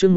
chương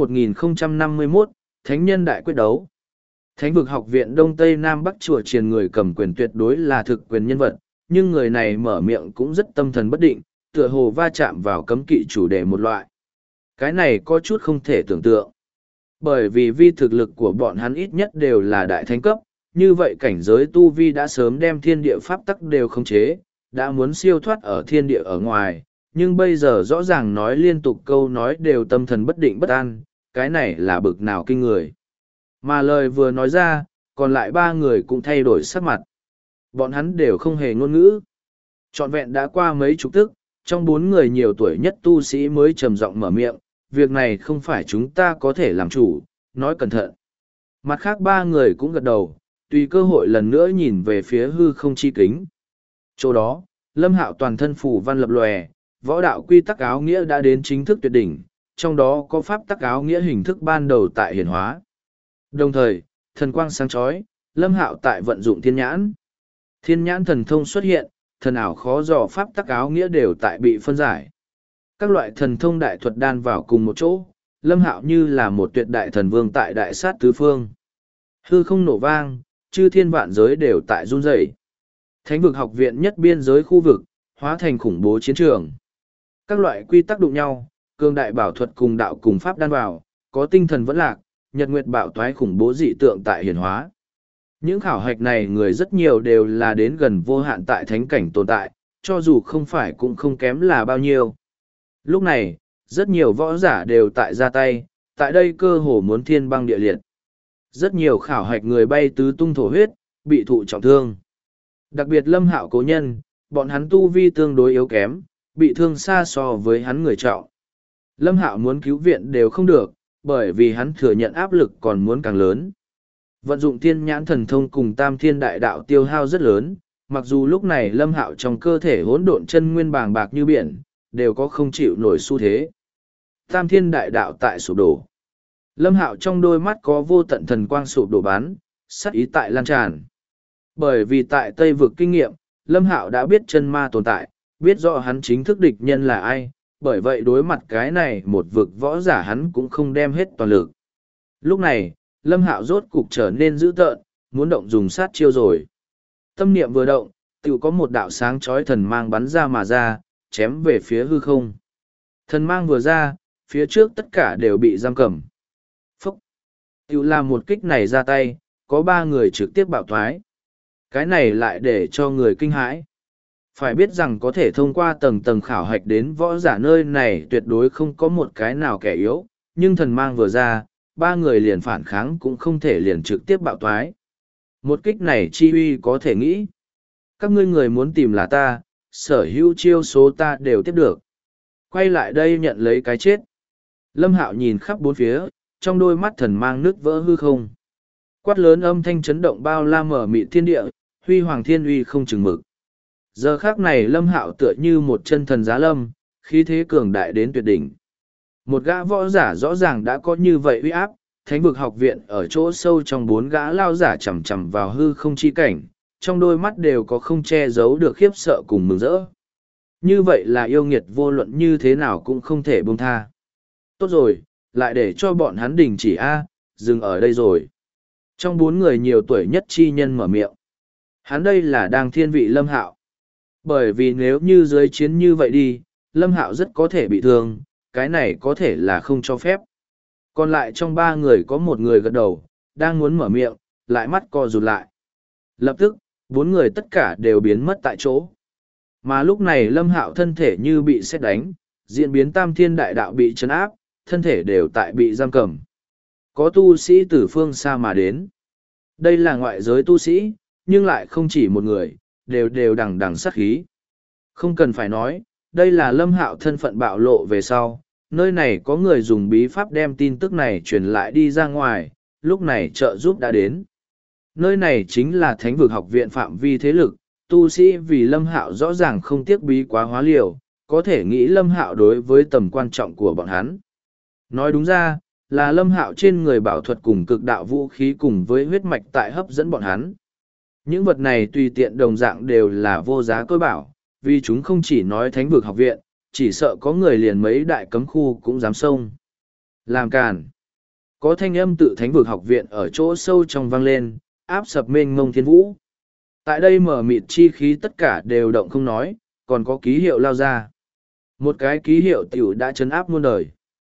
1051, Thánh nhân đại quyết đấu. Thánh vực học viện Đông Tây Nam Bắc chùa triền người cầm quyền tuyệt đối là thực quyền nhân vật, nhưng người này mở miệng cũng rất tâm thần bất định, tựa hồ va chạm vào cấm kỵ chủ đề một loại. Cái này có chút không thể tưởng tượng. Bởi vì vi thực lực của bọn hắn ít nhất đều là đại thánh cấp, như vậy cảnh giới tu vi đã sớm đem thiên địa pháp tắc đều khống chế, đã muốn siêu thoát ở thiên địa ở ngoài, nhưng bây giờ rõ ràng nói liên tục câu nói đều tâm thần bất định bất an, cái này là bực nào kinh người. Mà lời vừa nói ra, còn lại ba người cũng thay đổi sắc mặt. Bọn hắn đều không hề ngôn ngữ. Trọn vẹn đã qua mấy chục tức, trong bốn người nhiều tuổi nhất tu sĩ mới trầm giọng mở miệng, việc này không phải chúng ta có thể làm chủ, nói cẩn thận. Mặt khác ba người cũng gật đầu, tùy cơ hội lần nữa nhìn về phía hư không chi kính. Chỗ đó, Lâm Hạo toàn thân phủ văn lập lòe, võ đạo quy tắc áo nghĩa đã đến chính thức tuyệt đỉnh, trong đó có pháp tắc áo nghĩa hình thức ban đầu tại hiển hóa. Đồng thời, thần quang sáng chói, Lâm Hạo tại vận dụng thiên nhãn. Thiên nhãn thần thông xuất hiện, thần ảo khó dò pháp tắc áo nghĩa đều tại bị phân giải. Các loại thần thông đại thuật đan vào cùng một chỗ, Lâm Hạo như là một tuyệt đại thần vương tại đại sát tứ phương. Hư không nổ vang, chư thiên vạn giới đều tại run rẩy. Thánh vực học viện nhất biên giới khu vực, hóa thành khủng bố chiến trường. Các loại quy tắc đụng nhau, cường đại bảo thuật cùng đạo cùng pháp đan vào, có tinh thần vẫn lạc, nhật nguyệt bạo toái khủng bố dị tượng tại hiển hóa. Những khảo hạch này người rất nhiều đều là đến gần vô hạn tại thánh cảnh tồn tại, cho dù không phải cũng không kém là bao nhiêu. Lúc này, rất nhiều võ giả đều tại ra tay, tại đây cơ hồ muốn thiên băng địa liệt. Rất nhiều khảo hạch người bay tứ tung thổ huyết, bị thụ trọng thương. Đặc biệt Lâm Hạo cố nhân, bọn hắn tu vi tương đối yếu kém, bị thương xa so với hắn người trọng. Lâm Hạo muốn cứu viện đều không được, bởi vì hắn thừa nhận áp lực còn muốn càng lớn. Vận dụng thiên nhãn thần thông cùng tam thiên đại đạo tiêu hao rất lớn, mặc dù lúc này Lâm Hạo trong cơ thể hỗn độn chân nguyên bàng bạc như biển, đều có không chịu nổi xu thế. Tam thiên đại đạo tại sụp đổ. Lâm Hạo trong đôi mắt có vô tận thần quang sụp đổ bán, sát ý tại lan tràn. Bởi vì tại Tây vực kinh nghiệm, Lâm Hạo đã biết chân ma tồn tại, biết rõ hắn chính thức địch nhân là ai, bởi vậy đối mặt cái này một vực võ giả hắn cũng không đem hết toàn lực. Lúc này, Lâm Hạo rốt cục trở nên dữ tợn, muốn động dùng sát chiêu rồi. Tâm niệm vừa động, tự có một đạo sáng chói thần mang bắn ra mà ra, chém về phía hư không. Thần mang vừa ra, phía trước tất cả đều bị giam cầm. Phúc! Tự làm một kích này ra tay, có ba người trực tiếp bạo thoái. Cái này lại để cho người kinh hãi. Phải biết rằng có thể thông qua tầng tầng khảo hạch đến võ giả nơi này tuyệt đối không có một cái nào kẻ yếu, nhưng thần mang vừa ra, ba người liền phản kháng cũng không thể liền trực tiếp bạo thoái. Một kích này chi uy có thể nghĩ. Các ngươi người muốn tìm là ta, sở hữu chiêu số ta đều tiếp được. Quay lại đây nhận lấy cái chết. Lâm Hạo nhìn khắp bốn phía, trong đôi mắt thần mang nước vỡ hư không. Quát lớn âm thanh chấn động bao la mở mịt thiên địa, huy hoàng thiên uy không chừng mực. Giờ khác này Lâm Hạo tựa như một chân thần giá lâm, khí thế cường đại đến tuyệt đỉnh. Một gã võ giả rõ ràng đã có như vậy uy áp, thánh vực học viện ở chỗ sâu trong bốn gã lao giả chầm chầm vào hư không chi cảnh, trong đôi mắt đều có không che giấu được khiếp sợ cùng mừng rỡ. Như vậy là yêu nghiệt vô luận như thế nào cũng không thể buông tha. Tốt rồi, lại để cho bọn hắn đình chỉ dừng ở đây rồi. Trong bốn người nhiều tuổi nhất chi nhân mở miệng. Hắn đây là đang thiên vị Lâm Hạo. Bởi vì nếu như dưới chiến như vậy đi, Lâm Hạo rất có thể bị thương, cái này có thể là không cho phép. Còn lại trong ba người có một người gật đầu, đang muốn mở miệng, lại mắt co rụt lại. Lập tức, bốn người tất cả đều biến mất tại chỗ. Mà lúc này Lâm Hạo thân thể như bị sét đánh, diễn biến tam thiên đại đạo bị trấn áp, thân thể đều tại bị giam cầm. Có tu sĩ từ phương xa mà đến. Đây là ngoại giới tu sĩ, nhưng lại không chỉ một người, đều đằng đằng sát khí. Không cần phải nói, đây là Lâm Hạo thân phận bạo lộ về sau, nơi này có người dùng bí pháp đem tin tức này truyền lại đi ra ngoài, lúc này trợ giúp đã đến. Nơi này chính là Thánh vực học viện phạm vi thế lực, tu sĩ vì Lâm Hạo rõ ràng không tiếc bí quá hóa liều, có thể nghĩ Lâm Hạo đối với tầm quan trọng của bọn hắn. Nói đúng ra, là Lâm Hạo trên người bảo thuật cùng cực đạo vũ khí cùng với huyết mạch tại hấp dẫn bọn hắn. Những vật này tùy tiện đồng dạng đều là vô giá cơ bảo, vì chúng không chỉ nói Thánh vực học viện, chỉ sợ có người liền mấy đại cấm khu cũng dám xông. Làm càn. Có thanh âm tự thánh vực học viện ở chỗ sâu trong vang lên, áp sập mênh mông thiên vũ. Tại đây mở mịt chi khí tất cả đều động không nói, còn có ký hiệu lao ra. Một cái ký hiệu tiểu đã chấn áp muôn đời.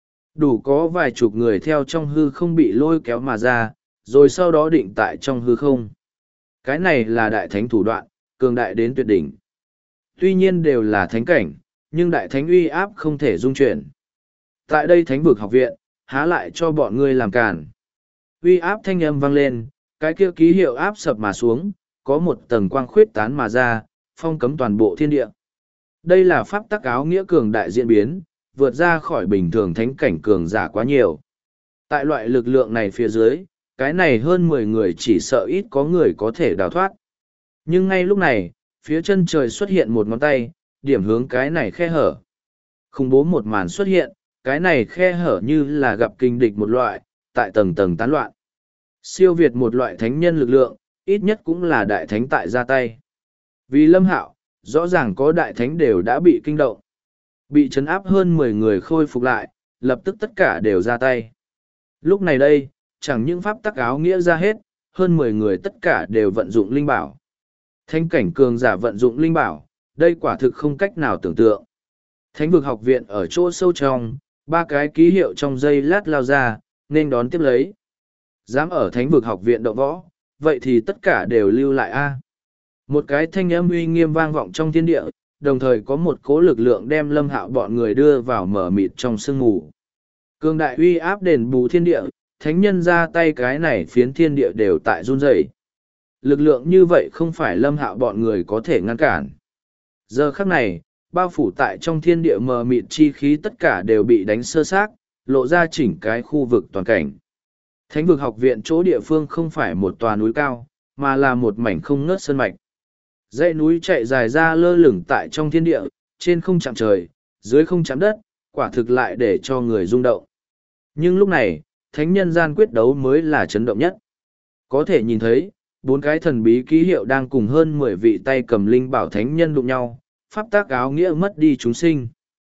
Đủ có vài chục người theo trong hư không bị lôi kéo mà ra, rồi sau đó định tại trong hư không. Cái này là đại thánh thủ đoạn, cường đại đến tuyệt đỉnh. Tuy nhiên đều là thánh cảnh, nhưng đại thánh uy áp không thể dung chuyển. Tại đây thánh vực học viện, há lại cho bọn ngươi làm cản. Uy áp thanh âm vang lên, cái kia ký hiệu áp sập mà xuống, có một tầng quang khuyết tán mà ra, phong cấm toàn bộ thiên địa. Đây là pháp tắc áo nghĩa cường đại diễn biến, vượt ra khỏi bình thường thánh cảnh cường giả quá nhiều. Tại loại lực lượng này phía dưới, cái này hơn 10 người chỉ sợ ít có người có thể đào thoát. Nhưng ngay lúc này, phía chân trời xuất hiện một ngón tay, điểm hướng cái này khe hở. Khủng bố một màn xuất hiện, cái này khe hở như là gặp kinh địch một loại, tại tầng tầng tán loạn. Siêu việt một loại thánh nhân lực lượng, ít nhất cũng là đại thánh tại ra tay. Vì Lâm Hạo, rõ ràng có đại thánh đều đã bị kinh động. Bị trấn áp hơn 10 người khôi phục lại, lập tức tất cả đều ra tay. Lúc này đây, chẳng những pháp tắc áo nghĩa ra hết, hơn 10 người tất cả đều vận dụng linh bảo. Thánh cảnh cường giả vận dụng linh bảo, đây quả thực không cách nào tưởng tượng. Thánh vực học viện ở chỗ sâu trong, 3 cái ký hiệu trong giây lát lao ra, nên đón tiếp lấy. Dám ở thánh vực học viện động võ, vậy thì tất cả đều lưu lại a. Một cái thanh âm uy nghiêm vang vọng trong thiên địa, đồng thời có một cố lực lượng đem Lâm Hạo bọn người đưa vào mở mịt trong sương mù. Cường đại uy áp đền bù thiên địa, thánh nhân ra tay cái này phiến thiên địa đều tại run rẩy. Lực lượng như vậy không phải Lâm Hạo bọn người có thể ngăn cản. Giờ khắc này, bao phủ tại trong thiên địa mờ mịt chi khí tất cả đều bị đánh sơ xác, lộ ra chỉnh cái khu vực toàn cảnh. Thánh vực học viện chỗ địa phương không phải một tòa núi cao, mà là một mảnh không ngớt sơn mạch. Dãy núi chạy dài ra lơ lửng tại trong thiên địa, trên không chạm trời, dưới không chạm đất, quả thực lại để cho người rung động. Nhưng lúc này, thánh nhân gian quyết đấu mới là chấn động nhất. Có thể nhìn thấy, 4 cái thần bí ký hiệu đang cùng hơn 10 vị tay cầm linh bảo thánh nhân đụng nhau, pháp tác áo nghĩa mất đi chúng sinh.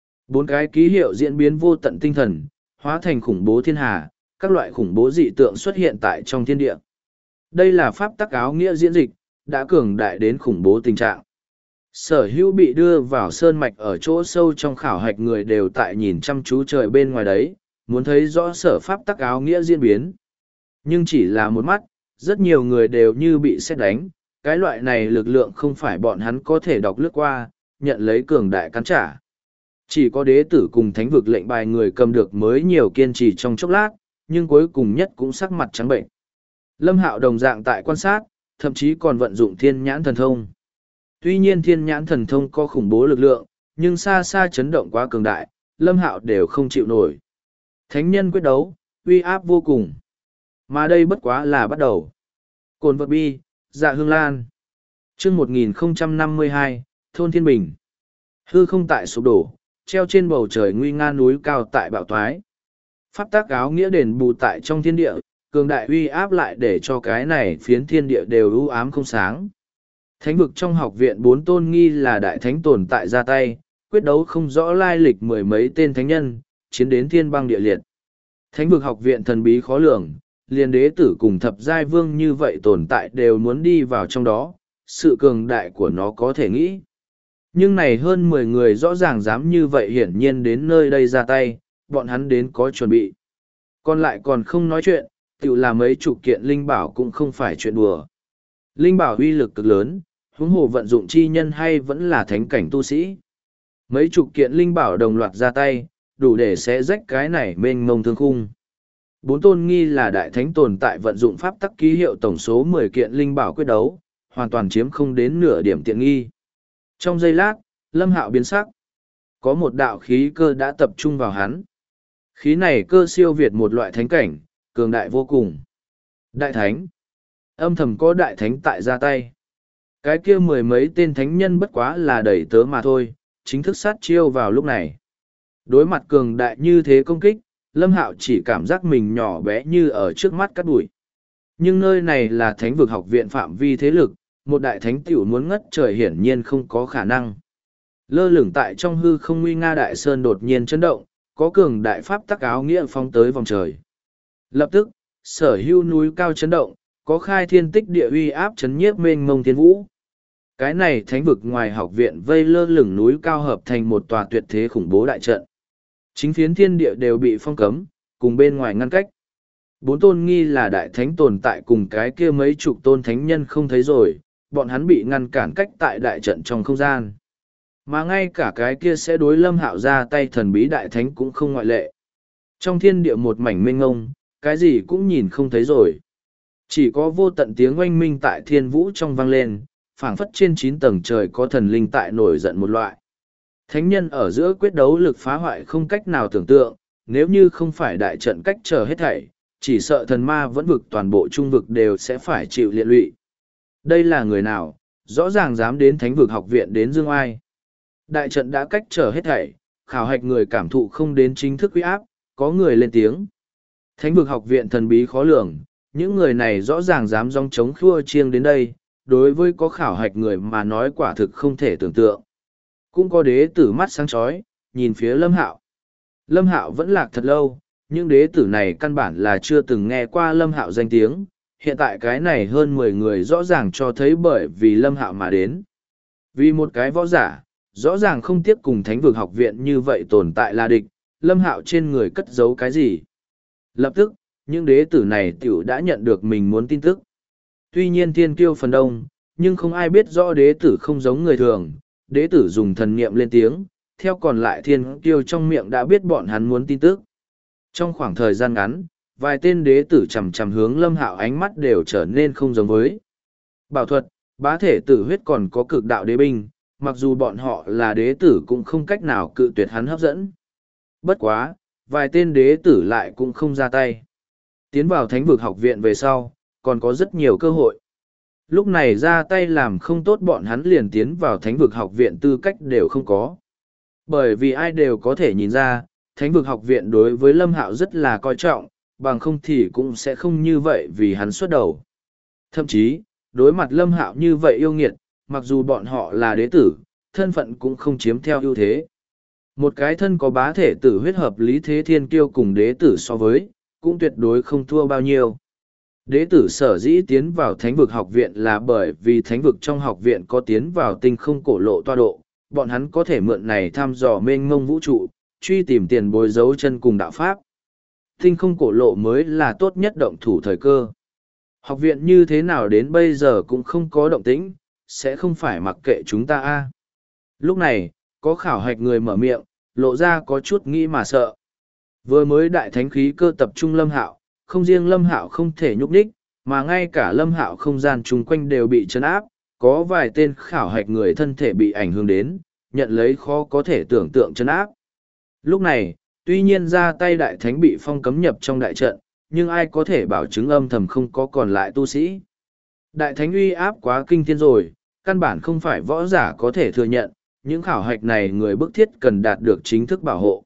4 cái ký hiệu diễn biến vô tận tinh thần, hóa thành khủng bố thiên hà, các loại khủng bố dị tượng xuất hiện tại trong thiên địa. Đây là pháp tắc áo nghĩa diễn dịch, đã cường đại đến khủng bố tình trạng. Sở hữu bị đưa vào sơn mạch ở chỗ sâu trong khảo hạch người đều tại nhìn chăm chú trời bên ngoài đấy, muốn thấy rõ sở pháp tắc áo nghĩa diễn biến. Nhưng chỉ là một mắt, rất nhiều người đều như bị sét đánh, cái loại này lực lượng không phải bọn hắn có thể đọc lướt qua, nhận lấy cường đại cắn trả. Chỉ có đế tử cùng thánh vực lệnh bài người cầm được mới nhiều kiên trì trong chốc lát, nhưng cuối cùng nhất cũng sắc mặt trắng bệnh. Lâm Hạo đồng dạng tại quan sát, thậm chí còn vận dụng thiên nhãn thần thông. Tuy nhiên thiên nhãn thần thông có khủng bố lực lượng, nhưng xa xa chấn động quá cường đại, Lâm Hạo đều không chịu nổi. Thánh nhân quyết đấu, uy áp vô cùng. Mà đây bất quá là bắt đầu. Cồn vật bi, dạ hương lan. chương 1052, Thôn Thiên Bình. Hư không tại sụp đổ, treo trên bầu trời nguy nga núi cao tại bạo thoái. Pháp tác áo nghĩa đền bù tại trong thiên địa, cường đại uy áp lại để cho cái này phiến thiên địa đều u ám không sáng. Thánh vực trong học viện 4 tôn nghi là đại thánh tồn tại ra tay, quyết đấu không rõ lai lịch mười mấy tên thánh nhân, chiến đến thiên băng địa liệt. Thánh vực học viện thần bí khó lường, liền đế tử cùng thập giai vương như vậy tồn tại đều muốn đi vào trong đó, sự cường đại của nó có thể nghĩ. Nhưng này hơn 10 người rõ ràng dám như vậy hiển nhiên đến nơi đây ra tay, bọn hắn đến có chuẩn bị. Còn lại còn không nói chuyện, tự là mấy chục kiện linh bảo cũng không phải chuyện đùa. Linh bảo uy lực cực lớn, huống hồ vận dụng chi nhân hay vẫn là thánh cảnh tu sĩ. Mấy chục kiện linh bảo đồng loạt ra tay, đủ để xé rách cái này mênh mông thương khung. 4 tôn nghi là đại thánh tồn tại vận dụng pháp tắc ký hiệu tổng số 10 kiện linh bảo quyết đấu, hoàn toàn chiếm không đến nửa điểm tiện nghi. Trong giây lát, Lâm Hạo biến sắc. Có một đạo khí cơ đã tập trung vào hắn. Khí này cơ siêu việt một loại thánh cảnh, cường đại vô cùng. Đại thánh. Âm thầm có đại thánh tại ra tay. Cái kia mười mấy tên thánh nhân bất quá là đẩy tớ mà thôi, chính thức sát chiêu vào lúc này. Đối mặt cường đại như thế công kích, Lâm Hạo chỉ cảm giác mình nhỏ bé như ở trước mắt cát bụi. Nhưng nơi này là thánh vực học viện phạm vi thế lực, một đại thánh tiểu muốn ngất trời hiển nhiên không có khả năng. Lơ lửng tại trong hư không nguy nga đại sơn đột nhiên chấn động, có cường đại pháp tắc áo nghĩa phóng tới vòng trời. Lập tức, sở hữu núi cao chấn động, có khai thiên tích địa uy áp chấn nhiếp mênh mông thiên vũ. Cái này thánh vực ngoài học viện vây lơ lửng núi cao hợp thành một tòa tuyệt thế khủng bố đại trận. Chính phiến thiên địa đều bị phong cấm, cùng bên ngoài ngăn cách. Bốn tôn nghi là đại thánh tồn tại cùng cái kia mấy chục tôn thánh nhân không thấy rồi, bọn hắn bị ngăn cản cách tại đại trận trong không gian. Mà ngay cả cái kia sẽ đối Lâm Hạo ra tay thần bí đại thánh cũng không ngoại lệ. Trong thiên địa một mảnh mênh ngông, cái gì cũng nhìn không thấy rồi. Chỉ có vô tận tiếng oanh minh tại thiên vũ trong vang lên, phảng phất trên 9 tầng trời có thần linh tại nổi giận một loại. Thánh nhân ở giữa quyết đấu lực phá hoại không cách nào tưởng tượng, nếu như không phải đại trận cách trở hết thảy, chỉ sợ thần ma vẫn vực toàn bộ trung vực đều sẽ phải chịu liệt lụy. Đây là người nào, rõ ràng dám đến thánh vực học viện đến dương ai. Đại trận đã cách trở hết thảy, khảo hạch người cảm thụ không đến chính thức uy áp, có người lên tiếng. Thánh vực học viện thần bí khó lường, những người này rõ ràng dám dòng chống khua chiêng đến đây, đối với có khảo hạch người mà nói quả thực không thể tưởng tượng. Cũng có đế tử mắt sáng chói, nhìn phía Lâm Hạo. Lâm Hạo vẫn lạc thật lâu, nhưng đế tử này căn bản là chưa từng nghe qua Lâm Hạo danh tiếng, hiện tại cái này hơn 10 người rõ ràng cho thấy bởi vì Lâm Hạo mà đến. Vì một cái võ giả, rõ ràng không tiếc cùng thánh vực học viện như vậy tồn tại là địch, Lâm Hạo trên người cất giấu cái gì. Lập tức, những đế tử này tiểu đã nhận được mình muốn tin tức. Tuy nhiên thiên kiêu phần đông, nhưng không ai biết rõ đế tử không giống người thường, đế tử dùng thần niệm lên tiếng, theo còn lại thiên kiêu trong miệng đã biết bọn hắn muốn tin tức. Trong khoảng thời gian ngắn, vài tên đế tử chằm chằm hướng Lâm Hạo ánh mắt đều trở nên không giống với. Bảo thuật, bá thể tử huyết còn có cực đạo đế binh, mặc dù bọn họ là đế tử cũng không cách nào cự tuyệt hắn hấp dẫn. Bất quá, vài tên đế tử lại cũng không ra tay. Tiến vào thánh vực học viện về sau, còn có rất nhiều cơ hội. Lúc này ra tay làm không tốt bọn hắn liền tiến vào thánh vực học viện tư cách đều không có. Bởi vì ai đều có thể nhìn ra, thánh vực học viện đối với Lâm Hạo rất là coi trọng, bằng không thì cũng sẽ không như vậy vì hắn xuất đầu. Thậm chí, đối mặt Lâm Hạo như vậy yêu nghiệt, mặc dù bọn họ là đế tử, thân phận cũng không chiếm theo ưu thế. Một cái thân có bá thể tử huyết hợp lý thế thiên kiêu cùng đế tử so với, cũng tuyệt đối không thua bao nhiêu. Đế tử sở dĩ tiến vào thánh vực học viện là bởi vì thánh vực trong học viện có tiến vào tinh không cổ lộ toa độ, bọn hắn có thể mượn này thăm dò mênh mông vũ trụ, truy tìm tiền bối dấu chân cùng đạo pháp. Tinh không cổ lộ mới là tốt nhất động thủ thời cơ. Học viện như thế nào đến bây giờ cũng không có động tĩnh, sẽ không phải mặc kệ chúng ta a. Lúc này, có khảo hạch người mở miệng, lộ ra có chút nghĩ mà sợ. Vừa mới đại thánh khí cơ tập trung Lâm Hạo, không riêng Lâm Hạo không thể nhúc nhích, mà ngay cả Lâm Hạo không gian chung quanh đều bị chấn áp, có vài tên khảo hạch người thân thể bị ảnh hưởng đến, nhận lấy khó có thể tưởng tượng chấn áp. Lúc này, tuy nhiên ra tay đại thánh bị phong cấm nhập trong đại trận, nhưng ai có thể bảo chứng âm thầm không có còn lại tu sĩ. Đại thánh uy áp quá kinh thiên rồi, căn bản không phải võ giả có thể thừa nhận, những khảo hạch này người bức thiết cần đạt được chính thức bảo hộ.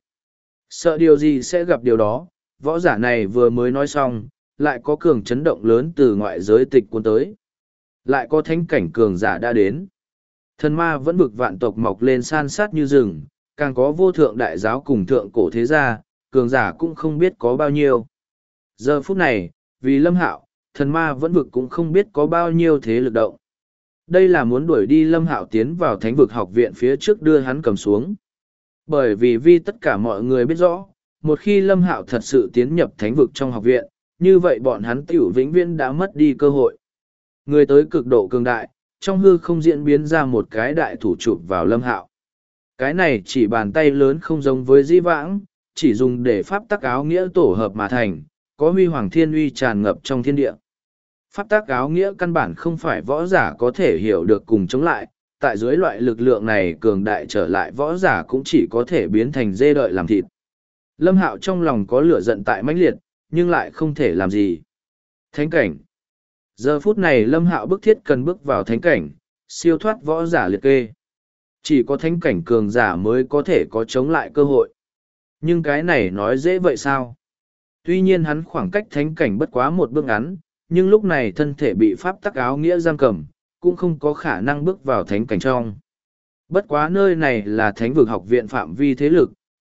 Sợ điều gì sẽ gặp điều đó, võ giả này vừa mới nói xong, lại có cường chấn động lớn từ ngoại giới tịch cuốn tới. Lại có thánh cảnh cường giả đã đến. Thần ma vẫn vực vạn tộc mọc lên san sát như rừng, càng có vô thượng đại giáo cùng thượng cổ thế gia, cường giả cũng không biết có bao nhiêu. Giờ phút này, vì Lâm Hạo, thần ma vẫn vực cũng không biết có bao nhiêu thế lực động. Đây là muốn đuổi đi Lâm Hạo tiến vào thánh vực học viện phía trước đưa hắn cầm xuống. Bởi vì tất cả mọi người biết rõ, một khi Lâm Hạo thật sự tiến nhập thánh vực trong học viện, như vậy bọn hắn tiểu vĩnh viễn đã mất đi cơ hội. Người tới cực độ cường đại, trong hư không diễn biến ra một cái đại thủ chụp vào Lâm Hạo. Cái này chỉ bàn tay lớn không giống với di vãng, chỉ dùng để pháp tắc áo nghĩa tổ hợp mà thành, có huy hoàng thiên uy tràn ngập trong thiên địa. Pháp tắc áo nghĩa căn bản không phải võ giả có thể hiểu được cùng chống lại, tại dưới loại lực lượng này cường đại trở lại võ giả cũng chỉ có thể biến thành dê đợi làm thịt. Lâm Hạo trong lòng có lửa giận tại mãnh liệt, nhưng lại không thể làm gì. Thánh cảnh. Giờ phút này Lâm Hạo bức thiết cần bước vào thánh cảnh, siêu thoát võ giả liệt kê. Chỉ có thánh cảnh cường giả mới có thể có chống lại cơ hội. Nhưng cái này nói dễ vậy sao? Tuy nhiên hắn khoảng cách thánh cảnh bất quá một bước ngắn, nhưng lúc này thân thể bị pháp tắc áo nghĩa giam cầm, cũng không có khả năng bước vào thánh cảnh trong. Bất quá nơi này là thánh vực học viện phạm vi thế lực,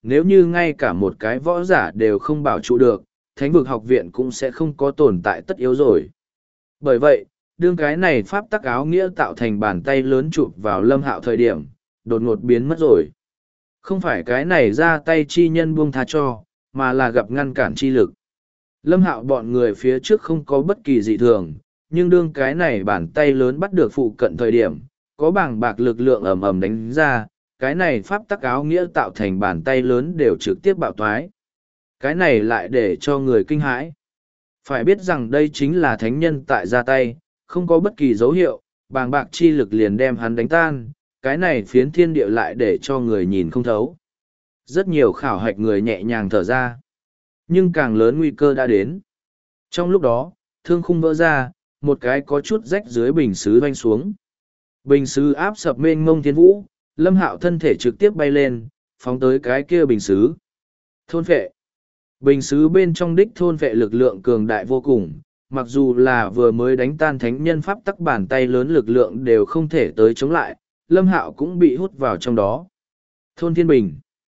nếu như ngay cả một cái võ giả đều không bảo trụ được, thánh vực học viện cũng sẽ không có tồn tại tất yếu rồi. Bởi vậy, đương cái này pháp tắc áo nghĩa tạo thành bàn tay lớn chụp vào Lâm Hạo thời điểm, đột ngột biến mất rồi. Không phải cái này ra tay chi nhân buông tha cho, mà là gặp ngăn cản chi lực. Lâm Hạo bọn người phía trước không có bất kỳ dị thường, nhưng đương cái này bàn tay lớn bắt được phụ cận thời điểm, có bàng bạc lực lượng ầm ầm đánh ra, cái này pháp tắc áo nghĩa tạo thành bàn tay lớn đều trực tiếp bạo toái. Cái này lại để cho người kinh hãi. Phải biết rằng đây chính là thánh nhân tại ra tay, không có bất kỳ dấu hiệu, bàng bạc chi lực liền đem hắn đánh tan, cái này phiến thiên địa lại để cho người nhìn không thấu. Rất nhiều khảo hạch người nhẹ nhàng thở ra. Nhưng càng lớn nguy cơ đã đến. Trong lúc đó, thương khung vỡ ra, một cái có chút rách dưới bình sứ vanh xuống. Bình sứ áp sập mênh mông thiên vũ, Lâm Hạo thân thể trực tiếp bay lên, phóng tới cái kia bình sứ. Thôn phệ. Bình sứ bên trong đích thôn phệ lực lượng cường đại vô cùng, mặc dù là vừa mới đánh tan thánh nhân pháp tắc bàn tay lớn lực lượng đều không thể tới chống lại, Lâm Hạo cũng bị hút vào trong đó. Thôn Thiên Bình.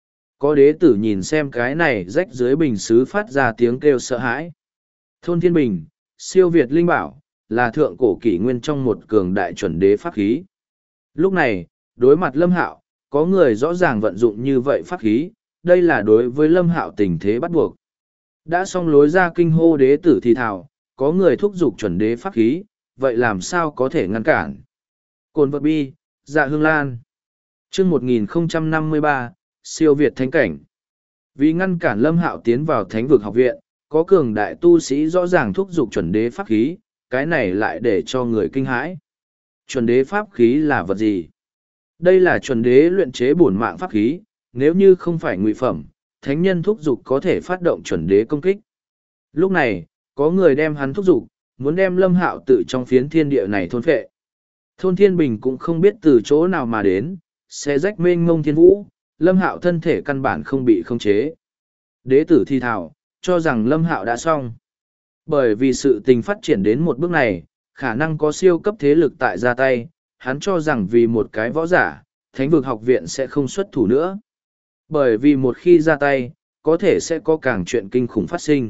Có đế tử nhìn xem cái này rách dưới bình sứ phát ra tiếng kêu sợ hãi. Thôn Thiên Bình, siêu việt linh bảo, là thượng cổ kỷ nguyên trong một cường đại chuẩn đế pháp khí. Lúc này, đối mặt Lâm Hạo, có người rõ ràng vận dụng như vậy pháp khí, đây là đối với Lâm Hạo tình thế bắt buộc. Đã xong lối ra kinh hô đế tử thì thảo, có người thúc giục chuẩn đế pháp khí, vậy làm sao có thể ngăn cản? Cồn vật bi, dạ hương lan. Chương 1053, siêu việt thánh cảnh. Vì ngăn cản Lâm Hạo tiến vào thánh vực học viện, có cường đại tu sĩ rõ ràng thúc giục chuẩn đế pháp khí, cái này lại để cho người kinh hãi. Chuẩn đế pháp khí là vật gì? Đây là chuẩn đế luyện chế bổn mạng pháp khí, nếu như không phải ngụy phẩm, thánh nhân thúc giục có thể phát động chuẩn đế công kích. Lúc này, có người đem hắn thúc giục, muốn đem Lâm Hạo tự trong phiến thiên địa này thôn phệ. Thôn Thiên Bình cũng không biết từ chỗ nào mà đến, sẽ rách mênh mông thiên vũ, Lâm Hạo thân thể căn bản không bị khống chế. Đế tử thi thảo, cho rằng Lâm Hạo đã xong. Bởi vì sự tình phát triển đến một bước này, khả năng có siêu cấp thế lực tại ra tay, hắn cho rằng vì một cái võ giả, thánh vực học viện sẽ không xuất thủ nữa. Bởi vì một khi ra tay, có thể sẽ có càng chuyện kinh khủng phát sinh.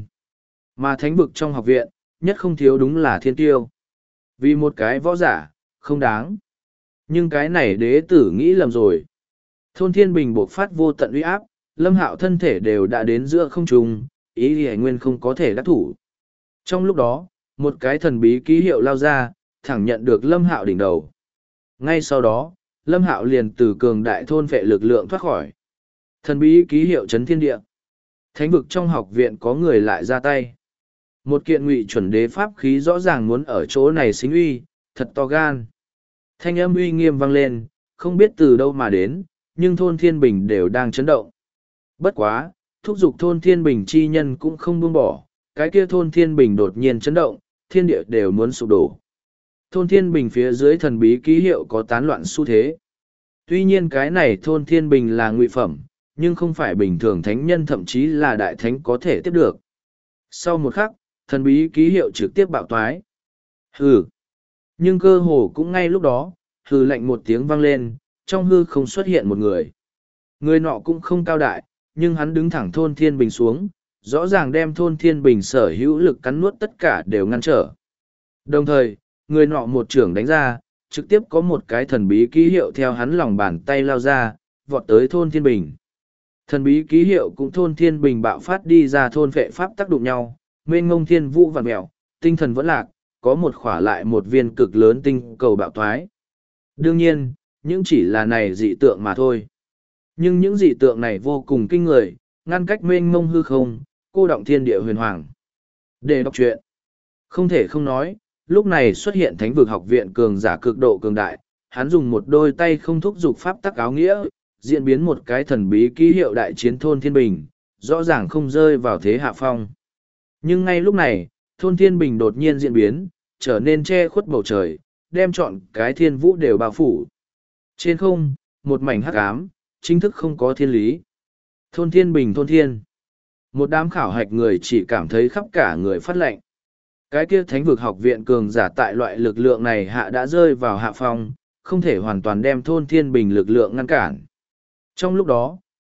Mà thánh vực trong học viện, nhất không thiếu đúng là thiên tiêu. Vì một cái võ giả, không đáng. Nhưng cái này đế tử nghĩ lầm rồi. Thôn Thiên Bình bộc phát vô tận uy áp, Lâm Hạo thân thể đều đã đến giữa không trung, ý Hải Nguyên không có thể đắc thủ. Trong lúc đó, một cái thần bí ký hiệu lao ra, thẳng nhận được Lâm Hạo đỉnh đầu. Ngay sau đó, Lâm Hạo liền từ cường đại thôn vệ lực lượng thoát khỏi. Thần bí ký hiệu chấn thiên địa. Thánh vực trong học viện có người lại ra tay. Một kiện ngụy chuẩn đế pháp khí rõ ràng muốn ở chỗ này xính uy, thật to gan. Thanh âm uy nghiêm vang lên, không biết từ đâu mà đến, nhưng thôn Thiên Bình đều đang chấn động. Bất quá, thúc giục thôn Thiên Bình chi nhân cũng không buông bỏ, cái kia thôn Thiên Bình đột nhiên chấn động, thiên địa đều muốn sụp đổ. Thôn Thiên Bình phía dưới thần bí ký hiệu có tán loạn xu thế. Tuy nhiên cái này thôn Thiên Bình là ngụy phẩm, nhưng không phải bình thường thánh nhân thậm chí là đại thánh có thể tiếp được. Sau một khắc, thần bí ký hiệu trực tiếp bạo toái. Hừ. Nhưng cơ hồ cũng ngay lúc đó, hừ lạnh một tiếng vang lên, trong hư không xuất hiện một người. Người nọ cũng không cao đại, nhưng hắn đứng thẳng thôn Thiên Bình xuống, rõ ràng đem thôn Thiên Bình sở hữu lực cắn nuốt tất cả đều ngăn trở. Đồng thời, người nọ một trưởng đánh ra, trực tiếp có một cái thần bí ký hiệu theo hắn lòng bàn tay lao ra, vọt tới thôn Thiên Bình. Thần bí ký hiệu cũng thôn Thiên Bình bạo phát đi ra thôn vệ pháp tác đụng nhau, mênh ngông thiên vũ vạn mèo, tinh thần vẫn lạc, có một khỏa lại một viên cực lớn tinh cầu bạo thoái. Đương nhiên, những chỉ là này dị tượng mà thôi. Nhưng những dị tượng này vô cùng kinh người, ngăn cách mênh mông hư không, cô động thiên địa huyền hoàng. Để đọc truyện, không thể không nói, lúc này xuất hiện thánh vực học viện cường giả cực độ cường đại, hắn dùng một đôi tay không thúc giục pháp tắc áo nghĩa, diễn biến một cái thần bí ký hiệu đại chiến thôn Thiên Bình, rõ ràng không rơi vào thế hạ phong. Nhưng ngay lúc này, thôn Thiên Bình đột nhiên diễn biến, trở nên che khuất bầu trời, đem trọn cái thiên vũ đều bao phủ. Trên không, một mảnh hắc ám, chính thức không có thiên lý. Thôn Thiên Bình thôn thiên. Một đám khảo hạch người chỉ cảm thấy khắp cả người phát lệnh. Cái kia thánh vực học viện cường giả tại loại lực lượng này hạ đã rơi vào hạ phong, không thể hoàn toàn đem thôn Thiên Bình lực lượng ngăn cản. Trong lúc đó,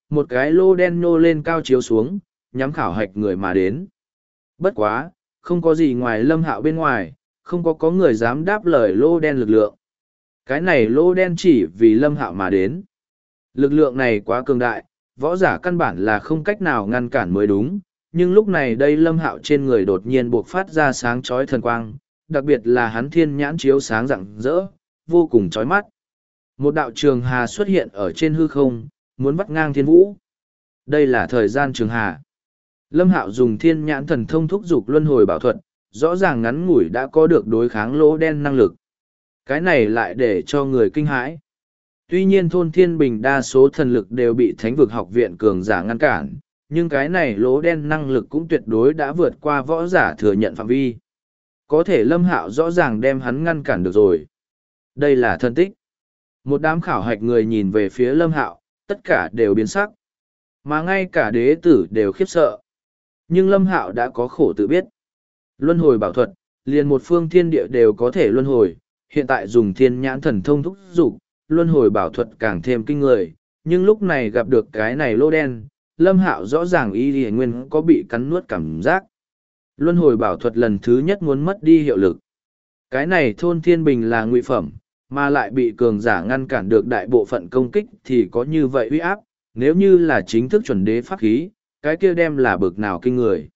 một cái lô đen nhô lên cao chiếu xuống, nhắm khảo hạch người mà đến. Bất quá, không có gì ngoài Lâm Hạo bên ngoài, không có người dám đáp lời lô đen lực lượng. Cái này lô đen chỉ vì Lâm Hạo mà đến. Lực lượng này quá cường đại, võ giả căn bản là không cách nào ngăn cản mới đúng, nhưng lúc này đây Lâm Hạo trên người đột nhiên bộc phát ra sáng chói thần quang, đặc biệt là hắn thiên nhãn chiếu sáng rạng rỡ, vô cùng chói mắt. Một đạo trường hà xuất hiện ở trên hư không, muốn vắt ngang thiên vũ. Đây là thời gian trường hà. Lâm Hạo dùng thiên nhãn thần thông thúc dục luân hồi bảo thuật, rõ ràng ngắn ngủi đã có được đối kháng lỗ đen năng lực. Cái này lại để cho người kinh hãi. Tuy nhiên thôn thiên bình đa số thần lực đều bị thánh vực học viện cường giả ngăn cản, nhưng cái này lỗ đen năng lực cũng tuyệt đối đã vượt qua võ giả thừa nhận phạm vi. Có thể Lâm Hạo rõ ràng đem hắn ngăn cản được rồi. Đây là thân tích. Một đám khảo hạch người nhìn về phía Lâm Hạo, tất cả đều biến sắc. Mà ngay cả đế tử đều khiếp sợ. Nhưng Lâm Hạo đã có khổ tự biết. Luân hồi bảo thuật, liền một phương thiên địa đều có thể luân hồi, hiện tại dùng thiên nhãn thần thông thúc dục, luân hồi bảo thuật càng thêm kinh người, nhưng lúc này gặp được cái này lô đen, Lâm Hạo rõ ràng y nguyên có bị cắn nuốt cảm giác. Luân hồi bảo thuật lần thứ nhất muốn mất đi hiệu lực. Cái này thôn thiên bình là ngụy phẩm, mà lại bị cường giả ngăn cản được đại bộ phận công kích thì có như vậy uy áp, nếu như là chính thức chuẩn đế pháp khí, cái kia đem là bực nào kinh người.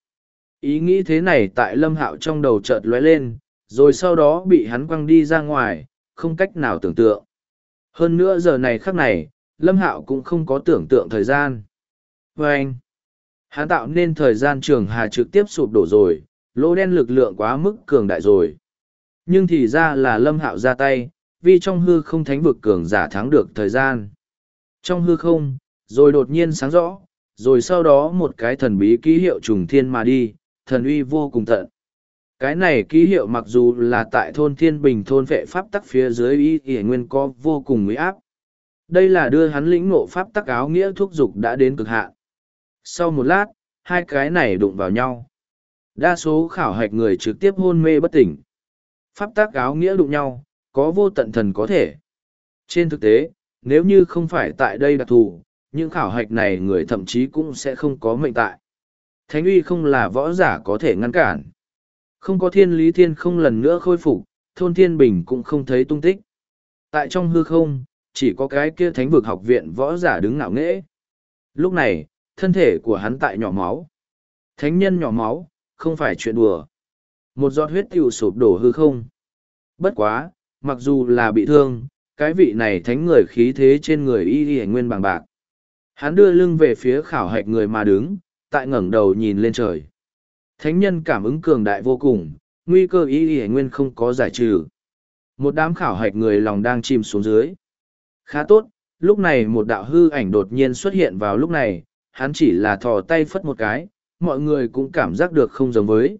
Ý nghĩ thế này tại Lâm Hạo trong đầu chợt lóe lên, rồi sau đó bị hắn quăng đi ra ngoài, không cách nào tưởng tượng. Hơn nữa giờ này khắc này, Lâm Hạo cũng không có tưởng tượng thời gian. Và anh, hắn tạo nên thời gian trường hà trực tiếp sụp đổ rồi, lỗ đen lực lượng quá mức cường đại rồi. Nhưng thì ra là Lâm Hạo ra tay, vì trong hư không thánh vực cường giả thắng được thời gian. Trong hư không, rồi đột nhiên sáng rõ, rồi sau đó một cái thần bí ký hiệu trùng thiên mà đi, thần uy vô cùng tận. Cái này ký hiệu mặc dù là tại thôn Thiên Bình thôn vệ pháp tắc phía dưới y nguyên có vô cùng uy áp. Đây là đưa hắn lĩnh ngộ pháp tắc áo nghĩa thúc dục đã đến cực hạn. Sau một lát, hai cái này đụng vào nhau. Đa số khảo hạch người trực tiếp hôn mê bất tỉnh. Pháp tắc áo nghĩa đụng nhau, có vô tận thần có thể. Trên thực tế, nếu như không phải tại đây đặc thù, những khảo hạch này người thậm chí cũng sẽ không có mệnh tại. Thánh uy không là võ giả có thể ngăn cản. Không có thiên lý thiên không lần nữa khôi phục, thôn thiên bình cũng không thấy tung tích. Tại trong hư không, chỉ có cái kia thánh vực học viện võ giả đứng ngạo nghễ. Lúc này, thân thể của hắn tại nhỏ máu. Thánh nhân nhỏ máu, không phải chuyện đùa. Một giọt huyết tiêu sụp đổ hư không. Bất quá, mặc dù là bị thương, cái vị này thánh người khí thế trên người y nguyên bằng bạc. Hắn đưa lưng về phía khảo hạch người mà đứng, tại ngẩng đầu nhìn lên trời. Thánh nhân cảm ứng cường đại vô cùng, nguy cơ y nguyên không có giải trừ. Một đám khảo hạch người lòng đang chìm xuống dưới. Khá tốt, lúc này một đạo hư ảnh đột nhiên xuất hiện vào lúc này, hắn chỉ là thò tay phất một cái, mọi người cũng cảm giác được không giống với.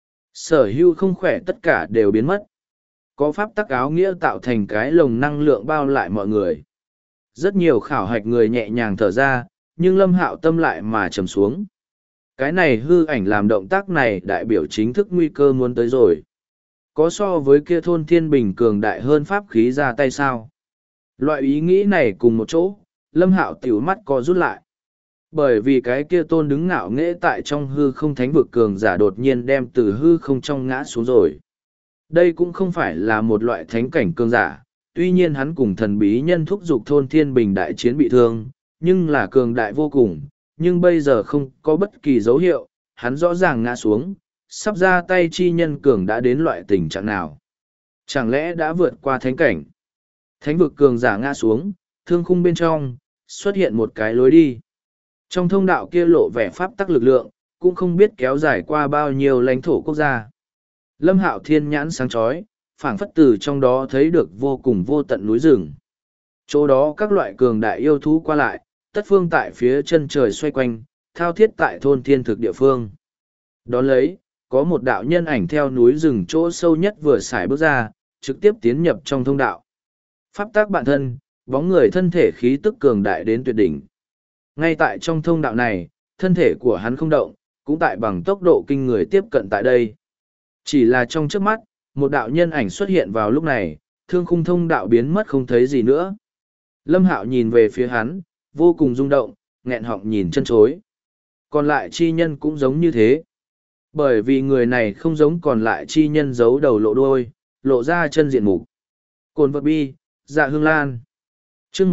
Sở hữu không khỏe tất cả đều biến mất. Có pháp tắc áo nghĩa tạo thành cái lồng năng lượng bao lại mọi người. Rất nhiều khảo hạch người nhẹ nhàng thở ra, nhưng Lâm Hạo tâm lại mà trầm xuống. Cái này hư ảnh làm động tác này đại biểu chính thức nguy cơ muốn tới rồi. Có so với kia thôn thiên bình cường đại hơn pháp khí ra tay sao? Loại ý nghĩ này cùng một chỗ, Lâm Hạo tiểu mắt co rút lại. Bởi vì cái kia tôn đứng ngạo nghễ tại trong hư không thánh vực cường giả đột nhiên đem từ hư không trong ngã xuống rồi. Đây cũng không phải là một loại thánh cảnh cường giả, tuy nhiên hắn cùng thần bí nhân thúc giục thôn thiên bình đại chiến bị thương, nhưng là cường đại vô cùng, nhưng bây giờ không có bất kỳ dấu hiệu, hắn rõ ràng ngã xuống, sắp ra tay chi nhân cường đã đến loại tình trạng nào. Chẳng lẽ đã vượt qua thánh cảnh? Thánh vực cường giả ngã xuống, thương khung bên trong, xuất hiện một cái lối đi. Trong thông đạo kia lộ vẻ pháp tắc lực lượng, cũng không biết kéo dài qua bao nhiêu lãnh thổ quốc gia. Lâm Hạo thiên nhãn sáng chói, phảng phất từ trong đó thấy được vô cùng vô tận núi rừng. Chỗ đó các loại cường đại yêu thú qua lại, tất phương tại phía chân trời xoay quanh, thao thiết tại thôn thiên thực địa phương. Đón lấy, có một đạo nhân ảnh theo núi rừng chỗ sâu nhất vừa xài bước ra, trực tiếp tiến nhập trong thông đạo. Pháp tác bản thân, bóng người thân thể khí tức cường đại đến tuyệt đỉnh. Ngay tại trong thông đạo này, thân thể của hắn không động, cũng tại bằng tốc độ kinh người tiếp cận tại đây. Chỉ là trong trước mắt, một đạo nhân ảnh xuất hiện vào lúc này, thương khung thông đạo biến mất không thấy gì nữa. Lâm Hạo nhìn về phía hắn, vô cùng rung động, nghẹn họng nhìn chân chối. Còn lại chi nhân cũng giống như thế. Bởi vì người này không giống còn lại chi nhân giấu đầu lộ đuôi, lộ ra chân diện mục. Cồn vật bi, dạ hương lan. Chương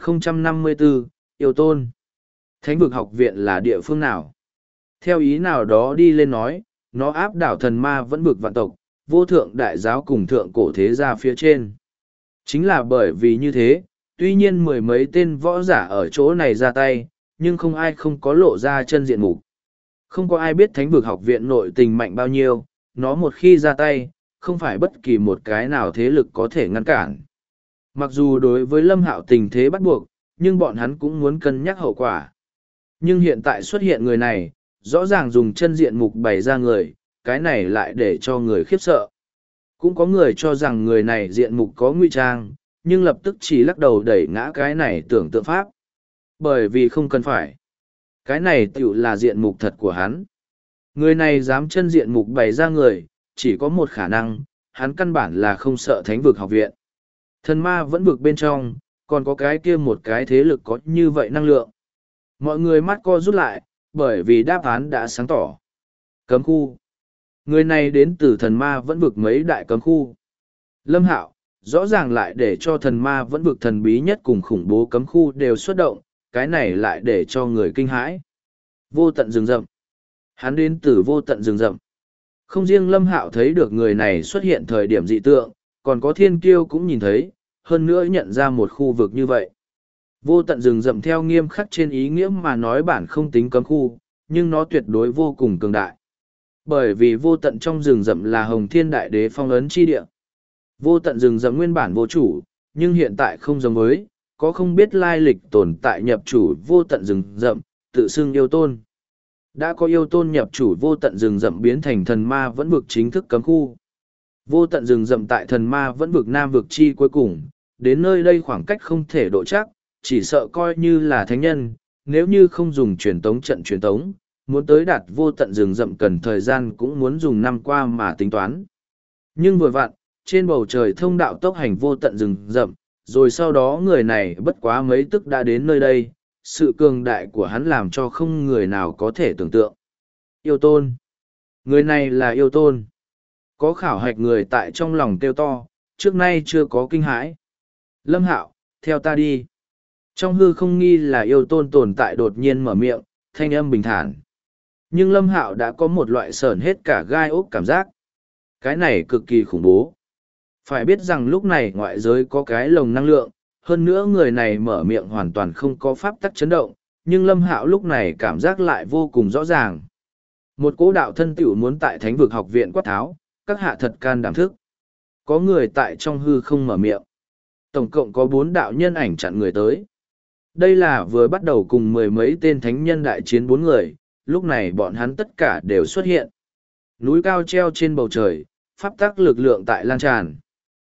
1054, Yêu Tôn. Thánh vực học viện là địa phương nào? Theo ý nào đó đi lên nói, nó áp đảo thần ma vẫn vực vạn tộc, vô thượng đại giáo cùng thượng cổ thế gia phía trên. Chính là bởi vì như thế, tuy nhiên mười mấy tên võ giả ở chỗ này ra tay, nhưng không ai không có lộ ra chân diện mục. Không có ai biết thánh vực học viện nội tình mạnh bao nhiêu, nó một khi ra tay, không phải bất kỳ một cái nào thế lực có thể ngăn cản. Mặc dù đối với Lâm Hạo tình thế bắt buộc, nhưng bọn hắn cũng muốn cân nhắc hậu quả. Nhưng hiện tại xuất hiện người này, rõ ràng dùng chân diện mục bày ra người, cái này lại để cho người khiếp sợ. Cũng có người cho rằng người này diện mục có ngụy trang, nhưng lập tức chỉ lắc đầu đẩy ngã cái này tưởng tượng pháp. Bởi vì không cần phải. Cái này tựu là diện mục thật của hắn. Người này dám chân diện mục bày ra người, chỉ có một khả năng, hắn căn bản là không sợ thánh vực học viện. Thần ma vẫn vực bên trong, còn có cái kia một cái thế lực có như vậy năng lượng. Mọi người mắt co rút lại, bởi vì đáp án đã sáng tỏ. Cấm khu. Người này đến từ thần ma vẫn vực mấy đại cấm khu. Lâm Hạo, rõ ràng lại để cho thần ma vẫn vực thần bí nhất cùng khủng bố cấm khu đều xuất động, cái này lại để cho người kinh hãi. Vô tận rừng rậm. Hắn đến từ vô tận rừng rậm. Không riêng Lâm Hạo thấy được người này xuất hiện thời điểm dị tượng, còn có thiên kiêu cũng nhìn thấy, hơn nữa nhận ra một khu vực như vậy. Vô tận rừng rậm theo nghiêm khắc trên ý nghĩa mà nói bản không tính cấm khu, nhưng nó tuyệt đối vô cùng cường đại. Bởi vì vô tận trong rừng rậm là Hồng Thiên Đại Đế phong ấn chi địa. Vô tận rừng rậm nguyên bản vô chủ, nhưng hiện tại không giống với, có không biết lai lịch tồn tại nhập chủ vô tận rừng rậm, tự xưng yêu tôn. Đã có yêu tôn nhập chủ vô tận rừng rậm biến thành thần ma vẫn vực chính thức cấm khu. Vô tận rừng rậm tại thần ma vẫn vực nam vực chi cuối cùng, đến nơi đây khoảng cách không thể độ chắc, chỉ sợ coi như là thánh nhân, nếu như không dùng truyền tống trận truyền tống, muốn tới đạt vô tận rừng rậm cần thời gian cũng muốn dùng năm qua mà tính toán. Nhưng vừa vặn, trên bầu trời thông đạo tốc hành vô tận rừng rậm, rồi sau đó người này bất quá mấy tức đã đến nơi đây, sự cường đại của hắn làm cho không người nào có thể tưởng tượng. Yêu tôn. Người này là yêu tôn. Có khảo hạch người tại trong lòng kêu to, trước nay chưa có kinh hãi. Lâm Hạo, theo ta đi. Trong hư không nghi là yêu tôn tồn tại đột nhiên mở miệng, thanh âm bình thản. Nhưng Lâm Hạo đã có một loại sởn hết cả gai ốc cảm giác. Cái này cực kỳ khủng bố. Phải biết rằng lúc này ngoại giới có cái lồng năng lượng, hơn nữa người này mở miệng hoàn toàn không có pháp tắc chấn động, nhưng Lâm Hạo lúc này cảm giác lại vô cùng rõ ràng. Một cố đạo thân tiểu muốn tại thánh vực học viện quát tháo, các hạ thật can đảm thức. Có người tại trong hư không mở miệng. Tổng cộng có 4 đạo nhân ảnh chặn người tới. Đây là vừa bắt đầu cùng mười mấy tên thánh nhân đại chiến 4 người, lúc này bọn hắn tất cả đều xuất hiện. Núi cao treo trên bầu trời, pháp tắc lực lượng tại lan tràn.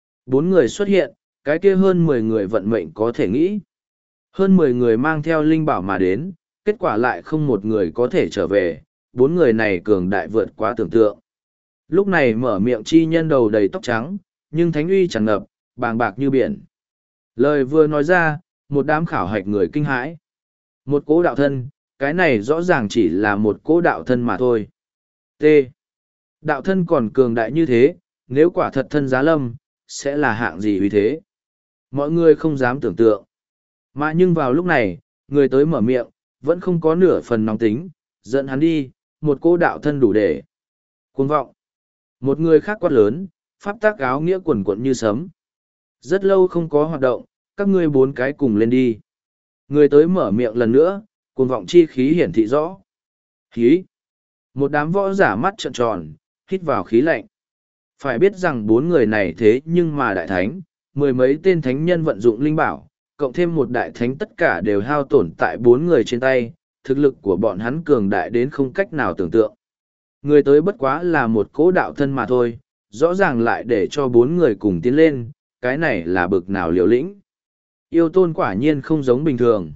4 người xuất hiện, cái kia hơn 10 người vận mệnh có thể nghĩ. Hơn 10 người mang theo linh bảo mà đến, kết quả lại không một người có thể trở về, 4 người này cường đại vượt quá tưởng tượng. Lúc này mở miệng chi nhân đầu đầy tóc trắng, nhưng thánh uy tràn ngập, bàng bạc như biển. Lời vừa nói ra, một đám khảo hạch người kinh hãi. Một cố đạo thân, cái này rõ ràng chỉ là một cố đạo thân mà thôi. T. Đạo thân còn cường đại như thế, nếu quả thật thân giá lâm, sẽ là hạng gì uy thế? Mọi người không dám tưởng tượng. Mà nhưng vào lúc này, người tới mở miệng, vẫn không có nửa phần nóng tính, dẫn hắn đi, một cô đạo thân đủ để. Cuồng vọng. Một người khác quát lớn, pháp tác áo nghĩa quần quận như sấm. Rất lâu không có hoạt động, các ngươi 4 cái cùng lên đi. Người tới mở miệng lần nữa, cuồng vọng chi khí hiển thị rõ. Khí. Một đám võ giả mắt trợn tròn, hít vào khí lạnh. Phải biết rằng 4 người này thế nhưng mà đại thánh, mười mấy tên thánh nhân vận dụng linh bảo, cộng thêm một đại thánh tất cả đều hao tổn tại 4 người trên tay, thực lực của bọn hắn cường đại đến không cách nào tưởng tượng. Người tới bất quá là một cố đạo thân mà thôi, rõ ràng lại để cho 4 người cùng tiến lên, cái này là bực nào liều lĩnh. Yêu tôn quả nhiên không giống bình thường.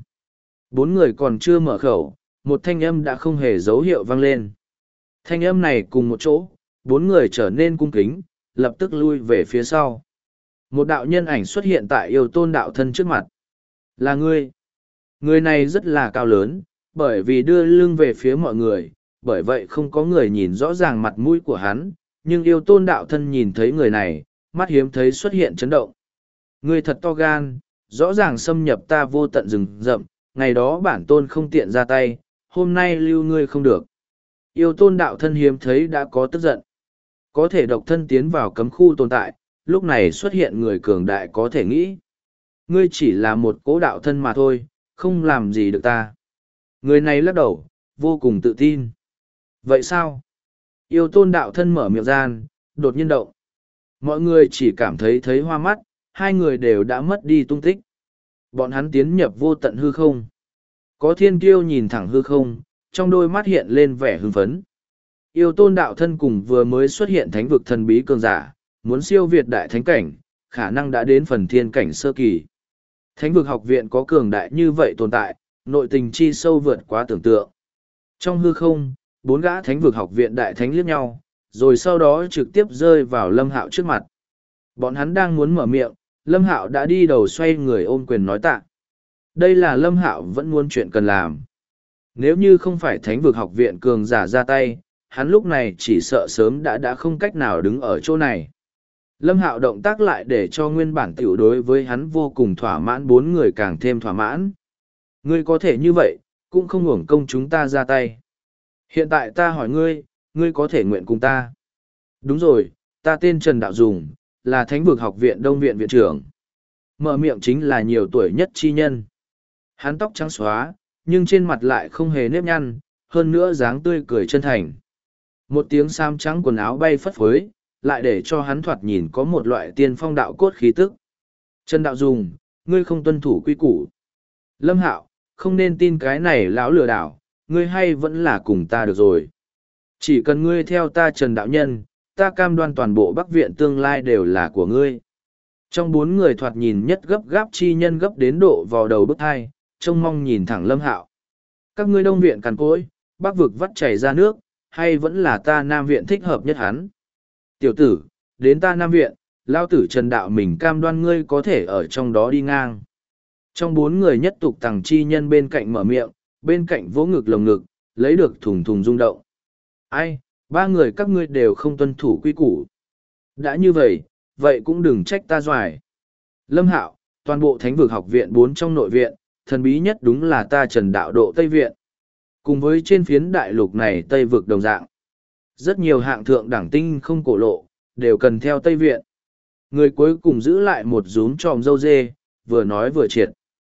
4 người còn chưa mở khẩu, một thanh âm đã không hề dấu hiệu vang lên. Thanh âm này cùng một chỗ, 4 người trở nên cung kính, lập tức lui về phía sau. Một đạo nhân ảnh xuất hiện tại yêu tôn đạo thân trước mặt. Là ngươi. Người này rất là cao lớn, bởi vì đưa lưng về phía mọi người, bởi vậy không có người nhìn rõ ràng mặt mũi của hắn, nhưng yêu tôn đạo thân nhìn thấy người này, mắt hiếm thấy xuất hiện chấn động. Người thật to gan, rõ ràng xâm nhập ta vô tận rừng rậm, ngày đó bản tôn không tiện ra tay, hôm nay lưu ngươi không được. Yêu tôn đạo thân hiếm thấy đã có tức giận. Có thể độc thân tiến vào cấm khu tồn tại, lúc này xuất hiện người cường đại có thể nghĩ. Ngươi chỉ là một cố đạo thân mà thôi, không làm gì được ta. Người này lắc đầu, vô cùng tự tin. Vậy sao? Yêu tôn đạo thân mở miệng gian, đột nhiên động. Mọi người chỉ cảm thấy hoa mắt, hai người đều đã mất đi tung tích. Bọn hắn tiến nhập vô tận hư không. Có thiên kiêu nhìn thẳng hư không, trong đôi mắt hiện lên vẻ hưng phấn. Yêu tôn đạo thân cùng vừa mới xuất hiện thánh vực thần bí cường giả, muốn siêu việt đại thánh cảnh, khả năng đã đến phần thiên cảnh sơ kỳ. Thánh vực học viện có cường đại như vậy tồn tại, nội tình chi sâu vượt quá tưởng tượng. Trong hư không, bốn gã thánh vực học viện đại thánh liếc nhau, rồi sau đó trực tiếp rơi vào Lâm Hạo trước mặt. Bọn hắn đang muốn mở miệng, Lâm Hạo đã đi đầu xoay người ôm quyền nói tạ. Đây là Lâm Hạo vẫn muốn chuyện cần làm. Nếu như không phải thánh vực học viện cường giả ra tay, hắn lúc này chỉ sợ sớm đã không cách nào đứng ở chỗ này. Lâm Hạo động tác lại để cho nguyên bản tiểu đối với hắn vô cùng thỏa mãn, bốn người càng thêm thỏa mãn. Ngươi có thể như vậy, cũng không uổng công chúng ta ra tay. Hiện tại ta hỏi ngươi, ngươi có thể nguyện cùng ta. Đúng rồi, ta tên Trần Đạo Dùng, là Thánh vực học viện Đông viện viện trưởng. Mở miệng chính là nhiều tuổi nhất chi nhân. Hắn tóc trắng xóa, nhưng trên mặt lại không hề nếp nhăn, hơn nữa dáng tươi cười chân thành. Một tiếng sam trắng quần áo bay phất phới, lại để cho hắn thoạt nhìn có một loại tiên phong đạo cốt khí tức. Trần Đạo Dùng, ngươi không tuân thủ quy củ. Lâm Hạo, không nên tin cái này lão lừa đảo, ngươi hay vẫn là cùng ta được rồi. Chỉ cần ngươi theo ta Trần Đạo Nhân, ta cam đoan toàn bộ Bắc Viện tương lai đều là của ngươi. Trong bốn người thoạt nhìn nhất gấp gáp chi nhân gấp đến độ vào đầu bức thai, trông mong nhìn thẳng Lâm Hạo. Các ngươi Đông Viện cằn cỗi, Bắc vực vắt chảy ra nước, hay vẫn là ta Nam Viện thích hợp nhất hắn. Tiểu tử, đến ta Nam Viện, lao tử Trần Đạo mình cam đoan ngươi có thể ở trong đó đi ngang. Trong bốn người nhất tục tằng chi nhân bên cạnh mở miệng, bên cạnh vỗ ngực lồng ngực, lấy được thùng thùng rung động. Ai, ba người các ngươi đều không tuân thủ quy củ. Đã như vậy, vậy cũng đừng trách ta doài. Lâm Hạo, toàn bộ thánh vực học viện 4 trong nội viện, thần bí nhất đúng là ta Trần Đạo Độ Tây Viện. Cùng với trên phiến đại lục này Tây vực đồng dạng. Rất nhiều hạng thượng đẳng tinh không cổ lộ, đều cần theo Tây Viện. Người cuối cùng giữ lại một rúm tròm dâu dê, vừa nói vừa triệt.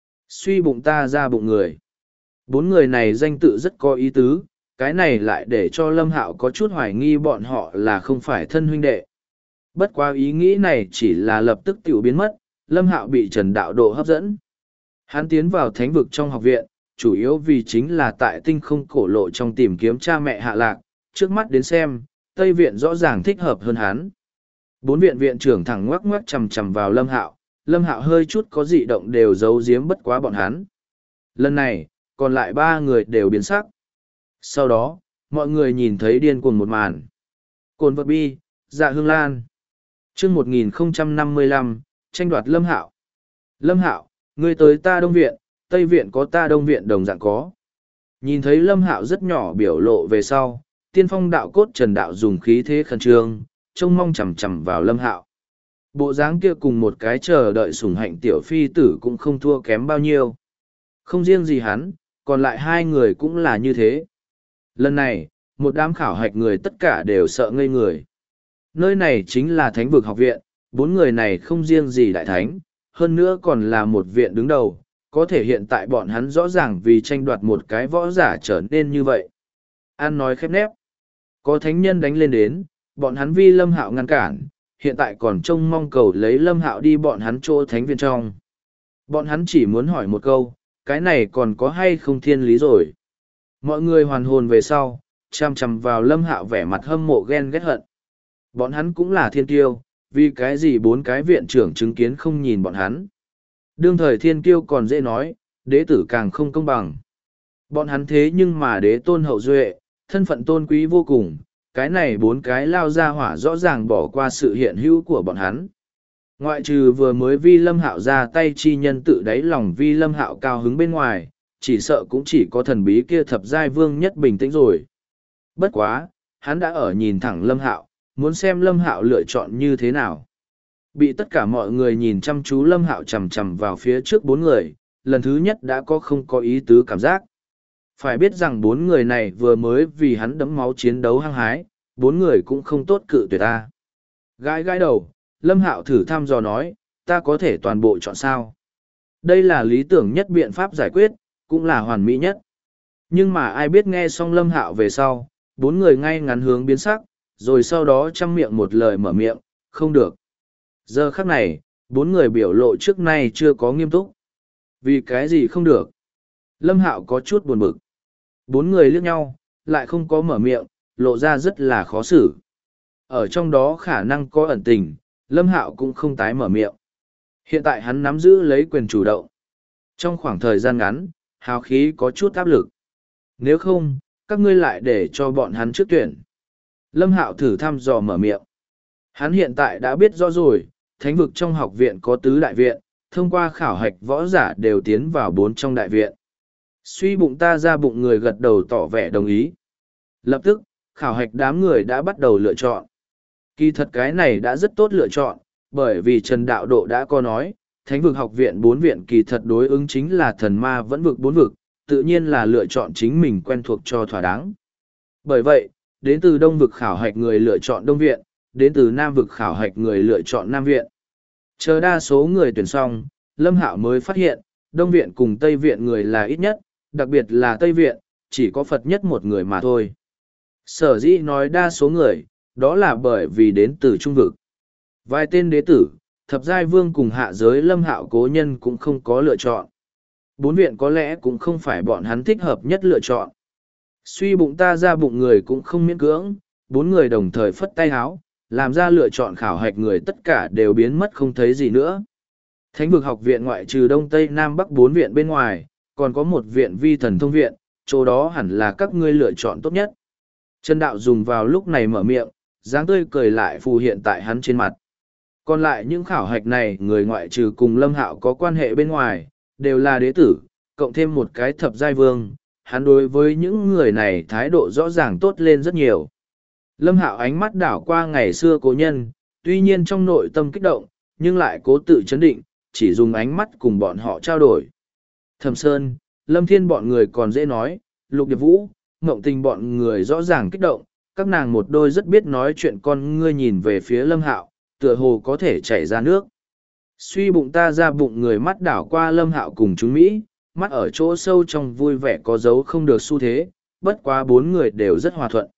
Suy bụng ta ra bụng người. Bốn người này danh tự rất có ý tứ, cái này lại để cho Lâm Hạo có chút hoài nghi bọn họ là không phải thân huynh đệ. Bất quá ý nghĩ này chỉ là lập tức tiểu biến mất, Lâm Hạo bị Trần Đạo Độ hấp dẫn. Hắn tiến vào thánh vực trong học viện, chủ yếu vì chính là tại tinh không cổ lộ trong tìm kiếm cha mẹ hạ lạc, trước mắt đến xem, Tây Viện rõ ràng thích hợp hơn hắn. Bốn viện viện trưởng thẳng ngoắc ngoắc chằm chằm vào Lâm Hạo hơi chút có dị động đều giấu giếm bất quá bọn hắn. Lần này, còn lại ba người đều biến sắc. Sau đó, mọi người nhìn thấy điên cuồng một màn. Cồn vật bi, Dạ Hương Lan. Chương 1055, tranh đoạt Lâm Hạo. Lâm Hạo, ngươi tới ta Đông Viện, Tây Viện có ta Đông Viện đồng dạng có. Nhìn thấy Lâm Hạo rất nhỏ biểu lộ về sau, tiên phong đạo cốt Trần Đạo dùng khí thế khẩn trương, trông mong chằm chằm vào Lâm Hạo. Bộ dáng kia cùng một cái chờ đợi sủng hạnh tiểu phi tử cũng không thua kém bao nhiêu. Không riêng gì hắn, còn lại hai người cũng là như thế. Lần này, một đám khảo hạch người tất cả đều sợ ngây người. Nơi này chính là thánh vực học viện, bốn người này không riêng gì đại thánh, hơn nữa còn là một viện đứng đầu, có thể hiện tại bọn hắn rõ ràng vì tranh đoạt một cái võ giả trở nên như vậy. An nói khép nép, có thánh nhân đánh lên đến, bọn hắn vi Lâm Hạo ngăn cản, hiện tại còn trông mong cầu lấy Lâm Hạo đi bọn hắn chỗ thánh viện trong. Bọn hắn chỉ muốn hỏi một câu, cái này còn có hay không thiên lý rồi. Mọi người hoàn hồn về sau, chăm chăm vào Lâm Hạo vẻ mặt hâm mộ ghen ghét hận. Bọn hắn cũng là thiên kiêu, vì cái gì bốn cái viện trưởng chứng kiến không nhìn bọn hắn. Đương thời thiên kiêu còn dễ nói, đế tử càng không công bằng. Bọn hắn thế nhưng mà đế tôn hậu duệ, thân phận tôn quý vô cùng, cái này bốn cái lao ra hỏa rõ ràng bỏ qua sự hiện hữu của bọn hắn. Ngoại trừ vừa mới vi Lâm Hạo ra tay chi nhân tự đáy lòng vi Lâm Hạo cao hứng bên ngoài, chỉ sợ cũng chỉ có thần bí kia thập giai vương nhất bình tĩnh rồi. Bất quá, hắn đã ở nhìn thẳng Lâm Hạo, muốn xem Lâm Hạo lựa chọn như thế nào. Bị tất cả mọi người nhìn chăm chú Lâm Hạo chằm chằm vào phía trước bốn người, lần thứ nhất đã có không có ý tứ cảm giác. Phải biết rằng bốn người này vừa mới vì hắn đẫm máu chiến đấu hăng hái, bốn người cũng không tốt cự tuyệt ta. Gãi gãi đầu, Lâm Hạo thử thăm dò nói, ta có thể toàn bộ chọn sao. Đây là lý tưởng nhất biện pháp giải quyết, cũng là hoàn mỹ nhất. Nhưng mà ai biết nghe xong Lâm Hạo về sau, bốn người ngay ngắn hướng biến sắc, rồi sau đó chăm miệng một lời mở miệng, không được. Giờ khắc này, bốn người biểu lộ trước nay chưa có nghiêm túc. Vì cái gì không được? Lâm Hạo có chút buồn bực. Bốn người liếc nhau, lại không có mở miệng, lộ ra rất là khó xử. Ở trong đó khả năng có ẩn tình, Lâm Hạo cũng không tái mở miệng. Hiện tại hắn nắm giữ lấy quyền chủ động. Trong khoảng thời gian ngắn, hào khí có chút áp lực. Nếu không, các ngươi lại để cho bọn hắn trước tuyển. Lâm Hạo thử thăm dò mở miệng. Hắn hiện tại đã biết rõ rồi, thánh vực trong học viện có tứ đại viện, thông qua khảo hạch võ giả đều tiến vào 4 trong đại viện. Suy bụng ta ra bụng người gật đầu tỏ vẻ đồng ý. Lập tức, khảo hạch đám người đã bắt đầu lựa chọn. Kỳ thật cái này đã rất tốt lựa chọn, bởi vì Trần Đạo Độ đã có nói, thánh vực học viện 4 viện kỳ thật đối ứng chính là thần ma vẫn vực 4 vực, tự nhiên là lựa chọn chính mình quen thuộc cho thỏa đáng. Bởi vậy, đến từ Đông vực khảo hạch người lựa chọn Đông viện, đến từ Nam vực khảo hạch người lựa chọn Nam viện. Chờ đa số người tuyển xong, Lâm Hạo mới phát hiện, Đông viện cùng Tây viện người là ít nhất, đặc biệt là Tây viện, chỉ có Phật nhất một người mà thôi. Sở dĩ nói đa số người, đó là bởi vì đến từ Trung vực. Vài tên đế tử, thập giai vương cùng hạ giới Lâm Hạo cố nhân cũng không có lựa chọn. 4 viện có lẽ cũng không phải bọn hắn thích hợp nhất lựa chọn. Suy bụng ta ra bụng người cũng không miễn cưỡng, 4 người đồng thời phất tay háo, làm ra lựa chọn khảo hạch người tất cả đều biến mất không thấy gì nữa. Thánh vực học viện ngoại trừ Đông Tây Nam Bắc 4 viện bên ngoài, còn có một viện vi thần thông viện, chỗ đó hẳn là các ngươi lựa chọn tốt nhất. Trần Đạo dùng vào lúc này mở miệng, dáng tươi cười lại phù hiện tại hắn trên mặt. Còn lại những khảo hạch này người ngoại trừ cùng Lâm Hạo có quan hệ bên ngoài, đều là đế tử, cộng thêm một cái thập giai vương, hắn đối với những người này thái độ rõ ràng tốt lên rất nhiều. Lâm Hạo ánh mắt đảo qua ngày xưa cố nhân, tuy nhiên trong nội tâm kích động, nhưng lại cố tự chấn định, chỉ dùng ánh mắt cùng bọn họ trao đổi. Thẩm Sơn, Lâm Thiên bọn người còn dễ nói, Lục Điệp Vũ, Ngộng Tình bọn người rõ ràng kích động, các nàng một đôi rất biết nói chuyện con ngươi nhìn về phía Lâm Hạo, tựa hồ có thể chảy ra nước. Suy bụng ta ra bụng người mắt đảo qua Lâm Hạo cùng chúng Mỹ, mắt ở chỗ sâu trong vui vẻ có dấu không được xu thế, bất quá 4 người đều rất hòa thuận.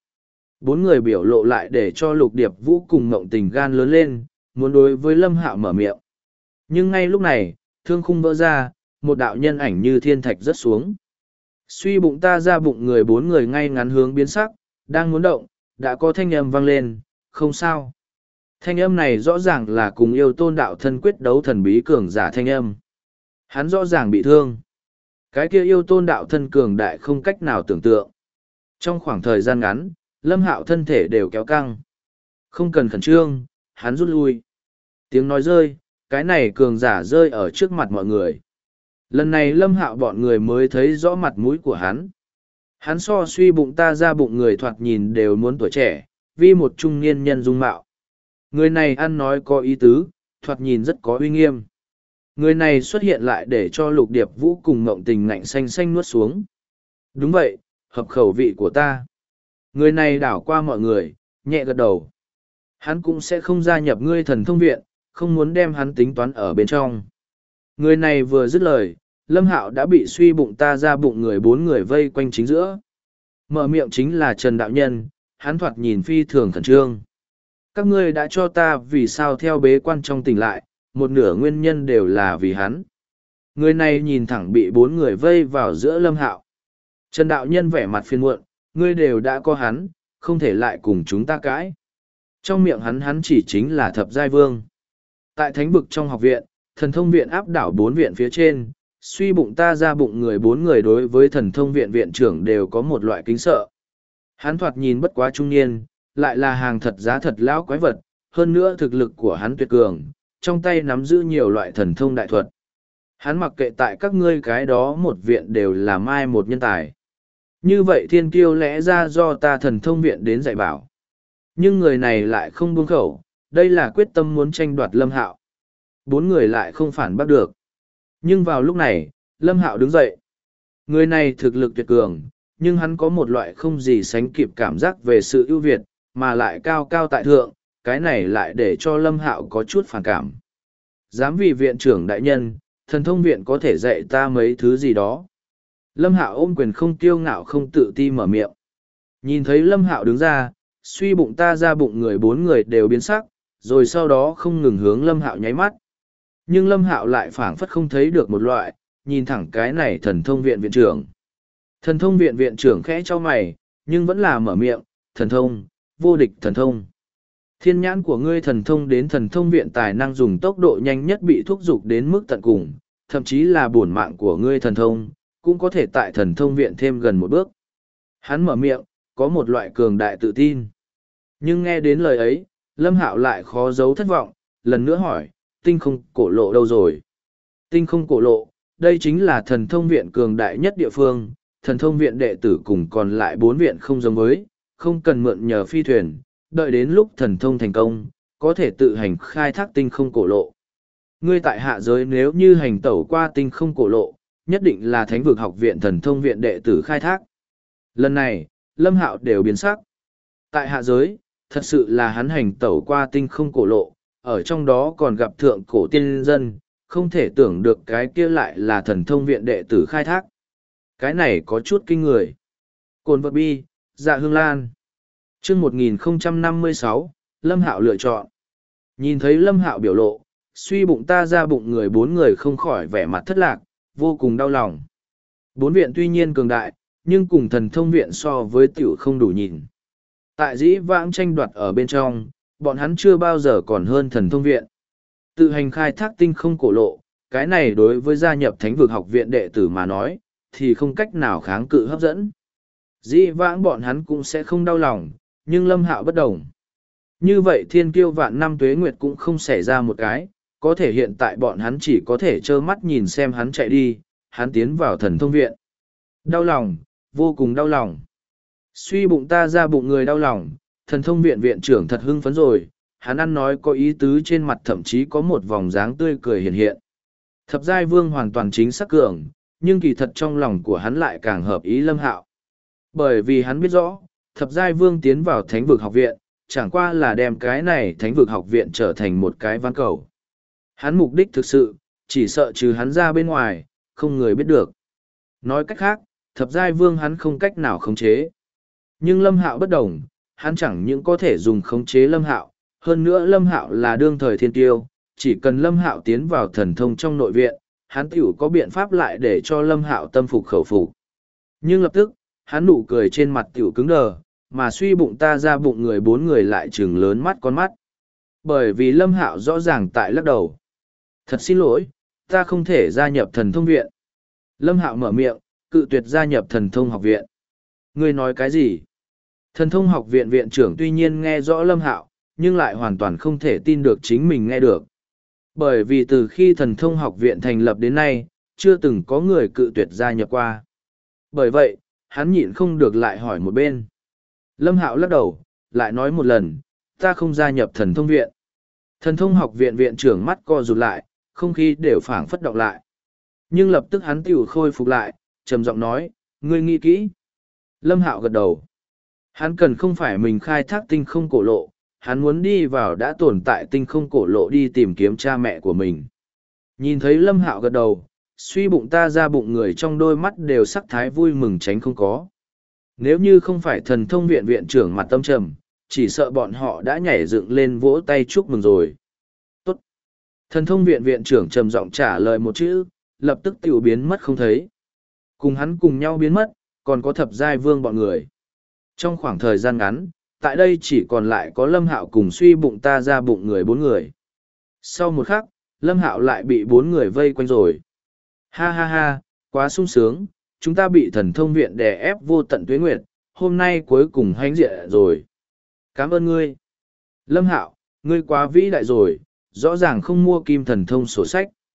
4 người biểu lộ lại để cho Lục Điệp Vũ cùng Ngộng Tình gan lớn lên, muốn đối với Lâm Hạo mở miệng. Nhưng ngay lúc này, thương khung vỡ ra, một đạo nhân ảnh như thiên thạch rớt xuống. Suy bụng ta ra bụng người 4 người ngay ngắn hướng biến sắc, đang muốn động, đã có thanh âm vang lên, không sao. Thanh âm này rõ ràng là cùng yêu tôn đạo thân quyết đấu thần bí cường giả thanh âm. Hắn rõ ràng bị thương. Cái kia yêu tôn đạo thân cường đại không cách nào tưởng tượng. Trong khoảng thời gian ngắn, Lâm Hạo thân thể đều kéo căng. Không cần khẩn trương, hắn rút lui. Tiếng nói rơi, cái này cường giả rơi ở trước mặt mọi người. Lần này Lâm Hạo bọn người mới thấy rõ mặt mũi của hắn. Hắn so suy bụng ta ra bụng người thoạt nhìn đều muốn tuổi trẻ, vì một trung niên nhân dung mạo. Người này ăn nói có ý tứ, thoạt nhìn rất có uy nghiêm. Người này xuất hiện lại để cho Lục Điệp Vũ cùng Ngộng Tình ngạnh xanh xanh nuốt xuống. Đúng vậy, hợp khẩu vị của ta. Người này đảo qua mọi người, nhẹ gật đầu. Hắn cũng sẽ không gia nhập ngươi thần thông viện, không muốn đem hắn tính toán ở bên trong. Người này vừa dứt lời, Lâm Hạo đã bị suy bụng ta ra bụng người 4 người vây quanh chính giữa. Mở miệng chính là Trần Đạo Nhân, hắn thoạt nhìn phi thường khẩn trương. Các ngươi đã cho ta vì sao theo bế quan trong tỉnh lại, một nửa nguyên nhân đều là vì hắn. Người này nhìn thẳng bị 4 người vây vào giữa Lâm Hạo. Trần Đạo Nhân vẻ mặt phiền muộn, ngươi đều đã có hắn, không thể lại cùng chúng ta cãi. Trong miệng hắn chỉ chính là thập giai vương. Tại thánh vực trong học viện, thần thông viện áp đảo 4 viện phía trên, suy bụng ta ra bụng người 4 người đối với thần thông viện viện trưởng đều có một loại kính sợ. Hắn thoạt nhìn bất quá trung niên, lại là hàng thật giá thật lão quái vật, hơn nữa thực lực của hắn tuyệt cường, trong tay nắm giữ nhiều loại thần thông đại thuật. Hắn mặc kệ tại các ngươi cái đó một viện đều là mai một nhân tài. Như vậy thiên kiêu lẽ ra do ta thần thông viện đến dạy bảo. Nhưng người này lại không buông khẩu, đây là quyết tâm muốn tranh đoạt Lâm Hạo. Bốn người lại không phản bác được. Nhưng vào lúc này, Lâm Hạo đứng dậy. Người này thực lực tuyệt cường, nhưng hắn có một loại không gì sánh kịp cảm giác về sự ưu việt, mà lại cao cao tại thượng, cái này lại để cho Lâm Hạo có chút phản cảm. Dám vì viện trưởng đại nhân, thần thông viện có thể dạy ta mấy thứ gì đó. Lâm Hạo ôm quyền không kiêu ngạo không tự ti mở miệng. Nhìn thấy Lâm Hạo đứng ra, suy bụng ta ra bụng người bốn người đều biến sắc, rồi sau đó không ngừng hướng Lâm Hạo nháy mắt. Nhưng Lâm Hạo lại phảng phất không thấy được một loại, nhìn thẳng cái này thần thông viện viện trưởng. Thần thông viện viện trưởng khẽ cho mày, nhưng vẫn là mở miệng, thần thông, vô địch thần thông. Thiên nhãn của ngươi thần thông đến thần thông viện tài năng dùng tốc độ nhanh nhất bị thúc giục đến mức tận cùng, thậm chí là bổn mạng của ngươi thần thông, cũng có thể tại thần thông viện thêm gần một bước. Hắn mở miệng, có một loại cường đại tự tin. Nhưng nghe đến lời ấy, Lâm Hạo lại khó giấu thất vọng, lần nữa hỏi, tinh không cổ lộ đâu rồi? Tinh không cổ lộ, đây chính là thần thông viện cường đại nhất địa phương, thần thông viện đệ tử cùng còn lại bốn viện không giống với, không cần mượn nhờ phi thuyền, đợi đến lúc thần thông thành công, có thể tự hành khai thác tinh không cổ lộ. Ngươi tại hạ giới nếu như hành tẩu qua tinh không cổ lộ, nhất định là thánh vực học viện thần thông viện đệ tử khai thác. Lần này, Lâm Hạo đều biến sắc. Tại hạ giới, thật sự là hắn hành tẩu qua tinh không cổ lộ, ở trong đó còn gặp thượng cổ tiên dân, không thể tưởng được cái kia lại là thần thông viện đệ tử khai thác. Cái này có chút kinh người. Cồn vật bi, dạ hương lan. Chương 1056, Lâm Hạo lựa chọn. Nhìn thấy Lâm Hạo biểu lộ, suy bụng ta ra bụng người bốn người không khỏi vẻ mặt thất lạc, vô cùng đau lòng. Bốn viện tuy nhiên cường đại, nhưng cùng thần thông viện so với tiểu không đủ nhìn. Tại dĩ vãng tranh đoạt ở bên trong, bọn hắn chưa bao giờ còn hơn thần thông viện. Tự hành khai thác tinh không cổ lộ, cái này đối với gia nhập thánh vực học viện đệ tử mà nói, thì không cách nào kháng cự hấp dẫn. Dĩ vãng bọn hắn cũng sẽ không đau lòng, nhưng Lâm Hạo bất đồng. Như vậy thiên kiêu vạn năm tuế nguyệt cũng không xảy ra một cái, có thể hiện tại bọn hắn chỉ có thể trơ mắt nhìn xem hắn chạy đi, hắn tiến vào thần thông viện. Đau lòng, vô cùng đau lòng. Suy bụng ta ra bụng người đau lòng, thần thông viện viện trưởng thật hưng phấn rồi, hắn ăn nói có ý tứ trên mặt thậm chí có một vòng dáng tươi cười hiện hiện. Thập giai vương hoàn toàn chính xác cường, nhưng kỳ thật trong lòng của hắn lại càng hợp ý Lâm Hạo. Bởi vì hắn biết rõ, thập giai vương tiến vào thánh vực học viện, chẳng qua là đem cái này thánh vực học viện trở thành một cái ván cầu. Hắn mục đích thực sự, chỉ sợ trừ hắn ra bên ngoài, không người biết được. Nói cách khác, thập giai vương hắn không cách nào khống chế. Nhưng Lâm Hạo bất đồng, hắn chẳng những có thể dùng khống chế Lâm Hạo, hơn nữa Lâm Hạo là đương thời thiên tiêu, chỉ cần Lâm Hạo tiến vào thần thông trong nội viện, hắn tiểu có biện pháp lại để cho Lâm Hạo tâm phục khẩu phục. Nhưng lập tức, hắn nụ cười trên mặt tiểu cứng đờ, mà suy bụng ta ra bụng người bốn người lại trừng lớn mắt con mắt. Bởi vì Lâm Hạo rõ ràng tại lắc đầu. Thật xin lỗi, ta không thể gia nhập thần thông viện. Lâm Hạo mở miệng, cự tuyệt gia nhập thần thông học viện. Ngươi nói cái gì? Thần thông học viện viện trưởng tuy nhiên nghe rõ Lâm Hạo, nhưng lại hoàn toàn không thể tin được chính mình nghe được. Bởi vì từ khi thần thông học viện thành lập đến nay, chưa từng có người cự tuyệt gia nhập qua. Bởi vậy, hắn nhịn không được lại hỏi một bên. Lâm Hạo lắc đầu, lại nói một lần, ta không gia nhập thần thông viện. Thần thông học viện viện trưởng mắt co rụt lại, không khí đều phảng phất động lại. Nhưng lập tức hắn tiểu khôi phục lại, trầm giọng nói, ngươi nghĩ kỹ. Lâm Hạo gật đầu. Hắn cần không phải mình khai thác tinh không cổ lộ, hắn muốn đi vào đã tồn tại tinh không cổ lộ đi tìm kiếm cha mẹ của mình. Nhìn thấy Lâm Hạo gật đầu, suy bụng ta ra bụng người trong đôi mắt đều sắc thái vui mừng tránh không có. Nếu như không phải thần thông viện viện trưởng mặt tâm trầm, chỉ sợ bọn họ đã nhảy dựng lên vỗ tay chúc mừng rồi. Tốt. Thần thông viện viện trưởng trầm giọng trả lời một chữ, lập tức tiểu biến mất không thấy. Cùng hắn cùng nhau biến mất, còn có thập giai vương bọn người. Trong khoảng thời gian ngắn, tại đây chỉ còn lại có Lâm Hạo cùng suy bụng ta ra bụng người bốn người. Sau một khắc, Lâm Hạo lại bị bốn người vây quanh rồi. Ha ha ha, quá sung sướng, chúng ta bị thần thông viện đè ép vô tận tuế nguyệt, hôm nay cuối cùng hãnh diện rồi. Cảm ơn ngươi. Lâm Hạo, ngươi quá vĩ đại rồi, rõ ràng không mua kim thần thông sổ sách.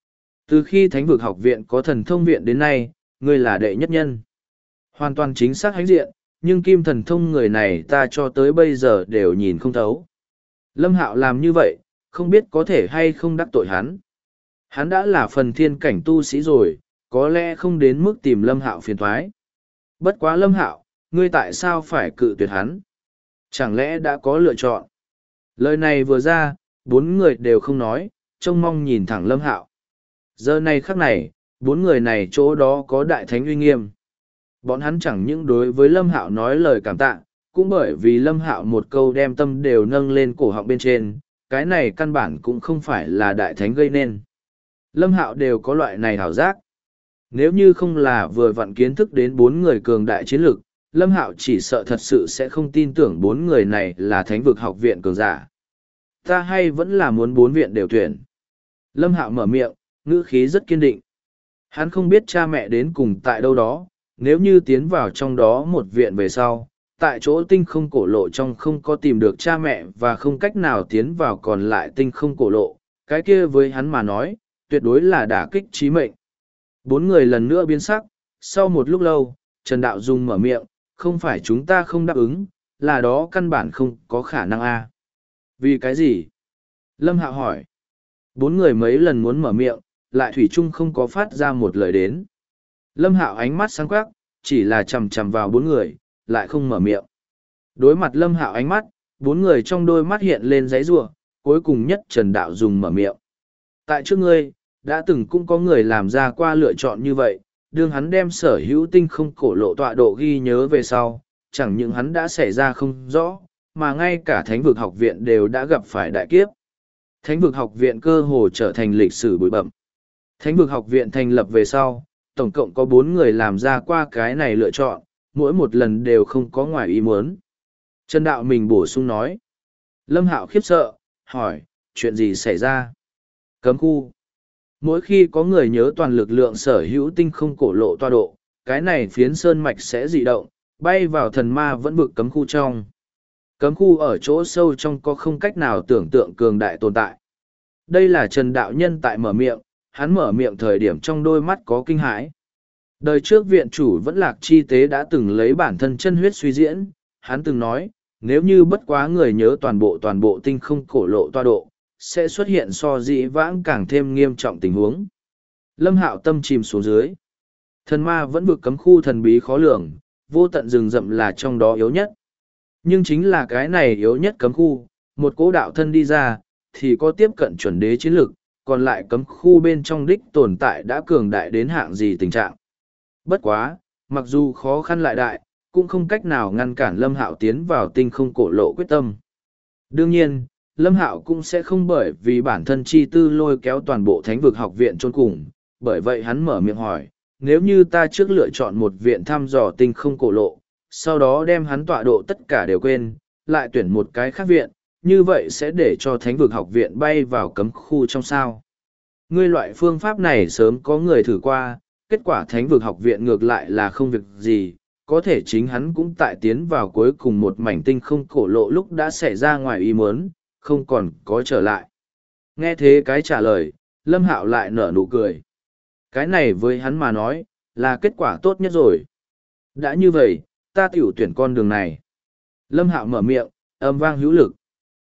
Từ khi Thánh vực học viện có thần thông viện đến nay, ngươi là đệ nhất nhân. Hoàn toàn chính xác hãnh diện, nhưng kim thần thông người này ta cho tới bây giờ đều nhìn không thấu. Lâm Hạo làm như vậy, không biết có thể hay không đắc tội hắn. Hắn đã là phần thiên cảnh tu sĩ rồi, có lẽ không đến mức tìm Lâm Hạo phiền thoái. Bất quá Lâm Hạo, ngươi tại sao phải cự tuyệt hắn? Chẳng lẽ đã có lựa chọn? Lời này vừa ra, bốn người đều không nói, trông mong nhìn thẳng Lâm Hạo. Giờ này khắc này, bốn người này chỗ đó có đại thánh uy nghiêm. Bọn hắn chẳng những đối với Lâm Hạo nói lời cảm tạ, cũng bởi vì Lâm Hạo một câu đem tâm đều nâng lên cổ họng bên trên, cái này căn bản cũng không phải là đại thánh gây nên. Lâm Hạo đều có loại này hảo giác. Nếu như không là vừa vặn kiến thức đến bốn người cường đại chiến lực, Lâm Hạo chỉ sợ thật sự sẽ không tin tưởng bốn người này là thánh vực học viện cường giả. Ta hay vẫn là muốn bốn viện đều tuyển. Lâm Hạo mở miệng, ngữ khí rất kiên định. Hắn không biết cha mẹ đến cùng tại đâu đó, nếu như tiến vào trong đó một viện về sau, tại chỗ tinh không cổ lộ trong không có tìm được cha mẹ và không cách nào tiến vào còn lại tinh không cổ lộ, cái kia với hắn mà nói, tuyệt đối là đả kích chí mệnh. Bốn người lần nữa biến sắc, sau một lúc lâu, Trần Đạo Dung mở miệng, không phải chúng ta không đáp ứng, là đó căn bản không có khả năng a. Vì cái gì? Lâm Hạo hỏi. Bốn người mấy lần muốn mở miệng, lại thủy chung không có phát ra một lời đến. Lâm Hạo ánh mắt sáng quắc, chỉ là chằm chằm vào bốn người, lại không mở miệng. Đối mặt Lâm Hạo ánh mắt, bốn người trong đôi mắt hiện lên giấy rủa, cuối cùng nhất Trần Đạo Dung mở miệng. Tại trước ngươi, đã từng cũng có người làm ra qua lựa chọn như vậy, đương hắn đem sở hữu tinh không cổ lộ tọa độ ghi nhớ về sau, chẳng những hắn đã xảy ra không rõ, mà ngay cả thánh vực học viện đều đã gặp phải đại kiếp. Thánh vực học viện cơ hồ trở thành lịch sử bụi bặm. Thánh vực học viện thành lập về sau, tổng cộng có 4 người làm ra qua cái này lựa chọn, mỗi một lần đều không có ngoài ý muốn. Trần Đạo mình bổ sung nói. Lâm Hạo khiếp sợ, hỏi, chuyện gì xảy ra? Cấm khu. Mỗi khi có người nhớ toàn lực lượng sở hữu tinh không cổ lộ toa độ, cái này phiến sơn mạch sẽ dị động, bay vào thần ma vẫn vực cấm khu trong. Cấm khu ở chỗ sâu trong có không cách nào tưởng tượng cường đại tồn tại. Đây là Trần Đạo Nhân tại mở miệng, hắn mở miệng thời điểm trong đôi mắt có kinh hãi. Đời trước viện chủ Vẫn Lạc Chi Tế đã từng lấy bản thân chân huyết suy diễn, hắn từng nói, nếu như bất quá người nhớ toàn bộ tinh không cổ lộ toa độ, sẽ xuất hiện so dĩ vãng càng thêm nghiêm trọng tình huống. Lâm Hạo tâm chìm xuống dưới. Thần ma vẫn vực cấm khu thần bí khó lường, vô tận rừng rậm là trong đó yếu nhất. Nhưng chính là cái này yếu nhất cấm khu, một cố đạo thân đi ra, thì có tiếp cận chuẩn đế chiến lực, còn lại cấm khu bên trong đích tồn tại đã cường đại đến hạng gì tình trạng. Bất quá, mặc dù khó khăn lại đại, cũng không cách nào ngăn cản Lâm Hạo tiến vào tinh không cổ lộ quyết tâm. Đương nhiên, Lâm Hạo cũng sẽ không bởi vì bản thân chi tư lôi kéo toàn bộ thánh vực học viện chôn cùng, bởi vậy hắn mở miệng hỏi, nếu như ta trước lựa chọn một viện thăm dò tinh không cổ lộ, sau đó đem hắn tọa độ tất cả đều quên, lại tuyển một cái khác viện, như vậy sẽ để cho thánh vực học viện bay vào cấm khu trong sao. Ngươi loại phương pháp này sớm có người thử qua, kết quả thánh vực học viện ngược lại là không việc gì, có thể chính hắn cũng tại tiến vào cuối cùng một mảnh tinh không cổ lộ lúc đã xảy ra ngoài ý muốn, không còn có trở lại. Nghe thế cái trả lời, Lâm Hạo lại nở nụ cười. Cái này với hắn mà nói, là kết quả tốt nhất rồi. Đã như vậy, ta tiểu tuyển con đường này. Lâm Hạo mở miệng, âm vang hữu lực.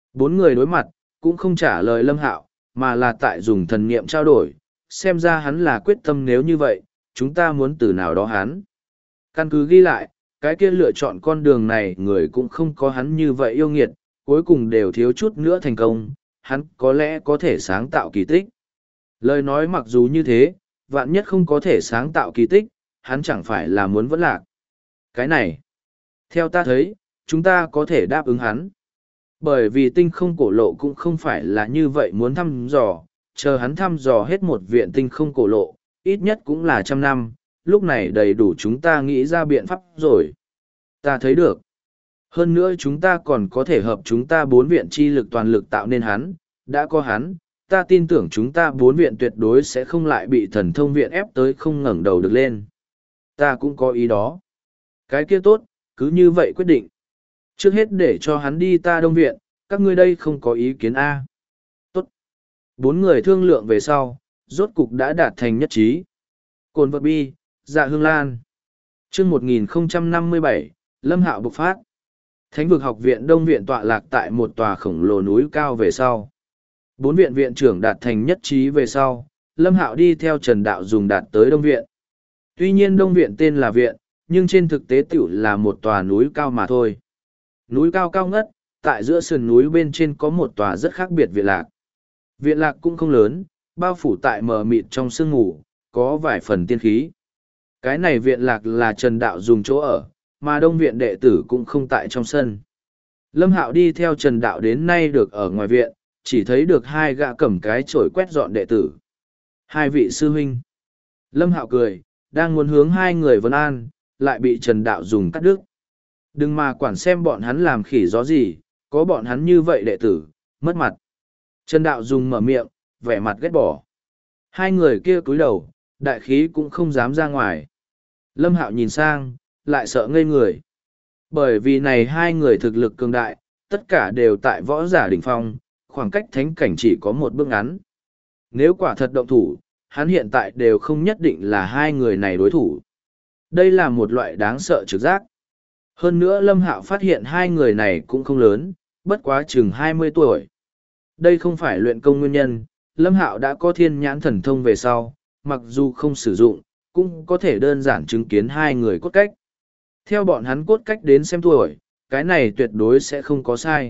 4 người đối mặt, cũng không trả lời Lâm Hạo, mà là tại dùng thần niệm trao đổi. Xem ra hắn là quyết tâm nếu như vậy, chúng ta muốn từ nào đó hắn. Căn cứ ghi lại, cái kia lựa chọn con đường này người cũng không có hắn như vậy yêu nghiệt, cuối cùng đều thiếu chút nữa thành công, hắn có lẽ có thể sáng tạo kỳ tích. Lời nói mặc dù như thế, vạn nhất không có thể sáng tạo kỳ tích, hắn chẳng phải là muốn vẫn lạc. Cái này, theo ta thấy, chúng ta có thể đáp ứng hắn. Bởi vì tinh không cổ lộ cũng không phải là như vậy muốn thăm dò, chờ hắn thăm dò hết một viện tinh không cổ lộ, ít nhất cũng là 100 năm, lúc này đầy đủ chúng ta nghĩ ra biện pháp rồi. Ta thấy được. Hơn nữa chúng ta còn có thể hợp chúng ta 4 viện chi lực toàn lực tạo nên hắn, đã có hắn, ta tin tưởng chúng ta 4 viện tuyệt đối sẽ không lại bị thần thông viện ép tới không ngẩng đầu được lên. Ta cũng có ý đó. Cái kia tốt, cứ như vậy quyết định. Trước hết để cho hắn đi ta đông viện, các ngươi đây không có ý kiến A. Tốt. 4 người thương lượng về sau, rốt cục đã đạt thành nhất trí. Cồn vật bi, dạ hương lan. Chương 1057, Lâm Hạo bộc phát. Thánh vực học viện Đông Viện tọa lạc tại một tòa khổng lồ núi cao về sau. 4 viện viện trưởng đạt thành nhất trí về sau, Lâm Hạo đi theo Trần Đạo Dùng đạt tới Đông Viện. Tuy nhiên Đông Viện tên là viện, nhưng trên thực tế tiểu là một tòa núi cao mà thôi. Núi cao cao ngất, tại giữa sườn núi bên trên có một tòa rất khác biệt viện lạc. Viện lạc cũng không lớn, bao phủ tại mờ mịt trong sương mù, có vài phần tiên khí. Cái này viện lạc là Trần Đạo Dùng chỗ ở, mà Đông Viện đệ tử cũng không tại trong sân. Lâm Hạo đi theo Trần Đạo đến nay được ở ngoài viện, chỉ thấy được 2 gã cầm cái chổi quét dọn đệ tử. 2 vị sư huynh. Lâm Hạo cười, đang muốn hướng 2 người vấn an, lại bị Trần Đạo Dùng cắt đứt. Đừng mà quản xem bọn hắn làm khỉ gió gì, có bọn hắn như vậy đệ tử, mất mặt. Trần Đạo Dùng mở miệng, vẻ mặt ghét bỏ. 2 người kia cúi đầu, đại khí cũng không dám ra ngoài. Lâm Hạo nhìn sang, lại sợ ngây người. Bởi vì này 2 người thực lực cường đại, tất cả đều tại võ giả đỉnh phong, khoảng cách thánh cảnh chỉ có một bước ngắn. Nếu quả thật động thủ, hắn hiện tại đều không nhất định là 2 người này đối thủ. Đây là một loại đáng sợ trực giác. Hơn nữa Lâm Hạo phát hiện 2 người này cũng không lớn, bất quá chừng 20 tuổi. Đây không phải luyện công nguyên nhân, Lâm Hạo đã có thiên nhãn thần thông về sau, mặc dù không sử dụng, cũng có thể đơn giản chứng kiến 2 người cốt cách. Theo bọn hắn cốt cách đến xem tuổi, cái này tuyệt đối sẽ không có sai.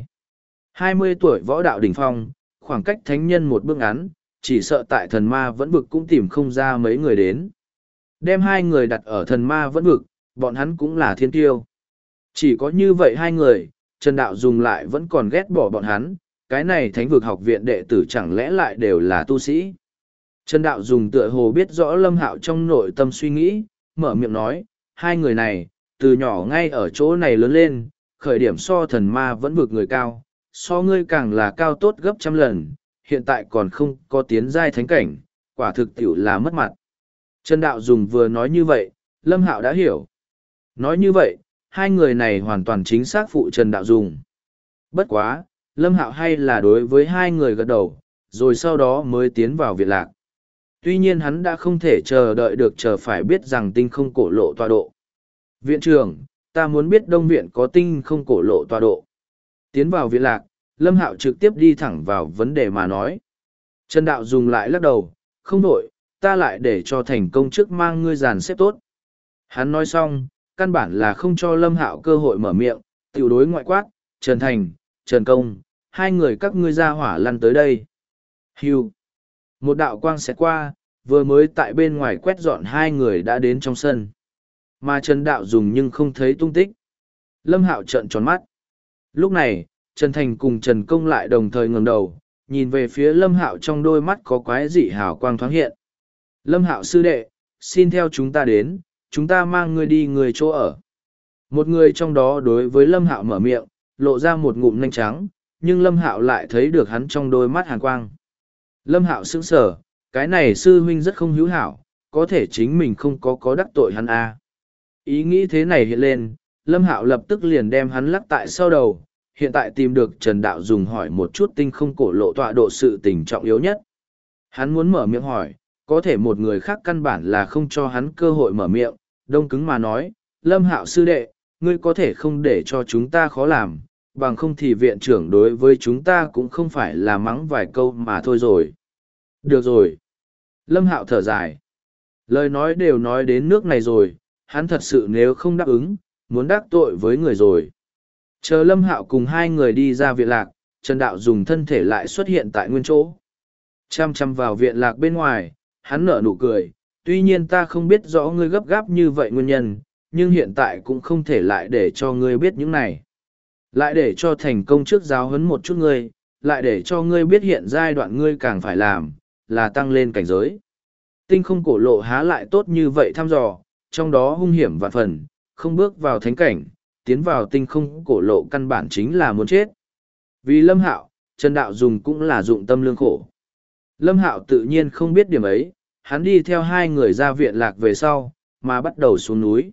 20 tuổi võ đạo đỉnh phong, khoảng cách thánh nhân một bước ngắn, chỉ sợ tại thần ma vẫn vực cũng tìm không ra mấy người đến. Đem 2 người đặt ở thần ma vẫn vực, bọn hắn cũng là thiên tiêu. Chỉ có như vậy 2 người, Trần Đạo Dùng lại vẫn còn ghét bỏ bọn hắn, cái này thánh vực học viện đệ tử chẳng lẽ lại đều là tu sĩ. Trần Đạo Dùng tựa hồ biết rõ Lâm Hạo trong nội tâm suy nghĩ, mở miệng nói, 2 người này, từ nhỏ ngay ở chỗ này lớn lên, khởi điểm so thần ma vẫn vực người cao, so ngươi càng là cao tốt gấp trăm lần, hiện tại còn không có tiến giai thánh cảnh, quả thực tiểu là mất mặt. Trần Đạo Dùng vừa nói như vậy, Lâm Hạo đã hiểu. Nói như vậy, 2 người này hoàn toàn chính xác phụ Trần Đạo Dùng. Bất quá, Lâm Hạo hay là đối với 2 người gật đầu, rồi sau đó mới tiến vào viện lạc. Tuy nhiên hắn đã không thể chờ đợi được chờ phải biết rằng tinh không cổ lộ tọa độ. Viện trưởng, ta muốn biết Đông Viện có tinh không cổ lộ tọa độ. Tiến vào viện lạc, Lâm Hạo trực tiếp đi thẳng vào vấn đề mà nói. Trần Đạo Dùng lại lắc đầu, không đổi, ta lại để cho thành công trước mang ngươi dàn xếp tốt. Hắn nói xong, căn bản là không cho Lâm Hạo cơ hội mở miệng, tiểu đối ngoại quát, Trần Thành, Trần Công, 2 người các ngươi ra hỏa lăn tới đây. Hưu. Một đạo quang xẹt qua, vừa mới tại bên ngoài quét dọn 2 người đã đến trong sân. Mà Trần Đạo Dùng nhưng không thấy tung tích. Lâm Hạo trợn tròn mắt. Lúc này, Trần Thành cùng Trần Công lại đồng thời ngẩng đầu, nhìn về phía Lâm Hạo trong đôi mắt có quái dị hào quang thoáng hiện. Lâm Hạo sư đệ, xin theo chúng ta đến, chúng ta mang ngươi đi người chỗ ở. Một người trong đó đối với Lâm Hạo mở miệng, lộ ra một ngụm nanh trắng, nhưng Lâm Hạo lại thấy được hắn trong đôi mắt hàn quang. Lâm Hạo sững sờ, cái này sư huynh rất không hữu hảo, có thể chính mình không có đắc tội hắn à. Ý nghĩ thế này hiện lên, Lâm Hạo lập tức liền đem hắn lắc tại sau đầu, hiện tại tìm được Trần Đạo Dùng hỏi một chút tinh không cổ lộ tọa độ sự tình trọng yếu nhất. Hắn muốn mở miệng hỏi, có thể một người khác căn bản là không cho hắn cơ hội mở miệng, đông cứng mà nói, Lâm Hạo sư đệ, ngươi có thể không để cho chúng ta khó làm, bằng không thì viện trưởng đối với chúng ta cũng không phải là mắng vài câu mà thôi rồi. Được rồi. Lâm Hạo thở dài. Lời nói đều nói đến nước này rồi, hắn thật sự nếu không đáp ứng, muốn đắc tội với người rồi. Chờ Lâm Hạo cùng 2 người đi ra viện lạc, Trần Đạo Dùng thân thể lại xuất hiện tại nguyên chỗ. Chăm chăm vào viện lạc bên ngoài, hắn nở nụ cười, tuy nhiên ta không biết rõ ngươi gấp gáp như vậy nguyên nhân, nhưng hiện tại cũng không thể lại để cho ngươi biết những này. Lại để cho thành công trước giáo huấn một chút ngươi, lại để cho ngươi biết hiện giai đoạn ngươi càng phải làm, là tăng lên cảnh giới. Tinh không cổ lộ há lại tốt như vậy thăm dò, trong đó hung hiểm vạn phần, không bước vào thánh cảnh, tiến vào tinh không cổ lộ căn bản chính là muốn chết. Vì Lâm Hạo, Trần Đạo Dùng cũng là dụng tâm lương khổ. Lâm Hạo tự nhiên không biết điểm ấy, hắn đi theo 2 người ra viện lạc về sau, mà bắt đầu xuống núi.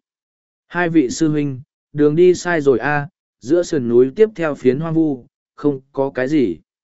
2 vị sư huynh, đường đi sai rồi a, giữa sườn núi tiếp theo phiến hoang vu, không có cái gì.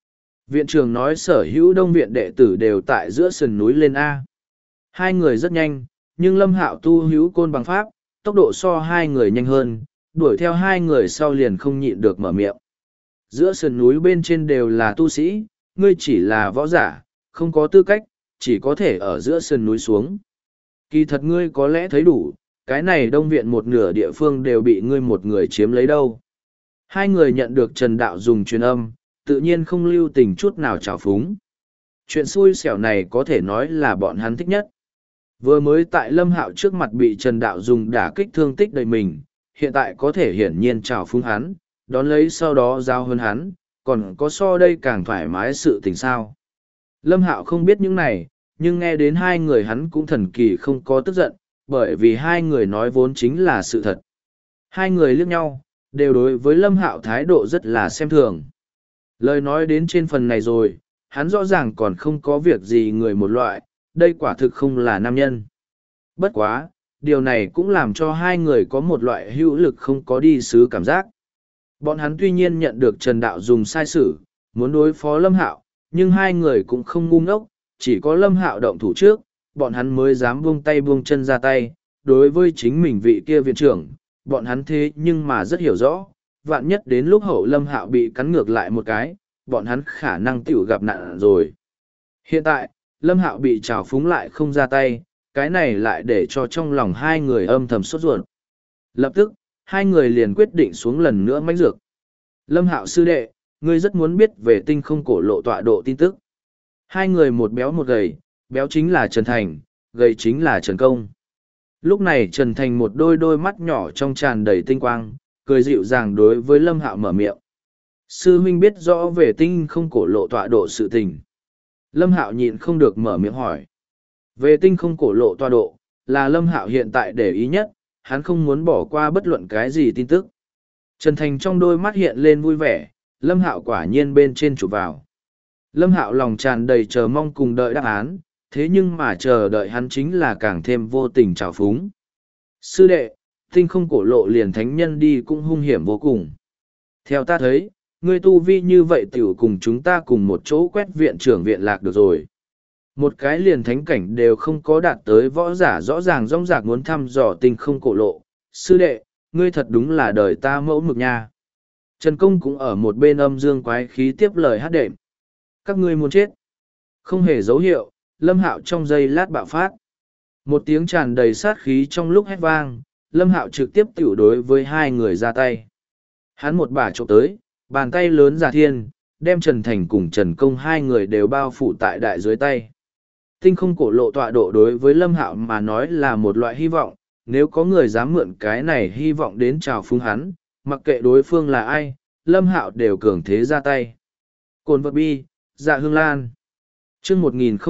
Viện trưởng nói sở hữu đông viện đệ tử đều tại giữa sườn núi lên A. Hai người rất nhanh, nhưng Lâm Hạo tu hữu côn bằng pháp, tốc độ so hai người nhanh hơn, đuổi theo hai người sau liền không nhịn được mở miệng. Giữa sườn núi bên trên đều là tu sĩ, ngươi chỉ là võ giả, không có tư cách, chỉ có thể ở giữa sườn núi xuống. Kỳ thật ngươi có lẽ thấy đủ, cái này đông viện một nửa địa phương đều bị ngươi một người chiếm lấy đâu. Hai người nhận được Trần Đạo dùng truyền âm, tự nhiên không lưu tình chút nào trào phúng. Chuyện xui xẻo này có thể nói là bọn hắn thích nhất. Vừa mới tại Lâm Hạo trước mặt bị Trần Đạo dùng đả kích thương tích đầy mình, hiện tại có thể hiển nhiên trào phúng hắn, đón lấy sau đó giao hơn hắn, còn có so đây càng thoải mái sự tình sao. Lâm Hạo không biết những này, nhưng nghe đến hai người hắn cũng thần kỳ không có tức giận, bởi vì hai người nói vốn chính là sự thật. Hai người liếc nhau, đều đối với Lâm Hạo thái độ rất là xem thường. Lời nói đến trên phần này rồi, hắn rõ ràng còn không có việc gì người một loại, đây quả thực không là nam nhân. Bất quá, điều này cũng làm cho hai người có một loại hữu lực không có đi xứ cảm giác. Bọn hắn tuy nhiên nhận được Trần Đạo dùng sai sử, muốn đối phó Lâm Hạo, nhưng hai người cũng không ngu ngốc, chỉ có Lâm Hạo động thủ trước, bọn hắn mới dám buông tay buông chân ra tay. Đối với chính mình vị kia viện trưởng, bọn hắn thế nhưng mà rất hiểu rõ, vạn nhất đến lúc hậu Lâm Hạo bị cắn ngược lại một cái, bọn hắn khả năng tiểu gặp nạn rồi. Hiện tại, Lâm Hạo bị trào phúng lại không ra tay, cái này lại để cho trong lòng hai người âm thầm sốt ruột. Lập tức, hai người liền quyết định xuống lần nữa mãnh dược. Lâm Hạo sư đệ, ngươi rất muốn biết về tinh không cổ lộ tọa độ tin tức. Hai người một béo một gầy, béo chính là Trần Thành, gầy chính là Trần Công. Lúc này Trần Thành một đôi đôi mắt nhỏ trong tràn đầy tinh quang, cười dịu dàng đối với Lâm Hạo mở miệng. Sư huynh biết rõ về tinh không cổ lộ tọa độ sự tình. Lâm Hạo nhịn không được mở miệng hỏi. Về tinh không cổ lộ tọa độ, là Lâm Hạo hiện tại để ý nhất, hắn không muốn bỏ qua bất luận cái gì tin tức. Trần Thành trong đôi mắt hiện lên vui vẻ, Lâm Hạo quả nhiên bên trên chụp vào. Lâm Hạo lòng tràn đầy chờ mong cùng đợi đáp án, thế nhưng mà chờ đợi hắn chính là càng thêm vô tình trào phúng. Sư đệ, tinh không cổ lộ liền thánh nhân đi cũng hung hiểm vô cùng. Theo ta thấy, ngươi tu vi như vậy tiểu cùng chúng ta cùng một chỗ quét viện trưởng viện lạc được rồi. Một cái liền thánh cảnh đều không có đạt tới võ giả rõ ràng rong rạc muốn thăm dò tinh không cổ lộ. Sư đệ, ngươi thật đúng là đời ta mẫu mực nha. Trần Công cũng ở một bên âm dương quái khí tiếp lời hát đệm. Các ngươi muốn chết. Không hề dấu hiệu, Lâm Hạo trong giây lát bạo phát. Một tiếng tràn đầy sát khí trong lúc hét vang, Lâm Hạo trực tiếp tiểu đối với hai người ra tay. Hắn một bà trộm tới, bàn tay lớn giả thiên, đem Trần Thành cùng Trần Công hai người đều bao phủ tại đại dưới tay. Tinh không cổ lộ tọa độ đối với Lâm Hạo mà nói là một loại hy vọng, nếu có người dám mượn cái này hy vọng đến chào phúng hắn, mặc kệ đối phương là ai, Lâm Hạo đều cường thế ra tay. Cồn vật bi, Dạ Hương Lan. Chương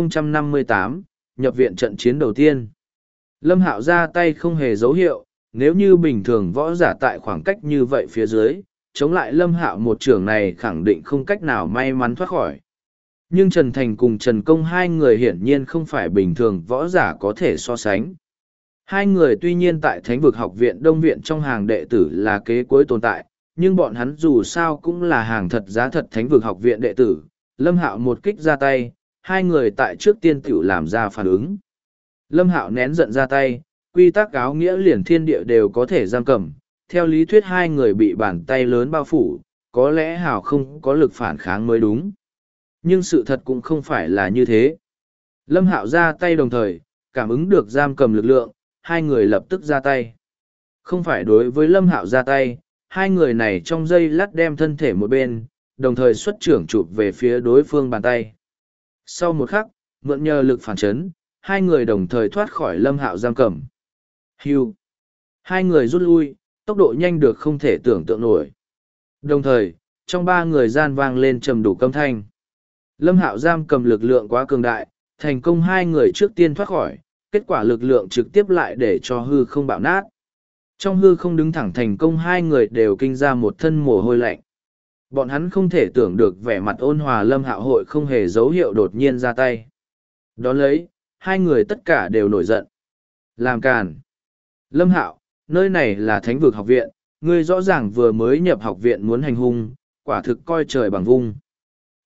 1058, nhập viện trận chiến đầu tiên. Lâm Hạo ra tay không hề dấu hiệu, nếu như bình thường võ giả tại khoảng cách như vậy phía dưới, chống lại Lâm Hạo một trường này khẳng định không cách nào may mắn thoát khỏi. Nhưng Trần Thành cùng Trần Công hai người hiển nhiên không phải bình thường võ giả có thể so sánh. Hai người tuy nhiên tại Thánh vực học viện Đông Viện trong hàng đệ tử là kế cuối tồn tại, nhưng bọn hắn dù sao cũng là hàng thật giá thật Thánh vực học viện đệ tử. Lâm Hạo một kích ra tay, hai người tại trước tiên tiểu làm ra phản ứng. Lâm Hạo nén giận ra tay, quy tắc áo nghĩa liền thiên địa đều có thể giam cầm. Theo lý thuyết hai người bị bàn tay lớn bao phủ, có lẽ Hảo không có lực phản kháng mới đúng. Nhưng sự thật cũng không phải là như thế. Lâm Hạo ra tay đồng thời, cảm ứng được giam cầm lực lượng, hai người lập tức ra tay. Không phải đối với Lâm Hạo ra tay, hai người này trong giây lát đem thân thể một bên, đồng thời xuất trưởng chụp về phía đối phương bàn tay. Sau một khắc, mượn nhờ lực phản chấn, hai người đồng thời thoát khỏi Lâm Hạo giam cầm. Hưu. Hai người rút lui, tốc độ nhanh được không thể tưởng tượng nổi. Đồng thời, trong ba người gian vang lên trầm đủ âm thanh. Lâm Hạo giam cầm lực lượng quá cường đại, thành công hai người trước tiên thoát khỏi, kết quả lực lượng trực tiếp lại để cho hư không bạo nát. Trong hư không đứng thẳng thành công hai người đều kinh ra một thân mồ hôi lạnh. Bọn hắn không thể tưởng được vẻ mặt ôn hòa Lâm Hạo hội không hề dấu hiệu đột nhiên ra tay. Đón lấy, hai người tất cả đều nổi giận. Làm càn. Lâm Hạo, nơi này là Thánh vực học viện, ngươi rõ ràng vừa mới nhập học viện muốn hành hung, quả thực coi trời bằng vung.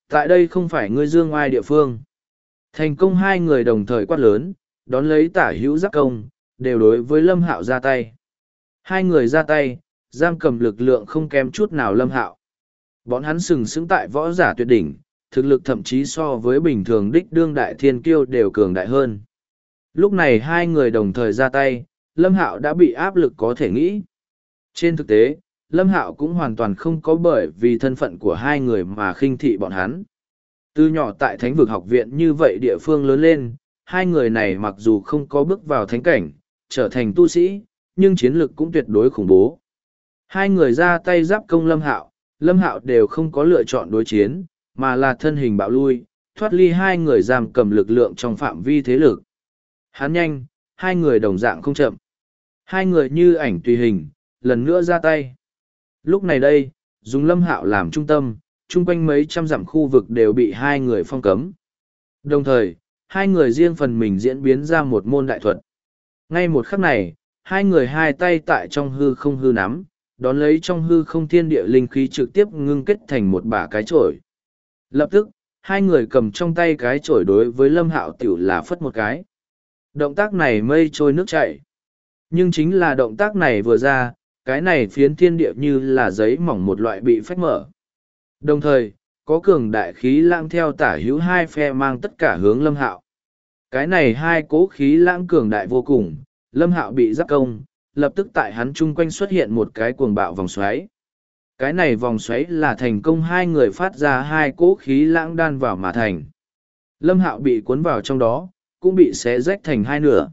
Tại đây không phải ngươi dương oai địa phương. Thành công hai người đồng thời quát lớn, đón lấy tả hữu giáp công, đều đối với Lâm Hạo ra tay. Hai người ra tay, giam cầm lực lượng không kém chút nào Lâm Hạo. Bọn hắn sừng sững tại võ giả tuyệt đỉnh, thực lực thậm chí so với bình thường đích đương đại thiên kiêu đều cường đại hơn. Lúc này hai người đồng thời ra tay, Lâm Hạo đã bị áp lực có thể nghĩ. Trên thực tế, Lâm Hạo cũng hoàn toàn không có bởi vì thân phận của hai người mà khinh thị bọn hắn. Từ nhỏ tại Thánh vực học viện như vậy địa phương lớn lên, hai người này mặc dù không có bước vào thánh cảnh, trở thành tu sĩ, nhưng chiến lực cũng tuyệt đối khủng bố. Hai người ra tay giáp công Lâm Hạo đều không có lựa chọn đối chiến, mà là thân hình bạo lui, thoát ly hai người giam cầm lực lượng trong phạm vi thế lực. Hắn nhanh, hai người đồng dạng không chậm. Hai người như ảnh tùy hình, lần nữa ra tay. Lúc này đây, dùng Lâm Hạo làm trung tâm, chung quanh mấy trăm dặm khu vực đều bị hai người phong cấm. Đồng thời, hai người riêng phần mình diễn biến ra một môn đại thuật. Ngay một khắc này, hai người hai tay tại trong hư không hư nắm, đón lấy trong hư không thiên địa linh khí trực tiếp ngưng kết thành một bả cái chổi. Lập tức, hai người cầm trong tay cái chổi đối với Lâm Hạo tiểu là phất một cái. Động tác này mây trôi nước chảy. Nhưng chính là động tác này vừa ra, cái này phiến thiên địa như là giấy mỏng một loại bị phách mở. Đồng thời, có cường đại khí lãng theo tả hữu hai phe mang tất cả hướng Lâm Hạo. Cái này hai cố khí lãng cường đại vô cùng, Lâm Hạo bị giáp công, lập tức tại hắn chung quanh xuất hiện một cái cuồng bạo vòng xoáy. Cái này vòng xoáy là thành công hai người phát ra hai cỗ khí lãng đan vào mà thành. Lâm Hạo bị cuốn vào trong đó, cũng bị xé rách thành hai nửa.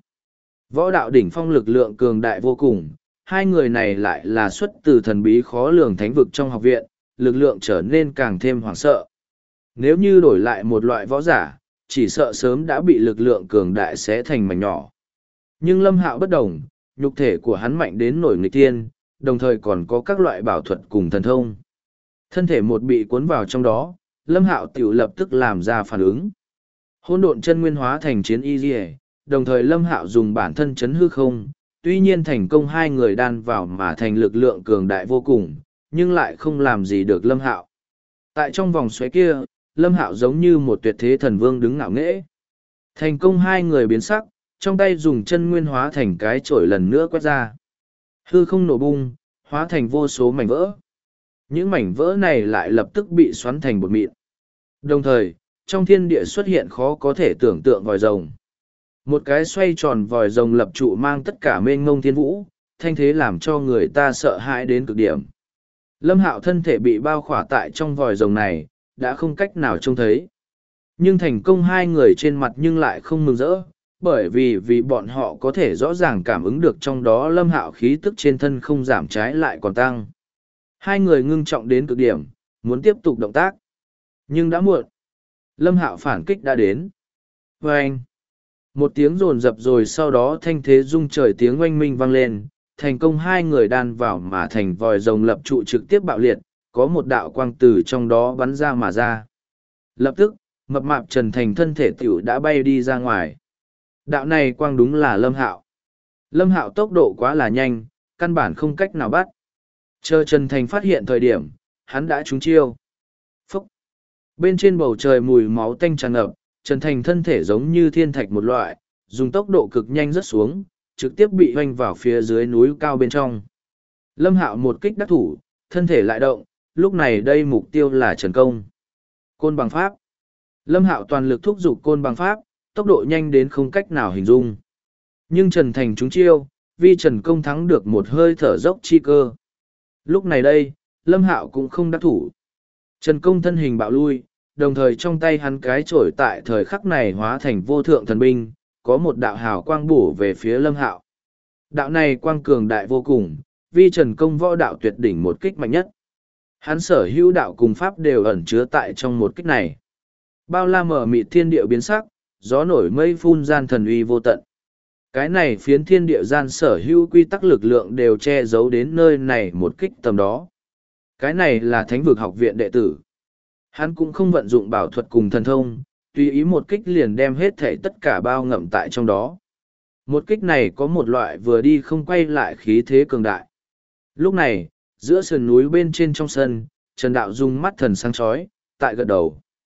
Võ đạo đỉnh phong lực lượng cường đại vô cùng, hai người này lại là xuất từ thần bí khó lường thánh vực trong học viện, lực lượng trở nên càng thêm hoảng sợ. Nếu như đổi lại một loại võ giả, chỉ sợ sớm đã bị lực lượng cường đại xé thành mảnh nhỏ. Nhưng Lâm Hạo bất đồng, nhục thể của hắn mạnh đến nổi nghịch tiên, đồng thời còn có các loại bảo thuật cùng thần thông. Thân thể một bị cuốn vào trong đó, Lâm Hạo tiểu lập tức làm ra phản ứng. Hỗn độn chân nguyên hóa thành chiến y liễu, đồng thời Lâm Hạo dùng bản thân chấn hư không, tuy nhiên thành công hai người đan vào mà thành lực lượng cường đại vô cùng, nhưng lại không làm gì được Lâm Hạo. Tại trong vòng xoáy kia, Lâm Hạo giống như một tuyệt thế thần vương đứng ngạo nghễ. Thành công hai người biến sắc, trong tay dùng chân nguyên hóa thành cái chổi lần nữa quét ra. Hư không nổ bung, hóa thành vô số mảnh vỡ. Những mảnh vỡ này lại lập tức bị xoắn thành bột mịn. Đồng thời, trong thiên địa xuất hiện khó có thể tưởng tượng vòi rồng. Một cái xoay tròn vòi rồng lập trụ mang tất cả mênh mông thiên vũ, thanh thế làm cho người ta sợ hãi đến cực điểm. Lâm Hạo thân thể bị bao khỏa tại trong vòi rồng này, đã không cách nào trông thấy. Nhưng thành công hai người trên mặt nhưng lại không mừng rỡ, bởi vì bọn họ có thể rõ ràng cảm ứng được trong đó Lâm Hạo khí tức trên thân không giảm trái lại còn tăng. Hai người ngưng trọng đến cực điểm, muốn tiếp tục động tác. Nhưng đã muộn. Lâm Hạo phản kích đã đến. Vâng! Một tiếng rồn rập rồi sau đó thanh thế rung trời tiếng oanh minh vang lên, thành công hai người đan vào mà thành vòi rồng lập trụ trực tiếp bạo liệt, có một đạo quang từ trong đó bắn ra mà ra. Lập tức, mập mạp Trần Thành thân thể tiểu đã bay đi ra ngoài. Đạo này quang đúng là Lâm Hạo. Lâm Hạo tốc độ quá là nhanh, căn bản không cách nào bắt. Chờ Trần Thành phát hiện thời điểm, hắn đã trúng chiêu. Phúc! Bên trên bầu trời mùi máu tanh tràn ngập, Trần Thành thân thể giống như thiên thạch một loại, dùng tốc độ cực nhanh rớt xuống, trực tiếp bị hoanh vào phía dưới núi cao bên trong. Lâm Hạo một kích đắc thủ, thân thể lại động, lúc này đây mục tiêu là Trần Công. Côn bằng pháp. Lâm Hạo toàn lực thúc giục côn bằng pháp, tốc độ nhanh đến không cách nào hình dung. Nhưng Trần Thành trúng chiêu, vì Trần Công thắng được một hơi thở dốc chi cơ. Lúc này đây, Lâm Hạo cũng không đắc thủ. Trần Công thân hình bạo lui, đồng thời trong tay hắn cái chổi tại thời khắc này hóa thành vô thượng thần binh, có một đạo hào quang bổ về phía Lâm Hạo. Đạo này quang cường đại vô cùng, vì Trần Công võ đạo tuyệt đỉnh một kích mạnh nhất. Hắn sở hữu đạo cùng pháp đều ẩn chứa tại trong một kích này. Bao la mở mịt thiên địa biến sắc, gió nổi mây phun gian thần uy vô tận. Cái này phiến thiên địa gian sở hữu quy tắc lực lượng đều che giấu đến nơi này một kích tầm đó. Cái này là thánh vực học viện đệ tử. Hắn cũng không vận dụng bảo thuật cùng thần thông, tùy ý một kích liền đem hết thể tất cả bao ngậm tại trong đó. Một kích này có một loại vừa đi không quay lại khí thế cường đại. Lúc này, giữa sườn núi bên trên trong sân, Trần Đạo dùng mắt thần sáng chói, tại gật đầu.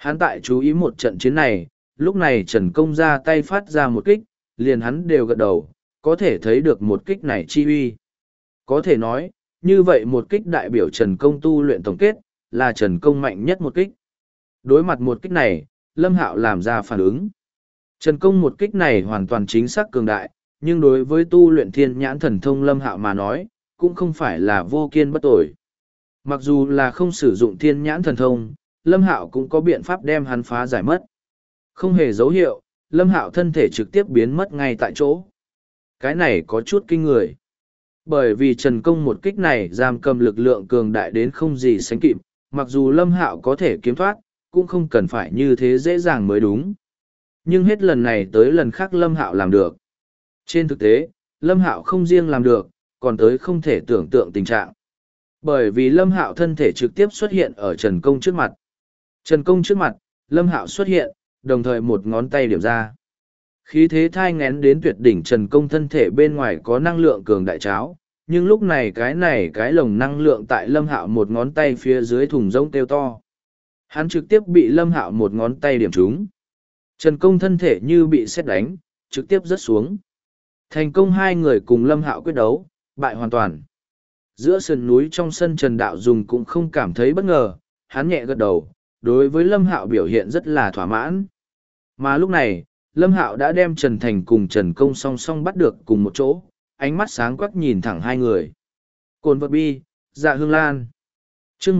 Hắn tại chú ý một trận chiến này, lúc này Trần Công ra tay phát ra một kích, liền hắn đều gật đầu, có thể thấy được một kích này chi uy. Có thể nói, như vậy một kích đại biểu Trần Công tu luyện tổng kết, là Trần Công mạnh nhất một kích. Đối mặt một kích này, Lâm Hạo làm ra phản ứng. Trần Công một kích này hoàn toàn chính xác cường đại, nhưng đối với tu luyện thiên nhãn thần thông Lâm Hạo mà nói, cũng không phải là vô kiên bất tồi. Mặc dù là không sử dụng thiên nhãn thần thông, Lâm Hạo cũng có biện pháp đem hắn phá giải mất. Không hề dấu hiệu, Lâm Hạo thân thể trực tiếp biến mất ngay tại chỗ. Cái này có chút kinh người. Bởi vì Trần Công một kích này giam cầm lực lượng cường đại đến không gì sánh kịp, mặc dù Lâm Hạo có thể kiếm thoát, cũng không cần phải như thế dễ dàng mới đúng. Nhưng hết lần này tới lần khác Lâm Hạo làm được. Trên thực tế, Lâm Hạo không riêng làm được, còn tới không thể tưởng tượng tình trạng. Bởi vì Lâm Hạo thân thể trực tiếp xuất hiện ở Trần Công trước mặt. Trần Công trước mặt, Lâm Hạo xuất hiện, đồng thời một ngón tay điểm ra. Khí thế thai ngén đến tuyệt đỉnh Trần Công thân thể bên ngoài có năng lượng cường đại cháo, nhưng lúc này cái lồng năng lượng tại Lâm Hạo một ngón tay phía dưới thùng rỗng kêu to. Hắn trực tiếp bị Lâm Hạo một ngón tay điểm trúng. Trần Công thân thể như bị sét đánh, trực tiếp rớt xuống. Thành công hai người cùng Lâm Hạo quyết đấu, bại hoàn toàn. Giữa sườn núi trong sân Trần Đạo Dùng cũng không cảm thấy bất ngờ, hắn nhẹ gật đầu, đối với Lâm Hạo biểu hiện rất là thỏa mãn. Mà lúc này, Lâm Hạo đã đem Trần Thành cùng Trần Công song song bắt được cùng một chỗ, ánh mắt sáng quắc nhìn thẳng hai người. Cồn vật bi, Dạ Hương Lan. Chương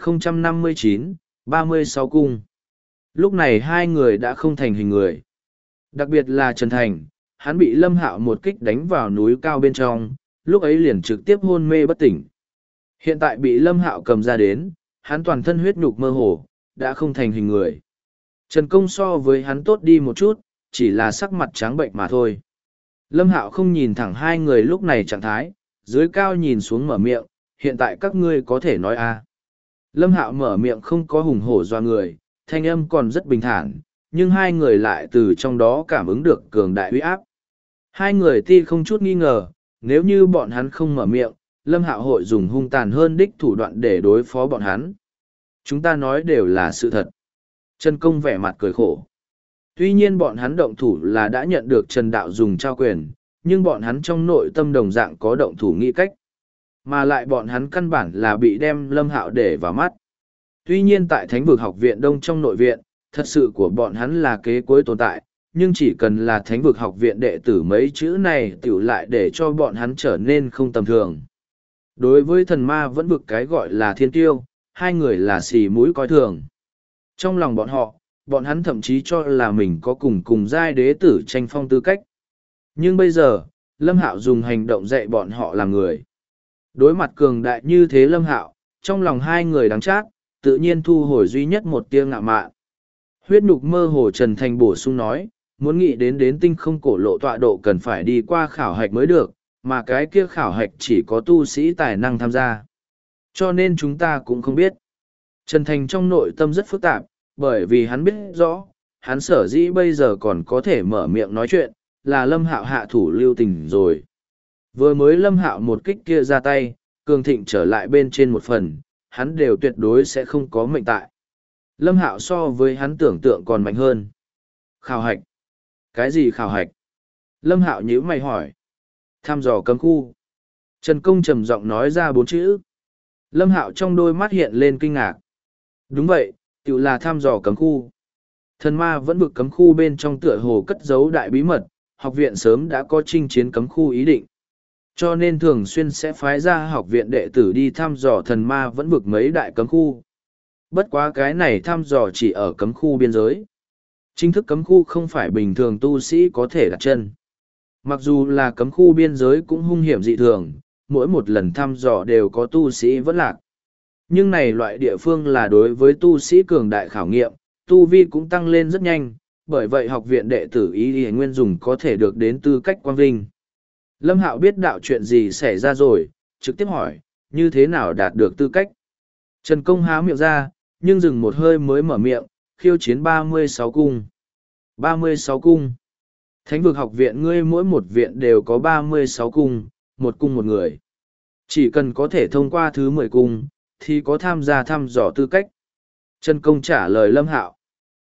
1059, 36 cung. Lúc này hai người đã không thành hình người. Đặc biệt là Trần Thành, hắn bị Lâm Hạo một kích đánh vào núi cao bên trong, lúc ấy liền trực tiếp hôn mê bất tỉnh. Hiện tại bị Lâm Hạo cầm ra đến, hắn toàn thân huyết nhục mơ hồ, đã không thành hình người. Trần Công so với hắn tốt đi một chút, chỉ là sắc mặt trắng bệnh mà thôi. Lâm Hạo không nhìn thẳng hai người lúc này trạng thái, dưới cao nhìn xuống mở miệng, hiện tại các ngươi có thể nói a. Lâm Hạo mở miệng không có hùng hổ doa người, thanh âm còn rất bình thản, nhưng hai người lại từ trong đó cảm ứng được cường đại uy áp. Hai người ti không chút nghi ngờ, nếu như bọn hắn không mở miệng, Lâm Hạo hội dùng hung tàn hơn đích thủ đoạn để đối phó bọn hắn. Chúng ta nói đều là sự thật. Trần Công vẻ mặt cười khổ. Tuy nhiên bọn hắn động thủ là đã nhận được Trần Đạo Dùng trao quyền, nhưng bọn hắn trong nội tâm đồng dạng có động thủ nghĩ cách. Mà lại bọn hắn căn bản là bị đem Lâm Hạo để vào mắt. Tuy nhiên tại Thánh vực học viện Đông trong nội viện, thật sự của bọn hắn là kế cuối tồn tại, nhưng chỉ cần là Thánh vực học viện đệ tử mấy chữ này tiểu lại để cho bọn hắn trở nên không tầm thường. Đối với thần ma vẫn vực cái gọi là thiên tiêu, hai người là xì mũi coi thường. Trong lòng bọn hắn thậm chí cho là mình có cùng giai đế tử tranh phong tư cách. Nhưng bây giờ, Lâm Hạo dùng hành động dạy bọn họ làm người. Đối mặt cường đại như thế Lâm Hạo, trong lòng hai người đáng chát, tự nhiên thu hồi duy nhất một tia ngạo mạn. Huyết nhục mơ hồ Trần Thành bổ sung nói, muốn nghĩ đến tinh không cổ lộ tọa độ cần phải đi qua khảo hạch mới được, mà cái kia khảo hạch chỉ có tu sĩ tài năng tham gia. Cho nên chúng ta cũng không biết. Trần Thành trong nội tâm rất phức tạp, bởi vì hắn biết rõ, hắn sở dĩ bây giờ còn có thể mở miệng nói chuyện, là Lâm Hạo hạ thủ lưu tình rồi. Vừa mới Lâm Hạo một kích kia ra tay, cường thịnh trở lại bên trên một phần, hắn đều tuyệt đối sẽ không có mệnh tại. Lâm Hạo so với hắn tưởng tượng còn mạnh hơn. Khảo hạch. Cái gì khảo hạch? Lâm Hạo nhíu mày hỏi. Thăm dò cấm khu. Trần Công trầm giọng nói ra 4 chữ. Lâm Hạo trong đôi mắt hiện lên kinh ngạc. Đúng vậy, tự là thăm dò cấm khu. Thần ma vẫn vực cấm khu bên trong tựa hồ cất giấu đại bí mật, học viện sớm đã có chinh chiến cấm khu ý định. Cho nên thường xuyên sẽ phái ra học viện đệ tử đi thăm dò thần ma vẫn vực mấy đại cấm khu. Bất quá cái này thăm dò chỉ ở cấm khu biên giới. Chính thức cấm khu không phải bình thường tu sĩ có thể đặt chân. Mặc dù là cấm khu biên giới cũng hung hiểm dị thường, mỗi một lần thăm dò đều có tu sĩ vẫn lạc. Nhưng này loại địa phương là đối với tu sĩ cường đại khảo nghiệm, tu vi cũng tăng lên rất nhanh, bởi vậy học viện đệ tử ý nguyên dùng có thể được đến tư cách quang vinh. Lâm Hạo biết đạo chuyện gì xảy ra rồi, trực tiếp hỏi, như thế nào đạt được tư cách. Trần Công há miệng ra, nhưng dừng một hơi mới mở miệng, khiêu chiến 36 cung. 36 cung. Thánh vực học viện ngươi mỗi một viện đều có 36 cung, một cung một người. Chỉ cần có thể thông qua thứ 10 cung, thì có tham gia thăm dò tư cách. Trần Công trả lời Lâm Hạo.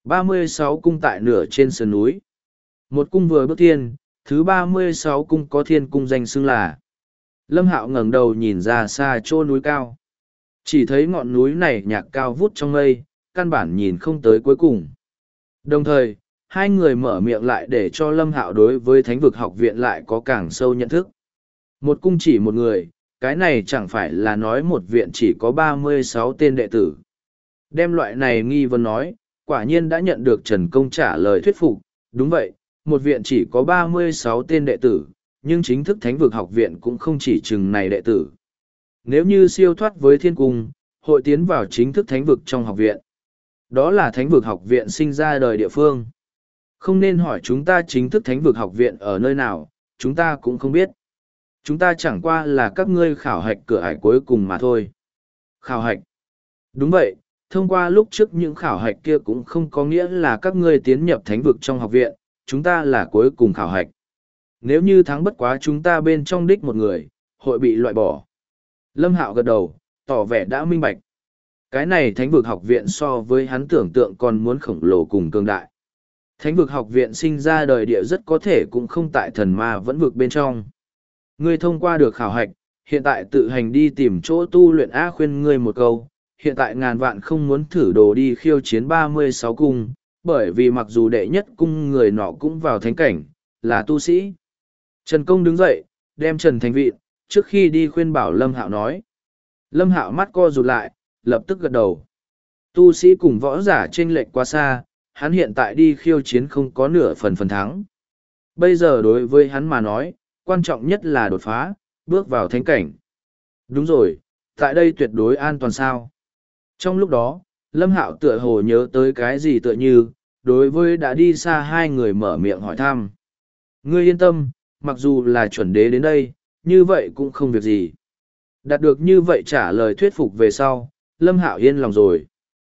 36 cung tại nửa trên sườn núi. Một cung vừa bước thiên, thứ 36 cung có thiên cung danh xưng là. Lâm Hạo ngẩng đầu nhìn ra xa chỗ núi cao. Chỉ thấy ngọn núi này nhạc cao vút trong mây, căn bản nhìn không tới cuối cùng. Đồng thời, hai người mở miệng lại để cho Lâm Hạo đối với Thánh vực học viện lại có càng sâu nhận thức. Một cung chỉ một người, cái này chẳng phải là nói một viện chỉ có 36 tên đệ tử. Đem loại này nghi vấn nói, quả nhiên đã nhận được Trần Công trả lời thuyết phục. Đúng vậy, một viện chỉ có 36 tên đệ tử, nhưng chính thức Thánh vực học viện cũng không chỉ chừng này đệ tử. Nếu như siêu thoát với thiên cung, hội tiến vào chính thức Thánh vực trong học viện. Đó là Thánh vực học viện sinh ra đời địa phương. Không nên hỏi chúng ta chính thức Thánh vực học viện ở nơi nào, chúng ta cũng không biết. Chúng ta chẳng qua là các ngươi khảo hạch cửa ải cuối cùng mà thôi. Khảo hạch. Đúng vậy, thông qua lúc trước những khảo hạch kia cũng không có nghĩa là các ngươi tiến nhập Thánh vực trong học viện, chúng ta là cuối cùng khảo hạch. Nếu như thắng bất quá chúng ta bên trong đích một người, hội bị loại bỏ. Lâm Hạo gật đầu, tỏ vẻ đã minh bạch. Cái này Thánh vực học viện so với hắn tưởng tượng còn muốn khổng lồ cùng cường đại. Thánh vực học viện sinh ra đời địa rất có thể cũng không tại thần ma vẫn vực bên trong. Ngươi thông qua được khảo hạch, hiện tại tự hành đi tìm chỗ tu luyện á, khuyên ngươi một câu. Hiện tại ngàn vạn không muốn thử đồ đi khiêu chiến 36 cung, bởi vì mặc dù đệ nhất cung người nọ cũng vào thánh cảnh, là tu sĩ. Trần Công đứng dậy, đem Trần Thành Vịn, trước khi đi khuyên bảo Lâm Hạo nói. Lâm Hạo mắt co rụt lại, lập tức gật đầu. Tu sĩ cùng võ giả chênh lệch quá xa, hắn hiện tại đi khiêu chiến không có nửa phần thắng. Bây giờ đối với hắn mà nói, quan trọng nhất là đột phá, bước vào thánh cảnh. Đúng rồi, tại đây tuyệt đối an toàn sao. Trong lúc đó, Lâm Hạo tựa hồ nhớ tới cái gì tựa như, đối với đã đi xa hai người mở miệng hỏi thăm. Ngươi yên tâm, mặc dù là chuẩn đế đến đây, như vậy cũng không việc gì. Đạt được như vậy trả lời thuyết phục về sau, Lâm Hạo yên lòng rồi.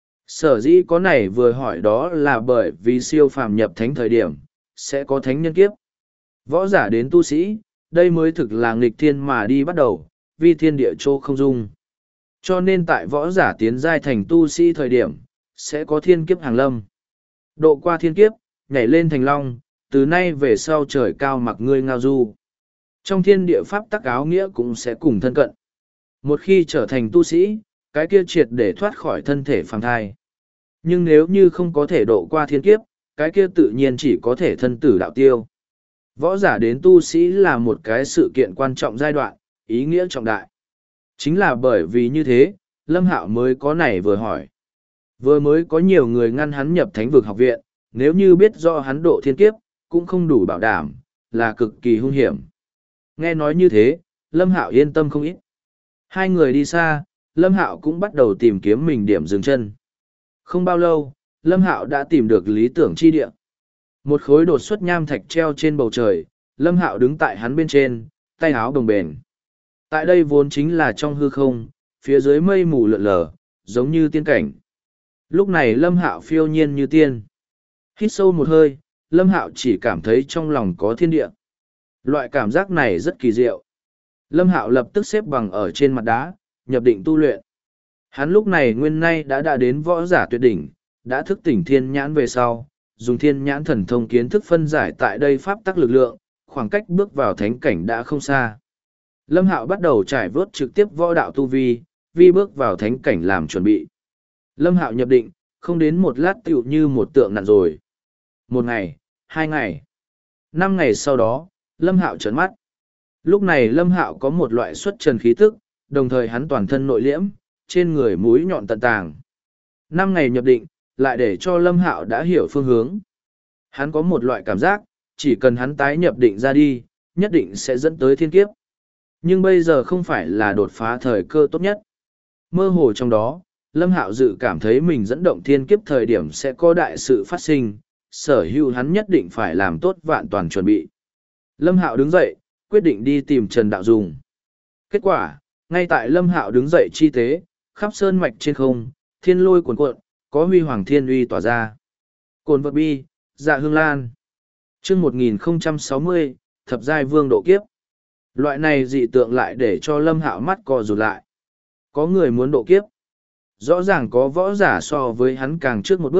Sở dĩ có này vừa hỏi đó là bởi vì siêu phàm nhập thánh thời điểm, sẽ có thánh nhân kiếp. Võ giả đến tu sĩ, đây mới thực là nghịch thiên mà đi bắt đầu, vì thiên địa chỗ không dung. Cho nên tại võ giả tiến giai thành tu sĩ thời điểm, sẽ có thiên kiếp hàng lâm. Độ qua thiên kiếp, nhảy lên thành long, từ nay về sau trời cao mặc ngươi ngao du. Trong thiên địa pháp tắc áo nghĩa cũng sẽ cùng thân cận. Một khi trở thành tu sĩ, cái kia triệt để thoát khỏi thân thể phàm thai. Nhưng nếu như không có thể độ qua thiên kiếp, cái kia tự nhiên chỉ có thể thân tử đạo tiêu. Võ giả đến tu sĩ là một cái sự kiện quan trọng giai đoạn, ý nghĩa trọng đại. Chính là bởi vì như thế, Lâm Hạo mới có này vừa hỏi. Vừa mới có nhiều người ngăn hắn nhập thánh vực học viện, nếu như biết do hắn độ thiên kiếp, cũng không đủ bảo đảm, là cực kỳ hung hiểm. Nghe nói như thế, Lâm Hạo yên tâm không ít. Hai người đi xa, Lâm Hạo cũng bắt đầu tìm kiếm mình điểm dừng chân. Không bao lâu, Lâm Hạo đã tìm được lý tưởng chi địa. Một khối đột xuất nham thạch treo trên bầu trời, Lâm Hạo đứng tại hắn bên trên, tay áo đồng bền. Tại đây vốn chính là trong hư không, phía dưới mây mù lượn lờ, giống như tiên cảnh. Lúc này Lâm Hạo phiêu nhiên như tiên. Hít sâu một hơi, Lâm Hạo chỉ cảm thấy trong lòng có thiên địa. Loại cảm giác này rất kỳ diệu. Lâm Hạo lập tức xếp bằng ở trên mặt đá, nhập định tu luyện. Hắn lúc này nguyên nay đã đến võ giả tuyệt đỉnh, đã thức tỉnh thiên nhãn về sau, dùng thiên nhãn thần thông kiến thức phân giải tại đây pháp tắc lực lượng, khoảng cách bước vào thánh cảnh đã không xa. Lâm Hạo bắt đầu trải vớt trực tiếp võ đạo tu vi, bước vào thánh cảnh làm chuẩn bị. Lâm Hạo nhập định, không đến một lát tựu như một tượng nặn rồi. 1 ngày, 2 ngày, 5 ngày sau đó, Lâm Hạo trợn mắt. Lúc này Lâm Hạo có một loại xuất trần khí tức, đồng thời hắn toàn thân nội liễm, trên người mũi nhọn tận tàng. 5 ngày nhập định, lại để cho Lâm Hạo đã hiểu phương hướng. Hắn có một loại cảm giác, chỉ cần hắn tái nhập định ra đi, nhất định sẽ dẫn tới thiên kiếp. Nhưng bây giờ không phải là đột phá thời cơ tốt nhất. Mơ hồ trong đó, Lâm Hạo dự cảm thấy mình dẫn động thiên kiếp thời điểm sẽ có đại sự phát sinh, sở hữu hắn nhất định phải làm tốt vạn toàn chuẩn bị. Lâm Hạo đứng dậy, quyết định đi tìm Trần Đạo Dùng. Kết quả, ngay tại Lâm Hạo đứng dậy chi tế, khắp sơn mạch trên không, thiên lôi cuồn cuộn, có huy hoàng thiên uy tỏa ra. Cồn vật bi, dạ hương lan. Chương 1060, thập giai vương độ kiếp. Loại này dị tượng lại để cho Lâm Hạo mắt co rụt lại. Có người muốn độ kiếp. Rõ ràng có võ giả so với hắn càng trước một bước,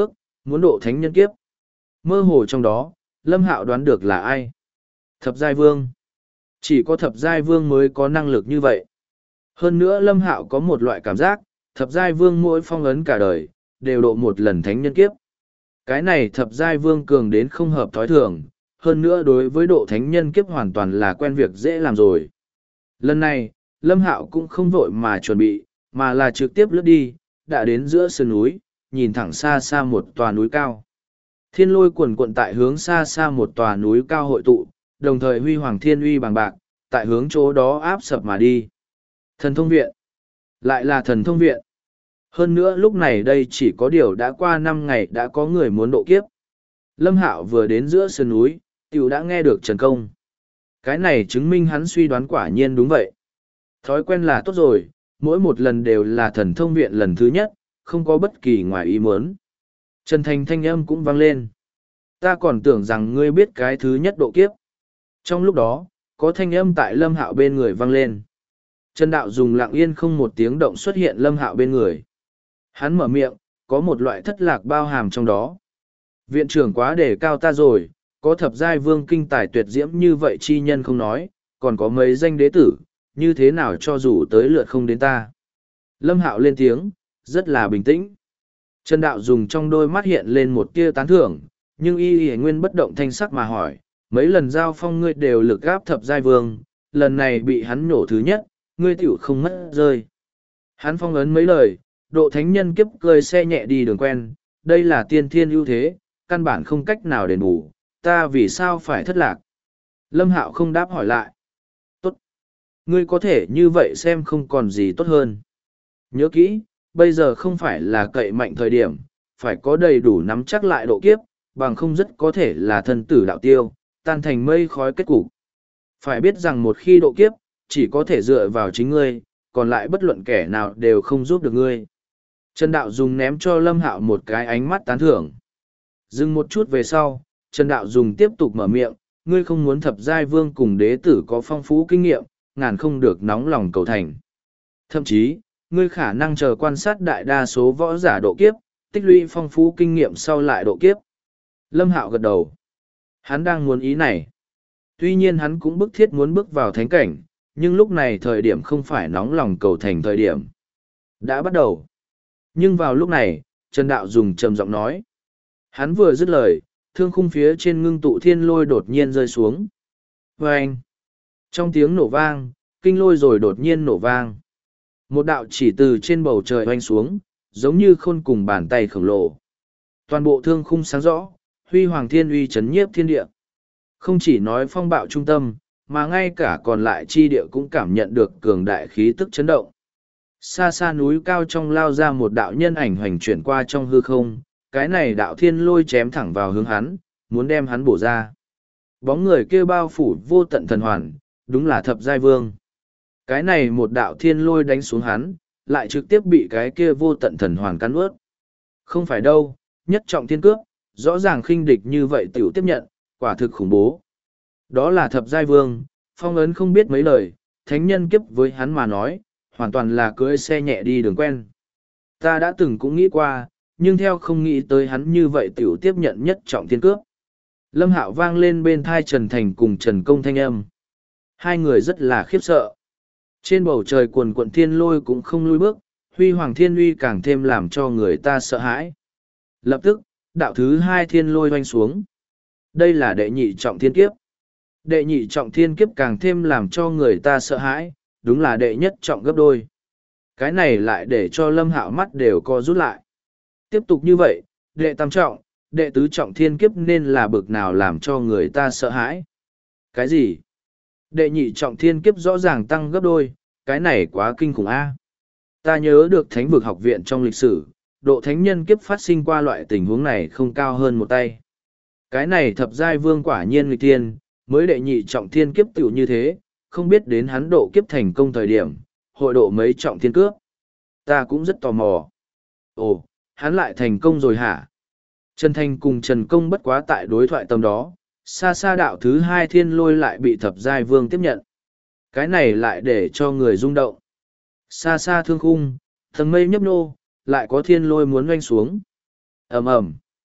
Muốn độ thánh nhân kiếp. Mơ hồ trong đó, Lâm Hạo đoán được là ai. Thập giai vương. Chỉ có thập giai vương mới có năng lực như vậy. Hơn nữa Lâm Hạo có một loại cảm giác, thập giai vương mỗi phong ấn cả đời, đều độ một lần thánh nhân kiếp. Cái này thập giai vương cường đến không hợp thói thường, hơn nữa đối với độ thánh nhân kiếp hoàn toàn là quen việc dễ làm rồi. Lần này, Lâm Hạo cũng không vội mà chuẩn bị, mà là trực tiếp lướt đi, đã đến giữa sườn núi, nhìn thẳng xa xa một tòa núi cao. Thiên lôi quần quận tại hướng xa xa một tòa núi cao hội tụ, đồng thời huy hoàng thiên uy bằng bạc, tại hướng chỗ đó áp sập mà đi. Thần thông viện. Lại là thần thông viện. Hơn nữa lúc này đây chỉ có điều đã qua 5 ngày đã có người muốn độ kiếp. Lâm Hạo vừa đến giữa sườn núi, tiểu đã nghe được Trần Công. Cái này chứng minh hắn suy đoán quả nhiên đúng vậy. Thói quen là tốt rồi, mỗi một lần đều là thần thông viện lần thứ nhất, không có bất kỳ ngoài ý muốn. Trần Thành thanh âm cũng vang lên. Ta còn tưởng rằng ngươi biết cái thứ nhất độ kiếp. Trong lúc đó, có thanh âm tại Lâm Hạo bên người vang lên. Trần Đạo dùng lặng yên không một tiếng động xuất hiện Lâm Hạo bên người. Hắn mở miệng, có một loại thất lạc bao hàm trong đó. Viện trưởng quá đề cao ta rồi, có thập giai vương kinh tài tuyệt diễm như vậy chi nhân không nói, còn có mấy danh đế tử, như thế nào cho dù tới lượt không đến ta. Lâm Hạo lên tiếng, rất là bình tĩnh. Trần Đạo dùng trong đôi mắt hiện lên một tia tán thưởng, nhưng y nguyên bất động thanh sắc mà hỏi, mấy lần giao phong ngươi đều lực gáp thập giai vương, lần này bị hắn nổ thứ nhất, ngươi tiểu không mất rơi. Hắn phong ấn mấy lời, độ thánh nhân kiếp cười xe nhẹ đi đường quen, đây là tiên thiên ưu thế, căn bản không cách nào đền bù, ta vì sao phải thất lạc. Lâm Hạo không đáp hỏi lại. Tốt. Ngươi có thể như vậy xem không còn gì tốt hơn. Nhớ kỹ, bây giờ không phải là cậy mạnh thời điểm, phải có đầy đủ nắm chắc lại độ kiếp, bằng không rất có thể là thân tử đạo tiêu, tan thành mây khói kết cục. Phải biết rằng một khi độ kiếp, chỉ có thể dựa vào chính ngươi, còn lại bất luận kẻ nào đều không giúp được ngươi. Trần Đạo dùng ném cho Lâm Hạo một cái ánh mắt tán thưởng. Dừng một chút về sau, Trần Đạo dùng tiếp tục mở miệng, ngươi không muốn thập giai vương cùng đế tử có phong phú kinh nghiệm, ngàn không được nóng lòng cầu thành. Thậm chí, ngươi khả năng chờ quan sát đại đa số võ giả độ kiếp, tích lũy phong phú kinh nghiệm sau lại độ kiếp. Lâm Hạo gật đầu. Hắn đang muốn ý này. Tuy nhiên hắn cũng bức thiết muốn bước vào thánh cảnh, nhưng lúc này thời điểm không phải nóng lòng cầu thành thời điểm. Đã bắt đầu. Nhưng vào lúc này, Trần Đạo dùng trầm giọng nói. Hắn vừa dứt lời, thương khung phía trên ngưng tụ thiên lôi đột nhiên rơi xuống. Vâng! Trong tiếng nổ vang, kinh lôi rồi đột nhiên nổ vang. Một đạo chỉ từ trên bầu trời oanh xuống, giống như khôn cùng bàn tay khổng lồ. Toàn bộ thương khung sáng rõ, huy hoàng thiên uy chấn nhiếp thiên địa. Không chỉ nói phong bạo trung tâm, mà ngay cả còn lại chi địa cũng cảm nhận được cường đại khí tức chấn động. Xa xa núi cao trong lao ra một đạo nhân ảnh hoành chuyển qua trong hư không, cái này đạo thiên lôi chém thẳng vào hướng hắn, muốn đem hắn bổ ra. Bóng người kia bao phủ vô tận thần hoàn, đúng là thập giai vương. Cái này một đạo thiên lôi đánh xuống hắn, lại trực tiếp bị cái kia vô tận thần hoàn cắn ướt. Không phải đâu, nhất trọng thiên cước, rõ ràng khinh địch như vậy tiểu tiếp nhận, quả thực khủng bố. Đó là thập giai vương, phong ấn không biết mấy lời, thánh nhân kiếp với hắn mà nói, hoàn toàn là cưỡi xe nhẹ đi đường quen. Ta đã từng cũng nghĩ qua, nhưng theo không nghĩ tới hắn như vậy tiểu tiếp nhận nhất trọng thiên cước. Lâm Hạo vang lên bên thai Trần Thành cùng Trần Công thanh âm. Hai người rất là khiếp sợ. Trên bầu trời quần quận thiên lôi cũng không lùi bước, huy hoàng thiên uy càng thêm làm cho người ta sợ hãi. Lập tức, đạo thứ hai thiên lôi oanh xuống. Đây là đệ nhị trọng thiên kiếp. Đệ nhị trọng thiên kiếp càng thêm làm cho người ta sợ hãi, đúng là đệ nhất trọng gấp đôi. Cái này lại để cho Lâm Hạo mắt đều co rút lại. Tiếp tục như vậy, đệ tam trọng, đệ tứ trọng thiên kiếp nên là bực nào làm cho người ta sợ hãi. Cái gì? Đệ nhị trọng thiên kiếp rõ ràng tăng gấp đôi, cái này quá kinh khủng a. Ta nhớ được thánh vực học viện trong lịch sử, độ thánh nhân kiếp phát sinh qua loại tình huống này không cao hơn một tay. Cái này thập giai vương quả nhiên nghịch tiên, mới đệ nhị trọng thiên kiếp tiểu như thế, không biết đến hắn độ kiếp thành công thời điểm, hội độ mấy trọng thiên cướp. Ta cũng rất tò mò. Ồ, hắn lại thành công rồi hả? Trần Thành cùng Trần Công bất quá tại đối thoại tầm đó, xa xa đạo thứ hai thiên lôi lại bị thập giai vương tiếp nhận. Cái này lại để cho người rung động. Xa xa thương khung, tầng mây nhấp nô, lại có thiên lôi muốn oanh xuống. Ầm ầm.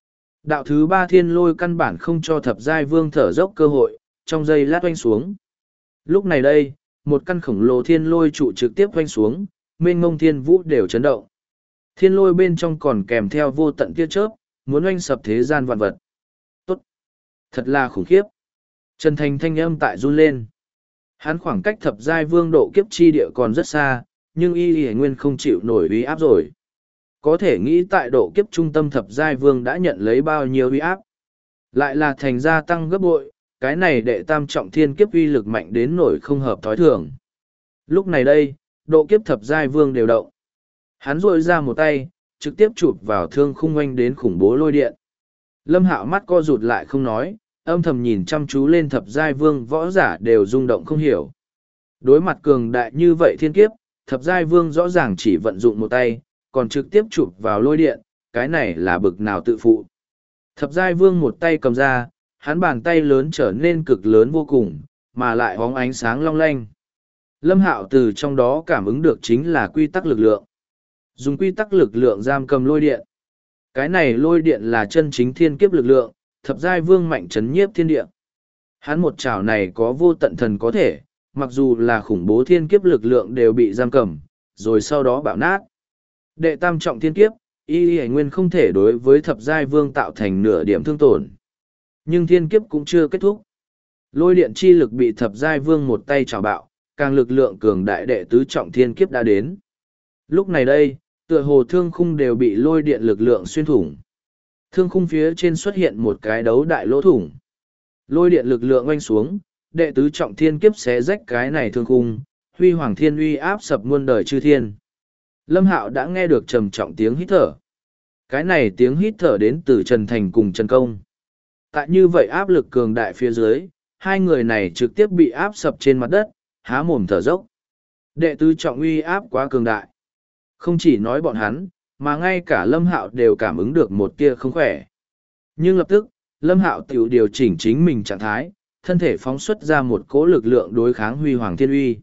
Đạo thứ ba thiên lôi căn bản không cho thập giai vương thở dốc cơ hội, trong giây lát oanh xuống. Lúc này đây, một căn khổng lồ thiên lôi trụ trực tiếp oanh xuống, mênh mông thiên vũ đều chấn động. Thiên lôi bên trong còn kèm theo vô tận tia chớp, muốn oanh sập thế gian vạn vật. Tốt! Thật là khủng khiếp! Trần Thành thanh âm tại run lên. Hắn khoảng cách thập giai vương độ kiếp chi địa còn rất xa, nhưng y nguyên không chịu nổi uy áp rồi. Có thể nghĩ tại độ kiếp trung tâm thập giai vương đã nhận lấy bao nhiêu uy áp. Lại là thành gia tăng gấp bội, cái này đệ tam trọng thiên kiếp uy lực mạnh đến nổi không hợp thói thường. Lúc này đây, độ kiếp thập giai vương đều động. Hắn rội ra một tay, trực tiếp chụp vào thương khung oanh đến khủng bố lôi điện. Lâm Hạo mắt co rụt lại không nói, âm thầm nhìn chăm chú lên thập giai vương võ giả đều rung động không hiểu. Đối mặt cường đại như vậy thiên kiếp, thập giai vương rõ ràng chỉ vận dụng một tay, còn trực tiếp chụp vào lôi điện, cái này là bực nào tự phụ. Thập giai vương một tay cầm ra, hắn bàn tay lớn trở nên cực lớn vô cùng, mà lại hóng ánh sáng long lanh. Lâm Hạo từ trong đó cảm ứng được chính là quy tắc lực lượng. Dùng quy tắc lực lượng giam cầm lôi điện. Cái này lôi điện là chân chính thiên kiếp lực lượng, thập giai vương mạnh chấn nhiếp thiên địa. Hắn một chảo này có vô tận thần có thể, mặc dù là khủng bố thiên kiếp lực lượng đều bị giam cầm, rồi sau đó bạo nát. Đệ tam trọng thiên kiếp, y nguyên không thể đối với thập giai vương tạo thành nửa điểm thương tổn. Nhưng thiên kiếp cũng chưa kết thúc. Lôi điện chi lực bị thập giai vương một tay trào bạo, càng lực lượng cường đại đệ tứ trọng thiên kiếp đã đến. Lúc này đây, tựa hồ thương khung đều bị lôi điện lực lượng xuyên thủng. Thương khung phía trên xuất hiện một cái đấu đại lỗ thủng. Lôi điện lực lượng oanh xuống, đệ tứ trọng thiên kiếp xé rách cái này thương khung, huy hoàng thiên uy áp sập muôn đời chư thiên. Lâm Hạo đã nghe được trầm trọng tiếng hít thở. Cái này tiếng hít thở đến từ Trần Thành cùng Trần Công. Tại như vậy áp lực cường đại phía dưới, hai người này trực tiếp bị áp sập trên mặt đất, há mồm thở dốc. Đệ tứ trọng uy áp quá cường đại. Không chỉ nói bọn hắn, mà ngay cả Lâm Hạo đều cảm ứng được một tia không khỏe. Nhưng lập tức, Lâm Hạo tự điều chỉnh chính mình trạng thái, thân thể phóng xuất ra một cỗ lực lượng đối kháng huy hoàng thiên uy.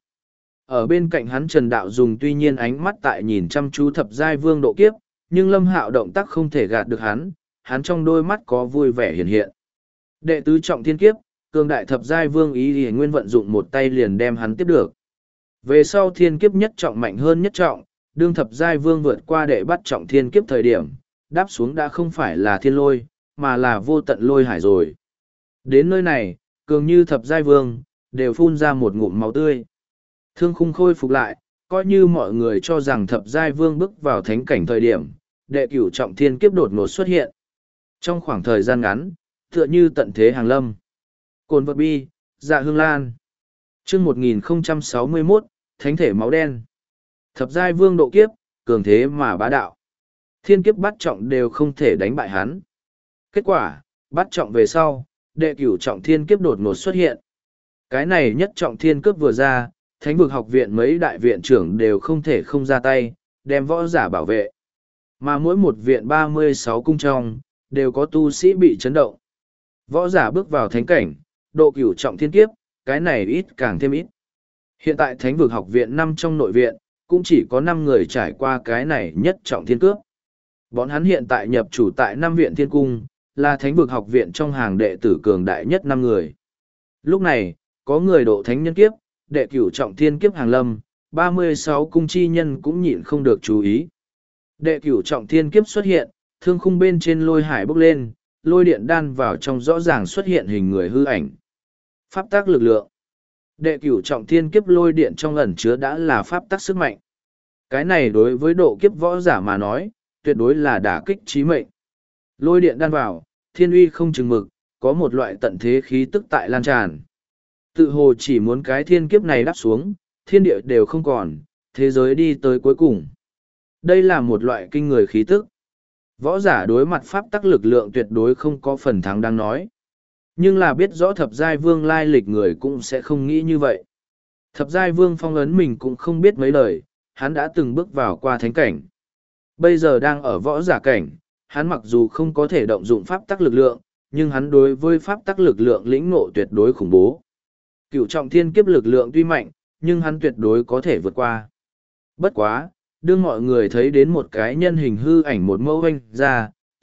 Ở bên cạnh hắn Trần Đạo dùng tuy nhiên ánh mắt tại nhìn chăm chú thập giai vương độ kiếp, nhưng Lâm Hạo động tác không thể gạt được hắn trong đôi mắt có vui vẻ hiện hiện. Đệ tứ trọng thiên kiếp, cường đại thập giai vương ý nguyên vận dụng một tay liền đem hắn tiếp được. Về sau thiên kiếp nhất trọng mạnh hơn nhất trọng, đương thập giai vương vượt qua đệ bắt trọng thiên kiếp thời điểm, đáp xuống đã không phải là thiên lôi, mà là vô tận lôi hải rồi. Đến nơi này, cường như thập giai vương, đều phun ra một ngụm máu tươi. Thương khung khôi phục lại, coi như mọi người cho rằng thập giai vương bước vào thánh cảnh thời điểm, đệ cửu trọng thiên kiếp đột ngột xuất hiện. Trong khoảng thời gian ngắn, tựa như tận thế hàng lâm. Cồn vật bi, dạ hương lan. Chương 1061, Thánh thể máu đen. Thập giai vương độ kiếp, cường thế mà bá đạo. Thiên kiếp bắt trọng đều không thể đánh bại hắn. Kết quả, bắt trọng về sau, đệ cửu trọng thiên kiếp đột ngột xuất hiện. Cái này nhất trọng thiên kiếp vừa ra, thánh vực học viện mấy đại viện trưởng đều không thể không ra tay, đem võ giả bảo vệ. Mà mỗi một viện 36 cung trong, đều có tu sĩ bị chấn động. Võ giả bước vào thánh cảnh, độ cửu trọng thiên kiếp, cái này ít càng thêm ít. Hiện tại thánh vực học viện 5 trong nội viện, cũng chỉ có 5 người trải qua cái này nhất trọng thiên cướp. Bọn hắn hiện tại nhập chủ tại 5 viện thiên cung, là thánh vực học viện trong hàng đệ tử cường đại nhất 5 người. Lúc này, có người độ thánh nhân kiếp, đệ cửu trọng thiên kiếp hàng lâm, 36 cung chi nhân cũng nhịn không được chú ý. Đệ cửu trọng thiên kiếp xuất hiện, thương khung bên trên lôi hải bốc lên, lôi điện đan vào trong rõ ràng xuất hiện hình người hư ảnh. Pháp tác lực lượng. Đệ cửu trọng thiên kiếp lôi điện trong ẩn chứa đã là pháp tắc sức mạnh. Cái này đối với độ kiếp võ giả mà nói, tuyệt đối là đả kích chí mệnh. Lôi điện đan vào, thiên uy không chừng mực, có một loại tận thế khí tức tại lan tràn. Tự hồ chỉ muốn cái thiên kiếp này đáp xuống, thiên địa đều không còn, thế giới đi tới cuối cùng. Đây là một loại kinh người khí tức. Võ giả đối mặt pháp tắc lực lượng tuyệt đối không có phần thắng đang nói. Nhưng là biết rõ thập giai vương lai lịch người cũng sẽ không nghĩ như vậy. Thập giai vương phong ấn mình cũng không biết mấy lời, hắn đã từng bước vào qua thánh cảnh. Bây giờ đang ở võ giả cảnh, hắn mặc dù không có thể động dụng pháp tắc lực lượng, nhưng hắn đối với pháp tắc lực lượng lĩnh ngộ tuyệt đối khủng bố. Cửu trọng thiên kiếp lực lượng tuy mạnh, nhưng hắn tuyệt đối có thể vượt qua. Bất quá, đương mọi người thấy đến một cái nhân hình hư ảnh một mẫu anh ra,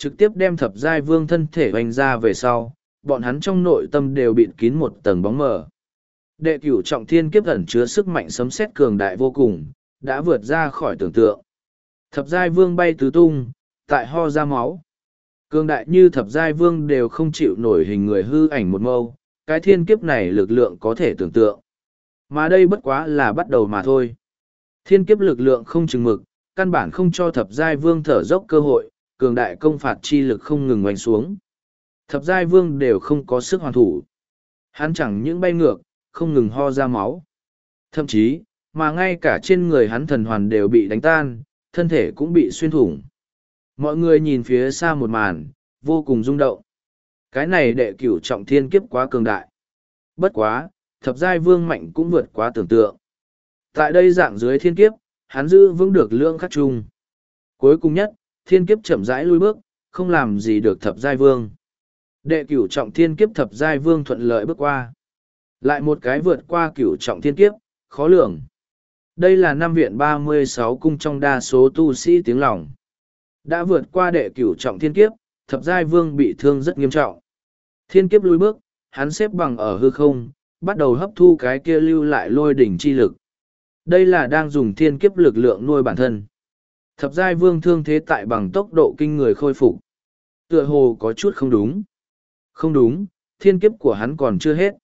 trực tiếp đem thập giai vương thân thể hoành ra về sau, bọn hắn trong nội tâm đều bịt kín một tầng bóng mờ. Đệ cửu trọng thiên kiếp ẩn chứa sức mạnh sấm sét cường đại vô cùng, đã vượt ra khỏi tưởng tượng. Thập giai vương bay tứ tung, tại ho ra máu. Cường đại như thập giai vương đều không chịu nổi hình người hư ảnh một mâu, cái thiên kiếp này lực lượng có thể tưởng tượng. Mà đây bất quá là bắt đầu mà thôi. Thiên kiếp lực lượng không chừng mực, căn bản không cho thập giai vương thở dốc cơ hội, cường đại công phạt chi lực không ngừng oanh xuống. Thập giai vương đều không có sức hoàn thủ. Hắn chẳng những bay ngược, không ngừng ho ra máu. Thậm chí, mà ngay cả trên người hắn thần hoàn đều bị đánh tan, thân thể cũng bị xuyên thủng. Mọi người nhìn phía xa một màn, vô cùng rung động. Cái này đệ cửu trọng thiên kiếp quá cường đại. Bất quá, thập giai vương mạnh cũng vượt quá tưởng tượng. Tại đây dạng dưới thiên kiếp, hắn giữ vững được lượng khắc chung. Cuối cùng nhất, thiên kiếp chậm rãi lui bước, không làm gì được thập giai vương. Đệ cửu trọng thiên kiếp thập giai vương thuận lợi bước qua. Lại một cái vượt qua cửu trọng thiên kiếp, khó lường. Đây là năm viện 36 cung trong đa số tu sĩ tiếng lòng. Đã vượt qua đệ cửu trọng thiên kiếp, thập giai vương bị thương rất nghiêm trọng. Thiên kiếp lui bước, hắn xếp bằng ở hư không, bắt đầu hấp thu cái kia lưu lại lôi đỉnh chi lực. Đây là đang dùng thiên kiếp lực lượng nuôi bản thân. Thập giai vương thương thế tại bằng tốc độ kinh người khôi phục. Tựa hồ có chút không đúng. Không đúng, thiên kiếp của hắn còn chưa hết.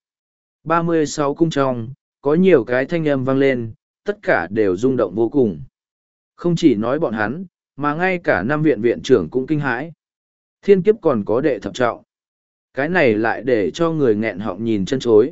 36 cung trong, có nhiều cái thanh âm vang lên, tất cả đều rung động vô cùng. Không chỉ nói bọn hắn, mà ngay cả năm viện viện trưởng cũng kinh hãi. Thiên kiếp còn có đệ thập trọng. Cái này lại để cho người nghẹn họng nhìn chân chối.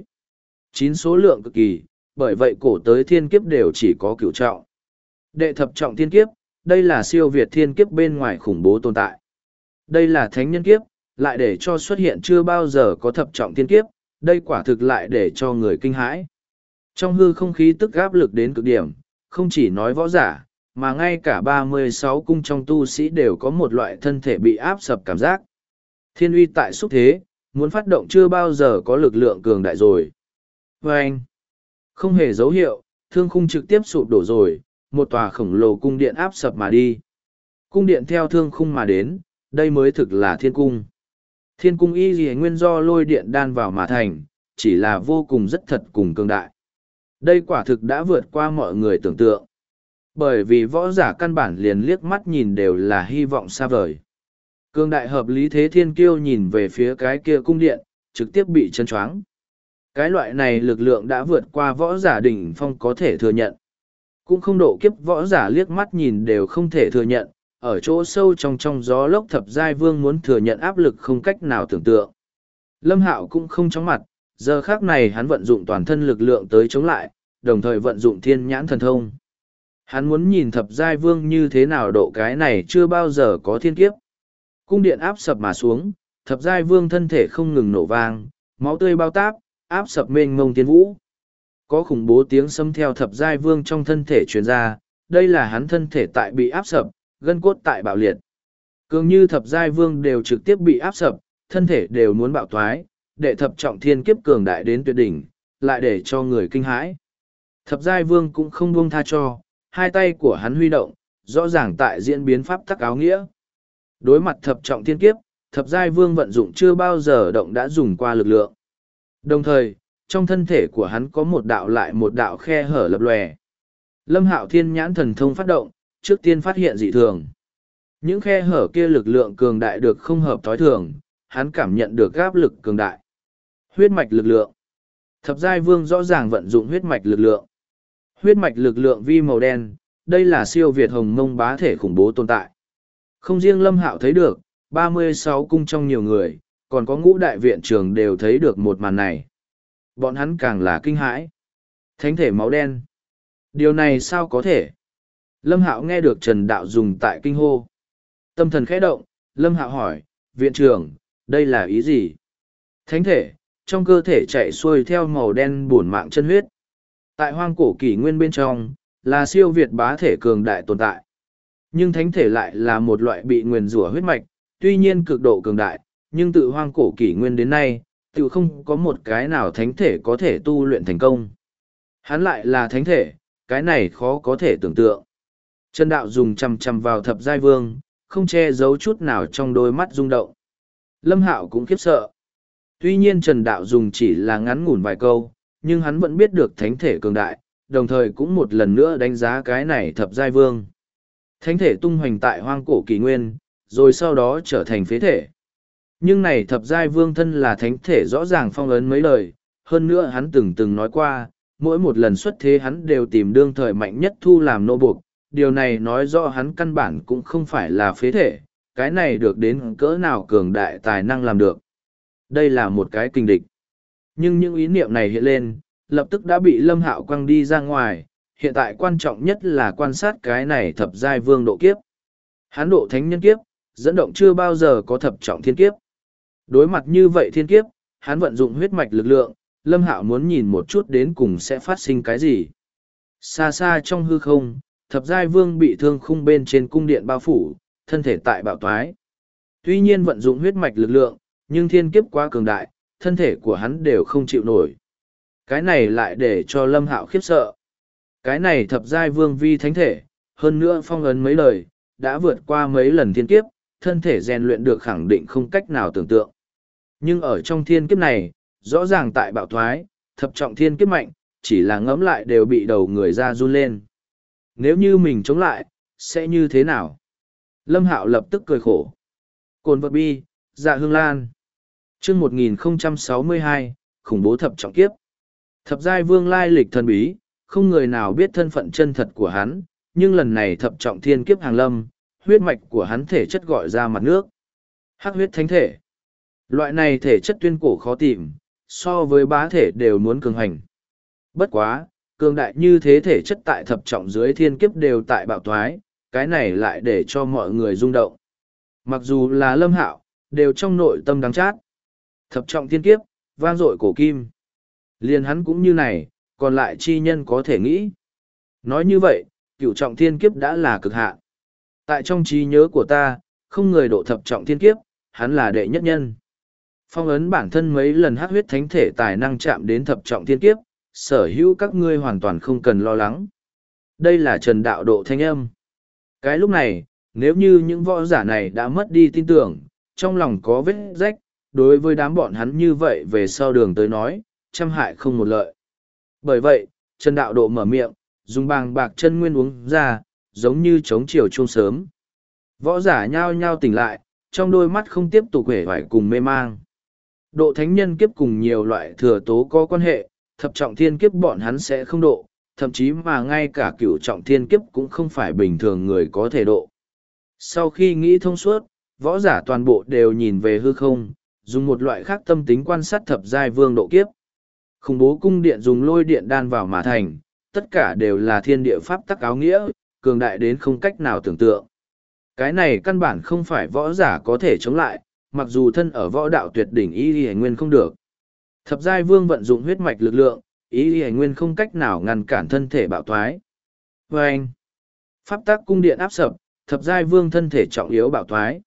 9 số lượng cực kỳ, bởi vậy cổ tới thiên kiếp đều chỉ có cửu trọng. Đệ thập trọng thiên kiếp, đây là siêu việt thiên kiếp bên ngoài khủng bố tồn tại. Đây là thánh nhân kiếp, lại để cho xuất hiện chưa bao giờ có thập trọng thiên kiếp, đây quả thực lại để cho người kinh hãi. Trong hư không khí tức áp lực đến cực điểm, không chỉ nói võ giả, mà ngay cả 36 cung trong tu sĩ đều có một loại thân thể bị áp sập cảm giác. Thiên uy tại xúc thế, muốn phát động chưa bao giờ có lực lượng cường đại rồi. Và anh, không hề dấu hiệu, thương khung trực tiếp sụp đổ rồi, một tòa khổng lồ cung điện áp sập mà đi. Cung điện theo thương khung mà đến, đây mới thực là thiên cung. Thiên cung y gì nguyên do lôi điện đan vào mà thành, chỉ là vô cùng rất thật cùng cường đại. Đây quả thực đã vượt qua mọi người tưởng tượng. Bởi vì võ giả căn bản liền liếc mắt nhìn đều là hy vọng xa vời. Cường đại hợp lý thế thiên kiêu nhìn về phía cái kia cung điện, trực tiếp bị chân choáng. Cái loại này lực lượng đã vượt qua võ giả đỉnh phong có thể thừa nhận. Cũng không độ kiếp võ giả liếc mắt nhìn đều không thể thừa nhận, ở chỗ sâu trong gió lốc thập giai vương muốn thừa nhận áp lực không cách nào tưởng tượng. Lâm Hạo cũng không chóng mặt, giờ khác này hắn vận dụng toàn thân lực lượng tới chống lại, đồng thời vận dụng thiên nhãn thần thông. Hắn muốn nhìn thập giai vương như thế nào độ cái này chưa bao giờ có thiên kiếp. Cung điện áp sập mà xuống, thập giai vương thân thể không ngừng nổ vang, máu tươi bao táp, áp sập mênh mông tiên vũ. Có khủng bố tiếng sấm theo thập giai vương trong thân thể truyền ra, đây là hắn thân thể tại bị áp sập, gân cốt tại bạo liệt. Cường như thập giai vương đều trực tiếp bị áp sập, thân thể đều muốn bạo thoái, đệ thập trọng thiên kiếp cường đại đến tuyệt đỉnh, lại để cho người kinh hãi. Thập giai vương cũng không buông tha cho, hai tay của hắn huy động, rõ ràng tại diễn biến pháp tắc áo nghĩa. Đối mặt thập trọng thiên kiếp, thập giai vương vận dụng chưa bao giờ động đã dùng qua lực lượng. Đồng thời, trong thân thể của hắn có một đạo lại một đạo khe hở lập lòe. Lâm Hạo thiên nhãn thần thông phát động, trước tiên phát hiện dị thường. Những khe hở kia lực lượng cường đại được không hợp thói thường, hắn cảm nhận được áp lực cường đại. Huyết mạch lực lượng. Thập giai vương rõ ràng vận dụng huyết mạch lực lượng. Huyết mạch lực lượng vi màu đen, đây là siêu việt hồng mông bá thể khủng bố tồn tại. Không riêng Lâm Hạo thấy được, 36 cung trong nhiều người, còn có ngũ đại viện trường đều thấy được một màn này. Bọn hắn càng là kinh hãi. Thánh thể máu đen. Điều này sao có thể? Lâm Hạo nghe được Trần Đạo dùng tại kinh hô. Tâm thần khẽ động, Lâm Hạo hỏi, viện trưởng, đây là ý gì? Thánh thể, trong cơ thể chạy xuôi theo màu đen bổn mạng chân huyết. Tại hoang cổ kỷ nguyên bên trong, là siêu việt bá thể cường đại tồn tại. Nhưng thánh thể lại là một loại bị nguyền rủa huyết mạch, tuy nhiên cực độ cường đại, nhưng từ hoang cổ kỷ nguyên đến nay, tự không có một cái nào thánh thể có thể tu luyện thành công. Hắn lại là thánh thể, cái này khó có thể tưởng tượng. Trần Đạo dùng chằm chằm vào thập giai vương, không che giấu chút nào trong đôi mắt rung động. Lâm Hạo cũng khiếp sợ. Tuy nhiên Trần Đạo dùng chỉ là ngắn ngủn vài câu, nhưng hắn vẫn biết được thánh thể cường đại, đồng thời cũng một lần nữa đánh giá cái này thập giai vương. Thánh thể tung hoành tại hoang cổ kỷ nguyên, rồi sau đó trở thành phế thể. Nhưng này thập giai vương thân là thánh thể rõ ràng phong ấn mấy lời, hơn nữa hắn từng nói qua, mỗi một lần xuất thế hắn đều tìm đương thời mạnh nhất thu làm nô buộc, điều này nói rõ hắn căn bản cũng không phải là phế thể, cái này được đến cỡ nào cường đại tài năng làm được. Đây là một cái kình địch. Nhưng những ý niệm này hiện lên, lập tức đã bị Lâm Hạo quăng đi ra ngoài, hiện tại quan trọng nhất là quan sát cái này thập giai vương độ kiếp. Hắn độ thánh nhân kiếp, dẫn động chưa bao giờ có thập trọng thiên kiếp. Đối mặt như vậy thiên kiếp, hắn vận dụng huyết mạch lực lượng, Lâm Hạo muốn nhìn một chút đến cùng sẽ phát sinh cái gì. Xa xa trong hư không, thập giai vương bị thương khung bên trên cung điện bao phủ, thân thể tại bạo toái. Tuy nhiên vận dụng huyết mạch lực lượng, nhưng thiên kiếp quá cường đại, thân thể của hắn đều không chịu nổi. Cái này lại để cho Lâm Hạo khiếp sợ. Cái này thập giai vương vi thánh thể, hơn nữa phong ấn mấy lời, đã vượt qua mấy lần thiên kiếp, thân thể rèn luyện được khẳng định không cách nào tưởng tượng. Nhưng ở trong thiên kiếp này, rõ ràng tại bạo thoái, thập trọng thiên kiếp mạnh, chỉ là ngẫm lại đều bị đầu người ra run lên. Nếu như mình chống lại, sẽ như thế nào? Lâm Hạo lập tức cười khổ. Cồn vật bi, dạ hương lan. Chương 1062, khủng bố thập trọng kiếp. Thập giai vương lai lịch thần bí, không người nào biết thân phận chân thật của hắn, nhưng lần này thập trọng thiên kiếp hàng lâm, huyết mạch của hắn thể chất gọi ra mặt nước. Hắc huyết thánh thể. Loại này thể chất tuyên cổ khó tìm, so với bá thể đều muốn cường hành. Bất quá, cường đại như thế thể chất tại thập trọng dưới thiên kiếp đều tại bạo thoái, cái này lại để cho mọi người rung động. Mặc dù là Lâm Hạo, đều trong nội tâm đắng chát. Thập trọng thiên kiếp, vang dội cổ kim. Liền hắn cũng như này, còn lại chi nhân có thể nghĩ. Nói như vậy, cửu trọng thiên kiếp đã là cực hạn. Tại trong trí nhớ của ta, không người độ thập trọng thiên kiếp, hắn là đệ nhất nhân. Phong ấn bản thân mấy lần hắc huyết thánh thể tài năng chạm đến thập trọng thiên kiếp, sở hữu các ngươi hoàn toàn không cần lo lắng. Đây là Trần Đạo độ thanh âm. Cái lúc này, nếu như những võ giả này đã mất đi tin tưởng, trong lòng có vết rách, đối với đám bọn hắn như vậy về sau đường tới nói, trăm hại không một lợi. Bởi vậy, Trần Đạo độ mở miệng, dùng bàng bạc chân nguyên uống ra, giống như chống chiều chuông sớm. Võ giả nhao nhao tỉnh lại, trong đôi mắt không tiếp tục hể hoài cùng mê mang. Độ thánh nhân kiếp cùng nhiều loại thừa tố có quan hệ, thập trọng thiên kiếp bọn hắn sẽ không độ, thậm chí mà ngay cả cửu trọng thiên kiếp cũng không phải bình thường người có thể độ. Sau khi nghĩ thông suốt, võ giả toàn bộ đều nhìn về hư không, dùng một loại khác tâm tính quan sát thập giai vương độ kiếp. Khủng bố cung điện dùng lôi điện đan vào mà thành, tất cả đều là thiên địa pháp tắc áo nghĩa, cường đại đến không cách nào tưởng tượng. Cái này căn bản không phải võ giả có thể chống lại, mặc dù thân ở võ đạo tuyệt đỉnh y nguyên không được. Thập giai vương vận dụng huyết mạch lực lượng, y nguyên không cách nào ngăn cản thân thể bạo thoái. Và anh, pháp tác cung điện áp sập, thập giai vương thân thể trọng yếu bạo thoái.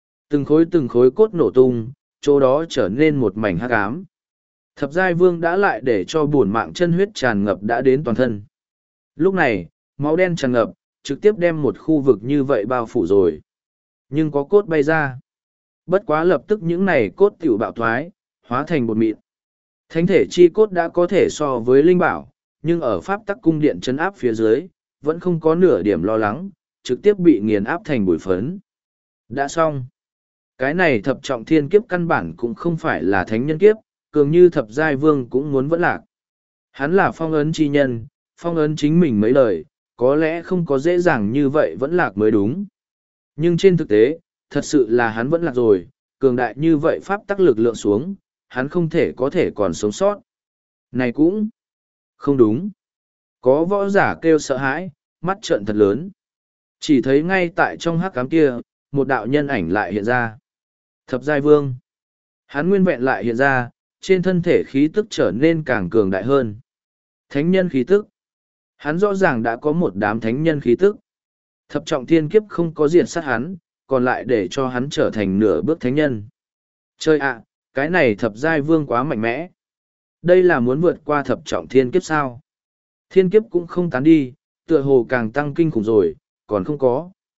Từng khối cốt nổ tung, chỗ đó trở nên một mảnh hắc ám. Thập giai vương đã lại để cho bổn mạng chân huyết tràn ngập đã đến toàn thân. Lúc này, máu đen tràn ngập, trực tiếp đem một khu vực như vậy bao phủ rồi. Nhưng có cốt bay ra. Bất quá lập tức những này cốt tiểu bạo thoái, hóa thành bột mịn. Thánh thể chi cốt đã có thể so với linh bảo, nhưng ở pháp tắc cung điện chấn áp phía dưới, vẫn không có nửa điểm lo lắng, trực tiếp bị nghiền áp thành bụi phấn. Đã xong. Cái này thập trọng thiên kiếp căn bản cũng không phải là thánh nhân kiếp, cường như thập giai vương cũng muốn vẫn lạc. Hắn là phong ấn chi nhân, phong ấn chính mình mấy lời, có lẽ không có dễ dàng như vậy vẫn lạc mới đúng. Nhưng trên thực tế, thật sự là hắn vẫn lạc rồi, cường đại như vậy pháp tắc lực lượng xuống, hắn không thể có thể còn sống sót. Này cũng không đúng. Có võ giả kêu sợ hãi, mắt trợn thật lớn. Chỉ thấy ngay tại trong hắc ám kia, một đạo nhân ảnh lại hiện ra. Thập giai vương. Hắn nguyên vẹn lại hiện ra, trên thân thể khí tức trở nên càng cường đại hơn. Thánh nhân khí tức. Hắn rõ ràng đã có một đám thánh nhân khí tức. Thập trọng thiên kiếp không có diệt sát hắn, còn lại để cho hắn trở thành nửa bước thánh nhân. Chơi ạ, cái này thập giai vương quá mạnh mẽ. Đây là muốn vượt qua thập trọng thiên kiếp sao? Thiên kiếp cũng không tán đi, tựa hồ càng tăng kinh khủng rồi, còn không có.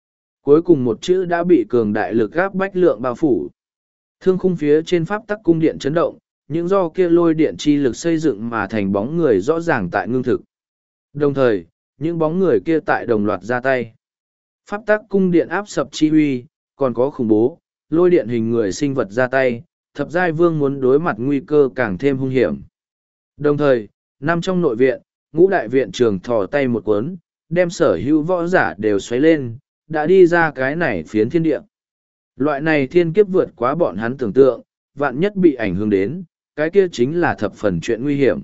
cuối cùng một chữ đã bị cường đại lực gáp bách lượng bao phủ. Thương khung phía trên pháp tắc cung điện chấn động, những do kia lôi điện chi lực xây dựng mà thành bóng người rõ ràng tại ngưng thực. Đồng thời, những bóng người kia tại đồng loạt ra tay. Pháp tắc cung điện áp sập chi huy, còn có khủng bố, lôi điện hình người sinh vật ra tay, thập giai vương muốn đối mặt nguy cơ càng thêm hung hiểm. Đồng thời, nằm trong nội viện, ngũ đại viện trường thò tay một cuốn, đem sở hữu võ giả đều xoáy lên, đã đi ra cái này phiến thiên địa. Loại này thiên kiếp vượt quá bọn hắn tưởng tượng, vạn nhất bị ảnh hưởng đến, cái kia chính là thập phần chuyện nguy hiểm.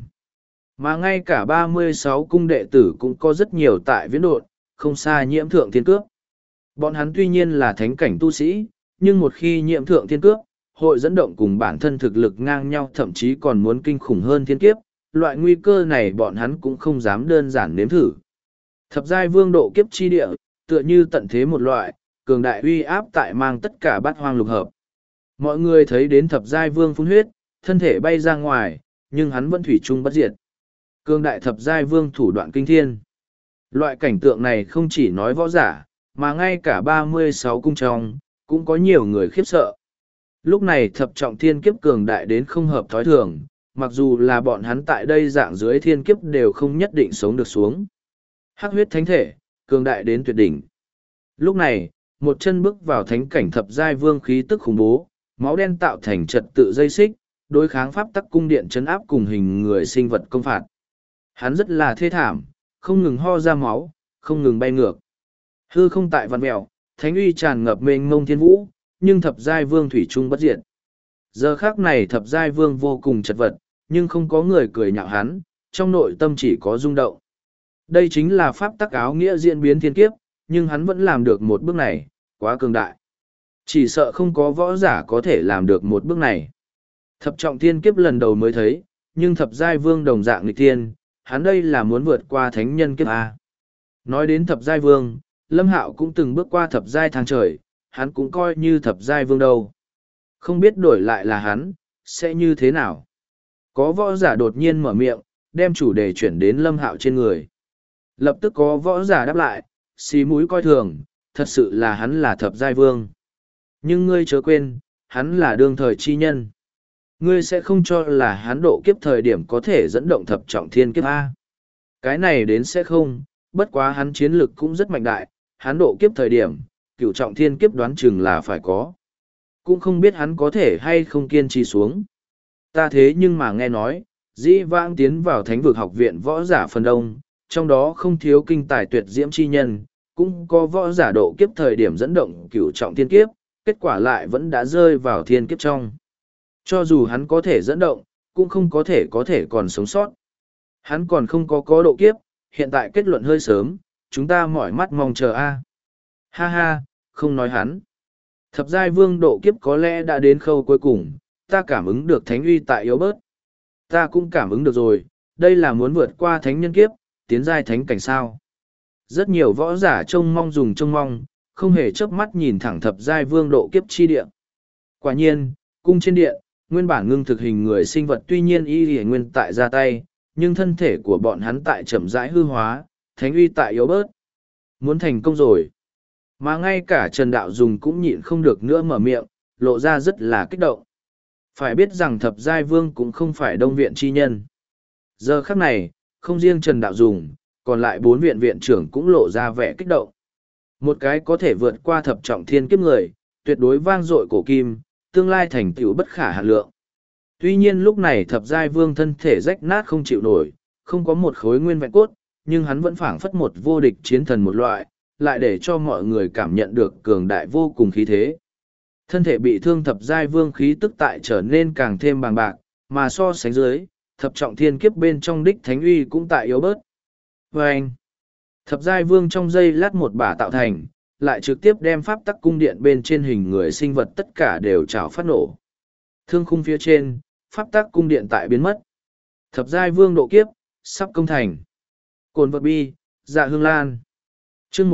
Mà ngay cả 36 cung đệ tử cũng có rất nhiều tại viễn độn, không xa nhiễm thượng thiên cước. Bọn hắn tuy nhiên là thánh cảnh tu sĩ, nhưng một khi nhiễm thượng thiên cước, hội dẫn động cùng bản thân thực lực ngang nhau, thậm chí còn muốn kinh khủng hơn thiên kiếp, loại nguy cơ này bọn hắn cũng không dám đơn giản nếm thử. Thập giai vương độ kiếp chi địa, tựa như tận thế một loại, cường đại uy áp tại mang tất cả bát hoang lục hợp. Mọi người thấy đến thập giai vương phun huyết, thân thể bay ra ngoài, nhưng hắn vẫn thủy chung bất diệt. Cường đại thập giai vương thủ đoạn kinh thiên. Loại cảnh tượng này không chỉ nói võ giả, mà ngay cả 36 cung trong, cũng có nhiều người khiếp sợ. Lúc này thập trọng thiên kiếp cường đại đến không hợp thói thường, mặc dù là bọn hắn tại đây dạng dưới thiên kiếp đều không nhất định sống được xuống. Hắc huyết thánh thể, cường đại đến tuyệt đỉnh. Lúc này, một chân bước vào thánh cảnh thập giai vương khí tức khủng bố, máu đen tạo thành trật tự dây xích, đối kháng pháp tắc cung điện chấn áp cùng hình người sinh vật công phạt. Hắn rất là thê thảm, không ngừng ho ra máu, không ngừng bay ngược. Hư không tại vằn mèo, thánh uy tràn ngập mênh mông thiên vũ, nhưng thập giai vương thủy trung bất diệt. Giờ khác này thập giai vương vô cùng chật vật, nhưng không có người cười nhạo hắn, trong nội tâm chỉ có rung động. Đây chính là pháp tắc áo nghĩa diễn biến thiên kiếp, nhưng hắn vẫn làm được một bước này, quá cường đại. Chỉ sợ không có võ giả có thể làm được một bước này. Thập trọng thiên kiếp lần đầu mới thấy, nhưng thập giai vương đồng dạng nghịch thiên, hắn đây là muốn vượt qua thánh nhân kiếp A. Nói đến thập giai vương, Lâm Hạo cũng từng bước qua thập giai thang trời, hắn cũng coi như thập giai vương đâu. Không biết đổi lại là hắn, sẽ như thế nào? Có võ giả đột nhiên mở miệng, đem chủ đề chuyển đến Lâm Hạo trên người. Lập tức có võ giả đáp lại, xí mũi coi thường, thật sự là hắn là thập giai vương. Nhưng ngươi chớ quên, hắn là đương thời chi nhân. Ngươi sẽ không cho là hắn độ kiếp thời điểm có thể dẫn động thập trọng thiên kiếp A. Cái này đến sẽ không, bất quá hắn chiến lực cũng rất mạnh đại, hắn độ kiếp thời điểm, cửu trọng thiên kiếp đoán chừng là phải có. Cũng không biết hắn có thể hay không kiên trì xuống. Ta thế nhưng mà nghe nói, dĩ vãng tiến vào thánh vực học viện võ giả phần đông, trong đó không thiếu kinh tài tuyệt diễm chi nhân, cũng có võ giả độ kiếp thời điểm dẫn động cửu trọng thiên kiếp, kết quả lại vẫn đã rơi vào thiên kiếp trong. Cho dù hắn có thể dẫn động, cũng không có thể còn sống sót. Hắn còn không có độ kiếp, hiện tại kết luận hơi sớm, chúng ta mỏi mắt mong chờ a. Ha ha, không nói hắn. Thập giai vương độ kiếp có lẽ đã đến khâu cuối cùng, ta cảm ứng được thánh uy tại yếu bớt. Ta cũng cảm ứng được rồi, đây là muốn vượt qua thánh nhân kiếp, tiến giai thánh cảnh sao. Rất nhiều võ giả trông mong dùng trông mong, không hề chớp mắt nhìn thẳng thập giai vương độ kiếp chi địa. Quả nhiên, cung trên điện, nguyên bản ngưng thực hình người sinh vật tuy nhiên y lìa nguyên tại ra tay, nhưng thân thể của bọn hắn tại chậm rãi hư hóa, thánh uy tại yếu bớt. Muốn thành công rồi. Mà ngay cả Trần Đạo Dùng cũng nhịn không được nữa mở miệng, lộ ra rất là kích động. Phải biết rằng thập giai vương cũng không phải đông viện chi nhân. Giờ khắc này, không riêng Trần Đạo Dùng, còn lại 4 viện viện trưởng cũng lộ ra vẻ kích động. Một cái có thể vượt qua thập trọng thiên kiếp người, tuyệt đối vang dội cổ kim, tương lai thành tựu bất khả hạn lượng. Tuy nhiên lúc này thập giai vương thân thể rách nát không chịu nổi, không có một khối nguyên vẹn cốt, nhưng hắn vẫn phảng phất một vô địch chiến thần một loại, lại để cho mọi người cảm nhận được cường đại vô cùng khí thế. Thân thể bị thương thập giai vương khí tức tại trở nên càng thêm bàng bạc, mà so sánh dưới, thập trọng thiên kiếp bên trong đích thánh uy cũng tại yếu bớt. Và anh, thập giai vương trong giây lát một bả tạo thành, lại trực tiếp đem pháp tắc cung điện bên trên hình người sinh vật tất cả đều trào phát nổ. Thương khung phía trên, pháp tắc cung điện tại biến mất. Thập giai vương độ kiếp, sắp công thành. Cồn vật bi, dạ hương lan. Chương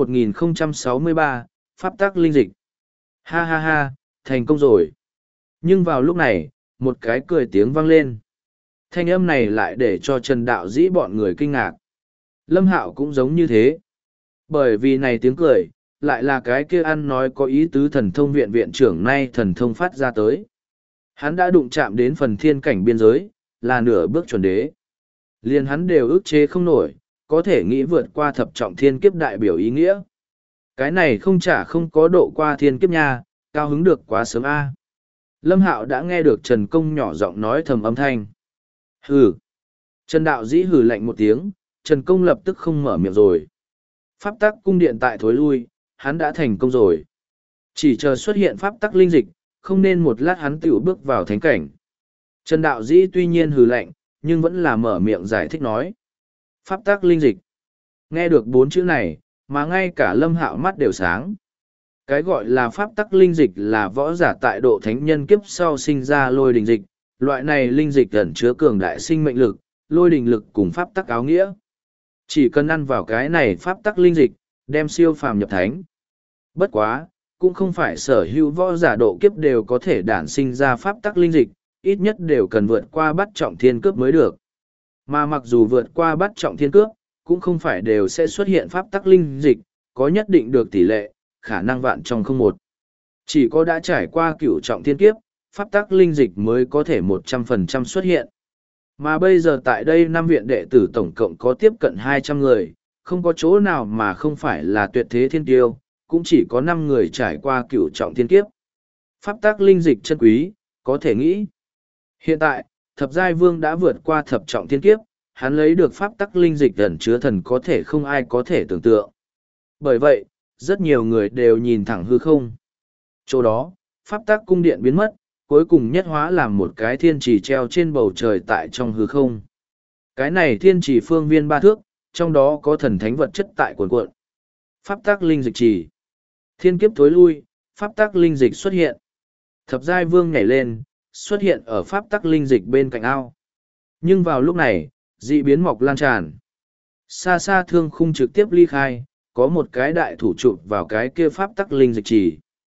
1063, pháp tắc linh dịch. Ha ha ha, thành công rồi. Nhưng vào lúc này, một cái cười tiếng vang lên. Thanh âm này lại để cho Trần Đạo Dĩ bọn người kinh ngạc. Lâm Hạo cũng giống như thế. Bởi vì này tiếng cười, lại là cái kia ăn nói có ý tứ thần thông viện viện trưởng nay thần thông phát ra tới. Hắn đã đụng chạm đến phần thiên cảnh biên giới, là nửa bước chuẩn đế. Liền hắn đều ức chế không nổi, có thể nghĩ vượt qua thập trọng thiên kiếp đại biểu ý nghĩa. Cái này không có độ qua thiên kiếp nha, cao hứng được quá sớm a. Lâm Hạo đã nghe được Trần Công nhỏ giọng nói thầm âm thanh. Hừ. Trần Đạo Dĩ hừ lạnh một tiếng, Trần Công lập tức không mở miệng rồi. Pháp tắc cung điện tại thối lui, hắn đã thành công rồi. Chỉ chờ xuất hiện pháp tắc linh dịch, không nên một lát hắn tiểu bước vào thánh cảnh. Trần Đạo Dĩ tuy nhiên hừ lạnh, nhưng vẫn là mở miệng giải thích nói. Pháp tắc linh dịch. Nghe được 4 chữ này, mà ngay cả Lâm Hạo mắt đều sáng. Cái gọi là pháp tắc linh dịch là võ giả tại độ thánh nhân kiếp sau sinh ra lôi đình dịch. Loại này linh dịch ẩn chứa cường đại sinh mệnh lực, lôi đình lực cùng pháp tắc áo nghĩa. Chỉ cần ăn vào cái này pháp tắc linh dịch, đem siêu phàm nhập thánh. Bất quá, cũng không phải sở hữu võ giả độ kiếp đều có thể đản sinh ra pháp tắc linh dịch, ít nhất đều cần vượt qua bắt trọng thiên cướp mới được. Mà mặc dù vượt qua bắt trọng thiên cướp, cũng không phải đều sẽ xuất hiện pháp tắc linh dịch, có nhất định được tỷ lệ, khả năng vạn trong không một. Chỉ có đã trải qua cửu trọng thiên kiếp, pháp tắc linh dịch mới có thể 100% xuất hiện. Mà bây giờ tại đây 5 viện đệ tử tổng cộng có tiếp cận 200 người, không có chỗ nào mà không phải là tuyệt thế thiên tiêu, cũng chỉ có 5 người trải qua cửu trọng thiên kiếp. Pháp tắc linh dịch chân quý, có thể nghĩ. Hiện tại, thập giai vương đã vượt qua thập trọng thiên kiếp, hắn lấy được pháp tắc linh dịch ẩn chứa thần có thể không ai có thể tưởng tượng. Bởi vậy, rất nhiều người đều nhìn thẳng hư không. Chỗ đó, pháp tắc cung điện biến mất, cuối cùng nhất hóa làm một cái thiên trì treo trên bầu trời tại trong hư không. Cái này thiên trì phương viên 3 thước, trong đó có thần thánh vật chất tại cuộn cuộn. Pháp tắc linh dịch trì. Thiên kiếp thối lui, pháp tắc linh dịch xuất hiện. Thập giai vương nhảy lên, xuất hiện ở pháp tắc linh dịch bên cạnh ao. Nhưng vào lúc này, dị biến mọc lan tràn. Xa xa thương khung trực tiếp ly khai, có một cái đại thủ chụp vào cái kia pháp tắc linh dịch trì.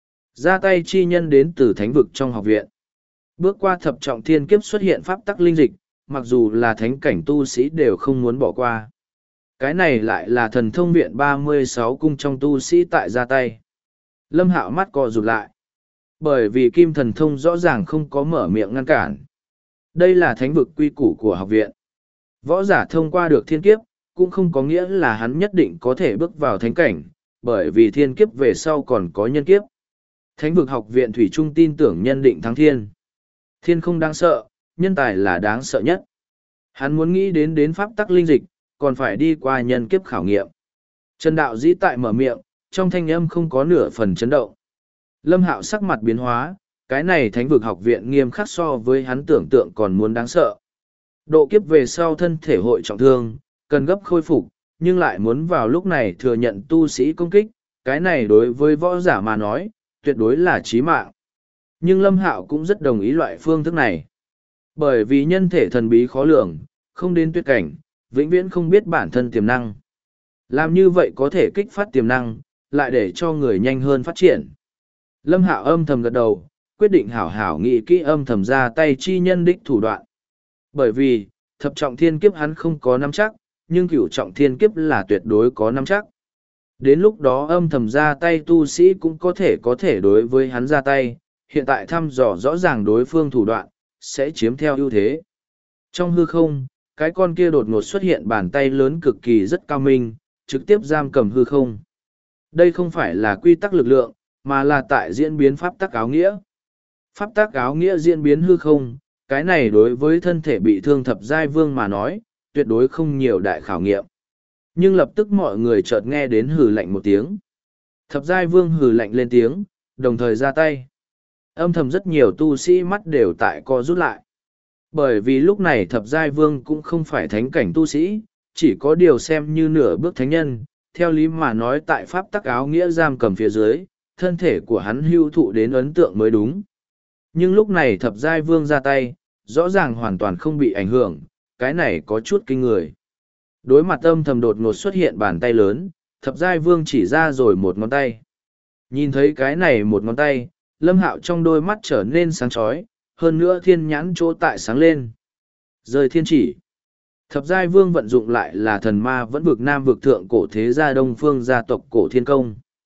Ra tay chi nhân đến từ thánh vực trong học viện. Bước qua thập trọng thiên kiếp xuất hiện pháp tắc linh dịch, mặc dù là thánh cảnh tu sĩ đều không muốn bỏ qua. Cái này lại là thần thông viện 36 cung trong tu sĩ tại ra tay. Lâm Hạo mắt co rụt lại. Bởi vì kim thần thông rõ ràng không có mở miệng ngăn cản. Đây là thánh vực quy củ của học viện. Võ giả thông qua được thiên kiếp, cũng không có nghĩa là hắn nhất định có thể bước vào thánh cảnh, bởi vì thiên kiếp về sau còn có nhân kiếp. Thánh vực học viện thủy trung tin tưởng nhân định thắng thiên. Thiên không đáng sợ, nhân tài là đáng sợ nhất. Hắn muốn nghĩ đến pháp tắc linh dịch, còn phải đi qua nhân kiếp khảo nghiệm. Trần Đạo Dĩ tại mở miệng, trong thanh âm không có nửa phần chấn động. Lâm Hạo sắc mặt biến hóa, cái này thánh vực học viện nghiêm khắc so với hắn tưởng tượng còn muốn đáng sợ. Độ kiếp về sau thân thể hội trọng thương, cần gấp khôi phục, nhưng lại muốn vào lúc này thừa nhận tu sĩ công kích, cái này đối với võ giả mà nói, tuyệt đối là chí mạng. Nhưng Lâm Hạo cũng rất đồng ý loại phương thức này. Bởi vì nhân thể thần bí khó lường, không đến tuyệt cảnh, vĩnh viễn không biết bản thân tiềm năng. Làm như vậy có thể kích phát tiềm năng, lại để cho người nhanh hơn phát triển. Lâm Hạo âm thầm gật đầu, quyết định hảo hảo nghĩ kỹ âm thầm ra tay chi nhân đích thủ đoạn. Bởi vì, thập trọng thiên kiếp hắn không có nắm chắc, nhưng cửu trọng thiên kiếp là tuyệt đối có nắm chắc. Đến lúc đó âm thầm ra tay tu sĩ cũng có thể đối với hắn ra tay, hiện tại thăm dò rõ ràng đối phương thủ đoạn, sẽ chiếm theo ưu thế. Trong hư không, cái con kia đột ngột xuất hiện bàn tay lớn cực kỳ rất cao minh, trực tiếp giam cầm hư không. Đây không phải là quy tắc lực lượng, mà là tại diễn biến pháp tắc áo nghĩa. Pháp tắc áo nghĩa diễn biến hư không, cái này đối với thân thể bị thương thập giai vương mà nói, tuyệt đối không nhiều đại khảo nghiệm. Nhưng lập tức mọi người chợt nghe đến hừ lạnh một tiếng. Thập giai vương hừ lạnh lên tiếng, đồng thời ra tay. Âm thầm rất nhiều tu sĩ mắt đều tại co rút lại. Bởi vì lúc này thập giai vương cũng không phải thánh cảnh tu sĩ, chỉ có điều xem như nửa bước thánh nhân. Theo lý mà nói tại pháp tắc áo nghĩa giam cầm phía dưới, thân thể của hắn hưu thụ đến ấn tượng mới đúng. Nhưng lúc này thập giai vương ra tay, rõ ràng hoàn toàn không bị ảnh hưởng, cái này có chút kinh người. Đối mặt âm thầm đột ngột xuất hiện bàn tay lớn, thập giai vương chỉ ra rồi một ngón tay. Nhìn thấy cái này một ngón tay, Lâm Hạo trong đôi mắt trở nên sáng chói, hơn nữa thiên nhãn chỗ tại sáng lên. Rời thiên chỉ. Thập giai vương vận dụng lại là thần ma vẫn vực nam vực thượng cổ thế gia đông phương gia tộc cổ thiên công.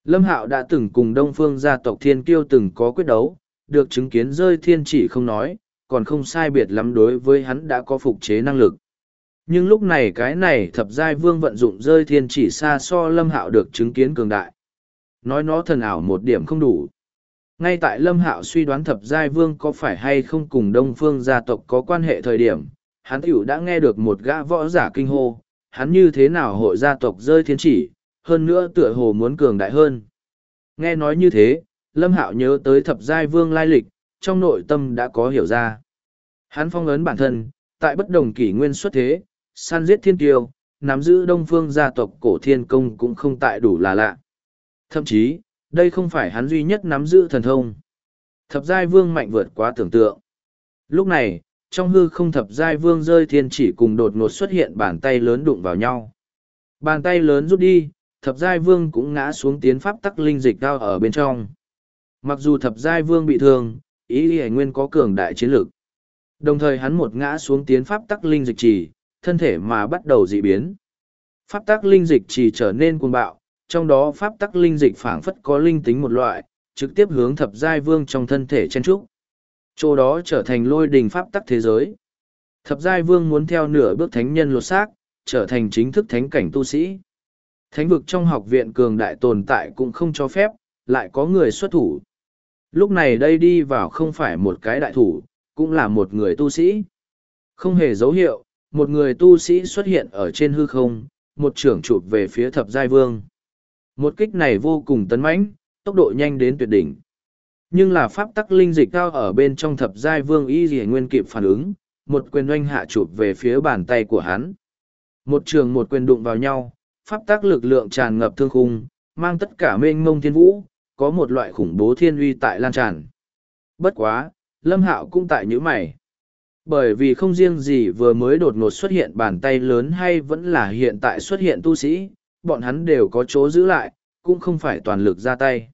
Lâm Hạo đã từng cùng Đông Phương gia tộc Thiên Kiêu từng có quyết đấu, được chứng kiến rơi thiên chỉ không nói, còn không sai biệt lắm đối với hắn đã có phục chế năng lực. Nhưng lúc này cái này thập giai vương vận dụng rơi thiên chỉ xa so Lâm Hạo được chứng kiến cường đại. Nói nó thần ảo một điểm không đủ. Ngay tại Lâm Hạo suy đoán thập giai vương có phải hay không cùng Đông Phương gia tộc có quan hệ thời điểm, hắn tiểu đã nghe được một gã võ giả kinh hô, hắn như thế nào hội gia tộc rơi thiên chỉ, hơn nữa tựa hồ muốn cường đại hơn. Nghe nói như thế, Lâm Hạo nhớ tới thập giai vương lai lịch, trong nội tâm đã có hiểu ra. Hắn phong ấn bản thân, tại bất đồng kỷ nguyên xuất thế, săn giết thiên tiêu, nắm giữ Đông Phương gia tộc cổ thiên công cũng không tại đủ là lạ. Thậm chí, đây không phải hắn duy nhất nắm giữ thần thông. Thập giai vương mạnh vượt quá tưởng tượng. Lúc này, trong hư không thập giai vương rơi thiên chỉ cùng đột ngột xuất hiện bàn tay lớn đụng vào nhau. Bàn tay lớn rút đi, thập giai vương cũng ngã xuống tiến pháp tắc linh dịch cao ở bên trong. Mặc dù thập giai vương bị thương, ý y nguyên có cường đại chiến lực. Đồng thời hắn một ngã xuống tiến pháp tắc linh dịch trì, thân thể mà bắt đầu dị biến. Pháp tắc linh dịch trì trở nên cuồng bạo, trong đó pháp tắc linh dịch phảng phất có linh tính một loại, trực tiếp hướng thập giai vương trong thân thể chen trúc. Chỗ đó trở thành lôi đình pháp tắc thế giới. Thập giai vương muốn theo nửa bước thánh nhân lột xác, trở thành chính thức thánh cảnh tu sĩ. Thánh vực trong học viện cường đại tồn tại cũng không cho phép, lại có người xuất thủ. Lúc này đây đi vào không phải một cái đại thủ, cũng là một người tu sĩ. Không hề dấu hiệu, một người tu sĩ xuất hiện ở trên hư không, một trưởng chụp về phía thập giai vương. Một kích này vô cùng tấn mãnh, tốc độ nhanh đến tuyệt đỉnh. Nhưng là pháp tắc linh dịch cao ở bên trong thập giai vương y gì nguyên kịp phản ứng, một quyền oanh hạ chụp về phía bàn tay của hắn. Một trường một quyền đụng vào nhau, pháp tắc lực lượng tràn ngập thương khung, mang tất cả mênh mông thiên vũ, có một loại khủng bố thiên uy tại lan tràn. Bất quá, Lâm Hạo cũng tại nhíu mày. Bởi vì không riêng gì vừa mới đột ngột xuất hiện bàn tay lớn hay vẫn là hiện tại xuất hiện tu sĩ, bọn hắn đều có chỗ giữ lại, cũng không phải toàn lực ra tay.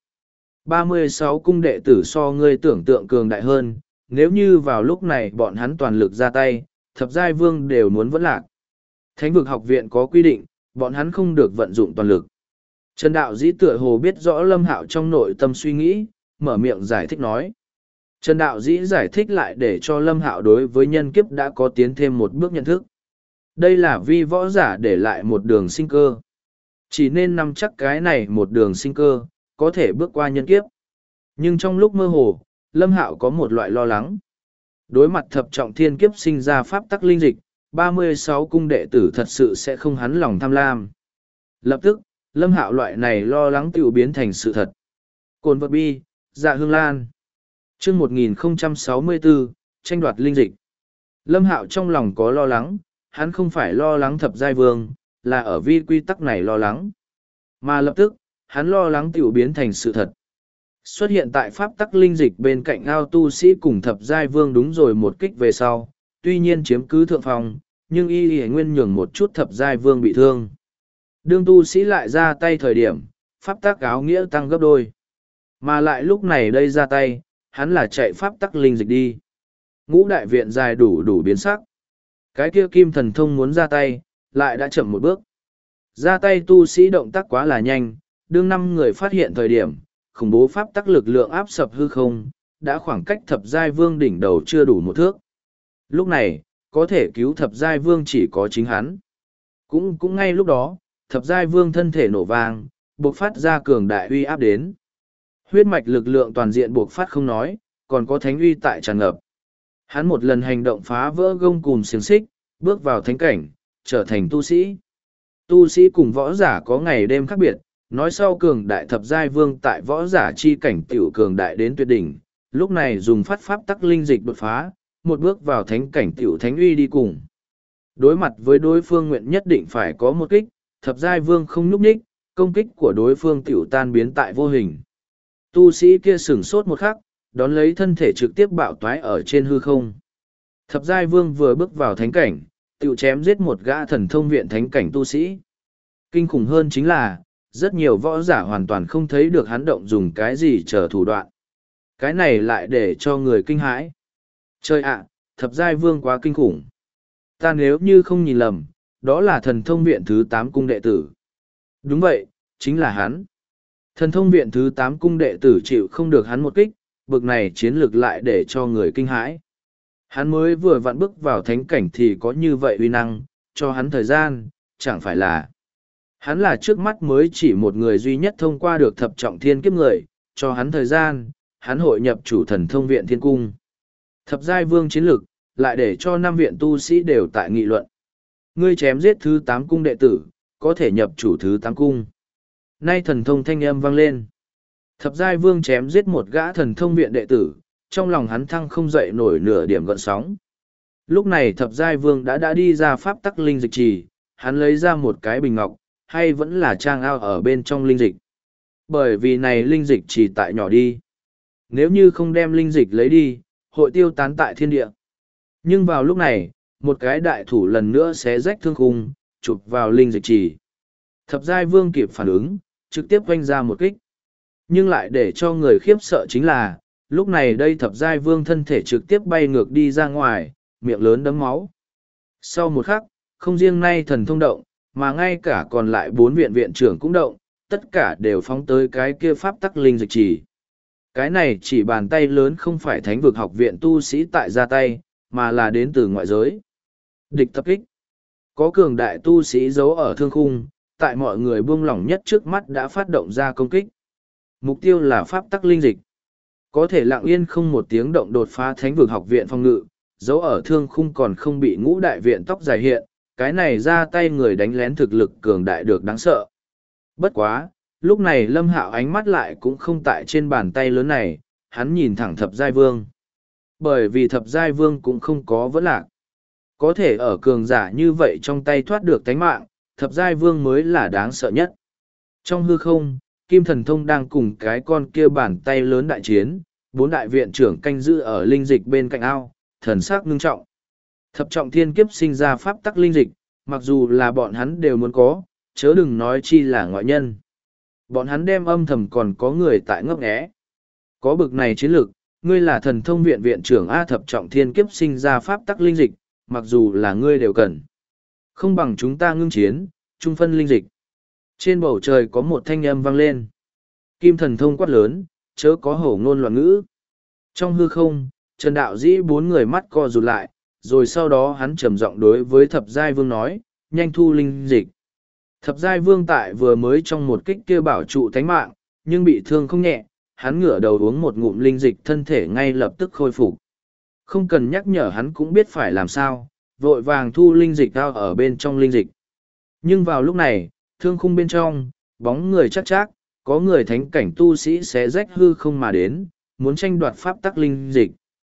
36 cung đệ tử so ngươi tưởng tượng cường đại hơn, nếu như vào lúc này bọn hắn toàn lực ra tay, thập giai vương đều muốn vẫn lạc. Thánh vực học viện có quy định, bọn hắn không được vận dụng toàn lực. Trần Đạo Dĩ tựa hồ biết rõ Lâm Hạo trong nội tâm suy nghĩ, mở miệng giải thích nói. Trần Đạo Dĩ giải thích lại để cho Lâm Hạo đối với nhân kiếp đã có tiến thêm một bước nhận thức. Đây là vi võ giả để lại một đường sinh cơ. Chỉ nên nắm chắc cái này một đường sinh cơ, có thể bước qua nhân kiếp. Nhưng trong lúc mơ hồ, Lâm Hạo có một loại lo lắng. Đối mặt thập trọng thiên kiếp sinh ra pháp tắc linh dịch, 36 cung đệ tử thật sự sẽ không hắn lòng tham lam. Lập tức, Lâm Hạo loại này lo lắng tiểu biến thành sự thật. Cồn vật bi, dạ hương lan. Chương 1064, tranh đoạt linh dịch. Lâm Hạo trong lòng có lo lắng, hắn không phải lo lắng thập giai vương, là ở vi quy tắc này lo lắng. Mà lập tức, hắn lo lắng tiểu biến thành sự thật. Xuất hiện tại pháp tắc linh dịch bên cạnh ao tu sĩ cùng thập giai vương đúng rồi một kích về sau, tuy nhiên chiếm cứ thượng phòng, nhưng y nguyên nhường một chút thập giai vương bị thương. Đương tu sĩ lại ra tay thời điểm, pháp tắc áo nghĩa tăng gấp đôi. Mà lại lúc này đây ra tay, hắn là chạy pháp tắc linh dịch đi. Ngũ đại viện dài đủ biến sắc. Cái kia kim thần thông muốn ra tay, lại đã chậm một bước. Ra tay tu sĩ động tác quá là nhanh, đương 5 người phát hiện thời điểm, khủng bố pháp tắc lực lượng áp sập hư không, đã khoảng cách thập giai vương đỉnh đầu chưa đủ một thước. Lúc này, có thể cứu thập giai vương chỉ có chính hắn. Cũng ngay lúc đó, thập giai vương thân thể nổ vang, buộc phát ra cường đại uy áp đến. Huyết mạch lực lượng toàn diện buộc phát không nói, còn có thánh uy tại tràn ngập. Hắn một lần hành động phá vỡ gông cùm xiềng xích, bước vào thánh cảnh, trở thành tu sĩ. Tu sĩ cùng võ giả có ngày đêm khác biệt, nói sau cường đại thập giai vương tại võ giả chi cảnh tiểu cường đại đến tuyệt đỉnh, lúc này dùng phát pháp tắc linh dịch đột phá, một bước vào thánh cảnh tiểu thánh uy đi cùng. Đối mặt với đối phương nguyện nhất định phải có một kích, thập giai vương không nhúc nhích, công kích của đối phương tiểu tan biến tại vô hình. Tu sĩ kia sửng sốt một khắc, đón lấy thân thể trực tiếp bạo toái ở trên hư không. Thập giai vương vừa bước vào thánh cảnh, tiểu chém giết một gã thần thông viện thánh cảnh tu sĩ. Kinh khủng hơn chính là, rất nhiều võ giả hoàn toàn không thấy được hắn động dùng cái gì chờ thủ đoạn. Cái này lại để cho người kinh hãi. Trời ạ, thập giai vương quá kinh khủng. Ta nếu như không nhìn lầm, đó là thần thông viện thứ 8 cung đệ tử. Đúng vậy, chính là hắn. Thần thông viện thứ 8 cung đệ tử chịu không được hắn một kích, bực này chiến lược lại để cho người kinh hãi. Hắn mới vừa vặn bước vào thánh cảnh thì có như vậy uy năng, cho hắn thời gian, chẳng phải là. Hắn là trước mắt mới chỉ một người duy nhất thông qua được thập trọng thiên kiếp người, cho hắn thời gian, hắn hội nhập chủ thần thông viện thiên cung. Thập giai vương chiến lược, lại để cho 5 viện tu sĩ đều tại nghị luận. Ngươi chém giết thứ 8 cung đệ tử, có thể nhập chủ thứ 8 cung. Nay thần thông thanh âm vang lên. Thập giai vương chém giết một gã thần thông viện đệ tử, trong lòng hắn thăng không dậy nổi nửa điểm gợn sóng. Lúc này thập giai vương đã đi ra pháp tắc linh dịch trì, hắn lấy ra một cái bình ngọc, hay vẫn là trang ao ở bên trong linh dịch. Bởi vì này linh dịch chỉ tại nhỏ đi. Nếu như không đem linh dịch lấy đi, hội tiêu tán tại thiên địa. Nhưng vào lúc này, một cái đại thủ lần nữa xé rách thương khung, chụp vào linh dịch trì. Thập giai vương kịp phản ứng, trực tiếp vanh ra một kích. Nhưng lại để cho người khiếp sợ chính là, lúc này đây thập giai vương thân thể trực tiếp bay ngược đi ra ngoài, miệng lớn đấm máu. Sau một khắc, không riêng nay thần thông động, mà ngay cả còn lại 4 viện viện trưởng cũng động, tất cả đều phóng tới cái kia pháp tắc linh dịch trì. Cái này chỉ bàn tay lớn không phải thánh vực học viện tu sĩ tại ra tay, mà là đến từ ngoại giới. Địch tập kích. Có cường đại tu sĩ giấu ở thương khung, tại mọi người buông lỏng nhất trước mắt đã phát động ra công kích. Mục tiêu là pháp tắc linh dịch. Có thể lặng yên không một tiếng động đột phá thánh vực học viện phòng ngự, giấu ở thương khung còn không bị ngũ đại viện tóc dài hiện, cái này ra tay người đánh lén thực lực cường đại được đáng sợ. Bất quá, lúc này Lâm Hạo ánh mắt lại cũng không tại trên bàn tay lớn này, hắn nhìn thẳng thập giai vương. Bởi vì thập giai vương cũng không có vấn lạc. Có thể ở cường giả như vậy trong tay thoát được tánh mạng, thập giai vương mới là đáng sợ nhất. Trong hư không, Kim Thần Thông đang cùng cái con kia bàn tay lớn đại chiến, 4 đại viện trưởng canh giữ ở linh dịch bên cạnh ao, thần sắc ngưng trọng. Thập trọng thiên kiếp sinh ra pháp tắc linh dịch, mặc dù là bọn hắn đều muốn có, chớ đừng nói chi là ngoại nhân. Bọn hắn đem âm thầm còn có người tại ngấp nghé. Có bực này chiến lược, ngươi là thần thông viện viện trưởng A, thập trọng thiên kiếp sinh ra pháp tắc linh dịch, mặc dù là ngươi đều cần. Không bằng chúng ta ngưng chiến, trung phân linh dịch. Trên bầu trời có một thanh âm vang lên. Kim Thần Thông quát lớn, chớ có hổ ngôn loạn ngữ. Trong hư không, Trần Đạo Dĩ 4 người mắt co rụt lại, rồi sau đó hắn trầm giọng đối với thập giai vương nói, nhanh thu linh dịch. Thập giai vương tại vừa mới trong một kích kia bảo trụ thánh mạng, nhưng bị thương không nhẹ, hắn ngửa đầu uống một ngụm linh dịch, thân thể ngay lập tức khôi phục. Không cần nhắc nhở hắn cũng biết phải làm sao, vội vàng thu linh dịch ao ở bên trong linh dịch. Nhưng vào lúc này, thương khung bên trong, bóng người chắc chắc, có người thánh cảnh tu sĩ xé rách hư không mà đến, muốn tranh đoạt pháp tắc linh dịch.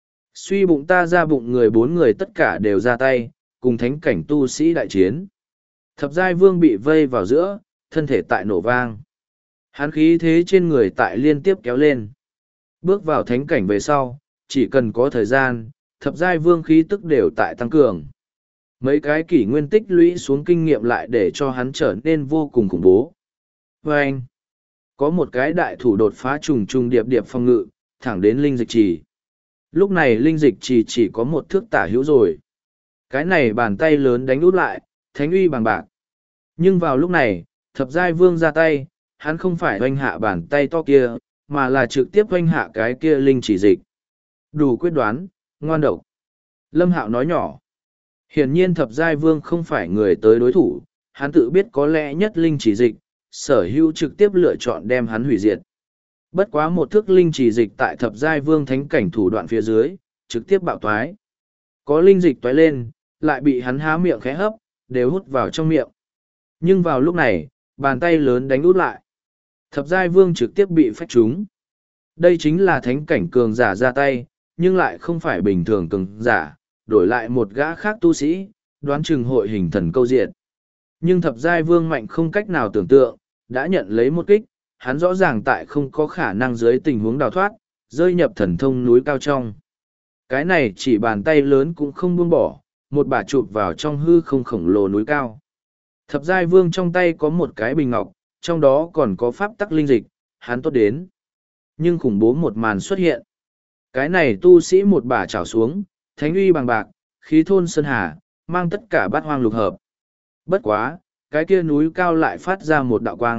Suy bụng ta ra bụng người, 4 người tất cả đều ra tay, cùng thánh cảnh tu sĩ đại chiến. Thập giai vương bị vây vào giữa, thân thể tại nổ vang. Hắn khí thế trên người tại liên tiếp kéo lên. Bước vào thánh cảnh về sau, chỉ cần có thời gian, thập giai vương khí tức đều tại tăng cường. Mấy cái kỷ nguyên tích lũy xuống kinh nghiệm lại để cho hắn trở nên vô cùng khủng bố. Và anh, có một cái đại thủ đột phá trùng trùng điệp điệp phòng ngự, thẳng đến linh dịch trì. Lúc này linh dịch chỉ có một thước tả hữu rồi. Cái này bàn tay lớn đánh út lại, thánh uy bằng bạc. Nhưng vào lúc này, thập giai vương ra tay, hắn không phải oanh hạ bàn tay to kia, mà là trực tiếp oanh hạ cái kia linh chỉ dịch. Đủ quyết đoán, ngoan độc. Lâm Hạo nói nhỏ. Hiển nhiên thập giai vương không phải người tới đối thủ, hắn tự biết có lẽ nhất linh chỉ dịch, sở hữu trực tiếp lựa chọn đem hắn hủy diệt. Bất quá một thước linh chỉ dịch tại thập giai vương thánh cảnh thủ đoạn phía dưới, trực tiếp bạo toái. Có linh dịch toái lên, lại bị hắn há miệng khẽ hấp, đều hút vào trong miệng. Nhưng vào lúc này, bàn tay lớn đánh út lại. Thập giai vương trực tiếp bị phách trúng. Đây chính là thánh cảnh cường giả ra tay, nhưng lại không phải bình thường cường giả, đổi lại một gã khác tu sĩ, đoán chừng hội hình thần câu diện. Nhưng thập giai vương mạnh không cách nào tưởng tượng, đã nhận lấy một kích, hắn rõ ràng tại không có khả năng dưới tình huống đào thoát, rơi nhập thần thông núi cao trong. Cái này chỉ bàn tay lớn cũng không buông bỏ, một bà chụp vào trong hư không khổng lồ núi cao. Thập giai vương trong tay có một cái bình ngọc, trong đó còn có pháp tắc linh dịch, hắn tốt đến. Nhưng khủng bố một màn xuất hiện. Cái này tu sĩ một bà chảo xuống, thánh uy bằng bạc, khí thôn sơn hà, mang tất cả bát hoang lục hợp. Bất quá, cái kia núi cao lại phát ra một đạo quang,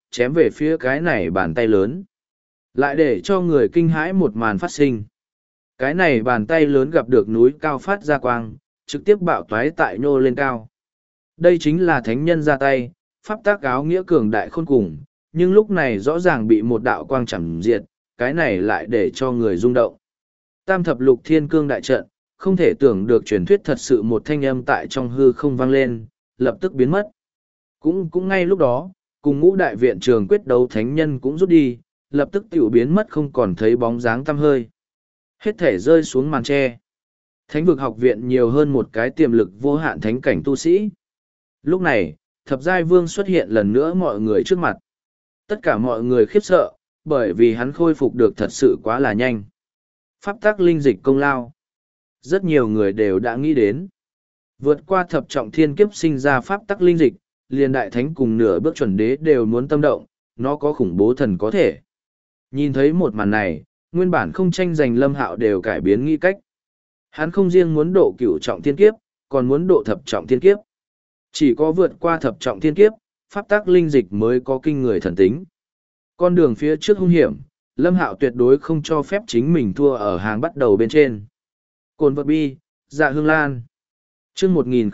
chém về phía cái này bàn tay lớn. Lại để cho người kinh hãi một màn phát sinh. Cái này bàn tay lớn gặp được núi cao phát ra quang, trực tiếp bạo toái tại nhô lên cao. Đây chính là thánh nhân ra tay, pháp tác áo nghĩa cường đại khôn cùng, nhưng lúc này rõ ràng bị một đạo quang chẳng diệt, cái này lại để cho người rung động. Tam thập lục thiên cương đại trận, không thể tưởng được truyền thuyết thật sự một thanh âm tại trong hư không vang lên, lập tức biến mất. Cũng ngay lúc đó, cùng ngũ đại viện trường quyết đấu thánh nhân cũng rút đi, lập tức tiểu biến mất không còn thấy bóng dáng tăm hơi. Hết thể rơi xuống màn tre. Thánh vực học viện nhiều hơn một cái tiềm lực vô hạn thánh cảnh tu sĩ. Lúc này, thập giai vương xuất hiện lần nữa mọi người trước mặt. Tất cả mọi người khiếp sợ, bởi vì hắn khôi phục được thật sự quá là nhanh. Pháp tắc linh dịch công lao. Rất nhiều người đều đã nghĩ đến. Vượt qua thập trọng thiên kiếp sinh ra pháp tắc linh dịch, liền đại thánh cùng nửa bước chuẩn đế đều muốn tâm động, nó có khủng bố thần có thể. Nhìn thấy một màn này, nguyên bản không tranh giành Lâm Hạo đều cải biến nghĩ cách. Hắn không riêng muốn độ cửu trọng thiên kiếp, còn muốn độ thập trọng thiên kiếp. Chỉ có vượt qua thập trọng thiên kiếp, pháp tắc linh dịch mới có kinh người thần tính. Con đường phía trước hung hiểm, Lâm Hạo tuyệt đối không cho phép chính mình thua ở hàng bắt đầu bên trên. Cồn vật bi, dạ hương lan. Chương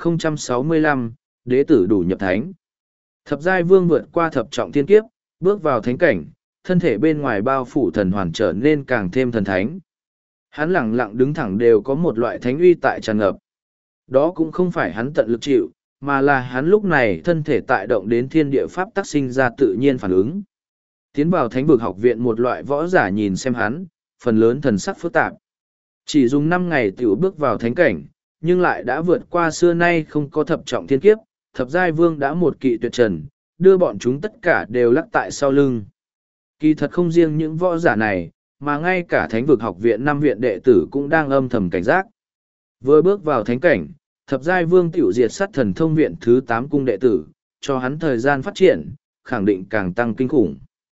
1065, đế tử đủ nhập thánh. Thập giai vương vượt qua thập trọng thiên kiếp, bước vào thánh cảnh, thân thể bên ngoài bao phủ thần hoàn trở nên càng thêm thần thánh. Hắn lẳng lặng đứng thẳng đều có một loại thánh uy tại tràn ngập. Đó cũng không phải hắn tận lực chịu, mà là hắn lúc này thân thể tại động đến thiên địa pháp tác sinh ra tự nhiên phản ứng. Tiến vào thánh vực học viện một loại võ giả nhìn xem hắn, phần lớn thần sắc phức tạp. Chỉ dùng 5 ngày tiểu bước vào thánh cảnh, nhưng lại đã vượt qua xưa nay không có thập trọng thiên kiếp, thập giai vương đã một kỵ tuyệt trần, đưa bọn chúng tất cả đều lắc tại sau lưng. Kỳ thật không riêng những võ giả này, mà ngay cả thánh vực học viện 5 viện đệ tử cũng đang âm thầm cảnh giác. Vừa bước vào thánh cảnh, thập giai vương tiểu diệt sát thần thông viện thứ 8 cung đệ tử, cho hắn thời gian phát triển, khẳng định càng tăng kinh khủng.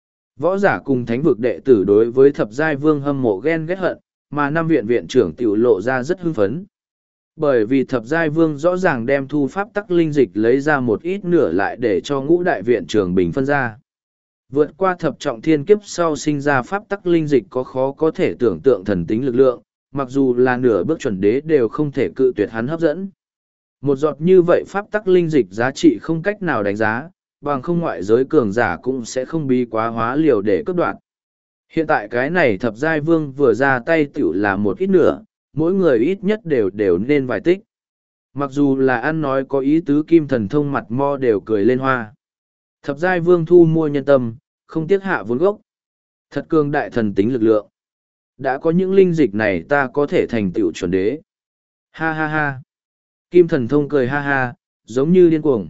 Võ giả cùng thánh vực đệ tử đối với thập giai vương hâm mộ ghen ghét hận, mà 5 viện viện trưởng tiểu lộ ra rất hưng phấn. Bởi vì thập giai vương rõ ràng đem thu pháp tắc linh dịch lấy ra một ít nửa lại để cho ngũ đại viện trưởng bình phân ra. Vượt qua thập trọng thiên kiếp sau sinh ra pháp tắc linh dịch có khó có thể tưởng tượng thần tính lực lượng, mặc dù là nửa bước chuẩn đế đều không thể cự tuyệt hắn hấp dẫn. Một giọt như vậy pháp tắc linh dịch giá trị không cách nào đánh giá, bằng không ngoại giới cường giả cũng sẽ không bí quá hóa liều để cướp đoạt. Hiện tại cái này thập giai vương vừa ra tay tiểu là một ít nửa, mỗi người ít nhất đều nên vài tích. Mặc dù là ăn nói có ý tứ kim thần thông mặt mo đều cười lên hoa. Thập giai vương thu mua nhân tâm, không tiếc hạ vốn gốc. Thật cường đại thần tính lực lượng. Đã có những linh dịch này ta có thể thành tựu chuẩn đế. Ha ha ha. Kim thần thông cười ha ha, giống như điên cuồng.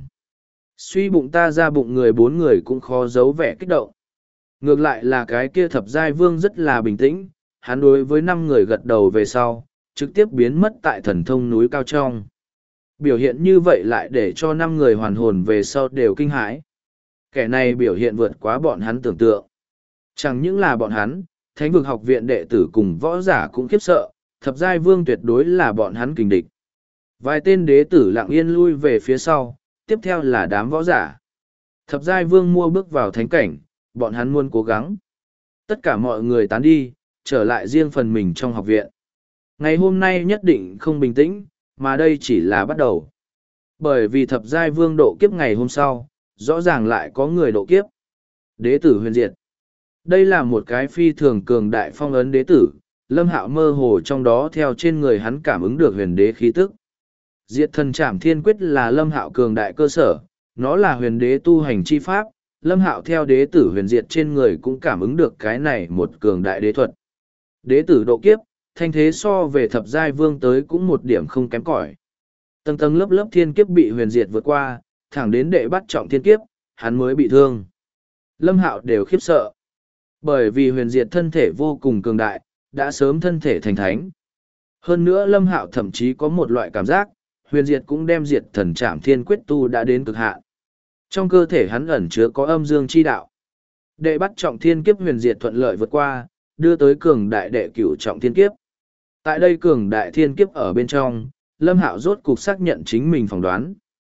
Suy bụng ta ra bụng người 4 người cũng khó giấu vẻ kích động. Ngược lại là cái kia thập giai vương rất là bình tĩnh, hắn đối với 5 người gật đầu về sau, trực tiếp biến mất tại thần thông núi cao trong. Biểu hiện như vậy lại để cho 5 người hoàn hồn về sau đều kinh hãi. Kẻ này biểu hiện vượt quá bọn hắn tưởng tượng. Chẳng những là bọn hắn, thánh vực học viện đệ tử cùng võ giả cũng khiếp sợ, thập giai vương tuyệt đối là bọn hắn kình địch. Vài tên đế tử lặng yên lui về phía sau, tiếp theo là đám võ giả. Thập giai vương mua bước vào thánh cảnh, bọn hắn muốn cố gắng. Tất cả mọi người tán đi, trở lại riêng phần mình trong học viện. Ngày hôm nay nhất định không bình tĩnh, mà đây chỉ là bắt đầu. Bởi vì thập giai vương độ kiếp ngày hôm sau, rõ ràng lại có người độ kiếp. Đế tử huyền diệt. Đây là một cái phi thường cường đại phong ấn đế tử, Lâm Hạo mơ hồ trong đó theo trên người hắn cảm ứng được huyền đế khí tức. Diệt thần trảm thiên quyết là Lâm Hạo cường đại cơ sở, nó là huyền đế tu hành chi pháp, Lâm Hạo theo đế tử huyền diệt trên người cũng cảm ứng được cái này một cường đại đế thuật. Đế tử độ kiếp, thanh thế so về thập giai vương tới cũng một điểm không kém cỏi. Tầng tầng lớp lớp thiên kiếp bị huyền diệt vượt qua, thẳng đến đệ bắt trọng thiên kiếp, hắn mới bị thương. Lâm Hạo đều khiếp sợ. Bởi vì huyền diệt thân thể vô cùng cường đại, đã sớm thân thể thành thánh. Hơn nữa Lâm Hạo thậm chí có một loại cảm giác, huyền diệt cũng đem diệt thần trảm thiên quyết tu đã đến cực hạn. Trong cơ thể hắn ẩn chứa có âm dương chi đạo. Đệ bắt trọng thiên kiếp huyền diệt thuận lợi vượt qua, đưa tới cường đại đệ cửu trọng thiên kiếp. Tại đây cường đại thiên kiếp ở bên trong, Lâm Hạo rốt cục xác nhận chính mình phỏng đoán.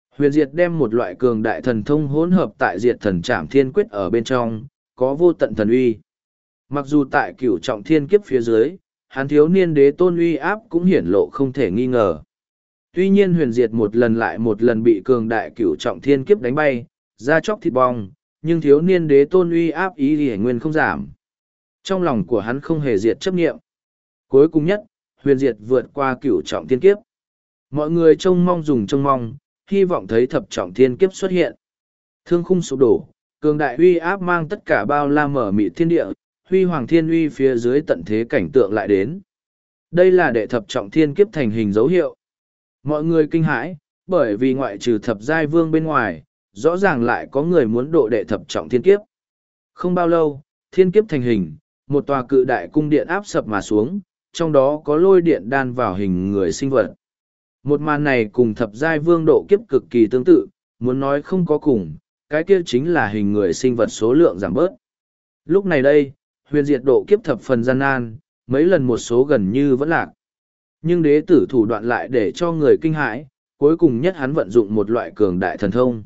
Huyền Diệt đem một loại cường đại thần thông hỗn hợp tại Diệt Thần Trảm Thiên Quyết ở bên trong, có vô tận thần uy. Mặc dù tại cửu trọng thiên kiếp phía dưới, hắn thiếu niên đế tôn uy áp cũng hiển lộ không thể nghi ngờ. Tuy nhiên Huyền Diệt một lần lại một lần bị cường đại cửu trọng thiên kiếp đánh bay, da chóc thịt bong, nhưng thiếu niên đế tôn uy áp ý thì nguyên không giảm. Trong lòng của hắn không hề diệt chấp nghiệm. Cuối cùng nhất, Huyền Diệt vượt qua cửu trọng thiên kiếp. Mọi người trông mong dùng trông mong, hy vọng thấy thập trọng thiên kiếp xuất hiện. Thương khung sụp đổ, cường đại uy áp mang tất cả bao la mở mịt thiên địa, huy hoàng thiên uy phía dưới tận thế cảnh tượng lại đến. Đây là đệ thập trọng thiên kiếp thành hình dấu hiệu. Mọi người kinh hãi, bởi vì ngoại trừ thập giai vương bên ngoài, rõ ràng lại có người muốn độ đệ thập trọng thiên kiếp. Không bao lâu, thiên kiếp thành hình, một tòa cự đại cung điện áp sập mà xuống, trong đó có lôi điện đan vào hình người sinh vật. Một màn này cùng thập giai vương độ kiếp cực kỳ tương tự, muốn nói không có cùng, cái kia chính là hình người sinh vật số lượng giảm bớt. Lúc này đây, Huyền Diệt độ kiếp thập phần gian nan, mấy lần một số gần như vẫn lạc. Nhưng đế tử thủ đoạn lại để cho người kinh hãi, cuối cùng nhất hắn vận dụng một loại cường đại thần thông.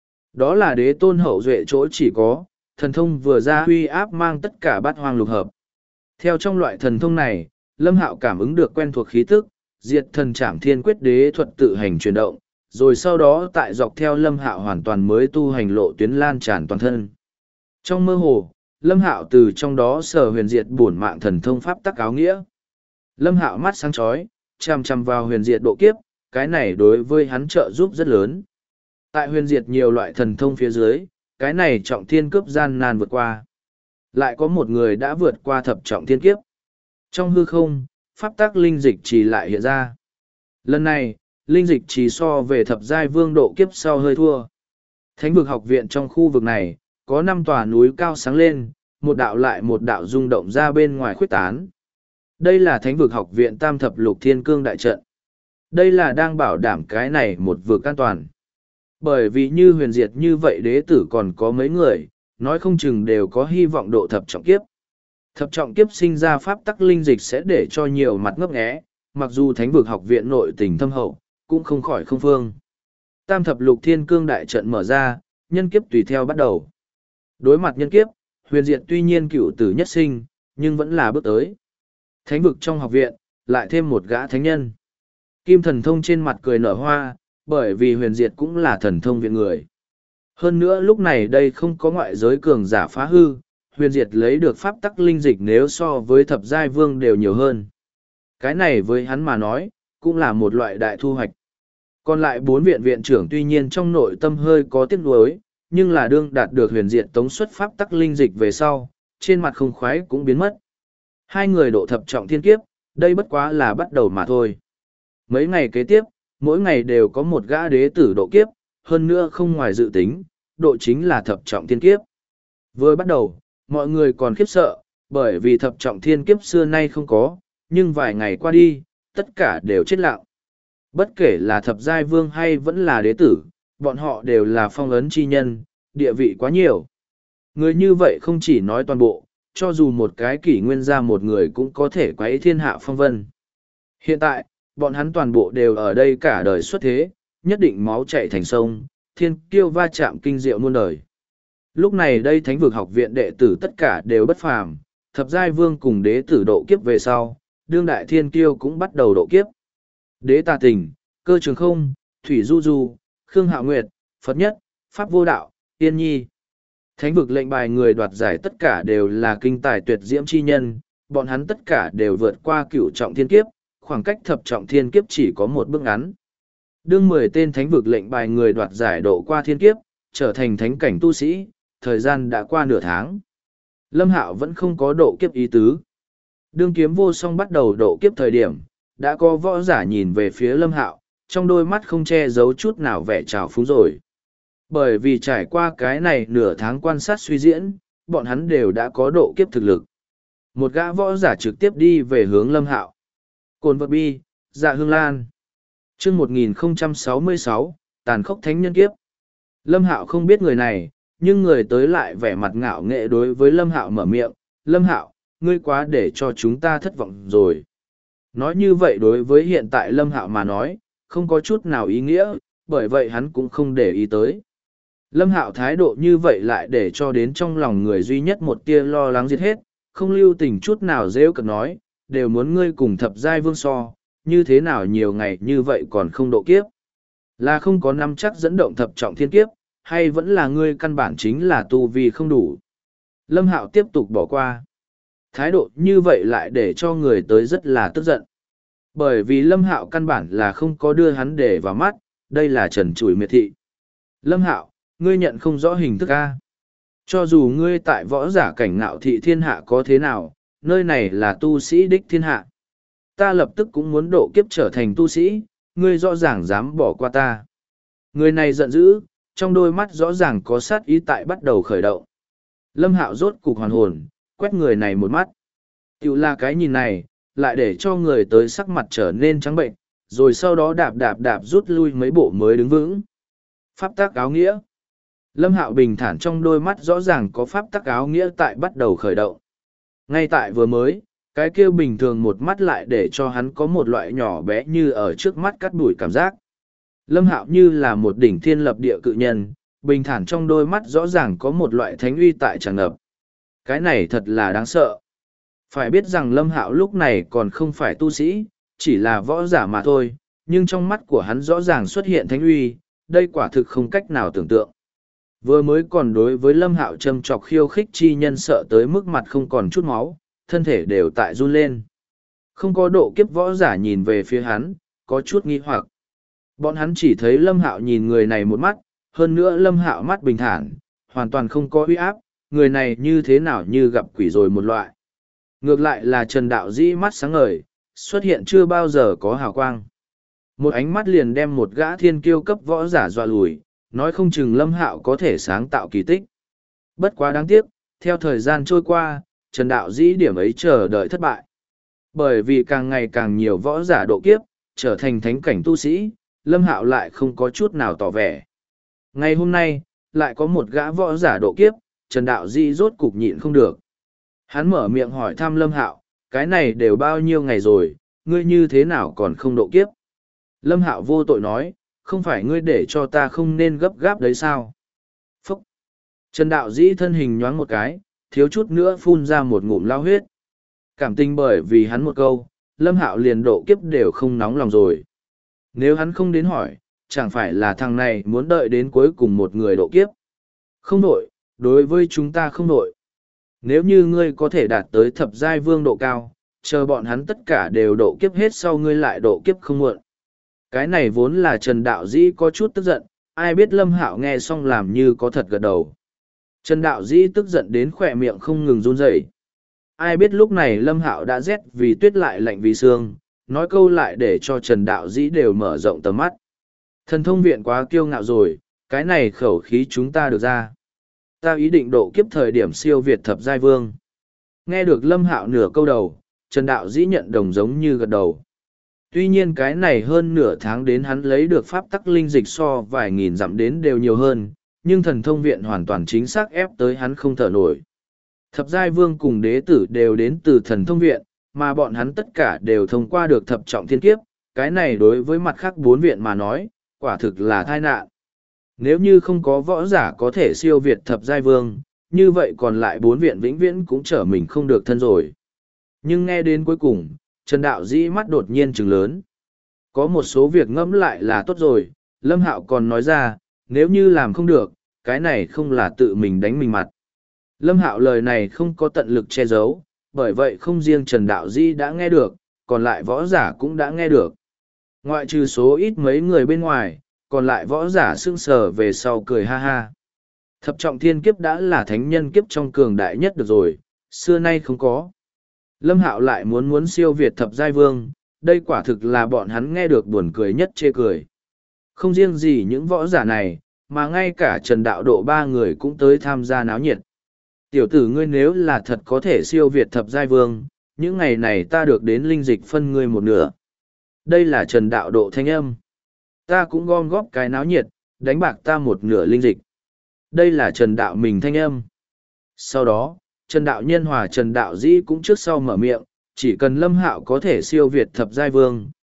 Đó là đế tôn hậu duệ chỗ chỉ có, thần thông vừa ra huy áp mang tất cả bát hoang lục hợp. Theo trong loại thần thông này, Lâm Hạo cảm ứng được quen thuộc khí tức, Diệt Thần Trảm Thiên Quyết đế thuật tự hành chuyển động, rồi sau đó tại dọc theo Lâm Hạo hoàn toàn mới tu hành lộ tuyến lan tràn toàn thân. Trong mơ hồ, Lâm Hạo từ trong đó sở huyền diệt bổn mạng thần thông pháp tắc áo nghĩa. Lâm Hạo mắt sáng chói, chằm chằm vào huyền diệt độ kiếp, cái này đối với hắn trợ giúp rất lớn. Tại huyền diệt nhiều loại thần thông phía dưới, cái này trọng thiên cướp gian nan vượt qua. Lại có một người đã vượt qua thập trọng thiên kiếp. Trong hư không, pháp tắc linh dịch trì lại hiện ra. Lần này, linh dịch trì so về thập giai vương độ kiếp sau hơi thua. Thánh vực học viện trong khu vực này, có 5 tòa núi cao sáng lên, một đạo lại một đạo rung động ra bên ngoài khuếch tán. Đây là thánh vực học viện tam thập lục thiên cương đại trận. Đây là đang bảo đảm cái này một vực an toàn. Bởi vì như huyền diệt như vậy đế tử còn có mấy người, nói không chừng đều có hy vọng độ thập trọng kiếp. Thập trọng kiếp sinh ra pháp tắc linh dịch sẽ để cho nhiều mặt ngấp nghé, mặc dù thánh vực học viện nội tình thâm hậu, cũng không khỏi không phương. Tam thập lục thiên cương đại trận mở ra, nhân kiếp tùy theo bắt đầu. Đối mặt nhân kiếp, huyền diệt tuy nhiên cựu tử nhất sinh, nhưng vẫn là bước tới. Thánh vực trong học viện, lại thêm một gã thánh nhân. Kim thần thông trên mặt cười nở hoa, bởi vì huyền diệt cũng là thần thông viện người. Hơn nữa lúc này đây không có ngoại giới cường giả phá hư, huyền diệt lấy được pháp tắc linh dịch nếu so với thập giai vương đều nhiều hơn. Cái này với hắn mà nói, cũng là một loại đại thu hoạch. Còn lại 4 viện viện trưởng tuy nhiên trong nội tâm hơi có tiếc nuối, nhưng là đương đạt được huyền diệt tống xuất pháp tắc linh dịch về sau, trên mặt không khoái cũng biến mất. 2 người độ thập trọng thiên kiếp, đây bất quá là bắt đầu mà thôi. Mấy ngày kế tiếp, mỗi ngày đều có một gã đế tử độ kiếp, hơn nữa không ngoài dự tính, độ chính là thập trọng thiên kiếp. Vừa bắt đầu, mọi người còn khiếp sợ, bởi vì thập trọng thiên kiếp xưa nay không có, nhưng vài ngày qua đi, tất cả đều chết lặng. Bất kể là thập giai vương hay vẫn là đế tử, bọn họ đều là phong ấn chi nhân, địa vị quá nhiều. Người như vậy không chỉ nói toàn bộ, cho dù một cái kỷ nguyên ra một người cũng có thể quấy thiên hạ phong vân. Hiện tại, bọn hắn toàn bộ đều ở đây cả đời xuất thế, nhất định máu chạy thành sông, thiên kiêu va chạm kinh diệu muôn đời. Lúc này đây thánh vực học viện đệ tử tất cả đều bất phàm, thập giai vương cùng đế tử độ kiếp về sau, đương đại thiên kiêu cũng bắt đầu độ kiếp. Đế Tà Tình, Cơ Trường Không, Thủy Du Du, Khương Hạo Nguyệt, Phật Nhất, Pháp Vô Đạo, Tiên Nhi. Thánh vực lệnh bài người đoạt giải tất cả đều là kinh tài tuyệt diễm chi nhân, bọn hắn tất cả đều vượt qua cửu trọng thiên kiếp, khoảng cách thập trọng thiên kiếp chỉ có một bước ngắn. Đương 10 tên thánh vực lệnh bài người đoạt giải độ qua thiên kiếp, trở thành thánh cảnh tu sĩ, thời gian đã qua nửa tháng. Lâm Hạo vẫn không có độ kiếp ý tứ. Đương Kiếm Vô Song bắt đầu độ kiếp thời điểm, đã có võ giả nhìn về phía Lâm Hạo, trong đôi mắt không che giấu chút nào vẻ trào phúng rồi. Bởi vì trải qua cái này nửa tháng quan sát suy diễn, bọn hắn đều đã có độ kiếp thực lực. Một gã võ giả trực tiếp đi về hướng Lâm Hạo. Cồn vật bi, Dạ Hương Lan. Chương 1066, tàn khốc thánh nhân kiếp. Lâm Hạo không biết người này, nhưng người tới lại vẻ mặt ngạo nghễ đối với Lâm Hạo mở miệng. Lâm Hạo, ngươi quá để cho chúng ta thất vọng rồi. Nói như vậy đối với hiện tại Lâm Hạo mà nói, không có chút nào ý nghĩa, bởi vậy hắn cũng không để ý tới. Lâm Hạo thái độ như vậy lại để cho đến trong lòng người duy nhất một tia lo lắng giết hết, không lưu tình chút nào rêu cực nói, đều muốn ngươi cùng thập giai vương so, như thế nào nhiều ngày như vậy còn không độ kiếp. Là không có nắm chắc dẫn động thập trọng thiên kiếp, hay vẫn là ngươi căn bản chính là tu vi không đủ. Lâm Hạo tiếp tục bỏ qua. Thái độ như vậy lại để cho người tới rất là tức giận. Bởi vì Lâm Hạo căn bản là không có đưa hắn để vào mắt, đây là trần trụi miệt thị. Lâm Hạo, ngươi nhận không rõ hình thức a. Cho dù ngươi tại võ giả cảnh ngạo thị thiên hạ có thế nào, nơi này là tu sĩ đích thiên hạ. Ta lập tức cũng muốn độ kiếp trở thành tu sĩ, ngươi rõ ràng dám bỏ qua ta. Người này giận dữ, trong đôi mắt rõ ràng có sát ý tại bắt đầu khởi động. Lâm Hạo rốt cục hoàn hồn, quét người này một mắt. Tiểu là cái nhìn này, lại để cho người tới sắc mặt trở nên trắng bệnh, rồi sau đó đạp đạp đạp rút lui mấy bộ mới đứng vững. Pháp tắc áo nghĩa. Lâm Hạo bình thản trong đôi mắt rõ ràng có pháp tắc áo nghĩa tại bắt đầu khởi động. Ngay tại vừa mới, cái kia bình thường một mắt lại để cho hắn có một loại nhỏ bé như ở trước mắt cắt đuổi cảm giác. Lâm Hạo như là một đỉnh thiên lập địa cự nhân, bình thản trong đôi mắt rõ ràng có một loại thánh uy tại tràn ngập. Cái này thật là đáng sợ. Phải biết rằng Lâm Hạo lúc này còn không phải tu sĩ, chỉ là võ giả mà thôi, nhưng trong mắt của hắn rõ ràng xuất hiện thánh uy, đây quả thực không cách nào tưởng tượng. Vừa mới còn đối với Lâm Hạo châm chọc khiêu khích chi nhân sợ tới mức mặt không còn chút máu, thân thể đều tại run lên. Không có độ kiếp võ giả nhìn về phía hắn, có chút nghi hoặc. Bọn hắn chỉ thấy Lâm Hạo nhìn người này một mắt, hơn nữa Lâm Hạo mắt bình thản, hoàn toàn không có uy áp, người này như thế nào như gặp quỷ rồi một loại. Ngược lại là Trần Đạo Dĩ mắt sáng ngời, xuất hiện chưa bao giờ có hào quang. Một ánh mắt liền đem một gã thiên kiêu cấp võ giả dọa lùi, nói không chừng Lâm Hạo có thể sáng tạo kỳ tích. Bất quá đáng tiếc, theo thời gian trôi qua, Trần Đạo Dĩ điểm ấy chờ đợi thất bại. Bởi vì càng ngày càng nhiều võ giả độ kiếp, trở thành thánh cảnh tu sĩ, Lâm Hạo lại không có chút nào tỏ vẻ. Ngày hôm nay, lại có một gã võ giả độ kiếp, Trần Đạo Dĩ rốt cục nhịn không được. Hắn mở miệng hỏi thăm Lâm Hạo, cái này đều bao nhiêu ngày rồi, ngươi như thế nào còn không độ kiếp? Lâm Hạo vô tội nói, không phải ngươi để cho ta không nên gấp gáp đấy sao? Phúc! Trần Đạo Dĩ thân hình nhoáng một cái, thiếu chút nữa phun ra một ngụm lao huyết. Cảm tình bởi vì hắn một câu, Lâm Hạo liền độ kiếp đều không nóng lòng rồi. Nếu hắn không đến hỏi, chẳng phải là thằng này muốn đợi đến cuối cùng một người độ kiếp. Không đội, đối với chúng ta không đội. Nếu như ngươi có thể đạt tới thập giai vương độ cao, chờ bọn hắn tất cả đều độ kiếp hết sau ngươi lại độ kiếp không muộn. Cái này vốn là Trần Đạo Dĩ có chút tức giận, ai biết Lâm Hạo nghe xong làm như có thật gật đầu. Trần Đạo Dĩ tức giận đến khỏe miệng không ngừng run rẩy. Ai biết lúc này Lâm Hạo đã rét vì tuyết lại lạnh vì xương, nói câu lại để cho Trần Đạo Dĩ đều mở rộng tầm mắt. Thần thông viện quá kiêu ngạo rồi, cái này khẩu khí chúng ta được ra. Ta ý định độ kiếp thời điểm siêu việt thập giai vương. Nghe được Lâm Hạo nửa câu đầu, Trần Đạo Dĩ nhận đồng giống như gật đầu. Tuy nhiên cái này hơn nửa tháng đến hắn lấy được pháp tắc linh dịch so vài nghìn dặm đến đều nhiều hơn, nhưng thần thông viện hoàn toàn chính xác ép tới hắn không thở nổi. Thập giai vương cùng đế tử đều đến từ thần thông viện, mà bọn hắn tất cả đều thông qua được thập trọng thiên kiếp, cái này đối với mặt khác bốn viện mà nói, quả thực là tai nạn. Nếu như không có võ giả có thể siêu việt thập giai vương, như vậy còn lại bốn viện vĩnh viễn cũng trở mình không được thân rồi. Nhưng nghe đến cuối cùng, Trần Đạo Dĩ mắt đột nhiên trừng lớn. Có một số việc ngẫm lại là tốt rồi, Lâm Hạo còn nói ra, nếu như làm không được, cái này không là tự mình đánh mình mặt. Lâm Hạo lời này không có tận lực che giấu, bởi vậy không riêng Trần Đạo Dĩ đã nghe được, còn lại võ giả cũng đã nghe được. Ngoại trừ số ít mấy người bên ngoài, còn lại võ giả sững sờ về sau cười ha ha. Thập trọng thiên kiếp đã là thánh nhân kiếp trong cường đại nhất được rồi, xưa nay không có. Lâm Hạo lại muốn siêu việt thập giai vương, đây quả thực là bọn hắn nghe được buồn cười nhất chê cười. Không riêng gì những võ giả này, mà ngay cả Trần Đạo Độ ba người cũng tới tham gia náo nhiệt. Tiểu tử ngươi nếu là thật có thể siêu việt thập giai vương, những ngày này ta được đến linh dịch phân ngươi một nửa. Đây là Trần Đạo Độ thanh âm. Ta cũng gom góp cái náo nhiệt, đánh bạc ta một nửa linh dịch. Đây là Trần Đạo mình thanh âm. Sau đó, Trần Đạo Nhân hòa Trần Đạo Dĩ cũng trước sau mở miệng, chỉ cần Lâm Hạo có thể siêu việt thập giai vương,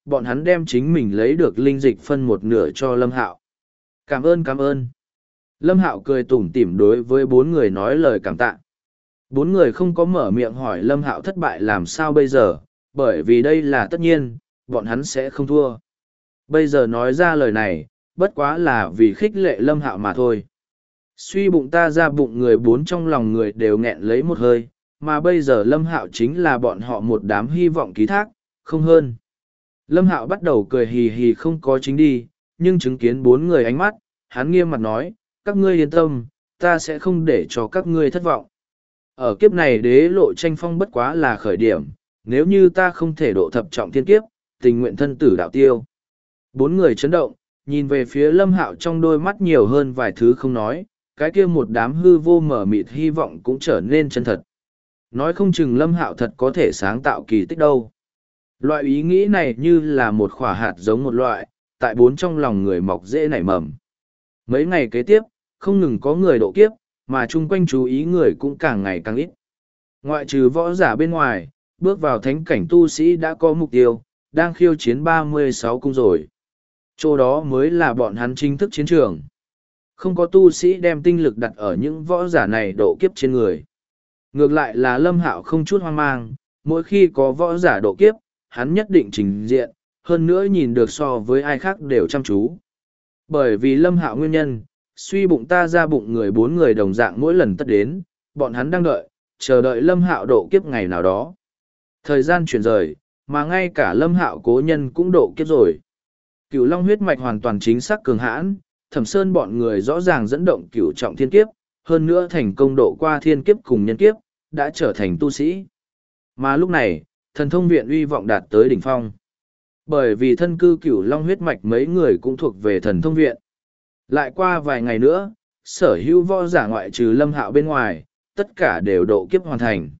bọn hắn đem chính mình lấy được linh dịch phân một nửa cho Lâm Hạo. Cảm ơn cảm ơn. Lâm Hạo cười tủm tỉm đối với bốn người nói lời cảm tạ. Bốn người không có mở miệng hỏi Lâm Hạo thất bại làm sao bây giờ, bởi vì đây là tất nhiên, bọn hắn sẽ không thua. Bây giờ nói ra lời này, bất quá là vì khích lệ Lâm Hạo mà thôi. Suy bụng ta ra bụng người bốn trong lòng người đều nghẹn lấy một hơi, mà bây giờ Lâm Hạo chính là bọn họ một đám hy vọng ký thác, không hơn. Lâm Hạo bắt đầu cười hì hì không có chính đi, nhưng chứng kiến bốn người ánh mắt, hắn nghiêm mặt nói, các ngươi yên tâm, ta sẽ không để cho các ngươi thất vọng. Ở kiếp này đế lộ tranh phong bất quá là khởi điểm, nếu như ta không thể độ thập trọng thiên kiếp, tình nguyện thân tử đạo tiêu. Bốn người chấn động, nhìn về phía Lâm Hạo trong đôi mắt nhiều hơn vài thứ không nói, cái kia một đám hư vô mở mịt hy vọng cũng trở nên chân thật. Nói không chừng Lâm Hạo thật có thể sáng tạo kỳ tích đâu. Loại ý nghĩ này như là một quả hạt giống một loại, tại bốn trong lòng người mọc dễ nảy mầm. Mấy ngày kế tiếp, không ngừng có người độ kiếp, mà chung quanh chú ý người cũng càng ngày càng ít. Ngoại trừ võ giả bên ngoài, bước vào thánh cảnh tu sĩ đã có mục tiêu, đang khiêu chiến 36 cung rồi. Chỗ đó mới là bọn hắn chính thức chiến trường. Không có tu sĩ đem tinh lực đặt ở những võ giả này độ kiếp trên người. Ngược lại là Lâm Hạo không chút hoang mang, mỗi khi có võ giả độ kiếp, hắn nhất định trình diện, hơn nữa nhìn được so với ai khác đều chăm chú. Bởi vì Lâm Hạo nguyên nhân, suy bụng ta ra bụng người bốn người đồng dạng mỗi lần tất đến, bọn hắn đang đợi, chờ đợi Lâm Hạo độ kiếp ngày nào đó. Thời gian chuyển rời, mà ngay cả Lâm Hạo cố nhân cũng độ kiếp rồi. Cửu Long huyết mạch hoàn toàn chính xác cường hãn, Thẩm Sơn bọn người rõ ràng dẫn động cửu trọng thiên kiếp, hơn nữa thành công độ qua thiên kiếp cùng nhân kiếp, đã trở thành tu sĩ. Mà lúc này, thần thông viện uy vọng đạt tới đỉnh phong. Bởi vì thân cư Cửu Long huyết mạch mấy người cũng thuộc về thần thông viện. Lại qua vài ngày nữa, sở hữu võ giả ngoại trừ Lâm Hạo bên ngoài, tất cả đều độ kiếp hoàn thành.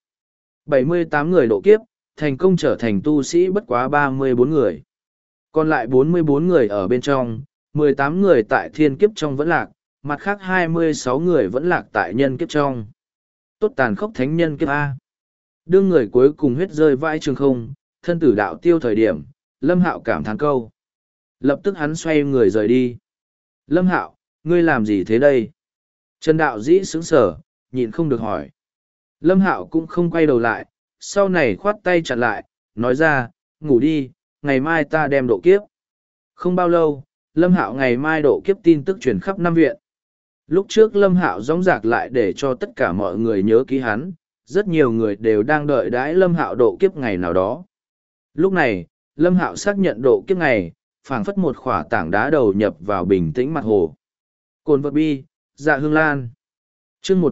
78 người độ kiếp, thành công trở thành tu sĩ bất quá 34 người. Còn lại 44 người ở bên trong, 18 người tại thiên kiếp trong vẫn lạc, mặt khác 26 người vẫn lạc tại nhân kiếp trong. Tốt tàn khốc thánh nhân kiếp A. Đương người cuối cùng huyết rơi vãi trường không, thân tử đạo tiêu thời điểm, Lâm Hạo cảm thán câu. Lập tức hắn xoay người rời đi. Lâm Hạo, ngươi làm gì thế đây? Trần Đạo Dĩ sững sờ, nhịn không được hỏi. Lâm Hạo cũng không quay đầu lại, sau này khoát tay chặn lại, nói ra, ngủ đi, ngày mai ta đem độ kiếp. Không bao lâu, Lâm Hạo ngày mai độ kiếp tin tức truyền khắp năm viện. Lúc trước Lâm Hạo dõng dạc lại để cho tất cả mọi người nhớ ký hắn, rất nhiều người đều đang đợi đãi Lâm Hạo độ kiếp ngày nào đó. Lúc này, Lâm Hạo xác nhận độ kiếp ngày, phảng phất một khỏa tảng đá đầu nhập vào bình tĩnh mặt hồ. Cồn vật bi, dạ hương lan. Chương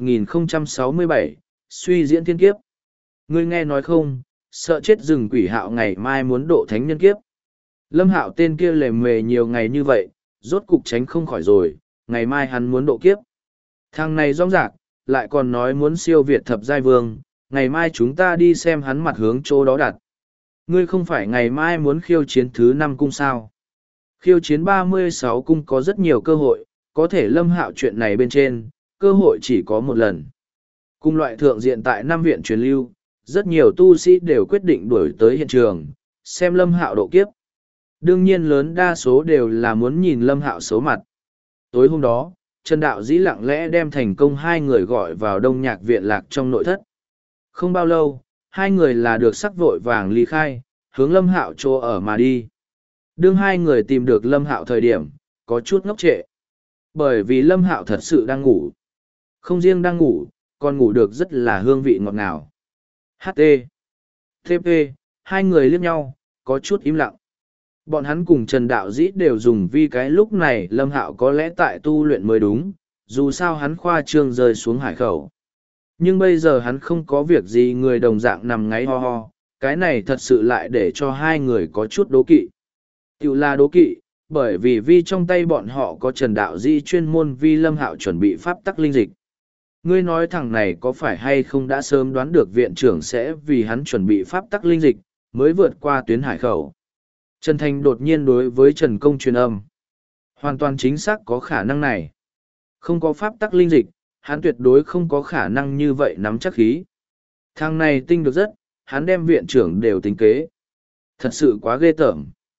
1067, suy diễn thiên kiếp. Ngươi nghe nói không, sợ chết rừng quỷ Hạo ngày mai muốn độ thánh nhân kiếp. Lâm Hạo tên kia lề mề nhiều ngày như vậy, rốt cục tránh không khỏi rồi, ngày mai hắn muốn độ kiếp. Thằng này rong rạc, lại còn nói muốn siêu việt thập giai vương, ngày mai chúng ta đi xem hắn mặt hướng chỗ đó đặt. Ngươi không phải ngày mai muốn khiêu chiến thứ 5 cung sao? Khiêu chiến 36 cung có rất nhiều cơ hội, có thể Lâm Hạo chuyện này bên trên, cơ hội chỉ có một lần. Cung loại thượng diện tại năm viện truyền lưu, rất nhiều tu sĩ đều quyết định đuổi tới hiện trường, xem Lâm Hạo độ kiếp. Đương nhiên lớn đa số đều là muốn nhìn Lâm Hạo xấu mặt. Tối hôm đó, Trần Đạo Dĩ lặng lẽ đem thành công hai người gọi vào Đông Nhạc viện lạc trong nội thất. Không bao lâu, hai người là được sắc vội vàng ly khai, hướng Lâm Hạo chỗ ở mà đi. Đương hai người tìm được Lâm Hạo thời điểm, có chút ngốc trệ. Bởi vì Lâm Hạo thật sự đang ngủ. Không riêng đang ngủ, còn ngủ được rất là hương vị ngọt ngào. HT. TP, hai người liếc nhau, có chút im lặng. Bọn hắn cùng Trần Đạo Dĩ đều dùng vi cái lúc này Lâm Hạo có lẽ tại tu luyện mới đúng, dù sao hắn khoa trương rơi xuống hải khẩu. Nhưng bây giờ hắn không có việc gì người đồng dạng nằm ngáy ho ho, cái này thật sự lại để cho hai người có chút đố kỵ. Tiểu là đố kỵ, bởi vì vi trong tay bọn họ có Trần Đạo Dĩ chuyên môn vi Lâm Hạo chuẩn bị pháp tắc linh dịch. Ngươi nói thằng này có phải hay không đã sớm đoán được viện trưởng sẽ vì hắn chuẩn bị pháp tắc linh dịch, mới vượt qua tuyến hải khẩu. Trần Thành đột nhiên đối với Trần Công truyền âm. Hoàn toàn chính xác có khả năng này. Không có pháp tắc linh dịch, hắn tuyệt đối không có khả năng như vậy nắm chắc khí. Thằng này tinh được rất, hắn đem viện trưởng đều tính kế. Thật sự quá ghê tởm.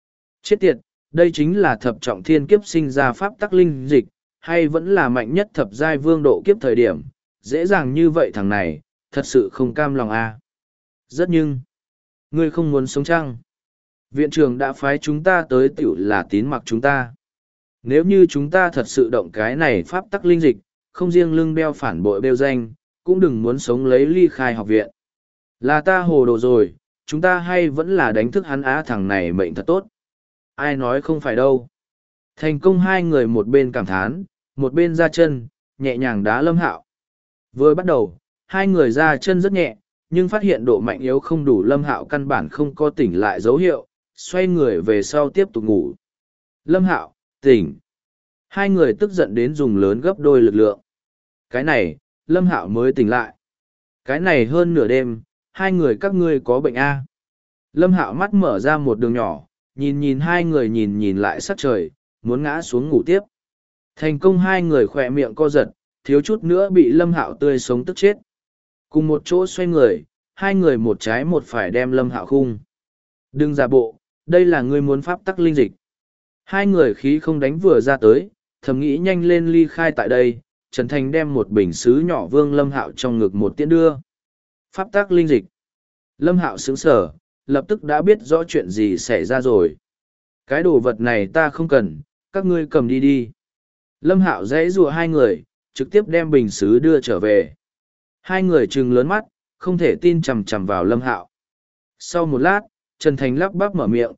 Chết tiệt, đây chính là thập trọng thiên kiếp sinh ra pháp tắc linh dịch, hay vẫn là mạnh nhất thập giai vương độ kiếp thời điểm, dễ dàng như vậy thằng này, thật sự không cam lòng à. Rất nhưng, ngươi không muốn sống chăng? Viện trưởng đã phái chúng ta tới tiểu là tín mặc chúng ta. Nếu như chúng ta thật sự động cái này pháp tắc linh dịch, không riêng lưng đeo phản bội bêu danh, cũng đừng muốn sống lấy ly khai học viện. Là ta hồ đồ rồi, chúng ta hay vẫn là đánh thức hắn á, thằng này mệnh thật tốt. Ai nói không phải đâu. Thành công hai người một bên cảm thán, một bên ra chân, nhẹ nhàng đá Lâm Hạo. Vừa bắt đầu, hai người ra chân rất nhẹ, nhưng phát hiện độ mạnh yếu không đủ, Lâm Hạo căn bản không có tỉnh lại dấu hiệu, xoay người về sau tiếp tục ngủ. Lâm Hạo, tỉnh. Hai người tức giận đến dùng lớn gấp đôi lực lượng. Cái này, Lâm Hạo mới tỉnh lại. Cái này hơn nửa đêm, hai người các ngươi có bệnh a? Lâm Hạo mắt mở ra một đường nhỏ, nhìn nhìn hai người, nhìn nhìn lại sắc trời, muốn ngã xuống ngủ tiếp. Thành công hai người khỏe miệng co giật, thiếu chút nữa bị Lâm Hạo tươi sống tức chết. Cùng một chỗ xoay người, hai người một trái một phải đem Lâm Hạo khung. Đừng giả bộ, đây là ngươi muốn pháp tắc linh dịch. Hai người khí không đánh vừa ra tới, thầm nghĩ nhanh lên ly khai tại đây. Trần Thành đem một bình sứ nhỏ vương Lâm Hạo trong ngực một tiễn đưa. Pháp tắc linh dịch. Lâm Hạo sững sờ, lập tức đã biết rõ chuyện gì xảy ra rồi. Cái đồ vật này ta không cần, các ngươi cầm đi đi. Lâm Hạo dãy rùa hai người, trực tiếp đem bình sứ đưa trở về. Hai người trừng lớn mắt, không thể tin chằm chằm vào Lâm Hạo. Sau một lát, Trần Thành lắp bắp mở miệng,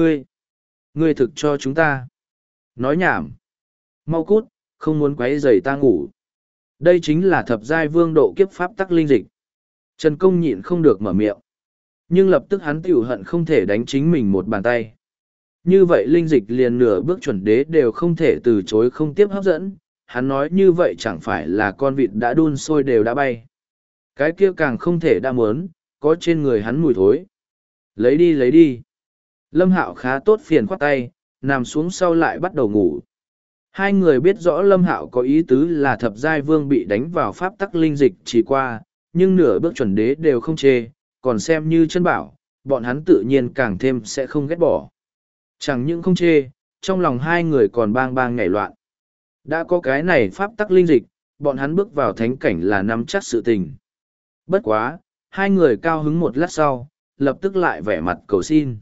ngươi thực cho chúng ta. Nói nhảm. Mau cút, không muốn quấy rầy ta ngủ. Đây chính là thập giai vương độ kiếp pháp tắc linh dịch. Trần Công nhịn không được mở miệng. Nhưng lập tức hắn tiểu hận không thể đánh chính mình một bàn tay. Như vậy linh dịch liền nửa bước chuẩn đế đều không thể từ chối không tiếp hấp dẫn. Hắn nói như vậy chẳng phải là con vịt đã đun sôi đều đã bay. Cái kia càng không thể đã muốn, có trên người hắn mùi thối. Lấy đi lấy đi. Lâm Hạo khá tốt phiền khoát tay, nằm xuống sau lại bắt đầu ngủ. Hai người biết rõ Lâm Hạo có ý tứ là thập giai vương bị đánh vào pháp tắc linh dịch chỉ qua, nhưng nửa bước chuẩn đế đều không chê, còn xem như chân bảo, bọn hắn tự nhiên càng thêm sẽ không ghét bỏ. Chẳng những không chê, trong lòng hai người còn bang bang nhảy loạn. Đã có cái này pháp tắc linh dịch, bọn hắn bước vào thánh cảnh là nắm chắc sự tình. Bất quá, hai người cao hứng một lát sau, lập tức lại vẻ mặt cầu xin.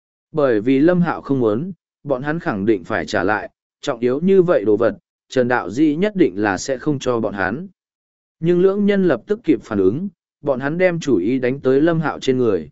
Bởi vì Lâm Hạo không muốn, bọn hắn khẳng định phải trả lại, trọng yếu như vậy đồ vật, Trần Đạo Di nhất định là sẽ không cho bọn hắn. Nhưng lưỡng nhân lập tức kịp phản ứng, bọn hắn đem chủ ý đánh tới Lâm Hạo trên người.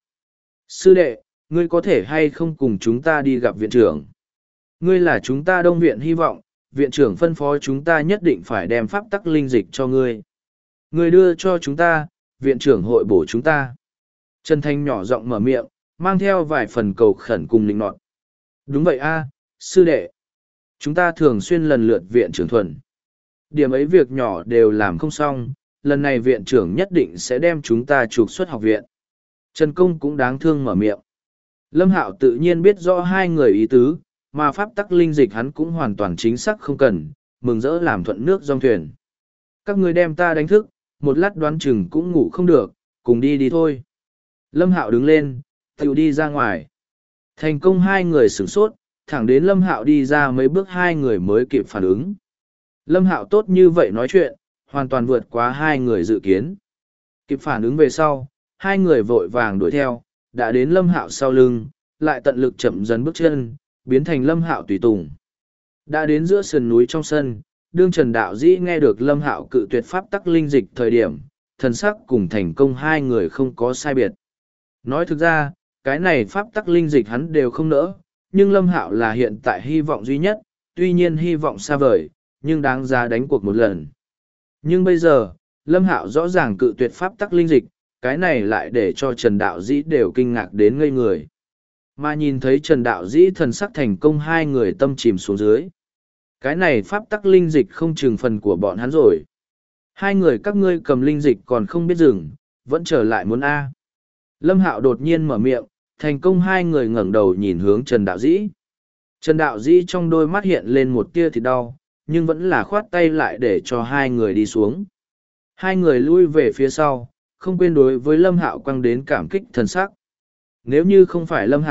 Sư đệ, ngươi có thể hay không cùng chúng ta đi gặp viện trưởng? Ngươi là chúng ta Đông Viện hy vọng, viện trưởng phân phó chúng ta nhất định phải đem pháp tắc linh dịch cho ngươi. Ngươi đưa cho chúng ta, viện trưởng hội bổ chúng ta. Trần Thanh nhỏ giọng mở miệng, mang theo vài phần cầu khẩn cùng linh nọt. Đúng vậy a, sư đệ. Chúng ta thường xuyên lần lượt viện trưởng thuần. Điểm ấy việc nhỏ đều làm không xong, lần này viện trưởng nhất định sẽ đem chúng ta trục xuất học viện. Trần Công cũng đáng thương mở miệng. Lâm Hạo tự nhiên biết rõ hai người ý tứ, mà pháp tắc linh dịch hắn cũng hoàn toàn chính xác không cần, mừng rỡ làm thuận nước dòng thuyền. Các người đem ta đánh thức, một lát đoán chừng cũng ngủ không được, cùng đi đi thôi. Lâm Hạo đứng lên, tự đi ra ngoài. Thành công hai người sửng sốt, thẳng đến Lâm Hạo đi ra mấy bước hai người mới kịp phản ứng. Lâm Hạo tốt như vậy nói chuyện, hoàn toàn vượt quá hai người dự kiến. Kịp phản ứng về sau, hai người vội vàng đuổi theo, đã đến Lâm Hạo sau lưng, lại tận lực chậm dần bước chân, biến thành Lâm Hạo tùy tùng. Đã đến giữa sườn núi trong sân, đương Trần Đạo Dĩ nghe được Lâm Hạo cự tuyệt pháp tắc linh dịch thời điểm, thần sắc cùng thành công hai người không có sai biệt. Nói thực ra, cái này pháp tắc linh dịch hắn đều không nỡ, nhưng Lâm Hạo là hiện tại hy vọng duy nhất, tuy nhiên hy vọng xa vời, nhưng đáng giá đánh cuộc một lần. Nhưng bây giờ, Lâm Hạo rõ ràng cự tuyệt pháp tắc linh dịch, cái này lại để cho Trần Đạo Dĩ đều kinh ngạc đến ngây người. Mà nhìn thấy Trần Đạo Dĩ thần sắc thành công hai người tâm chìm xuống dưới. Cái này pháp tắc linh dịch không chừng phần của bọn hắn rồi. Hai người các ngươi cầm linh dịch còn không biết dừng, vẫn trở lại muốn A. Lâm Hạo đột nhiên mở miệng, thành công hai người ngẩng đầu nhìn hướng Trần Đạo Dĩ. Trần Đạo Dĩ trong đôi mắt hiện lên một tia thịt đau, nhưng vẫn là khoát tay lại để cho hai người đi xuống. Hai người lui về phía sau, không quên đối với Lâm Hạo quăng đến cảm kích thần sắc. Nếu như không phải Lâm Hạo,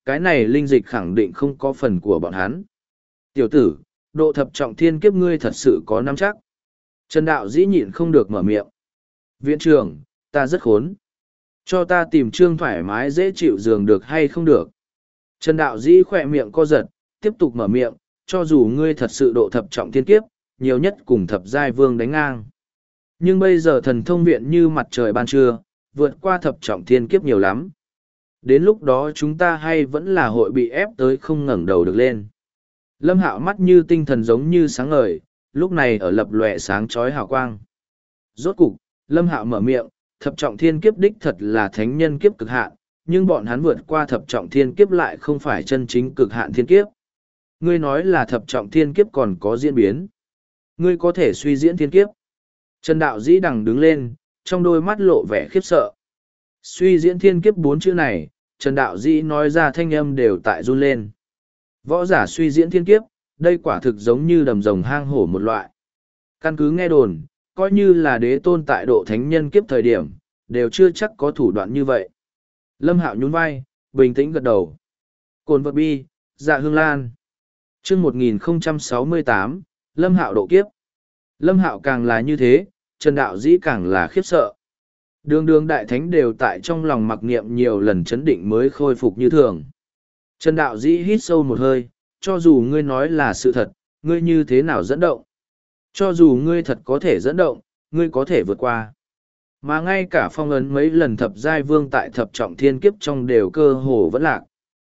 cái này linh dịch khẳng định không có phần của bọn hắn. Tiểu tử, độ thập trọng thiên kiếp ngươi thật sự có nắm chắc. Trần Đạo Dĩ nhịn không được mở miệng. Viện trưởng, ta rất khốn. Cho ta tìm trương thoải mái dễ chịu giường được hay không được. Trần Đạo Dĩ khỏe miệng co giật, tiếp tục mở miệng, cho dù ngươi thật sự độ thập trọng thiên kiếp, nhiều nhất cùng thập giai vương đánh ngang. Nhưng bây giờ thần thông viện như mặt trời ban trưa, vượt qua thập trọng thiên kiếp nhiều lắm. Đến lúc đó chúng ta hay vẫn là hội bị ép tới không ngẩng đầu được lên. Lâm Hạo mắt như tinh thần giống như sáng ngời, lúc này ở lập lòe sáng chói hào quang. Rốt cục, Lâm Hạo mở miệng, thập trọng thiên kiếp đích thật là thánh nhân kiếp cực hạn, nhưng bọn hắn vượt qua thập trọng thiên kiếp lại không phải chân chính cực hạn thiên kiếp. Ngươi nói là thập trọng thiên kiếp còn có diễn biến. Ngươi có thể suy diễn thiên kiếp. Trần Đạo Dĩ đằng đứng lên, trong đôi mắt lộ vẻ khiếp sợ. Suy diễn thiên kiếp 4 chữ này, Trần Đạo Dĩ nói ra thanh âm đều tại run lên. Võ giả suy diễn thiên kiếp, đây quả thực giống như đầm rồng hang hổ một loại. Căn cứ nghe đồn, coi như là đế tôn tại độ thánh nhân kiếp thời điểm, đều chưa chắc có thủ đoạn như vậy. Lâm Hạo nhún vai, bình tĩnh gật đầu. Cồn vật bi, Dạ Hương Lan. Chương 1068, Lâm Hạo độ kiếp. Lâm Hạo càng là như thế, Trần Đạo Dĩ càng là khiếp sợ. Đường đường đại thánh đều tại trong lòng mặc niệm nhiều lần chấn định mới khôi phục như thường. Trần Đạo Dĩ hít sâu một hơi, cho dù ngươi nói là sự thật, ngươi như thế nào dẫn động? Cho dù ngươi thật có thể dẫn động, ngươi có thể vượt qua. Mà ngay cả phong ấn mấy lần thập giai vương tại thập trọng thiên kiếp trong đều cơ hồ vẫn lạc.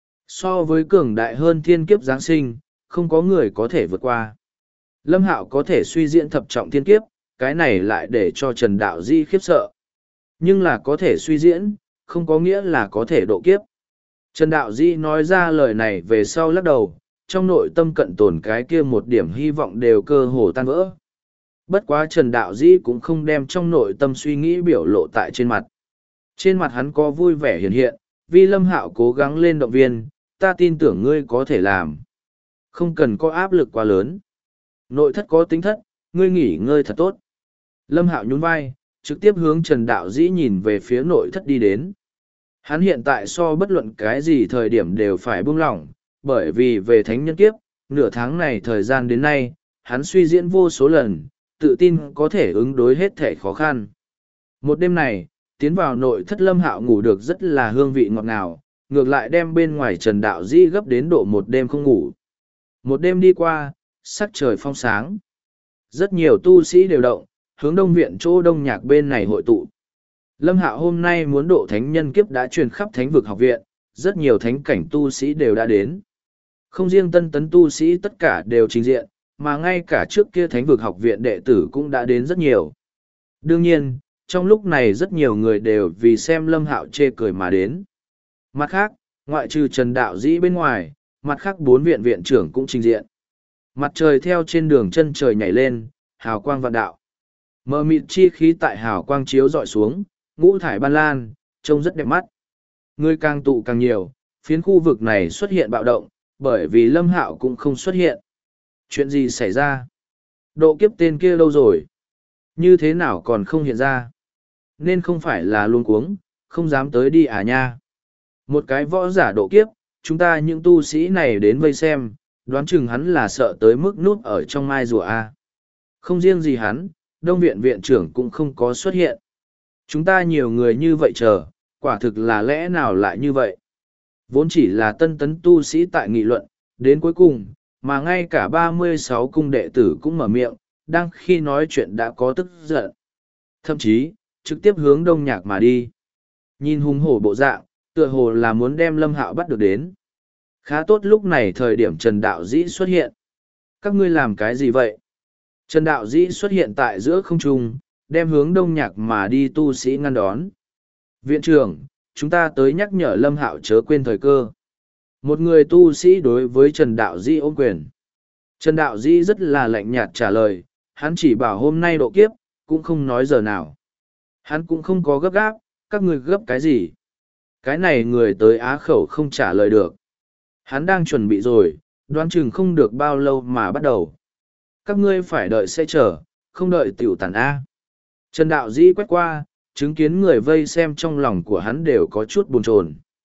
So với cường đại hơn thiên kiếp Giáng sinh, không có người có thể vượt qua. Lâm Hạo có thể suy diễn thập trọng thiên kiếp, cái này lại để cho Trần Đạo Dĩ khiếp sợ. Nhưng là có thể suy diễn, không có nghĩa là có thể độ kiếp. Trần Đạo Dĩ nói ra lời này về sau lắc đầu, trong nội tâm cận tồn cái kia một điểm hy vọng đều cơ hồ tan vỡ. Bất quá Trần Đạo Dĩ cũng không đem trong nội tâm suy nghĩ biểu lộ tại trên mặt. Trên mặt hắn có vui vẻ hiện hiện, vì Lâm Hạo cố gắng lên động viên, ta tin tưởng ngươi có thể làm. Không cần có áp lực quá lớn. Nội thất có tính thất, ngươi nghỉ ngơi thật tốt. Lâm Hạo nhún vai, trực tiếp hướng Trần Đạo Dĩ nhìn về phía nội thất đi đến. Hắn hiện tại so bất luận cái gì thời điểm đều phải buông lỏng, bởi vì về thánh nhân kiếp, nửa tháng này thời gian đến nay, hắn suy diễn vô số lần, tự tin có thể ứng đối hết thể khó khăn. Một đêm này, tiến vào nội thất Lâm Hạo ngủ được rất là hương vị ngọt ngào, ngược lại đem bên ngoài Trần Đạo Dĩ gấp đến độ một đêm không ngủ. Một đêm đi qua, sắc trời phong sáng. Rất nhiều tu sĩ đều động, hướng đông viện chỗ đông nhạc bên này hội tụ. Lâm Hạo hôm nay muốn độ thánh nhân kiếp đã truyền khắp thánh vực học viện, rất nhiều thánh cảnh tu sĩ đều đã đến. Không riêng tân tấn tu sĩ tất cả đều trình diện, mà ngay cả trước kia thánh vực học viện đệ tử cũng đã đến rất nhiều. Đương nhiên, trong lúc này rất nhiều người đều vì xem Lâm Hạo chê cười mà đến. Mặt khác, ngoại trừ Trần Đạo Dĩ bên ngoài, mặt khác 4 viện viện trưởng cũng trình diện. Mặt trời theo trên đường chân trời nhảy lên, hào quang vạn đạo. Mờ mịt chi khí tại hào quang chiếu dọi xuống, ngũ thải ban lan, trông rất đẹp mắt. Người càng tụ càng nhiều, phiến khu vực này xuất hiện bạo động, bởi vì Lâm Hạo cũng không xuất hiện. Chuyện gì xảy ra? Độ kiếp tên kia lâu rồi? Như thế nào còn không hiện ra? Nên không phải là luống cuống, không dám tới đi à nha. Một cái võ giả độ kiếp, chúng ta những tu sĩ này đến vây xem, đoán chừng hắn là sợ tới mức núp ở trong mai rùa A. Không riêng gì hắn, đông viện viện trưởng cũng không có xuất hiện. Chúng ta nhiều người như vậy chờ, quả thực là lẽ nào lại như vậy? Vốn chỉ là tân tấn tu sĩ tại nghị luận, đến cuối cùng, mà ngay cả 36 cung đệ tử cũng mở miệng, đang khi nói chuyện đã có tức giận. Thậm chí, trực tiếp hướng đông nhạc mà đi. Nhìn hung hổ bộ dạng, tựa hồ là muốn đem Lâm Hạo bắt được đến. Khá tốt lúc này thời điểm Trần Đạo Dĩ xuất hiện. Các ngươi làm cái gì vậy? Trần Đạo Dĩ xuất hiện tại giữa không trung, đem hướng đông nhạc mà đi tu sĩ ngăn đón. Viện trưởng, chúng ta tới nhắc nhở Lâm Hạo chớ quên thời cơ. Một người tu sĩ đối với Trần Đạo Dĩ ôm quyền. Trần Đạo Dĩ rất là lạnh nhạt trả lời, hắn chỉ bảo hôm nay độ kiếp, cũng không nói giờ nào. Hắn cũng không có gấp gáp, các người gấp cái gì? Cái này người tới á khẩu không trả lời được. Hắn đang chuẩn bị rồi, đoán chừng không được bao lâu mà bắt đầu. Các ngươi phải đợi sẽ chờ, không đợi tiểu tàn A. Trần Đạo Dĩ quét qua, chứng kiến người vây xem trong lòng của hắn đều có chút buồn chồn.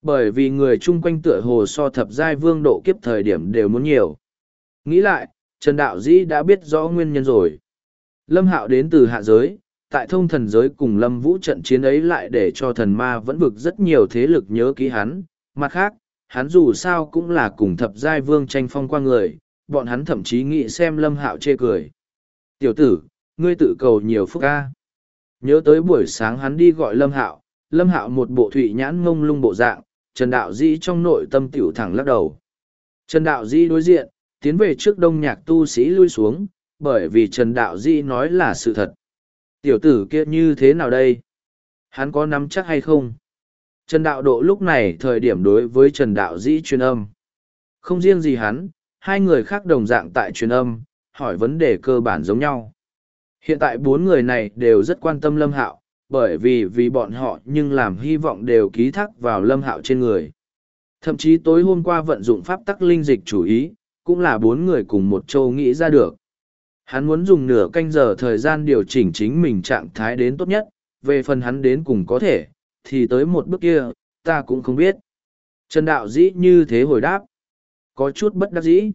Bởi vì người chung quanh tựa hồ so thập giai vương độ kiếp thời điểm đều muốn nhiều. Nghĩ lại, Trần Đạo Dĩ đã biết rõ nguyên nhân rồi. Lâm Hạo đến từ hạ giới, tại thông thần giới cùng Lâm Vũ trận chiến ấy lại để cho thần ma vẫn vực rất nhiều thế lực nhớ ký hắn. Mặt khác, hắn dù sao cũng là cùng thập giai vương tranh phong qua người, bọn hắn thậm chí nghĩ xem Lâm Hạo chê cười. Tiểu tử, ngươi tự cầu nhiều phúc ca. Nhớ tới buổi sáng hắn đi gọi Lâm Hạo một bộ thụy nhãn ngông lung bộ dạng, Trần Đạo Dĩ trong nội tâm tiểu thẳng lắc đầu. Trần Đạo Dĩ đối diện, tiến về trước đông nhạc tu sĩ lui xuống, bởi vì Trần Đạo Dĩ nói là sự thật. Tiểu tử kia như thế nào đây? Hắn có nắm chắc hay không? Trần Đạo Độ lúc này thời điểm đối với Trần Đạo Dĩ truyền âm. Không riêng gì hắn, hai người khác đồng dạng tại truyền âm, hỏi vấn đề cơ bản giống nhau. Hiện tại bốn người này đều rất quan tâm Lâm Hạo, bởi vì bọn họ nhưng làm hy vọng đều ký thác vào Lâm Hạo trên người. Thậm chí tối hôm qua vận dụng pháp tắc linh dịch chủ ý, cũng là bốn người cùng một châu nghĩ ra được. Hắn muốn dùng nửa canh giờ thời gian điều chỉnh chính mình trạng thái đến tốt nhất, về phần hắn đến cùng có thể, thì tới một bước kia, ta cũng không biết. Trần Đạo Dĩ như thế hồi đáp. Có chút bất đắc dĩ.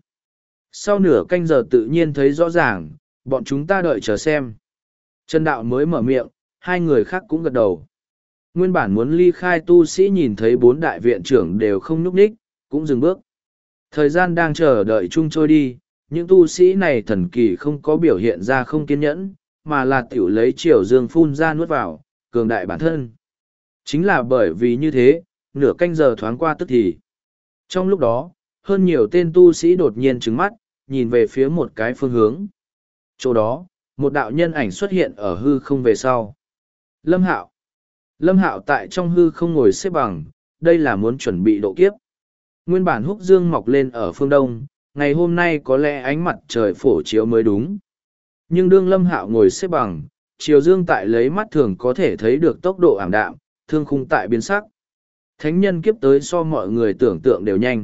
Sau nửa canh giờ tự nhiên thấy rõ ràng, bọn chúng ta đợi chờ xem. Trần Đạo mới mở miệng, hai người khác cũng gật đầu. Nguyên bản muốn ly khai tu sĩ nhìn thấy bốn đại viện trưởng đều không nhúc nhích, cũng dừng bước. Thời gian đang chờ đợi chung trôi đi, những tu sĩ này thần kỳ không có biểu hiện ra không kiên nhẫn, mà là tiểu lấy triều dương phun ra nuốt vào, cường đại bản thân. Chính là bởi vì như thế, nửa canh giờ thoáng qua tức thì. Trong lúc đó, hơn nhiều tên tu sĩ đột nhiên trứng mắt, nhìn về phía một cái phương hướng. Chỗ đó, một đạo nhân ảnh xuất hiện ở hư không về sau. Lâm Hạo. Lâm Hạo tại trong hư không ngồi xếp bằng, đây là muốn chuẩn bị độ kiếp. Nguyên bản húc dương mọc lên ở phương đông, ngày hôm nay có lẽ ánh mặt trời phổ chiếu mới đúng. Nhưng đương Lâm Hạo ngồi xếp bằng, chiều dương tại lấy mắt thường có thể thấy được tốc độ ảm đạm, thương khung tại biến sắc. Thánh nhân kiếp tới so mọi người tưởng tượng đều nhanh.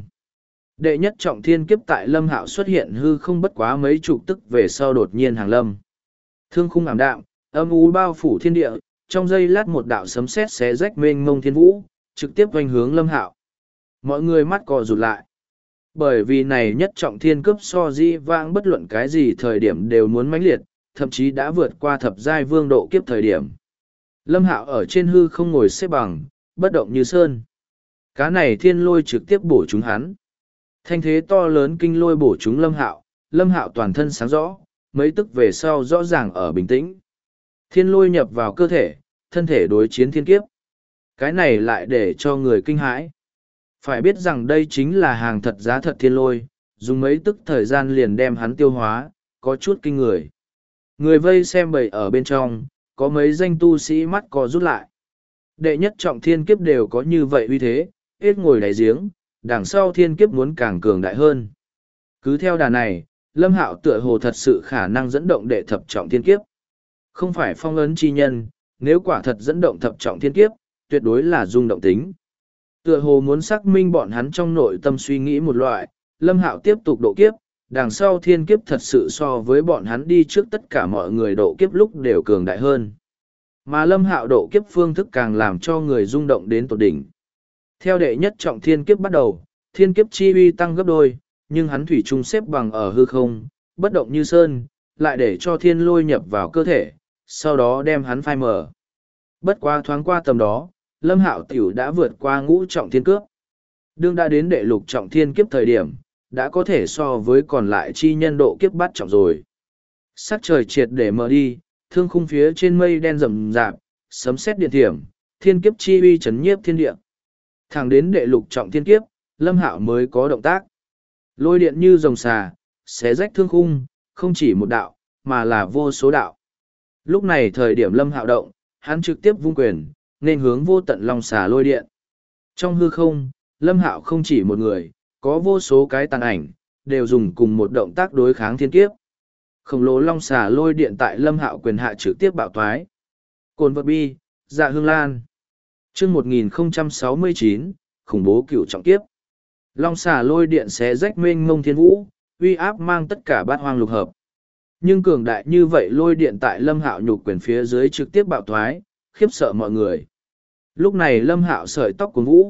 Đệ nhất trọng thiên kiếp tại Lâm Hạo xuất hiện hư không bất quá mấy chục tức về sau đột nhiên hàng lâm. Thương khung ảm đạm, âm u bao phủ thiên địa, trong giây lát một đạo sấm sét xé rách mênh mông thiên vũ, trực tiếp hoành hướng Lâm Hạo. Mọi người mắt cò rụt lại. Bởi vì này nhất trọng thiên cướp so di vãng bất luận cái gì thời điểm đều muốn mãnh liệt, thậm chí đã vượt qua thập giai vương độ kiếp thời điểm. Lâm Hạo ở trên hư không ngồi xếp bằng, bất động như sơn. Cá này thiên lôi trực tiếp bổ trúng hắn. Thanh thế to lớn kinh lôi bổ trúng Lâm Hạo toàn thân sáng rõ, mấy tức về sau rõ ràng ở bình tĩnh. Thiên lôi nhập vào cơ thể, thân thể đối chiến thiên kiếp. Cái này lại để cho người kinh hãi. Phải biết rằng đây chính là hàng thật giá thật thiên lôi, dùng mấy tức thời gian liền đem hắn tiêu hóa, có chút kinh người. Người vây xem bầy ở bên trong, có mấy danh tu sĩ mắt co rút lại. Đệ nhất trọng thiên kiếp đều có như vậy uy thế, hết ngồi đáy giếng, đằng sau thiên kiếp muốn càng cường đại hơn. Cứ theo đà này, Lâm Hạo tựa hồ thật sự khả năng dẫn động đệ thập trọng thiên kiếp. Không phải phong ấn chi nhân, nếu quả thật dẫn động thập trọng thiên kiếp, tuyệt đối là rung động tính. Tựa hồ muốn xác minh bọn hắn trong nội tâm suy nghĩ một loại, Lâm Hạo tiếp tục độ kiếp, đằng sau thiên kiếp thật sự so với bọn hắn đi trước tất cả mọi người độ kiếp lúc đều cường đại hơn. Mà Lâm Hạo độ kiếp phương thức càng làm cho người rung động đến tột đỉnh. Theo đệ nhất trọng thiên kiếp bắt đầu, thiên kiếp chi uy tăng gấp đôi, nhưng hắn thủy chung xếp bằng ở hư không, bất động như sơn, lại để cho thiên lôi nhập vào cơ thể, sau đó đem hắn phai mở. Bất quá thoáng qua tầm đó, Lâm Hạo tiểu đã vượt qua ngũ trọng thiên cướp. Đương đã đến đệ lục trọng thiên kiếp thời điểm, đã có thể so với còn lại chi nhân độ kiếp bắt trọng rồi. Sắc trời triệt để mở đi, thương khung phía trên mây đen rậm rạp, sấm sét điện thiểm, thiên kiếp chi uy chấn nhiếp thiên địa. Thẳng đến đệ lục trọng thiên kiếp, Lâm Hạo mới có động tác. Lôi điện như rồng xà, xé rách thương khung, không chỉ một đạo, mà là vô số đạo. Lúc này thời điểm Lâm Hạo động, hắn trực tiếp vung quyền, nên hướng vô tận long xà lôi điện. Trong hư không, Lâm Hạo không chỉ một người, có vô số cái tàn ảnh, đều dùng cùng một động tác đối kháng thiên kiếp. Khổng lồ long xà lôi điện tại Lâm Hạo quyền hạ trực tiếp bạo toái. Cồn vật bi, dạ hương lan. Chương 1069, khủng bố cửu trọng kiếp. Long xà lôi điện xé rách mênh mông thiên vũ, uy áp mang tất cả bát hoang lục hợp. Nhưng cường đại như vậy lôi điện tại Lâm Hạo nhục quyền phía dưới trực tiếp bạo thoái, khiếp sợ mọi người. Lúc này Lâm Hạo sợi tóc cuốn vũ,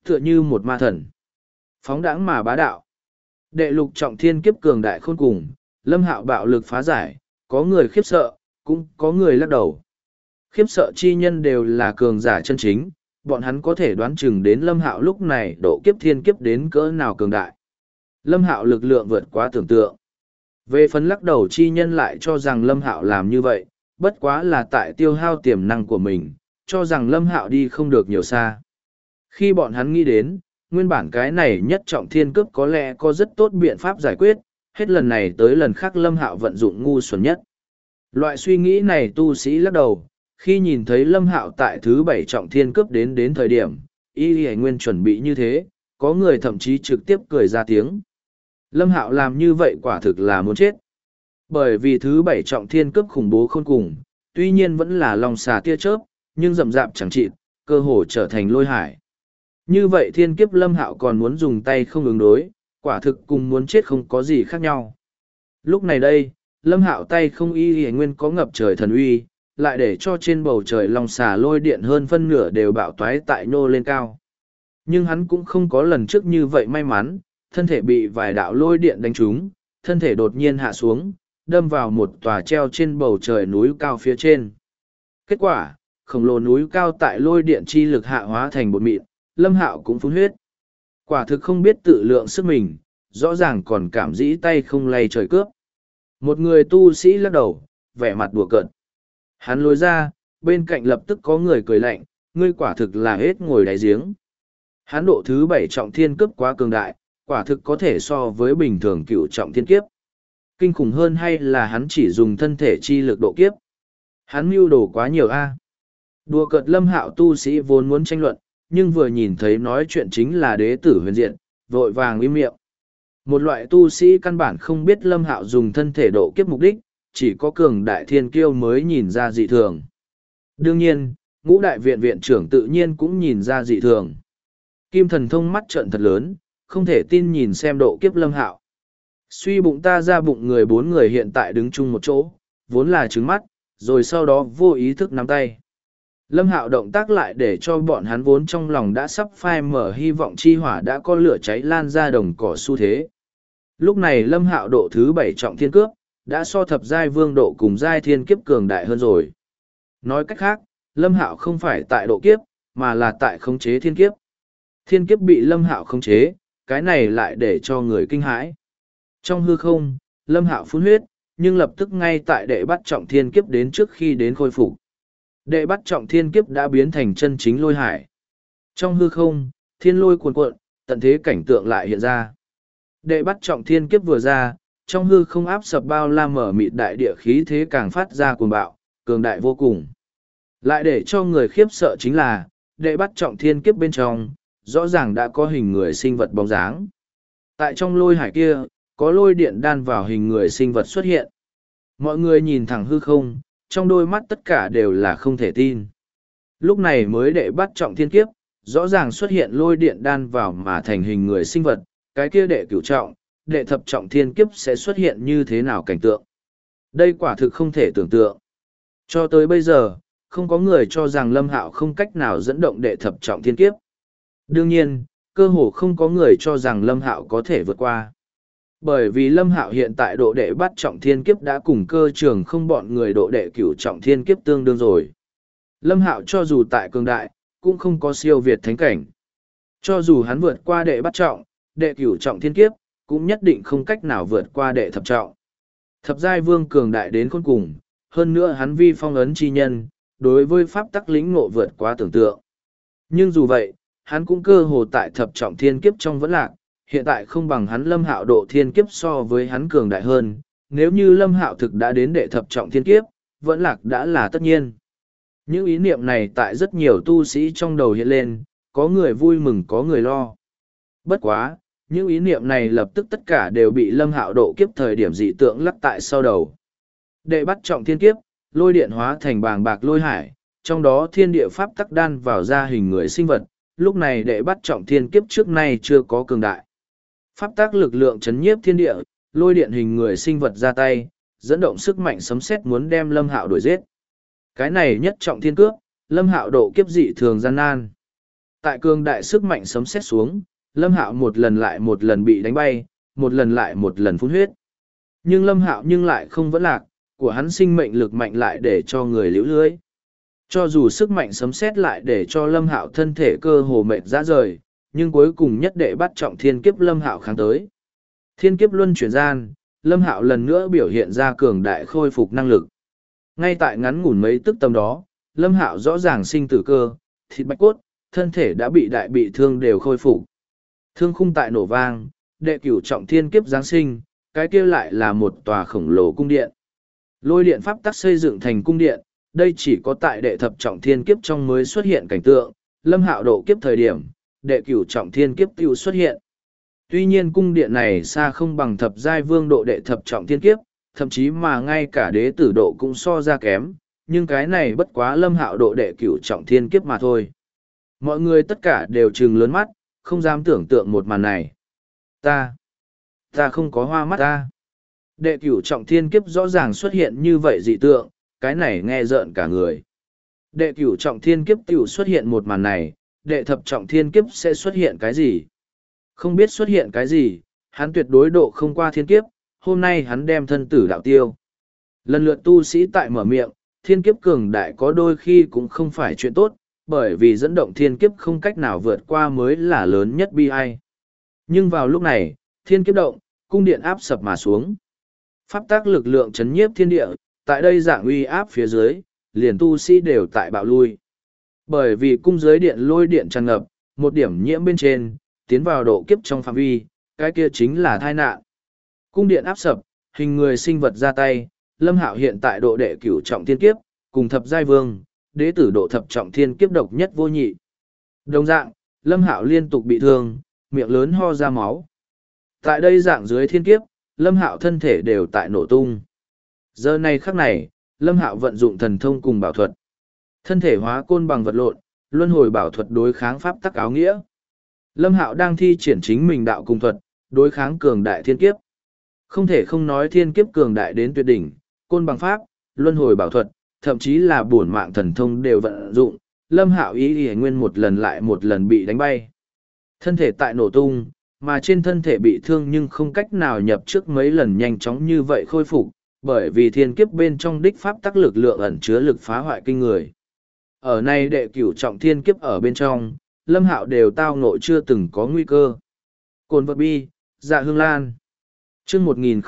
tựa như một ma thần. Phóng đãng mà bá đạo. Đệ lục trọng thiên kiếp cường đại khôn cùng, Lâm Hạo bạo lực phá giải, có người khiếp sợ, cũng có người lắc đầu. Khiếp sợ chi nhân đều là cường giả chân chính, bọn hắn có thể đoán chừng đến Lâm Hạo lúc này độ kiếp thiên kiếp đến cỡ nào cường đại. Lâm Hạo lực lượng vượt quá tưởng tượng. Về phần lắc đầu chi nhân lại cho rằng Lâm Hạo làm như vậy, bất quá là tại tiêu hao tiềm năng của mình, cho rằng Lâm Hạo đi không được nhiều xa. Khi bọn hắn nghĩ đến, nguyên bản cái này nhất trọng thiên cướp có lẽ có rất tốt biện pháp giải quyết, hết lần này tới lần khác Lâm Hạo vận dụng ngu xuẩn nhất. Loại suy nghĩ này tu sĩ lắc đầu, khi nhìn thấy Lâm Hạo tại thứ 7 trọng thiên cướp đến thời điểm, y nguyên chuẩn bị như thế, có người thậm chí trực tiếp cười ra tiếng. Lâm Hạo làm như vậy quả thực là muốn chết. Bởi vì thứ 7 trọng thiên cướp khủng bố khôn cùng, tuy nhiên vẫn là lòng xà tia chớp, nhưng rậm rạp chẳng chịt, cơ hồ trở thành lôi hải. Như vậy thiên kiếp Lâm Hạo còn muốn dùng tay không ứng đối, quả thực cùng muốn chết không có gì khác nhau. Lúc này đây, Lâm Hạo tay không y nguyên có ngập trời thần uy, lại để cho trên bầu trời long xà lôi điện hơn phân nửa đều bạo toái tại nhô lên cao. Nhưng hắn cũng không có lần trước như vậy may mắn, thân thể bị vài đạo lôi điện đánh trúng, thân thể đột nhiên hạ xuống, đâm vào một tòa treo trên bầu trời núi cao phía trên. Kết quả, khổng lồ núi cao tại lôi điện chi lực hạ hóa thành bột mịn, Lâm Hạo cũng phun huyết. Quả thực không biết tự lượng sức mình, rõ ràng còn cảm dĩ tay không lay trời cướp. Một người tu sĩ lắc đầu, vẻ mặt đùa cợt. Hắn lối ra, bên cạnh lập tức có người cười lạnh, ngươi quả thực là hết ngồi đáy giếng. Hắn độ thứ 7 trọng thiên cướp quá cường đại, quả thực có thể so với bình thường cựu trọng thiên kiếp. Kinh khủng hơn hay là hắn chỉ dùng thân thể chi lực độ kiếp. Hắn mưu đồ quá nhiều a. Đùa cợt Lâm Hạo tu sĩ vốn muốn tranh luận, nhưng vừa nhìn thấy nói chuyện chính là đế tử huyền diện, vội vàng im miệng. Một loại tu sĩ căn bản không biết Lâm Hạo dùng thân thể độ kiếp mục đích, chỉ có cường đại thiên kiêu mới nhìn ra dị thường. Đương nhiên, ngũ đại viện viện trưởng tự nhiên cũng nhìn ra dị thường. Kim Thần Thông mắt trợn thật lớn, không thể tin nhìn xem độ kiếp Lâm Hạo. Suy bụng ta ra bụng người 4 người hiện tại đứng chung một chỗ, vốn là trứng mắt, rồi sau đó vô ý thức nắm tay. Lâm Hạo động tác lại để cho bọn hắn vốn trong lòng đã sắp phai mở hy vọng chi hỏa đã có lửa cháy lan ra đồng cỏ xu thế. Lúc này Lâm Hạo độ thứ 7 trọng thiên cướp, đã so thập giai vương độ cùng giai thiên kiếp cường đại hơn rồi. Nói cách khác, Lâm Hạo không phải tại độ kiếp, mà là tại khống chế thiên kiếp. Thiên kiếp bị Lâm Hạo khống chế, cái này lại để cho người kinh hãi. Trong hư không, Lâm Hạo phun huyết, nhưng lập tức ngay tại đệ bắt trọng thiên kiếp đến trước khi đến khôi phục. Đệ bắt trọng thiên kiếp đã biến thành chân chính lôi hải. Trong hư không, thiên lôi cuồn cuộn, tận thế cảnh tượng lại hiện ra. Đệ bắt trọng thiên kiếp vừa ra, trong hư không áp sập bao la mở mịt đại địa khí thế càng phát ra cuồng bạo, cường đại vô cùng. Lại để cho người khiếp sợ chính là, đệ bắt trọng thiên kiếp bên trong, rõ ràng đã có hình người sinh vật bóng dáng. Tại trong lôi hải kia, có lôi điện đan vào hình người sinh vật xuất hiện. Mọi người nhìn thẳng hư không, trong đôi mắt tất cả đều là không thể tin. Lúc này mới đệ bắt trọng thiên kiếp, rõ ràng xuất hiện lôi điện đan vào mà thành hình người sinh vật, cái kia đệ cửu trọng, đệ thập trọng thiên kiếp sẽ xuất hiện như thế nào cảnh tượng. Đây quả thực không thể tưởng tượng. Cho tới bây giờ, không có người cho rằng Lâm Hạo không cách nào dẫn động đệ thập trọng thiên kiếp. Đương nhiên, cơ hồ không có người cho rằng Lâm Hạo có thể vượt qua. Bởi vì Lâm Hạo hiện tại độ đệ bắt trọng thiên kiếp đã cùng cơ trường không bọn người độ đệ cửu trọng thiên kiếp tương đương rồi. Lâm Hạo cho dù tại cường đại, cũng không có siêu việt thánh cảnh. Cho dù hắn vượt qua đệ bắt trọng, đệ cửu trọng thiên kiếp, cũng nhất định không cách nào vượt qua đệ thập trọng. Thập giai vương cường đại đến khôn cùng, hơn nữa hắn vi phong ấn chi nhân, đối với pháp tắc lĩnh ngộ vượt quá tưởng tượng. Nhưng dù vậy, hắn cũng cơ hồ tại thập trọng thiên kiếp trong vẫn lạc, hiện tại không bằng hắn Lâm Hạo độ thiên kiếp so với hắn cường đại hơn, nếu như Lâm Hạo thực đã đến đệ thập trọng thiên kiếp, vẫn lạc đã là tất nhiên. Những ý niệm này tại rất nhiều tu sĩ trong đầu hiện lên, có người vui mừng có người lo. Bất quá, những ý niệm này lập tức tất cả đều bị Lâm Hạo độ kiếp thời điểm dị tượng lắc tại sau đầu. Đệ bắt trọng thiên kiếp, lôi điện hóa thành bàng bạc lôi hải, trong đó thiên địa pháp tắc đan vào ra hình người sinh vật, lúc này đệ bắt trọng thiên kiếp trước nay chưa có cường đại. Pháp tắc lực lượng chấn nhiếp thiên địa, lôi điện hình người sinh vật ra tay, dẫn động sức mạnh sấm sét muốn đem Lâm Hạo đuổi giết. Cái này nhất trọng thiên cướp, Lâm Hạo độ kiếp dị thường gian nan. Tại cường đại sức mạnh sấm sét xuống, Lâm Hạo một lần lại một lần bị đánh bay, một lần lại một lần phun huyết. Nhưng Lâm Hạo nhưng lại không vẫn lạc, của hắn sinh mệnh lực mạnh lại để cho người liễu lưới. Cho dù sức mạnh sấm sét lại để cho Lâm Hạo thân thể cơ hồ mệt rã rời, nhưng cuối cùng nhất đệ bắt trọng thiên kiếp Lâm Hạo kháng tới. Thiên kiếp luân chuyển gian, Lâm Hạo lần nữa biểu hiện ra cường đại khôi phục năng lực. Ngay tại ngắn ngủn mấy tức tầm đó, Lâm Hạo rõ ràng sinh tử cơ, thịt bạch cốt, thân thể đã bị đại bị thương đều khôi phục. Thương khung tại nổ vang, đệ cửu trọng thiên kiếp Giáng sinh, cái kia lại là một tòa khổng lồ cung điện. Lôi điện pháp tắc xây dựng thành cung điện, đây chỉ có tại đệ thập trọng thiên kiếp trong mới xuất hiện cảnh tượng, Lâm Hạo độ kiếp thời điểm, đệ cửu trọng thiên kiếp tiêu xuất hiện. Tuy nhiên cung điện này xa không bằng thập giai vương độ đệ thập trọng thiên kiếp, thậm chí mà ngay cả đế tử độ cũng so ra kém, nhưng cái này bất quá Lâm Hạo độ đệ cửu trọng thiên kiếp mà thôi. Mọi người tất cả đều trừng lớn mắt, không dám tưởng tượng một màn này. Ta không có hoa mắt ta. Đệ cửu trọng thiên kiếp rõ ràng xuất hiện như vậy dị tượng, cái này nghe rợn cả người. Đệ cửu trọng thiên kiếp tiểu xuất hiện một màn này, đệ thập trọng thiên kiếp sẽ xuất hiện cái gì? Không biết xuất hiện cái gì, hắn tuyệt đối độ không qua thiên kiếp, hôm nay hắn đem thân tử đạo tiêu. Lần lượt tu sĩ tại mở miệng, thiên kiếp cường đại có đôi khi cũng không phải chuyện tốt, bởi vì dẫn động thiên kiếp không cách nào vượt qua mới là lớn nhất bi ai. Nhưng vào lúc này, thiên kiếp động, cung điện áp sập mà xuống. Pháp tác lực lượng chấn nhiếp thiên địa, tại đây dạng uy áp phía dưới, liền tu sĩ đều tại bạo lui. Bởi vì cung giới điện lôi điện tràn ngập, một điểm nhiễm bên trên, tiến vào độ kiếp trong phạm vi, cái kia chính là tai nạn. Cung điện áp sập, hình người sinh vật ra tay, Lâm Hạo hiện tại độ đệ cửu trọng thiên kiếp, cùng thập giai vương, đế tử độ thập trọng thiên kiếp độc nhất vô nhị. Đồng dạng, Lâm Hạo liên tục bị thương, miệng lớn ho ra máu. Tại đây dạng dưới thiên kiếp, Lâm Hạo thân thể đều tại nổ tung. Giờ này khắc này, Lâm Hạo vận dụng thần thông cùng bảo thuật. Thân thể hóa côn bằng vật lộn, luân hồi bảo thuật đối kháng pháp tắc áo nghĩa. Lâm Hạo đang thi triển chính mình đạo cung thuật, đối kháng cường đại thiên kiếp. Không thể không nói thiên kiếp cường đại đến tuyệt đỉnh, côn bằng pháp, luân hồi bảo thuật, thậm chí là bổn mạng thần thông đều vận dụng, Lâm Hạo ý y nguyên một lần lại một lần bị đánh bay. Thân thể tại nổ tung, mà trên thân thể bị thương nhưng không cách nào nhập trước mấy lần nhanh chóng như vậy khôi phục, bởi vì thiên kiếp bên trong đích pháp tắc lực lượng ẩn chứa lực phá hoại kinh người. Ở này đệ cửu trọng thiên kiếp ở bên trong, Lâm Hạo đều tao ngộ chưa từng có nguy cơ. Cồn vật bi, dạ hương lan. Chương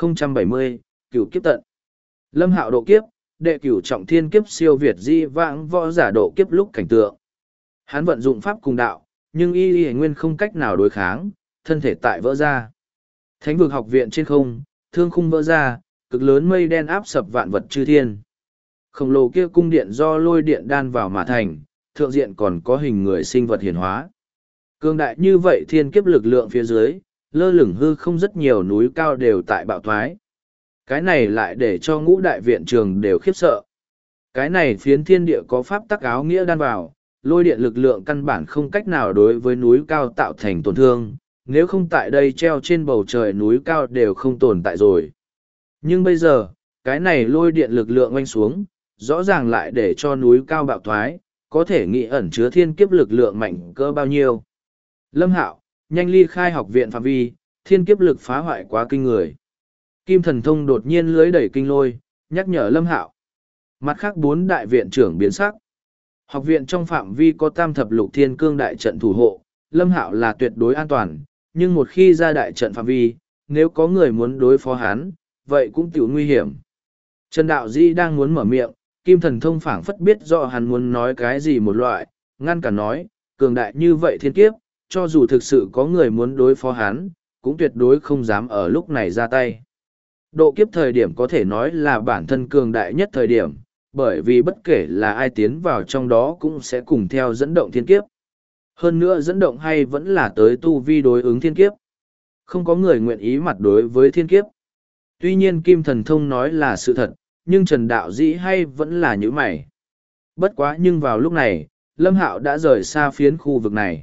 1070, cửu kiếp tận. Lâm Hạo độ kiếp, đệ cửu trọng thiên kiếp siêu việt di vãng võ giả độ kiếp lúc cảnh tượng. Hắn vận dụng pháp cùng đạo, nhưng y nguyên không cách nào đối kháng, thân thể tại vỡ ra. Thánh vực học viện trên không, thương khung vỡ ra, cực lớn mây đen áp sập vạn vật chư thiên. Khổng lồ kia cung điện do lôi điện đan vào mà thành, thượng diện còn có hình người sinh vật hiển hóa. Cương đại như vậy thiên kiếp lực lượng phía dưới, lơ lửng hư không rất nhiều núi cao đều tại bạo thoái. Cái này lại để cho ngũ đại viện trường đều khiếp sợ. Cái này phiến thiên địa có pháp tắc áo nghĩa đan vào, lôi điện lực lượng căn bản không cách nào đối với núi cao tạo thành tổn thương, nếu không tại đây treo trên bầu trời núi cao đều không tồn tại rồi. Nhưng bây giờ, cái này lôi điện lực lượng oanh xuống, rõ ràng lại để cho núi cao bạo thoái, có thể nghĩ ẩn chứa thiên kiếp lực lượng mạnh cỡ bao nhiêu. Lâm Hạo, nhanh ly khai học viện phạm vi, thiên kiếp lực phá hoại quá kinh người. Kim Thần Thông đột nhiên lưới đẩy kinh lôi, nhắc nhở Lâm Hạo. Mặt khác 4 đại viện trưởng biến sắc. Học viện trong phạm vi có tam thập lục thiên cương đại trận thủ hộ, Lâm Hạo là tuyệt đối an toàn, nhưng một khi ra đại trận phạm vi, nếu có người muốn đối phó hắn, vậy cũng tiểu nguy hiểm. Trần Đạo Di đang muốn mở miệng, Kim Thần Thông phảng phất biết rõ hắn muốn nói cái gì một loại, ngăn cản nói, cường đại như vậy thiên kiếp, cho dù thực sự có người muốn đối phó hắn, cũng tuyệt đối không dám ở lúc này ra tay. Độ kiếp thời điểm có thể nói là bản thân cường đại nhất thời điểm, bởi vì bất kể là ai tiến vào trong đó cũng sẽ cùng theo dẫn động thiên kiếp. Hơn nữa dẫn động hay vẫn là tới tu vi đối ứng thiên kiếp. Không có người nguyện ý mặt đối với thiên kiếp. Tuy nhiên Kim Thần Thông nói là sự thật, nhưng Trần Đạo Dĩ hay vẫn là như mày. Bất quá nhưng vào lúc này, Lâm Hạo đã rời xa phiến khu vực này.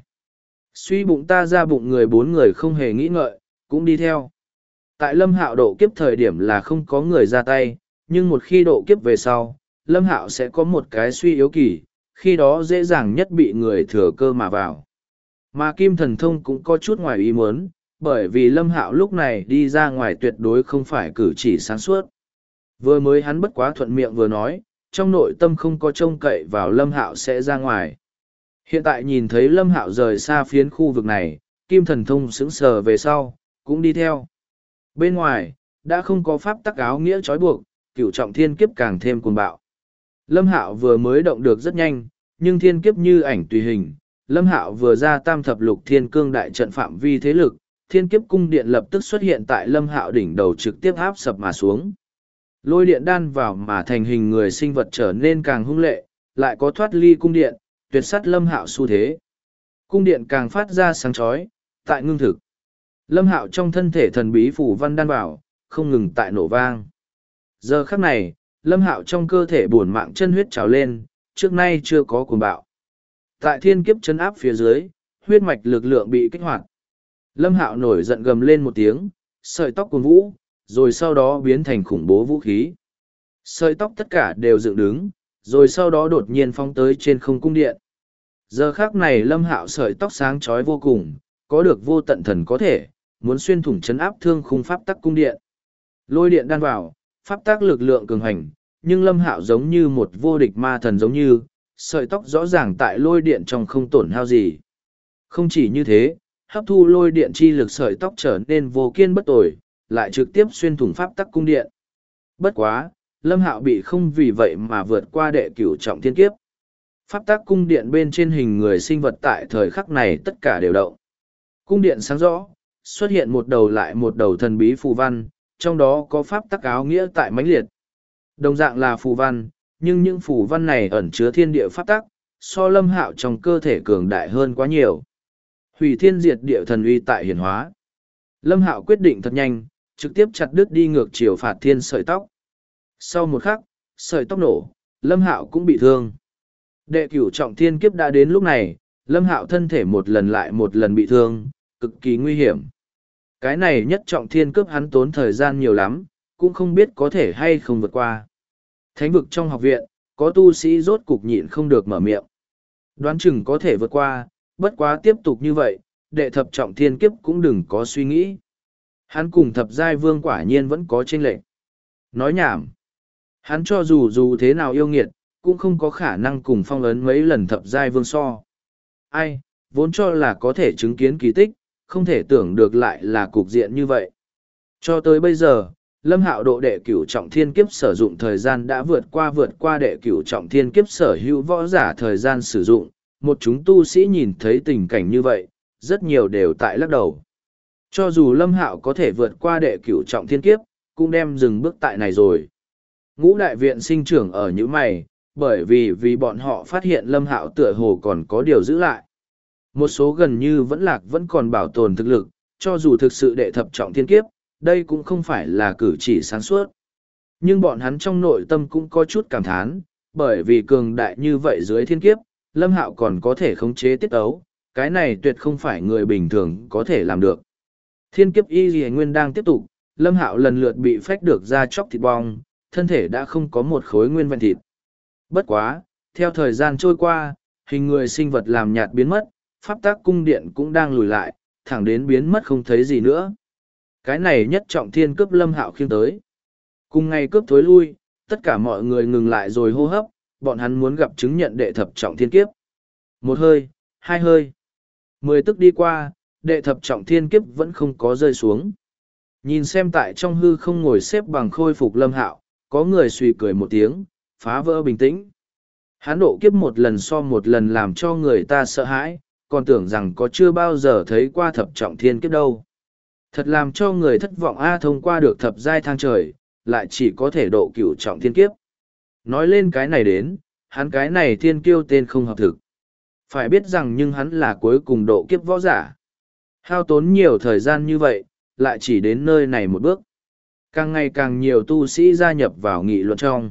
Suy bụng ta ra bụng người 4 người không hề nghĩ ngợi, cũng đi theo. Tại Lâm Hạo độ kiếp thời điểm là không có người ra tay, nhưng một khi độ kiếp về sau, Lâm Hạo sẽ có một cái suy yếu kỳ, khi đó dễ dàng nhất bị người thừa cơ mà vào. Mà Kim Thần Thông cũng có chút ngoài ý muốn, bởi vì Lâm Hạo lúc này đi ra ngoài tuyệt đối không phải cử chỉ sáng suốt. Vừa mới hắn bất quá thuận miệng vừa nói, trong nội tâm không có trông cậy vào Lâm Hạo sẽ ra ngoài. Hiện tại nhìn thấy Lâm Hạo rời xa phiến khu vực này, Kim Thần Thông sững sờ về sau, cũng đi theo. Bên ngoài, đã không có pháp tắc áo nghĩa trói buộc, cửu trọng thiên kiếp càng thêm cuồng bạo. Lâm Hạo vừa mới động được rất nhanh, nhưng thiên kiếp như ảnh tùy hình. Lâm Hạo vừa ra tam thập lục thiên cương đại trận phạm vi thế lực, thiên kiếp cung điện lập tức xuất hiện tại Lâm Hạo đỉnh đầu trực tiếp áp sập mà xuống. Lôi điện đan vào mà thành hình người sinh vật trở nên càng hung lệ, lại có thoát ly cung điện, tuyệt sát Lâm Hạo xu thế. Cung điện càng phát ra sáng chói, tại ngưng thực. Lâm Hạo trong thân thể thần bí phủ văn đan vào, không ngừng tại nổ vang. Giờ khắc này, Lâm Hạo trong cơ thể bổn mạng chân huyết trào lên, trước nay chưa có cuồng bạo. Tại thiên kiếp chấn áp phía dưới, huyết mạch lực lượng bị kích hoạt. Lâm Hạo nổi giận gầm lên một tiếng, sợi tóc cuồng vũ, rồi sau đó biến thành khủng bố vũ khí. Sợi tóc tất cả đều dựng đứng, rồi sau đó đột nhiên phóng tới trên không cung điện. Giờ khác này Lâm Hạo sợi tóc sáng chói vô cùng, có được vô tận thần có thể, muốn xuyên thủng chấn áp thương khung pháp tắc cung điện. Lôi điện đan vào, pháp tắc lực lượng cường hành, nhưng Lâm Hạo giống như một vô địch ma thần giống như, sợi tóc rõ ràng tại lôi điện trong không tổn hao gì. Không chỉ như thế, hấp thu lôi điện chi lực sợi tóc trở nên vô kiên bất tồi, lại trực tiếp xuyên thủng pháp tắc cung điện. Bất quá, Lâm Hạo bị không vì vậy mà vượt qua đệ cửu trọng thiên kiếp. Pháp tắc cung điện bên trên hình người sinh vật tại thời khắc này tất cả đều động. Cung điện sáng rõ, xuất hiện một đầu lại một đầu thần bí phù văn, trong đó có pháp tắc áo nghĩa tại mãnh liệt. Đồng dạng là phù văn, nhưng những phù văn này ẩn chứa thiên địa pháp tắc, so Lâm Hạo trong cơ thể cường đại hơn quá nhiều. Hủy thiên diệt địa thần uy tại hiển hóa. Lâm Hạo quyết định thật nhanh, trực tiếp chặt đứt đi ngược chiều phạt thiên sợi tóc. Sau một khắc, sợi tóc nổ, Lâm Hạo cũng bị thương. Đệ cửu trọng thiên kiếp đã đến lúc này, Lâm Hạo thân thể một lần lại một lần bị thương, cực kỳ nguy hiểm. Cái này nhất trọng thiên cướp hắn tốn thời gian nhiều lắm, cũng không biết có thể hay không vượt qua. Thánh vực trong học viện, có tu sĩ rốt cục nhịn không được mở miệng. Đoán chừng có thể vượt qua, bất quá tiếp tục như vậy, đệ thập trọng thiên kiếp cũng đừng có suy nghĩ. Hắn cùng thập giai vương quả nhiên vẫn có chênh lệch. Nói nhảm. Hắn cho dù thế nào yêu nghiệt, cũng không có khả năng cùng phong ấn mấy lần thập giai vương so. Ai, vốn cho là có thể chứng kiến kỳ tích, không thể tưởng được lại là cục diện như vậy. Cho tới bây giờ, Lâm Hạo độ đệ cửu trọng thiên kiếp sử dụng thời gian đã vượt qua đệ cửu trọng thiên kiếp sở hữu võ giả thời gian sử dụng. Một chúng tu sĩ nhìn thấy tình cảnh như vậy, rất nhiều đều tại lắc đầu. Cho dù Lâm Hạo có thể vượt qua đệ cửu trọng thiên kiếp, cũng đem dừng bước tại này rồi. Ngũ đại viện sinh trưởng ở những mày, bởi vì bọn họ phát hiện Lâm Hạo tựa hồ còn có điều giữ lại. Một số gần như vẫn còn bảo tồn thực lực, cho dù thực sự đệ thập trọng thiên kiếp, đây cũng không phải là cử chỉ sáng suốt. Nhưng bọn hắn trong nội tâm cũng có chút cảm thán, bởi vì cường đại như vậy dưới thiên kiếp, Lâm Hạo còn có thể khống chế tiết ấu, cái này tuyệt không phải người bình thường có thể làm được. Thiên kiếp y lìa nguyên đang tiếp tục, Lâm Hạo lần lượt bị phách được ra chóc thịt bong, thân thể đã không có một khối nguyên vẹn thịt. Bất quá, theo thời gian trôi qua, hình người sinh vật làm nhạt biến mất, pháp tác cung điện cũng đang lùi lại, thẳng đến biến mất không thấy gì nữa. Cái này nhất trọng thiên cướp Lâm Hạo khiêng tới. Cùng ngày cướp thối lui, tất cả mọi người ngừng lại rồi hô hấp, bọn hắn muốn gặp chứng nhận đệ thập trọng thiên kiếp. Một hơi, hai hơi. 10 tức đi qua, đệ thập trọng thiên kiếp vẫn không có rơi xuống. Nhìn xem tại trong hư không ngồi xếp bằng khôi phục Lâm Hạo, có người suy cười một tiếng, phá vỡ bình tĩnh. Hắn độ kiếp một lần so một lần làm cho người ta sợ hãi, còn tưởng rằng có chưa bao giờ thấy qua thập trọng thiên kiếp đâu. Thật làm cho người thất vọng thông qua được thập giai thang trời, lại chỉ có thể độ cửu trọng thiên kiếp. Nói lên cái này đến, hắn cái này thiên kiêu tên không hợp thực. Phải biết rằng nhưng hắn là cuối cùng độ kiếp võ giả. Hao tốn nhiều thời gian như vậy, lại chỉ đến nơi này một bước. Càng ngày càng nhiều tu sĩ gia nhập vào nghị luận trong.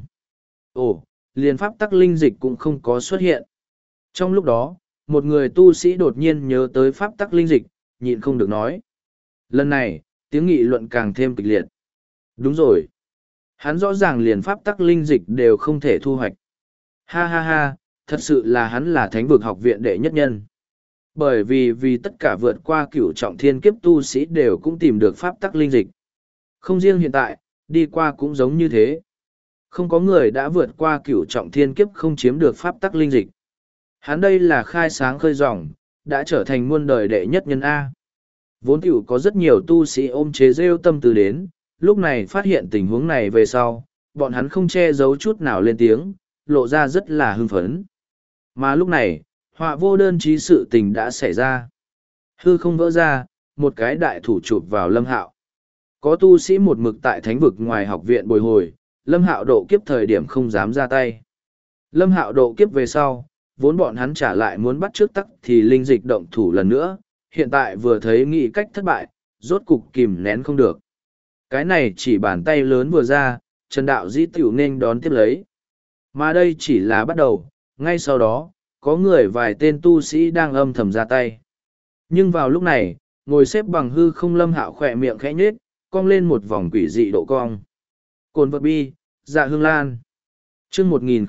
Ồ, liền pháp tắc linh dịch cũng không có xuất hiện. Trong lúc đó, một người tu sĩ đột nhiên nhớ tới pháp tắc linh dịch, nhịn không được nói. Lần này, tiếng nghị luận càng thêm kịch liệt. Đúng rồi. Hắn rõ ràng liền pháp tắc linh dịch đều không thể thu hoạch. Ha ha ha, thật sự là hắn là thánh vực học viện đệ nhất nhân. Bởi vì tất cả vượt qua cửu trọng thiên kiếp tu sĩ đều cũng tìm được pháp tắc linh dịch. Không riêng hiện tại, đi qua cũng giống như thế. Không có người đã vượt qua cửu trọng thiên kiếp không chiếm được pháp tắc linh dịch. Hắn đây là khai sáng khơi dòng, đã trở thành muôn đời đệ nhất nhân A. Vốn tiểu có rất nhiều tu sĩ ôm chế rêu tâm tư đến, lúc này phát hiện tình huống này về sau, bọn hắn không che giấu chút nào lên tiếng, lộ ra rất là hưng phấn. Mà lúc này, họa vô đơn chí sự tình đã xảy ra. Hư không vỡ ra, một cái đại thủ chụp vào Lâm Hạo. Có tu sĩ một mực tại thánh vực ngoài học viện bồi hồi, Lâm Hạo độ kiếp thời điểm không dám ra tay. Lâm Hạo độ kiếp về sau, vốn bọn hắn trả lại muốn bắt trước tắc thì linh dịch động thủ lần nữa, hiện tại vừa thấy nghị cách thất bại, rốt cục kìm nén không được. Cái này chỉ bàn tay lớn vừa ra, Trần Đạo Dĩ tiểu nên đón tiếp lấy. Mà đây chỉ là bắt đầu, ngay sau đó, có người vài tên tu sĩ đang âm thầm ra tay. Nhưng vào lúc này, ngồi xếp bằng hư không Lâm Hạo khỏe miệng khẽ nhếch, cong lên một vòng quỷ dị độ cong. Cồn vật bi, dạ hương lan. Chương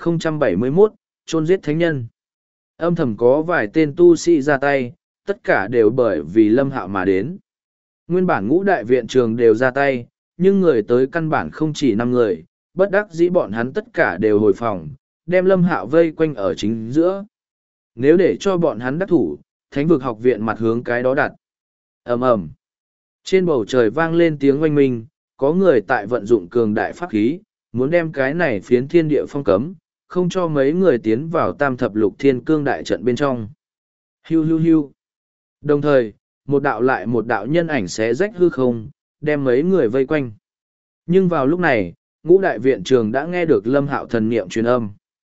1071, chôn giết thánh nhân. Âm thầm có vài tên tu sĩ ra tay, tất cả đều bởi vì Lâm Hạo mà đến. Nguyên bản ngũ đại viện trường đều ra tay, nhưng người tới căn bản không chỉ 5 người, bất đắc dĩ bọn hắn tất cả đều hồi phòng, đem Lâm Hạo vây quanh ở chính giữa. Nếu để cho bọn hắn đắc thủ, thánh vực học viện mặt hướng cái đó đặt. Ầm ầm. Trên bầu trời vang lên tiếng oanh minh, có người tại vận dụng cường đại pháp khí, muốn đem cái này phiến thiên địa phong cấm, không cho mấy người tiến vào tam thập lục thiên cương đại trận bên trong. Hiu hiu hiu. Đồng thời, một đạo lại một đạo nhân ảnh xé rách hư không, đem mấy người vây quanh. Nhưng vào lúc này, ngũ đại viện trường đã nghe được Lâm Hạo thần niệm truyền âm.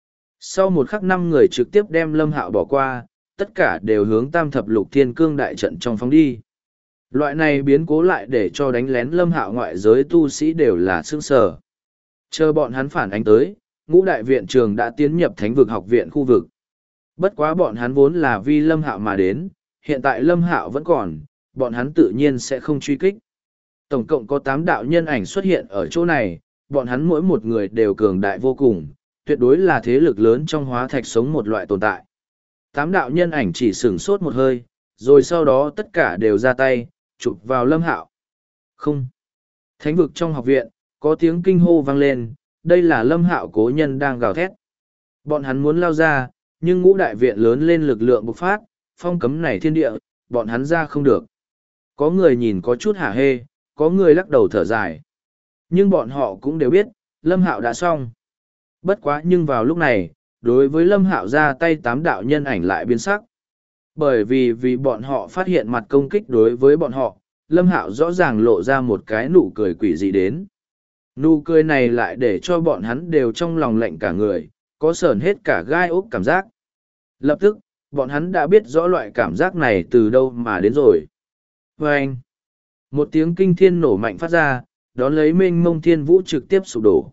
Sau một khắc 5 người trực tiếp đem Lâm Hạo bỏ qua, tất cả đều hướng tam thập lục thiên cương đại trận trong phóng đi. Loại này biến cố lại để cho đánh lén Lâm Hạo ngoại giới tu sĩ đều là sững sờ. Chờ bọn hắn phản ánh tới, ngũ đại viện trường đã tiến nhập thánh vực học viện khu vực. Bất quá bọn hắn vốn là vì Lâm Hạo mà đến, hiện tại Lâm Hạo vẫn còn, bọn hắn tự nhiên sẽ không truy kích. Tổng cộng có 8 đạo nhân ảnh xuất hiện ở chỗ này, bọn hắn mỗi một người đều cường đại vô cùng, tuyệt đối là thế lực lớn trong hóa thạch sống một loại tồn tại. 8 đạo nhân ảnh chỉ sửng sốt một hơi, rồi sau đó tất cả đều ra tay, chụp vào Lâm Hạo. Không. Thánh vực trong học viện, có tiếng kinh hô vang lên, đây là Lâm Hạo cố nhân đang gào thét. Bọn hắn muốn lao ra, nhưng ngũ đại viện lớn lên lực lượng bộc phát, phong cấm này thiên địa, bọn hắn ra không được. Có người nhìn có chút hả hê, có người lắc đầu thở dài. Nhưng bọn họ cũng đều biết, Lâm Hạo đã xong. Bất quá nhưng vào lúc này, đối với Lâm Hạo ra tay 8 đạo nhân ảnh lại biến sắc. Bởi vì bọn họ phát hiện mặt công kích đối với bọn họ, Lâm Hạo rõ ràng lộ ra một cái nụ cười quỷ dị đến. Nụ cười này lại để cho bọn hắn đều trong lòng lạnh cả người, có sởn hết cả gai ốc cảm giác. Lập tức, bọn hắn đã biết rõ loại cảm giác này từ đâu mà đến rồi. Và anh, một tiếng kinh thiên nổ mạnh phát ra, đón lấy mênh mông thiên vũ trực tiếp sụp đổ.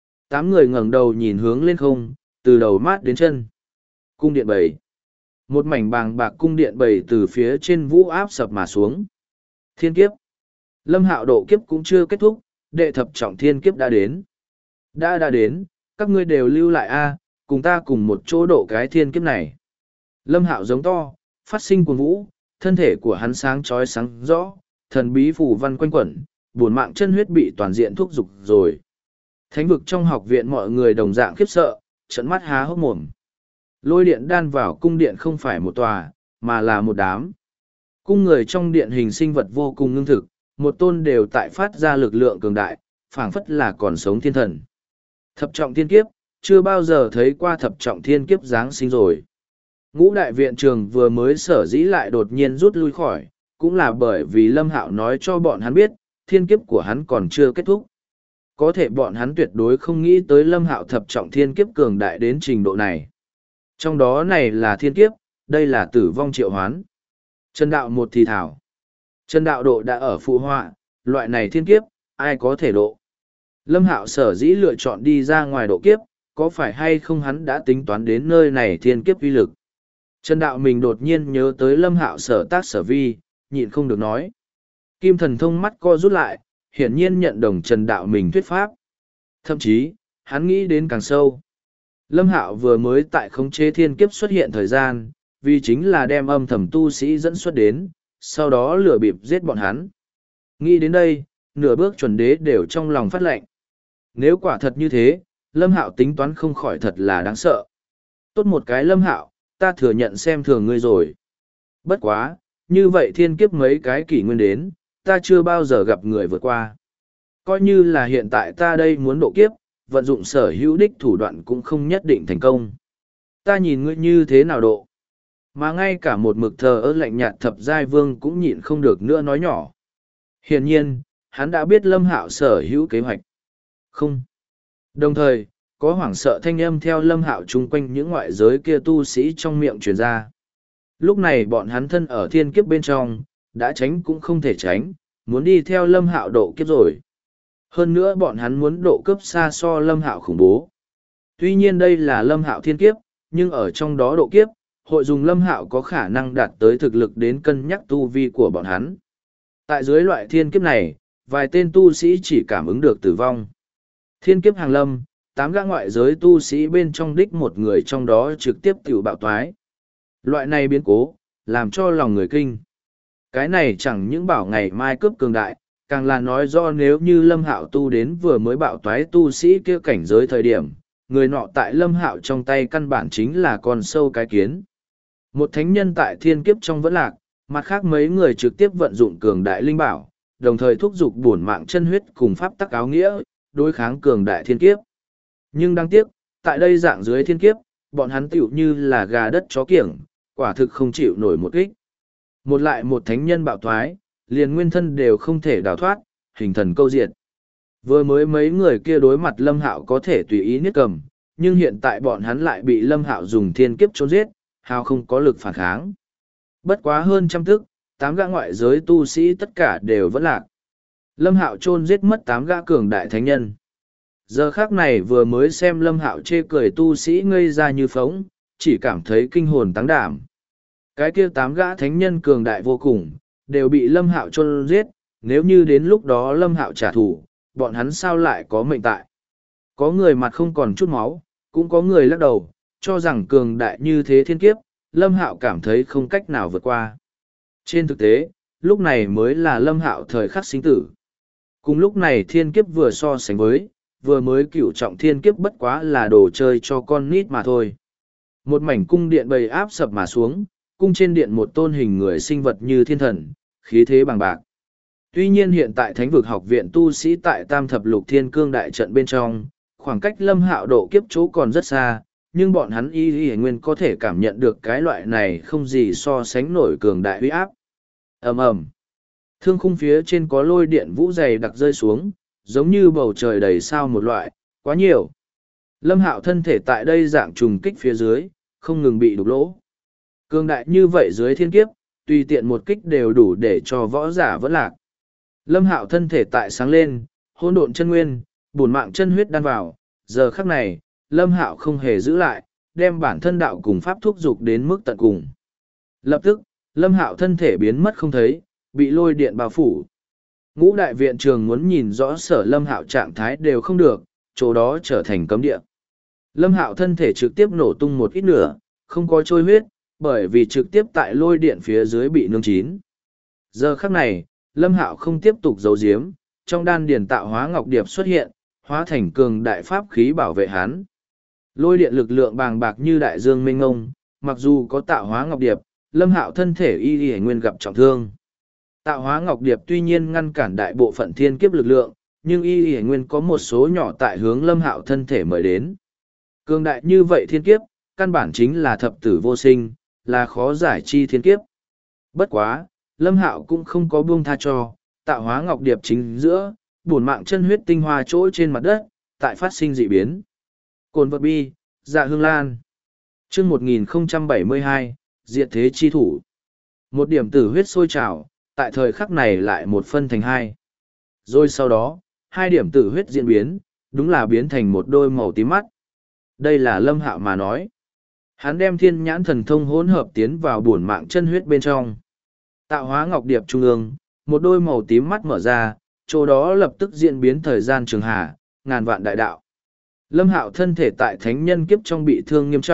8 người ngẩng đầu nhìn hướng lên không, từ đầu mát đến chân. Cung điện 7. Một mảnh bàng bạc cung điện 7 từ phía trên vũ áp sập mà xuống. Thiên kiếp. Lâm Hạo độ kiếp cũng chưa kết thúc, đệ thập trọng thiên kiếp đã đến. Đã đến, các ngươi đều lưu lại a, cùng ta cùng một chỗ độ cái thiên kiếp này. Lâm Hạo giống to, phát sinh cuồng vũ, thân thể của hắn sáng chói sáng rõ, thần bí phù văn quanh quẩn, buồn mạng chân huyết bị toàn diện thúc dục rồi. Thánh vực trong học viện mọi người đồng dạng khiếp sợ, trợn mắt há hốc mồm. Lôi điện đan vào cung điện không phải một tòa, mà là một đám. Cung người trong điện hình sinh vật vô cùng ngưng thực, một tôn đều tại phát ra lực lượng cường đại, phảng phất là còn sống thiên thần. Thập trọng thiên kiếp, chưa bao giờ thấy qua thập trọng thiên kiếp giáng sinh rồi. Ngũ đại viện trường vừa mới sở dĩ lại đột nhiên rút lui khỏi, cũng là bởi vì Lâm Hạo nói cho bọn hắn biết, thiên kiếp của hắn còn chưa kết thúc. Có thể bọn hắn tuyệt đối không nghĩ tới Lâm Hạo thập trọng thiên kiếp cường đại đến trình độ này. Trong đó này là thiên kiếp, đây là tử vong triệu hoán. Trần Đạo một thì thảo. Trần Đạo độ đã ở phụ họa, loại này thiên kiếp, ai có thể độ. Lâm Hạo sở dĩ lựa chọn đi ra ngoài độ kiếp, có phải hay không hắn đã tính toán đến nơi này thiên kiếp uy lực. Trần Đạo mình đột nhiên nhớ tới Lâm Hạo sở tác sở vi, nhịn không được nói. Kim thần thông mắt co rút lại, hiển nhiên nhận đồng Trần Đạo mình thuyết pháp. Thậm chí, hắn nghĩ đến càng sâu. Lâm Hạo vừa mới tại khống chế thiên kiếp xuất hiện thời gian, vì chính là đem âm thầm tu sĩ dẫn xuất đến, sau đó lừa bịp giết bọn hắn. Nghĩ đến đây, nửa bước chuẩn đế đều trong lòng phát lệnh. Nếu quả thật như thế, Lâm Hạo tính toán không khỏi thật là đáng sợ. Tốt một cái Lâm Hạo, ta thừa nhận xem thường ngươi rồi. Bất quá, như vậy thiên kiếp mấy cái kỷ nguyên đến, ta chưa bao giờ gặp người vượt qua. Coi như là hiện tại ta đây muốn độ kiếp, vận dụng sở hữu đích thủ đoạn cũng không nhất định thành công. Ta nhìn ngươi như thế nào độ. Mà ngay cả một mực thờ ơ lạnh nhạt thập giai vương cũng nhịn không được nữa nói nhỏ. Hiển nhiên, hắn đã biết Lâm Hạo sở hữu kế hoạch. Không. Đồng thời, có hoảng sợ thanh âm theo Lâm Hạo chung quanh những ngoại giới kia tu sĩ trong miệng truyền ra. Lúc này bọn hắn thân ở thiên kiếp bên trong, đã tránh cũng không thể tránh, muốn đi theo Lâm Hạo độ kiếp rồi. Hơn nữa bọn hắn muốn độ cấp xa so Lâm Hạo khủng bố. Tuy nhiên đây là Lâm Hạo thiên kiếp, nhưng ở trong đó độ kiếp, hội dùng Lâm Hạo có khả năng đạt tới thực lực đến cân nhắc tu vi của bọn hắn. Tại dưới loại thiên kiếp này, vài tên tu sĩ chỉ cảm ứng được tử vong. Thiên kiếp hàng lâm, 8 gã ngoại giới tu sĩ bên trong đích một người trong đó trực tiếp tiểu bạo toái. Loại này biến cố, làm cho lòng người kinh. Cái này chẳng những bảo ngày mai cướp cường đại, càng là nói do nếu như Lâm Hạo tu đến vừa mới bạo toái tu sĩ kia cảnh giới thời điểm, người nọ tại Lâm Hạo trong tay căn bản chính là con sâu cái kiến. Một thánh nhân tại thiên kiếp trong vẫn lạc, mặt khác mấy người trực tiếp vận dụng cường đại linh bảo, đồng thời thúc giục bổn mạng chân huyết cùng pháp tắc áo nghĩa, đối kháng cường đại thiên kiếp. Nhưng đáng tiếc, tại đây dạng dưới thiên kiếp, bọn hắn tựu như là gà đất chó kiểng, quả thực không chịu nổi một kích. Một lại một thánh nhân bạo thoái, liền nguyên thân đều không thể đào thoát, hình thần câu diệt. Vừa mới mấy người kia đối mặt Lâm Hạo có thể tùy ý niết cầm, nhưng hiện tại bọn hắn lại bị Lâm Hạo dùng thiên kiếp trốn giết, hào không có lực phản kháng. Bất quá hơn trăm tức, 8 gã ngoại giới tu sĩ tất cả đều vẫn lạc. Lâm Hạo chôn giết mất 8 gã cường đại thánh nhân. Giờ khác này vừa mới xem Lâm Hạo chê cười tu sĩ ngây ra như phóng, chỉ cảm thấy kinh hồn táng đảm. Cái kia 8 gã thánh nhân cường đại vô cùng, đều bị Lâm Hạo chôn giết, nếu như đến lúc đó Lâm Hạo trả thù, bọn hắn sao lại có mệnh tại. Có người mặt không còn chút máu, cũng có người lắc đầu, cho rằng cường đại như thế thiên kiếp, Lâm Hạo cảm thấy không cách nào vượt qua. Trên thực tế, lúc này mới là Lâm Hạo thời khắc sinh tử. Cùng lúc này thiên kiếp vừa so sánh với, vừa mới cửu trọng thiên kiếp bất quá là đồ chơi cho con nít mà thôi. Một mảnh cung điện bầy áp sập mà xuống, cung trên điện một tôn hình người sinh vật như thiên thần, khí thế bằng bạc. Tuy nhiên hiện tại Thánh vực học viện tu sĩ tại Tam Thập Lục Thiên Cương đại trận bên trong, khoảng cách Lâm Hạo độ kiếp chỗ còn rất xa, nhưng bọn hắn y nguyên có thể cảm nhận được cái loại này không gì so sánh nổi cường đại uy áp. Ầm ầm. Thương khung phía trên có lôi điện vũ dày đặc rơi xuống, giống như bầu trời đầy sao một loại, quá nhiều. Lâm Hạo thân thể tại đây dạng trùng kích phía dưới, không ngừng bị đục lỗ. Cường đại như vậy dưới thiên kiếp, tùy tiện một kích đều đủ để cho võ giả vẫn lạc. Lâm Hạo thân thể tại sáng lên, hỗn độn chân nguyên, bổn mạng chân huyết đan vào, giờ khắc này, Lâm Hạo không hề giữ lại, đem bản thân đạo cùng pháp thúc dục đến mức tận cùng. Lập tức, Lâm Hạo thân thể biến mất không thấy, bị lôi điện bao phủ. Ngũ đại viện trường muốn nhìn rõ Sở Lâm Hạo trạng thái đều không được, chỗ đó trở thành cấm địa. Lâm Hạo thân thể trực tiếp nổ tung một ít nửa, không có trôi huyết, bởi vì trực tiếp tại lôi điện phía dưới bị nung chín. Giờ khắc này, Lâm Hạo không tiếp tục giấu giếm, trong đan điền tạo hóa ngọc điệp xuất hiện, hóa thành cường đại pháp khí bảo vệ hắn. Lôi điện lực lượng bàng bạc như đại dương mênh mông, mặc dù có tạo hóa ngọc điệp, Lâm Hạo thân thể y nguyên gặp trọng thương. Tạo hóa ngọc điệp tuy nhiên ngăn cản đại bộ phận thiên kiếp lực lượng, nhưng y nguyên có một số nhỏ tại hướng Lâm Hạo thân thể mời đến. Cường đại như vậy thiên kiếp, căn bản chính là thập tử vô sinh, là khó giải chi thiên kiếp. Bất quá, Lâm Hạo cũng không có buông tha cho, tạo hóa ngọc điệp chính giữa, bổn mạng chân huyết tinh hoa chỗ trên mặt đất, tại phát sinh dị biến. Cồn vật bi, dạ hương lan. Chương 1072, diệt thế chi thủ. Một điểm tử huyết sôi trào, tại thời khắc này lại một phân thành hai. Rồi sau đó, hai điểm tử huyết diễn biến, đúng là biến thành một đôi màu tím mắt. Đây là Lâm Hạo mà nói. Hắn đem thiên nhãn thần thông hỗn hợp tiến vào bổn mạng chân huyết bên trong. Tạo hóa ngọc điệp trung ương, một đôi màu tím mắt mở ra, chỗ đó lập tức diễn biến thời gian trường hà, ngàn vạn đại đạo. Lâm Hạo thân thể tại thánh nhân kiếp trong bị thương nghiêm trọng,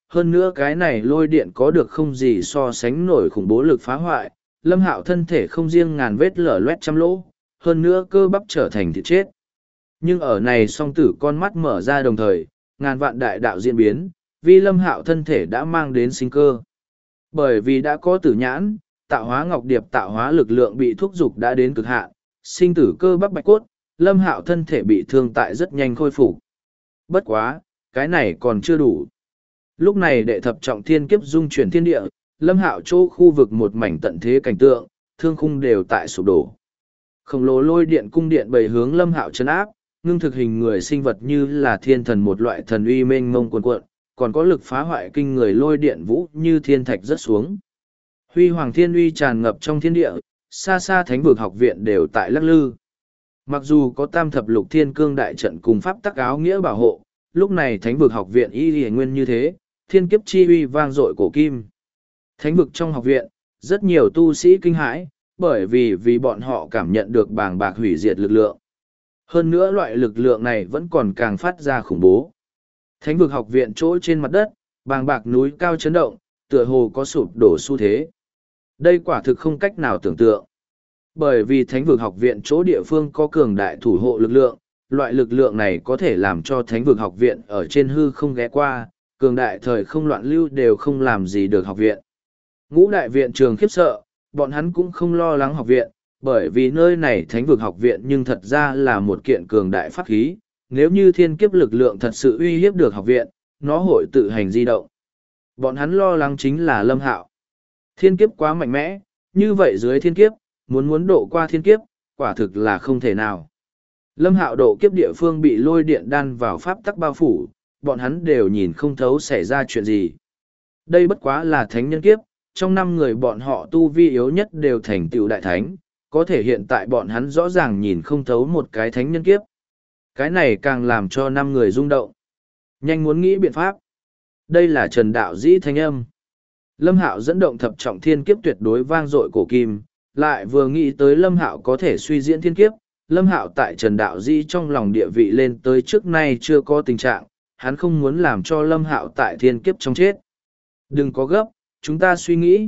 hơn nữa cái này lôi điện có được không gì so sánh nổi khủng bố lực phá hoại, Lâm Hạo thân thể không riêng ngàn vết lở loét trăm lỗ, hơn nữa cơ bắp trở thành thịt chết. Nhưng ở này song tử con mắt mở ra đồng thời, ngàn vạn đại đạo diễn biến, vì Lâm Hạo thân thể đã mang đến sinh cơ. Bởi vì đã có tử nhãn, tạo hóa ngọc điệp tạo hóa lực lượng bị thúc dục đã đến cực hạn, sinh tử cơ bắp bạch cốt, Lâm Hạo thân thể bị thương tại rất nhanh khôi phục. Bất quá, cái này còn chưa đủ. Lúc này đệ thập trọng thiên kiếp dung chuyển thiên địa, Lâm Hạo chỗ khu vực một mảnh tận thế cảnh tượng, thương khung đều tại sụp đổ. Khổng lồ lôi điện cung điện bày hướng Lâm Hạo trấn áp, ngưng thực hình người sinh vật như là thiên thần một loại thần uy mênh mông cuồn cuộn, còn có lực phá hoại kinh người lôi điện vũ như thiên thạch rớt xuống. Huy hoàng thiên uy tràn ngập trong thiên địa, xa xa thánh vực học viện đều tại lắc lư. Mặc dù có tam thập lục thiên cương đại trận cùng pháp tắc áo nghĩa bảo hộ, lúc này thánh vực học viện y lìa nguyên như thế, thiên kiếp chi uy vang dội cổ kim. Thánh vực trong học viện, rất nhiều tu sĩ kinh hãi, bởi vì bọn họ cảm nhận được bàng bạc hủy diệt lực lượng. Hơn nữa loại lực lượng này vẫn còn càng phát ra khủng bố. Thánh vực học viện chỗ trên mặt đất, bàng bạc núi cao chấn động, tựa hồ có sụp đổ xu thế. Đây quả thực không cách nào tưởng tượng. Bởi vì thánh vực học viện chỗ địa phương có cường đại thủ hộ lực lượng, loại lực lượng này có thể làm cho thánh vực học viện ở trên hư không ghé qua, cường đại thời không loạn lưu đều không làm gì được học viện. Ngũ đại viện trường khiếp sợ, bọn hắn cũng không lo lắng học viện, bởi vì nơi này thánh vực học viện nhưng thật ra là một kiện cường đại pháp khí, nếu như thiên kiếp lực lượng thật sự uy hiếp được học viện, nó hội tự hành di động. Bọn hắn lo lắng chính là Lâm Hạo. Thiên kiếp quá mạnh mẽ, như vậy dưới thiên kiếp, muốn độ qua thiên kiếp, quả thực là không thể nào. Lâm Hạo độ kiếp địa phương bị lôi điện đan vào pháp tắc bao phủ, bọn hắn đều nhìn không thấu xảy ra chuyện gì. Đây bất quá là thánh nhân kiếp, trong 5 người bọn họ tu vi yếu nhất đều thành tựu đại thánh, có thể hiện tại bọn hắn rõ ràng nhìn không thấu một cái thánh nhân kiếp. Cái này càng làm cho 5 người rung động. Nhanh muốn nghĩ biện pháp. Đây là Trần Đạo Dĩ thanh âm. Lâm Hạo dẫn động thập trọng thiên kiếp tuyệt đối vang dội cổ kim, lại vừa nghĩ tới Lâm Hạo có thể suy diễn thiên kiếp, Lâm Hạo tại Trần Đạo Dĩ trong lòng địa vị lên tới trước nay chưa có tình trạng, hắn không muốn làm cho Lâm Hạo tại thiên kiếp trong chết. Đừng có gấp, chúng ta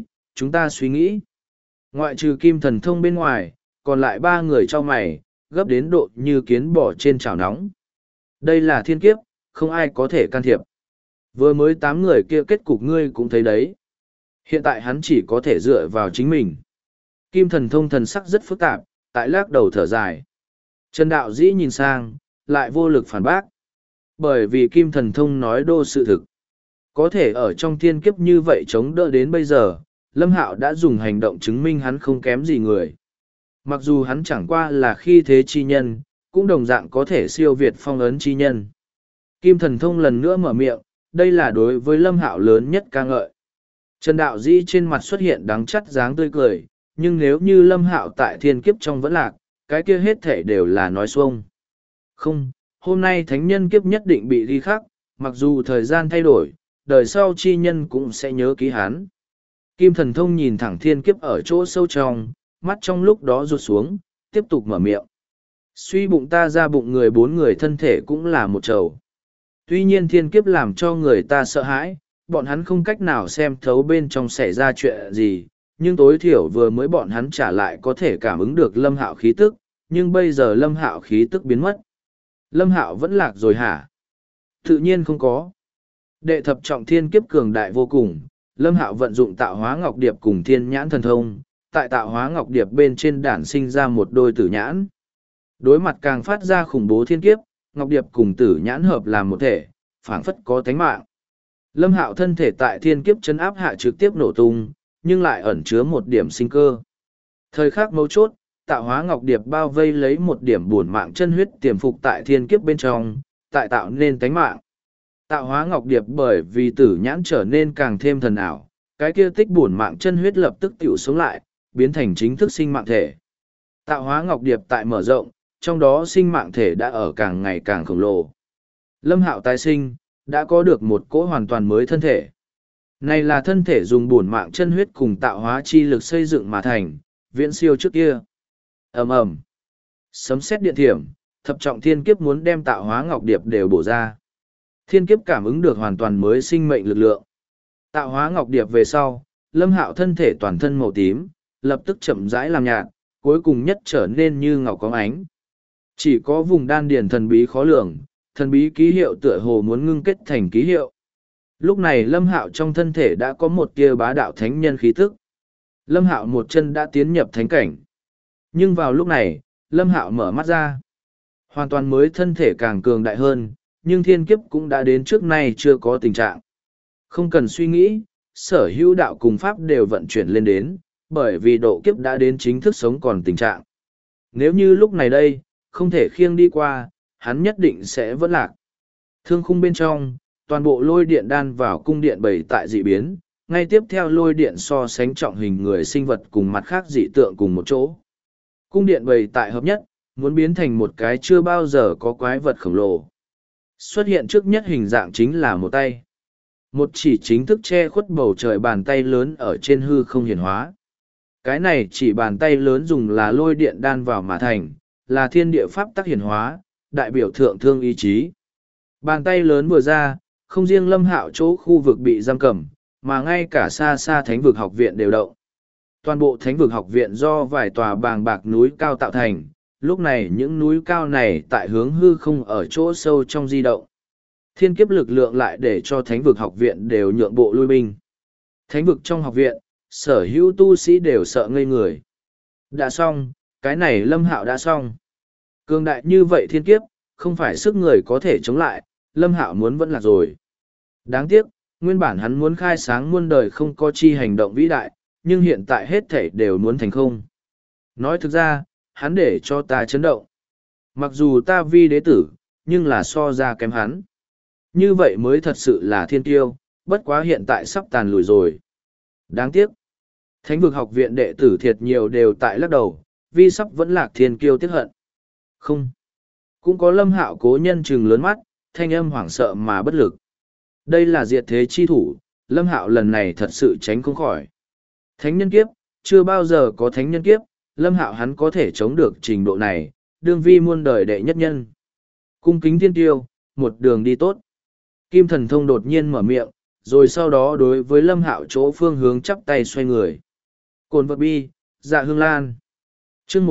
suy nghĩ. Ngoại trừ kim thần thông bên ngoài, còn lại 3 người cho mày, gấp đến độ như kiến bò trên chảo nóng. Đây là thiên kiếp, không ai có thể can thiệp. Vừa mới 8 người kia kết cục ngươi cũng thấy đấy. Hiện tại hắn chỉ có thể dựa vào chính mình. Kim thần thông thần sắc rất phức tạp, tại lắc đầu thở dài. Trần Đạo Dĩ nhìn sang, lại vô lực phản bác. Bởi vì Kim thần thông nói đô sự thực. Có thể ở trong thiên kiếp như vậy chống đỡ đến bây giờ, Lâm Hạo đã dùng hành động chứng minh hắn không kém gì người. Mặc dù hắn chẳng qua là khi thế chi nhân, cũng đồng dạng có thể siêu việt phong ấn chi nhân. Kim thần thông lần nữa mở miệng, đây là đối với Lâm Hạo lớn nhất ca ngợi. Trần Đạo Dĩ trên mặt xuất hiện đắng chắt dáng tươi cười, nhưng nếu như Lâm Hạo tại thiên kiếp trong vẫn lạc, cái kia hết thể đều là nói xuông. Không, hôm nay thánh nhân kiếp nhất định bị ghi khắc, mặc dù thời gian thay đổi, đời sau chi nhân cũng sẽ nhớ ký hắn. Kim thần thông nhìn thẳng thiên kiếp ở chỗ sâu trong, mắt trong lúc đó rụt xuống, tiếp tục mở miệng. Suy bụng ta ra bụng người 4 người thân thể cũng là một trầu. Tuy nhiên thiên kiếp làm cho người ta sợ hãi, bọn hắn không cách nào xem thấu bên trong xảy ra chuyện gì, nhưng tối thiểu vừa mới bọn hắn trả lại có thể cảm ứng được Lâm Hạo khí tức, nhưng bây giờ Lâm Hạo khí tức biến mất. Lâm Hạo vẫn lạc rồi hả? Tự nhiên không có. Đệ thập trọng thiên kiếp cường đại vô cùng, Lâm Hạo vận dụng tạo hóa ngọc điệp cùng thiên nhãn thần thông, tại tạo hóa ngọc điệp bên trên đản sinh ra một đôi tử nhãn. Đối mặt càng phát ra khủng bố thiên kiếp, ngọc điệp cùng tử nhãn hợp làm một thể, phảng phất có tánh mạng. Lâm Hạo thân thể tại thiên kiếp chấn áp hạ trực tiếp nổ tung, nhưng lại ẩn chứa một điểm sinh cơ. Thời khắc mấu chốt, tạo hóa ngọc điệp bao vây lấy một điểm bổn mạng chân huyết tiềm phục tại thiên kiếp bên trong, tại tạo nên tánh mạng. Tạo hóa ngọc điệp bởi vì tử nhãn trở nên càng thêm thần ảo, cái kia tích bổn mạng chân huyết lập tức tiểu sống lại, biến thành chính thức sinh mạng thể. Tạo hóa ngọc điệp tại mở rộng, trong đó sinh mạng thể đã ở càng ngày càng khổng lồ. Lâm Hạo tái sinh, đã có được một cỗ hoàn toàn mới thân thể. Này là thân thể dùng bổn mạng chân huyết cùng tạo hóa chi lực xây dựng mà thành, viễn siêu trước kia. Ầm ầm. Sấm sét điện thiểm, thập trọng thiên kiếp muốn đem tạo hóa ngọc điệp đều bổ ra. Thiên kiếp cảm ứng được hoàn toàn mới sinh mệnh lực lượng. Tạo hóa ngọc điệp về sau, Lâm Hạo thân thể toàn thân màu tím, lập tức chậm rãi làm nhạt, cuối cùng nhất trở nên như ngọc có ánh. Chỉ có vùng đan điền thần bí khó lường, thần bí ký hiệu tựa hồ muốn ngưng kết thành ký hiệu. Lúc này Lâm Hạo trong thân thể đã có một tia bá đạo thánh nhân khí tức. Lâm Hạo một chân đã tiến nhập thánh cảnh. Nhưng vào lúc này, Lâm Hạo mở mắt ra. Hoàn toàn mới thân thể càng cường đại hơn, nhưng thiên kiếp cũng đã đến trước nay chưa có tình trạng. Không cần suy nghĩ, sở hữu đạo cùng pháp đều vận chuyển lên đến, bởi vì độ kiếp đã đến chính thức sống còn tình trạng. Nếu như lúc này đây, không thể khiêng đi qua, hắn nhất định sẽ vẫn lạc. Thương khung bên trong, toàn bộ lôi điện đan vào cung điện bày tại dị biến, ngay tiếp theo lôi điện so sánh trọng hình người sinh vật cùng mặt khác dị tượng cùng một chỗ. Cung điện bày tại hợp nhất, muốn biến thành một cái chưa bao giờ có quái vật khổng lồ. Xuất hiện trước nhất hình dạng chính là một tay. Một chỉ chính thức che khuất bầu trời bàn tay lớn ở trên hư không hiển hóa. Cái này chỉ bàn tay lớn dùng là lôi điện đan vào mà thành, là thiên địa pháp tắc hiển hóa, đại biểu thượng thương ý chí. Bàn tay lớn vừa ra, không riêng Lâm Hạo chỗ khu vực bị giam cầm, mà ngay cả xa xa thánh vực học viện đều động. Toàn bộ thánh vực học viện do vài tòa bàng bạc núi cao tạo thành, lúc này những núi cao này tại hướng hư không ở chỗ sâu trong di động. Thiên kiếp lực lượng lại để cho thánh vực học viện đều nhượng bộ lui binh. Thánh vực trong học viện, sở hữu tu sĩ đều sợ ngây người. Đã xong, cái này Lâm Hạo đã xong. Cường đại như vậy thiên kiếp, không phải sức người có thể chống lại, Lâm Hạo muốn vẫn lạc rồi. Đáng tiếc, nguyên bản hắn muốn khai sáng muôn đời không có chi hành động vĩ đại, nhưng hiện tại hết thảy đều muốn thành không. Nói thực ra, hắn để cho ta chấn động. Mặc dù ta vi đế tử, nhưng là so ra kém hắn. Như vậy mới thật sự là thiên tiêu, bất quá hiện tại sắp tàn lùi rồi. Đáng tiếc. Thánh vực học viện đệ tử thiệt nhiều đều tại lắc đầu, vi sắp vẫn lạc thiên kiêu tiếc hận. Không. Cũng có Lâm Hạo cố nhân trừng lớn mắt, thanh âm hoảng sợ mà bất lực. Đây là diệt thế chi thủ, Lâm Hạo lần này thật sự tránh không khỏi. Thánh nhân kiếp, chưa bao giờ có thánh nhân kiếp, Lâm Hạo hắn có thể chống được trình độ này, đương vi muôn đời đệ nhất nhân. Cung kính thiên tiêu, một đường đi tốt. Kim Thần Thông đột nhiên mở miệng, rồi sau đó đối với Lâm Hạo chỗ phương hướng chắp tay xoay người. Cồn vật bi, dạ hương lan. Chương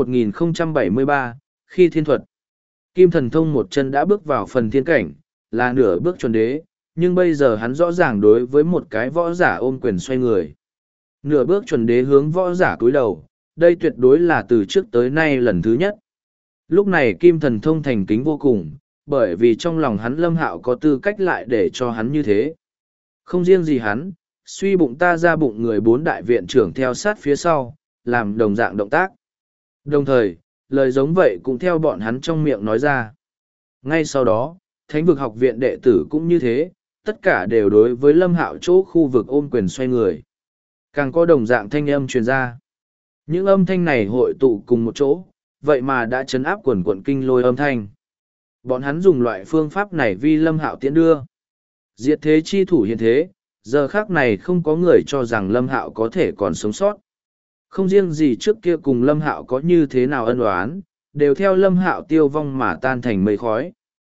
1073, khi thiên thuật. Kim Thần Thông một chân đã bước vào phần thiên cảnh, là nửa bước chuẩn đế, nhưng bây giờ hắn rõ ràng đối với một cái võ giả ôm quyền xoay người. Nửa bước chuẩn đế hướng võ giả cúi đầu, đây tuyệt đối là từ trước tới nay lần thứ nhất. Lúc này Kim Thần Thông thành kính vô cùng, bởi vì trong lòng hắn Lâm Hạo có tư cách lại để cho hắn như thế. Không riêng gì hắn, suy bụng ta ra bụng người bốn đại viện trưởng theo sát phía sau, làm đồng dạng động tác. Đồng thời, lời giống vậy cũng theo bọn hắn trong miệng nói ra. Ngay sau đó, thánh vực học viện đệ tử cũng như thế, tất cả đều đối với Lâm Hạo chỗ khu vực ôm quyền xoay người. Càng có đồng dạng thanh âm truyền ra. Những âm thanh này hội tụ cùng một chỗ, vậy mà đã chấn áp quần quận kinh lôi âm thanh. Bọn hắn dùng loại phương pháp này vi Lâm Hạo tiễn đưa. Diệt thế chi thủ hiện thế, giờ khác này không có người cho rằng Lâm Hạo có thể còn sống sót. Không riêng gì trước kia cùng Lâm Hạo có như thế nào ân oán, đều theo Lâm Hạo tiêu vong mà tan thành mây khói.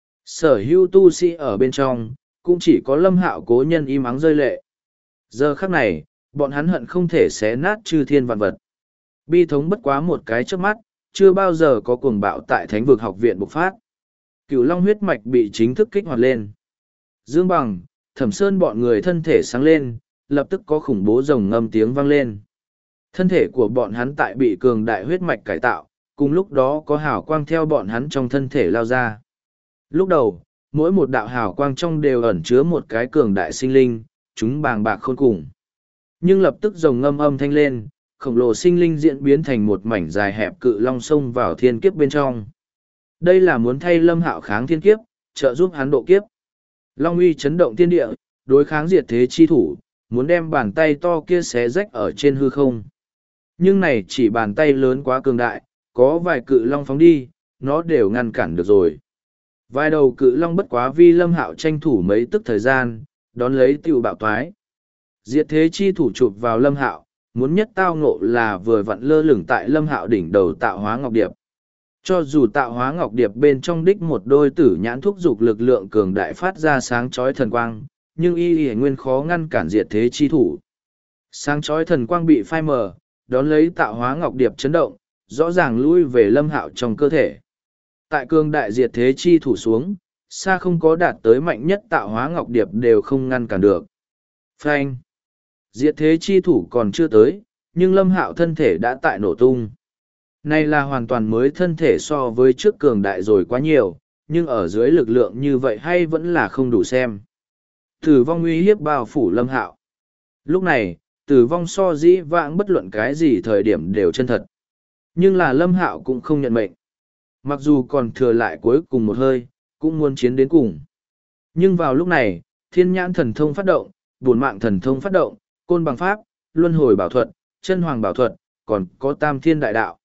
Sở hữu tu sĩ ở bên trong, cũng chỉ có Lâm Hạo cố nhân im ắng rơi lệ. Giờ khắc này, bọn hắn hận không thể xé nát chư thiên vạn vật. Bi thống bất quá một cái trước mắt, chưa bao giờ có cuồng bạo tại thánh vực học viện bộc phát. Cửu Long huyết mạch bị chính thức kích hoạt lên. Dương Bằng, Thẩm Sơn bọn người thân thể sáng lên, lập tức có khủng bố rồng ngâm tiếng vang lên. Thân thể của bọn hắn tại bị cường đại huyết mạch cải tạo, cùng lúc đó có hào quang theo bọn hắn trong thân thể lao ra. Lúc đầu, mỗi một đạo hào quang trong đều ẩn chứa một cái cường đại sinh linh, chúng bàng bạc khôn cùng. Nhưng lập tức rồng ngâm âm thanh lên, khổng lồ sinh linh diễn biến thành một mảnh dài hẹp cự long sông vào thiên kiếp bên trong. Đây là muốn thay Lâm Hạo kháng thiên kiếp, trợ giúp hắn độ kiếp. Long uy chấn động thiên địa, đối kháng diệt thế chi thủ, muốn đem bàn tay to kia xé rách ở trên hư không. Nhưng này chỉ bàn tay lớn quá cường đại, có vài cự long phóng đi, nó đều ngăn cản được rồi. Vài đầu cự long bất quá vi Lâm Hạo tranh thủ mấy tức thời gian, đón lấy tiểu bạo toái. Diệt thế chi thủ chụp vào Lâm Hạo, muốn nhất tao ngộ là vừa vặn lơ lửng tại Lâm Hạo đỉnh đầu tạo hóa ngọc điệp. Cho dù tạo hóa ngọc điệp bên trong đích một đôi tử nhãn thúc dục lực lượng cường đại phát ra sáng chói thần quang, nhưng y nguyên khó ngăn cản diệt thế chi thủ. Sáng chói thần quang bị phai mờ, đón lấy tạo hóa ngọc điệp chấn động, rõ ràng lui về Lâm Hạo trong cơ thể. Tại cương đại diệt thế chi thủ xuống, xa không có đạt tới mạnh nhất tạo hóa ngọc điệp đều không ngăn cản được. Phanh! Diệt thế chi thủ còn chưa tới, nhưng Lâm Hạo thân thể đã tại nổ tung. Này là hoàn toàn mới thân thể so với trước cường đại rồi quá nhiều, nhưng ở dưới lực lượng như vậy hay vẫn là không đủ xem. Tử vong uy hiếp bao phủ Lâm Hạo. Lúc này, tử vong so dĩ vãng bất luận cái gì thời điểm đều chân thật. Nhưng là Lâm Hạo cũng không nhận mệnh. Mặc dù còn thừa lại cuối cùng một hơi, cũng muốn chiến đến cùng. Nhưng vào lúc này, thiên nhãn thần thông phát động, bổn mạng thần thông phát động, côn bằng pháp, luân hồi bảo thuật, chân hoàng bảo thuật, còn có tam thiên đại đạo.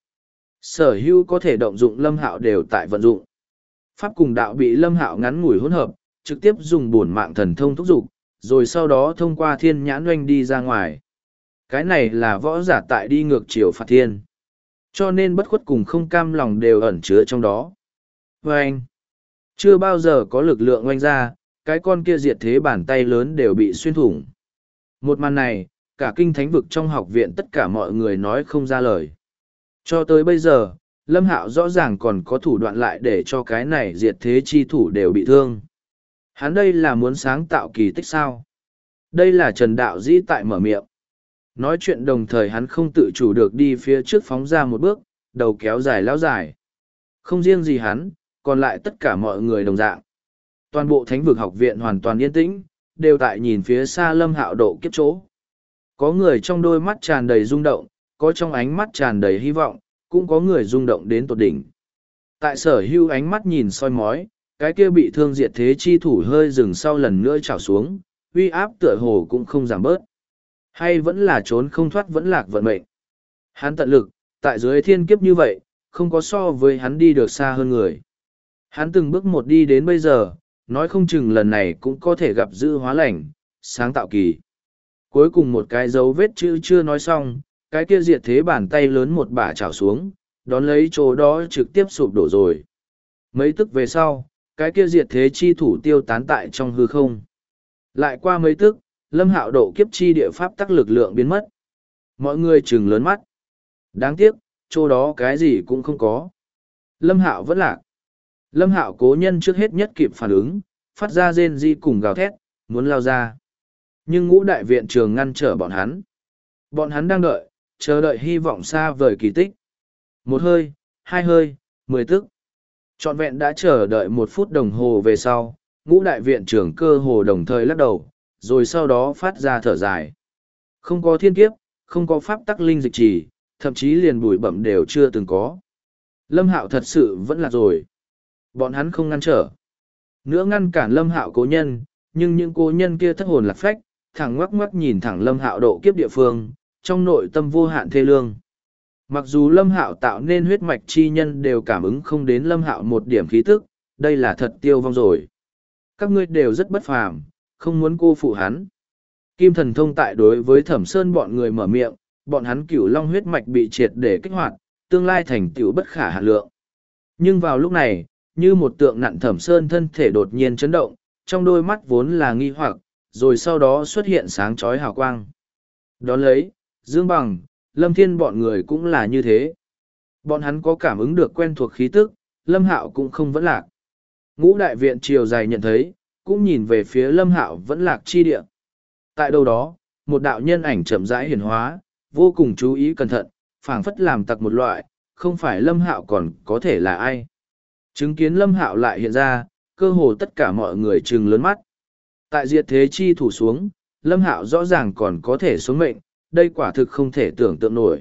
Sở hữu có thể động dụng Lâm Hạo đều tại vận dụng. Pháp cùng đạo bị Lâm Hạo ngắn ngủi hỗn hợp, trực tiếp dùng bổn mạng thần thông thúc dục, rồi sau đó thông qua thiên nhãn oanh đi ra ngoài. Cái này là võ giả tại đi ngược chiều phạt thiên. Cho nên bất khuất cùng không cam lòng đều ẩn chứa trong đó. Oanh! Chưa bao giờ có lực lượng oanh ra, cái con kia diệt thế bàn tay lớn đều bị xuyên thủng. Một màn này, cả kinh thánh vực trong học viện tất cả mọi người nói không ra lời. Cho tới bây giờ, Lâm Hạo rõ ràng còn có thủ đoạn lại để cho cái này diệt thế chi thủ đều bị thương. Hắn đây là muốn sáng tạo kỳ tích sao? Đây là Trần Đạo Dĩ tại mở miệng. Nói chuyện đồng thời hắn không tự chủ được đi phía trước phóng ra một bước, đầu kéo dài lao dài. Không riêng gì hắn, còn lại tất cả mọi người đồng dạng. Toàn bộ thánh vực học viện hoàn toàn yên tĩnh, đều tại nhìn phía xa Lâm Hạo độ kiếp chỗ. Có người trong đôi mắt tràn đầy rung động, có trong ánh mắt tràn đầy hy vọng, cũng có người rung động đến tột đỉnh. Tại sở hưu ánh mắt nhìn soi mói, cái kia bị thương diệt thế chi thủ hơi dừng sau lần nữa trào xuống, uy áp tựa hồ cũng không giảm bớt. Hay vẫn là trốn không thoát vẫn lạc vận mệnh. Hắn tận lực, tại dưới thiên kiếp như vậy, không có so với hắn đi được xa hơn người. Hắn từng bước một đi đến bây giờ, nói không chừng lần này cũng có thể gặp dư hóa lành, sáng tạo kỳ. Cuối cùng một cái dấu vết chữ chưa nói xong, cái kia diệt thế bàn tay lớn một bả chảo xuống, đón lấy chỗ đó trực tiếp sụp đổ rồi. Mấy tức về sau, cái kia diệt thế chi thủ tiêu tán tại trong hư không. Lại qua mấy tức, Lâm Hạo độ kiếp chi địa pháp tắc lực lượng biến mất. Mọi người trừng lớn mắt. Đáng tiếc, chỗ đó cái gì cũng không có. Lâm Hạo vẫn lạc. Lâm Hạo cố nhân trước hết nhất kịp phản ứng, phát ra rên rỉ cùng gào thét, muốn lao ra. Nhưng ngũ đại viện trường ngăn trở bọn hắn. Bọn hắn đang đợi, chờ đợi hy vọng xa vời kỳ tích. Một hơi, hai hơi, 10 tức. Trọn vẹn đã chờ đợi 1 phút đồng hồ về sau, ngũ đại viện trưởng cơ hồ đồng thời lắc đầu, rồi sau đó phát ra thở dài. Không có thiên kiếp, không có pháp tắc linh dịch trì, thậm chí liền bụi bẩm đều chưa từng có. Lâm Hạo thật sự vẫn là rồi. Bọn hắn không ngăn trở. Nữa ngăn cản Lâm Hạo cố nhân, nhưng những cố nhân kia thất hồn lạc phách, thẳng ngoắc ngoắc nhìn thẳng Lâm Hạo độ kiếp địa phương, trong nội tâm vô hạn thê lương. Mặc dù Lâm Hạo tạo nên huyết mạch chi nhân đều cảm ứng không đến Lâm Hạo một điểm khí tức, đây là thật tiêu vong rồi. Các ngươi đều rất bất phàm, không muốn cô phụ hắn. Kim Thần Thông tại đối với Thẩm Sơn bọn người mở miệng, bọn hắn cửu long huyết mạch bị triệt để kích hoạt, tương lai thành tựu bất khả hạn lượng. Nhưng vào lúc này, như một tượng nặn Thẩm Sơn thân thể đột nhiên chấn động, trong đôi mắt vốn là nghi hoặc, rồi sau đó xuất hiện sáng chói hào quang. Đón lấy, Dương Bằng, Lâm Thiên bọn người cũng là như thế. Bọn hắn có cảm ứng được quen thuộc khí tức, Lâm Hạo cũng không vẫn lạc. Ngũ đại viện chiều dài nhận thấy, cũng nhìn về phía Lâm Hạo vẫn lạc chi địa. Tại đâu đó, một đạo nhân ảnh chậm rãi hiển hóa, vô cùng chú ý cẩn thận, phảng phất làm tặc một loại, không phải Lâm Hạo còn có thể là ai. Chứng kiến Lâm Hạo lại hiện ra, cơ hồ tất cả mọi người trừng lớn mắt. Tại diệt thế chi thủ xuống, Lâm Hạo rõ ràng còn có thể sống mệnh, đây quả thực không thể tưởng tượng nổi.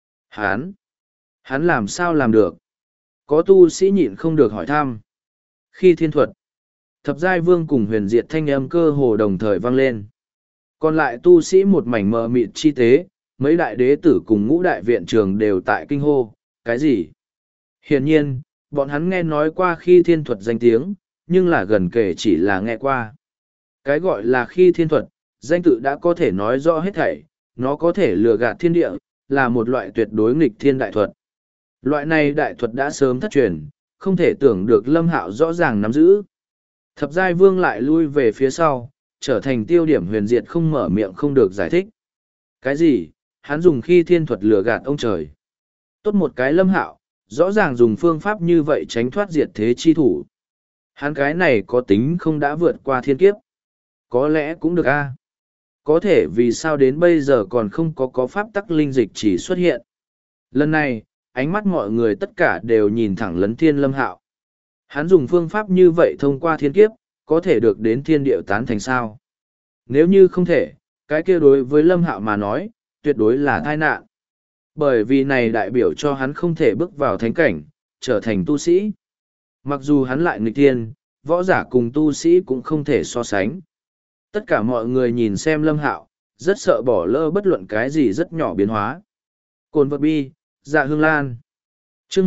Hắn làm sao làm được? Có tu sĩ nhịn không được hỏi thăm. Khi thiên thuật, thập giai vương cùng huyền diệt thanh âm cơ hồ đồng thời vang lên. Còn lại tu sĩ một mảnh mờ mịt chi tế, mấy đại đế tử cùng ngũ đại viện trường đều tại kinh hô, cái gì? Hiển nhiên, bọn hắn nghe nói qua khi thiên thuật danh tiếng, nhưng là gần kể chỉ là nghe qua. Cái gọi là khi thiên thuật, danh tự đã có thể nói rõ hết thảy, nó có thể lừa gạt thiên địa, là một loại tuyệt đối nghịch thiên đại thuật. Loại này đại thuật đã sớm thất truyền, không thể tưởng được Lâm Hạo rõ ràng nắm giữ. Thập giai vương lại lui về phía sau, trở thành tiêu điểm huyền diệt không mở miệng không được giải thích. Cái gì? Hắn dùng khi thiên thuật lừa gạt ông trời. Tốt một cái Lâm Hạo, rõ ràng dùng phương pháp như vậy tránh thoát diệt thế chi thủ. Hắn cái này có tính không đã vượt qua thiên kiếp? Có lẽ cũng được a. Có thể vì sao đến bây giờ còn không có pháp tắc linh dịch chỉ xuất hiện. Lần này, ánh mắt mọi người tất cả đều nhìn thẳng lấn thiên Lâm Hạo. Hắn dùng phương pháp như vậy thông qua thiên kiếp, có thể được đến thiên điệu tán thành sao? Nếu như không thể, cái kia đối với Lâm Hạo mà nói, tuyệt đối là tai nạn. Bởi vì này đại biểu cho hắn không thể bước vào thánh cảnh, trở thành tu sĩ. Mặc dù hắn lại nghịch thiên, võ giả cùng tu sĩ cũng không thể so sánh. Tất cả mọi người nhìn xem Lâm Hạo, rất sợ bỏ lỡ bất luận cái gì rất nhỏ biến hóa. Cồn vật bi, dạ hương lan. Chương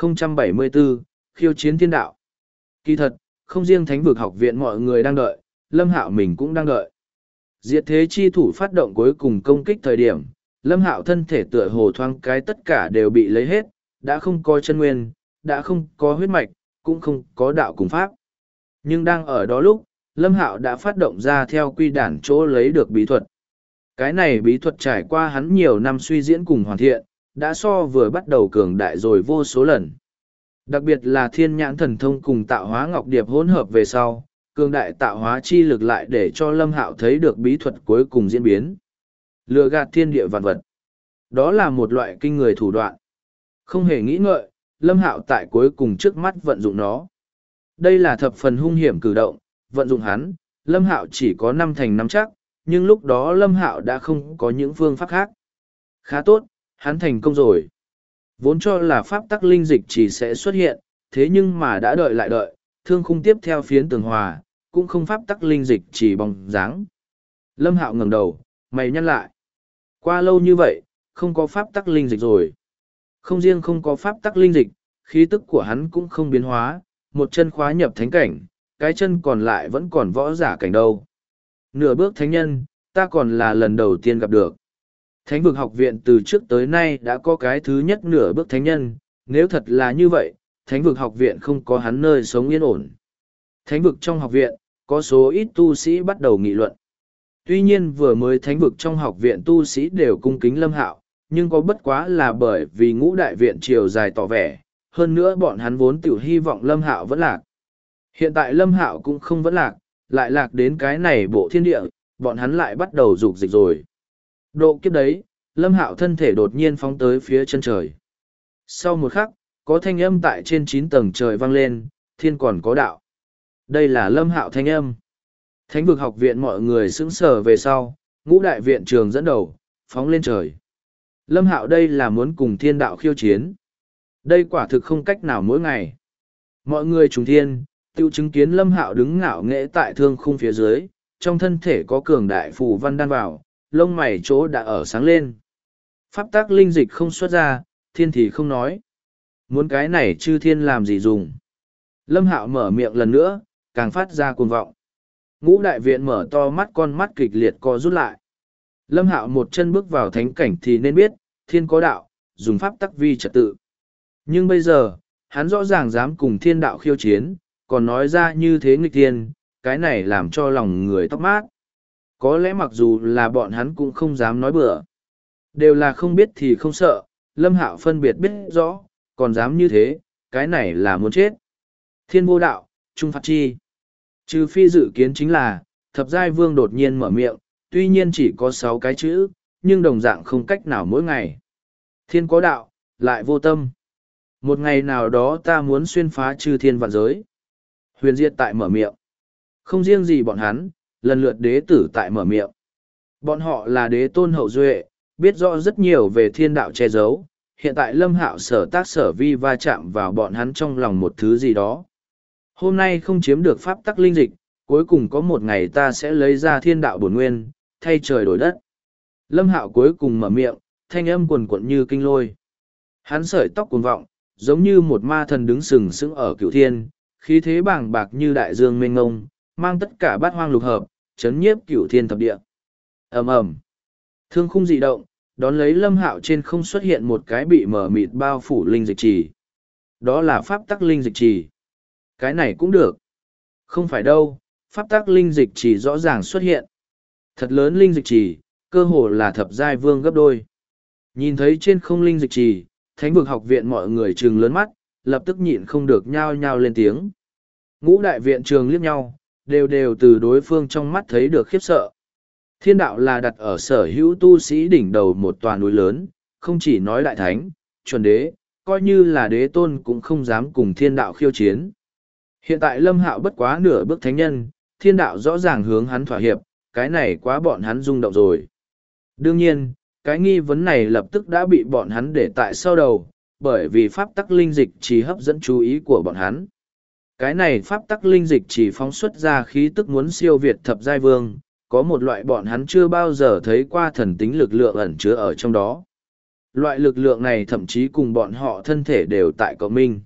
1074, khiêu chiến thiên đạo. Kỳ thật, không riêng thánh vực học viện mọi người đang đợi, Lâm Hạo mình cũng đang đợi. Diệt thế chi thủ phát động cuối cùng công kích thời điểm, Lâm Hạo thân thể tựa hồ thoáng cái tất cả đều bị lấy hết, đã không có chân nguyên, đã không có huyết mạch, cũng không có đạo cùng pháp. Nhưng đang ở đó lúc, Lâm Hạo đã phát động ra theo quy đản chỗ lấy được bí thuật. Cái này bí thuật trải qua hắn nhiều năm suy diễn cùng hoàn thiện, đã so vừa bắt đầu cường đại rồi vô số lần. Đặc biệt là thiên nhãn thần thông cùng tạo hóa ngọc điệp hỗn hợp về sau, cường đại tạo hóa chi lực lại để cho Lâm Hạo thấy được bí thuật cuối cùng diễn biến. Lừa gạt thiên địa vạn vật. Đó là một loại kinh người thủ đoạn. Không hề nghĩ ngợi, Lâm Hạo tại cuối cùng trước mắt vận dụng nó. Đây là thập phần hung hiểm cử động, vận dụng hắn, Lâm Hạo chỉ có 5 thành 5 chắc, nhưng lúc đó Lâm Hạo đã không có những phương pháp khác. Khá tốt, hắn thành công rồi. Vốn cho là pháp tắc linh dịch chỉ sẽ xuất hiện, thế nhưng mà đã đợi lại đợi, thương khung tiếp theo phiến tường hòa, cũng không pháp tắc linh dịch chỉ bóng dáng. Lâm Hạo ngẩng đầu, mày nhăn lại. Qua lâu như vậy, không có pháp tắc linh dịch rồi. Không riêng không có pháp tắc linh dịch, khí tức của hắn cũng không biến hóa, một chân khóa nhập thánh cảnh, cái chân còn lại vẫn còn võ giả cảnh đâu. Nửa bước thánh nhân, ta còn là lần đầu tiên gặp được. Thánh vực học viện từ trước tới nay đã có cái thứ nhất nửa bước thánh nhân, nếu thật là như vậy, thánh vực học viện không có hắn nơi sống yên ổn. Thánh vực trong học viện, có số ít tu sĩ bắt đầu nghị luận. Tuy nhiên vừa mới thánh vực trong học viện tu sĩ đều cung kính Lâm Hạo, nhưng có bất quá là bởi vì ngũ đại viện chiều dài tỏ vẻ, hơn nữa bọn hắn vốn tiểu hy vọng Lâm Hạo vẫn lạc. Hiện tại Lâm Hạo cũng không vẫn lạc, lại lạc đến cái này bộ thiên địa, bọn hắn lại bắt đầu rục dịch rồi. Độ kiếp đấy, Lâm Hạo thân thể đột nhiên phóng tới phía chân trời. Sau một khắc, có thanh âm tại trên 9 tầng trời vang lên, thiên còn có đạo. Đây là Lâm Hạo thanh âm. Thánh vực học viện mọi người sững sờ về sau, ngũ đại viện trường dẫn đầu, phóng lên trời. Lâm Hạo đây là muốn cùng thiên đạo khiêu chiến. Đây quả thực không cách nào mỗi ngày. Mọi người trùng thiên, tiêu chứng kiến Lâm Hạo đứng ngạo nghễ tại thương khung phía dưới, trong thân thể có cường đại phù văn đan vào, lông mày chỗ đã ở sáng lên. Pháp tác linh dịch không xuất ra, thiên thì không nói. Muốn cái này chư thiên làm gì dùng. Lâm Hạo mở miệng lần nữa, càng phát ra cuồng vọng. Ngũ đại viện mở to mắt, con mắt kịch liệt co rút lại. Lâm Hạo một chân bước vào thánh cảnh thì nên biết, thiên có đạo, dùng pháp tắc vi trật tự. Nhưng bây giờ, hắn rõ ràng dám cùng thiên đạo khiêu chiến, còn nói ra như thế nghịch thiên, cái này làm cho lòng người tóc mát. Có lẽ mặc dù là bọn hắn cũng không dám nói bừa. Đều là không biết thì không sợ, Lâm Hạo phân biệt biết rõ, còn dám như thế, cái này là muốn chết. Thiên vô đạo, trung phạt chi. Trừ phi dự kiến chính là, thập giai vương đột nhiên mở miệng, tuy nhiên chỉ có 6 cái chữ, nhưng đồng dạng không cách nào mỗi ngày. Thiên có đạo, lại vô tâm. Một ngày nào đó ta muốn xuyên phá chư thiên vạn giới. Huyền Diệt tại mở miệng. Không riêng gì bọn hắn, lần lượt đế tử tại mở miệng. Bọn họ là đế tôn hậu duệ, biết rõ rất nhiều về thiên đạo che giấu. Hiện tại Lâm Hạo sở tác sở vi va chạm vào bọn hắn trong lòng một thứ gì đó. Hôm nay không chiếm được pháp tắc linh dịch, cuối cùng có một ngày ta sẽ lấy ra thiên đạo bổn nguyên, thay trời đổi đất. Lâm Hạo cuối cùng mở miệng, thanh âm quần quận như kinh lôi. Hắn sợi tóc cuồng vọng, giống như một ma thần đứng sừng sững ở cửu thiên, khí thế bàng bạc như đại dương mênh ngông, mang tất cả bát hoang lục hợp, chấn nhiếp cửu thiên thập địa. Ầm ầm, thương khung dị động, đón lấy Lâm Hạo trên không xuất hiện một cái bị mở mịt bao phủ linh dịch trì. Đó là pháp tắc linh dịch trì. Cái này cũng được. Không phải đâu, pháp tắc linh dịch chỉ rõ ràng xuất hiện. Thật lớn linh dịch chỉ, cơ hồ là thập giai vương gấp đôi. Nhìn thấy trên không linh dịch chỉ, thánh vực học viện mọi người trừng lớn mắt, lập tức nhịn không được nhao nhao lên tiếng. Ngũ đại viện trường liếc nhau, đều từ đối phương trong mắt thấy được khiếp sợ. Thiên đạo là đặt ở sở hữu tu sĩ đỉnh đầu một tòa núi lớn, không chỉ nói đại thánh, chuẩn đế, coi như là đế tôn cũng không dám cùng thiên đạo khiêu chiến. Hiện tại Lâm Hạo bất quá nửa bước thánh nhân, thiên đạo rõ ràng hướng hắn thỏa hiệp, cái này quá bọn hắn rung động rồi. Đương nhiên, cái nghi vấn này lập tức đã bị bọn hắn để tại sau đầu, bởi vì pháp tắc linh dịch chỉ hấp dẫn chú ý của bọn hắn. Cái này pháp tắc linh dịch chỉ phóng xuất ra khí tức muốn siêu việt thập giai vương, có một loại bọn hắn chưa bao giờ thấy qua thần tính lực lượng ẩn chứa ở trong đó. Loại lực lượng này thậm chí cùng bọn họ thân thể đều tại cộng minh.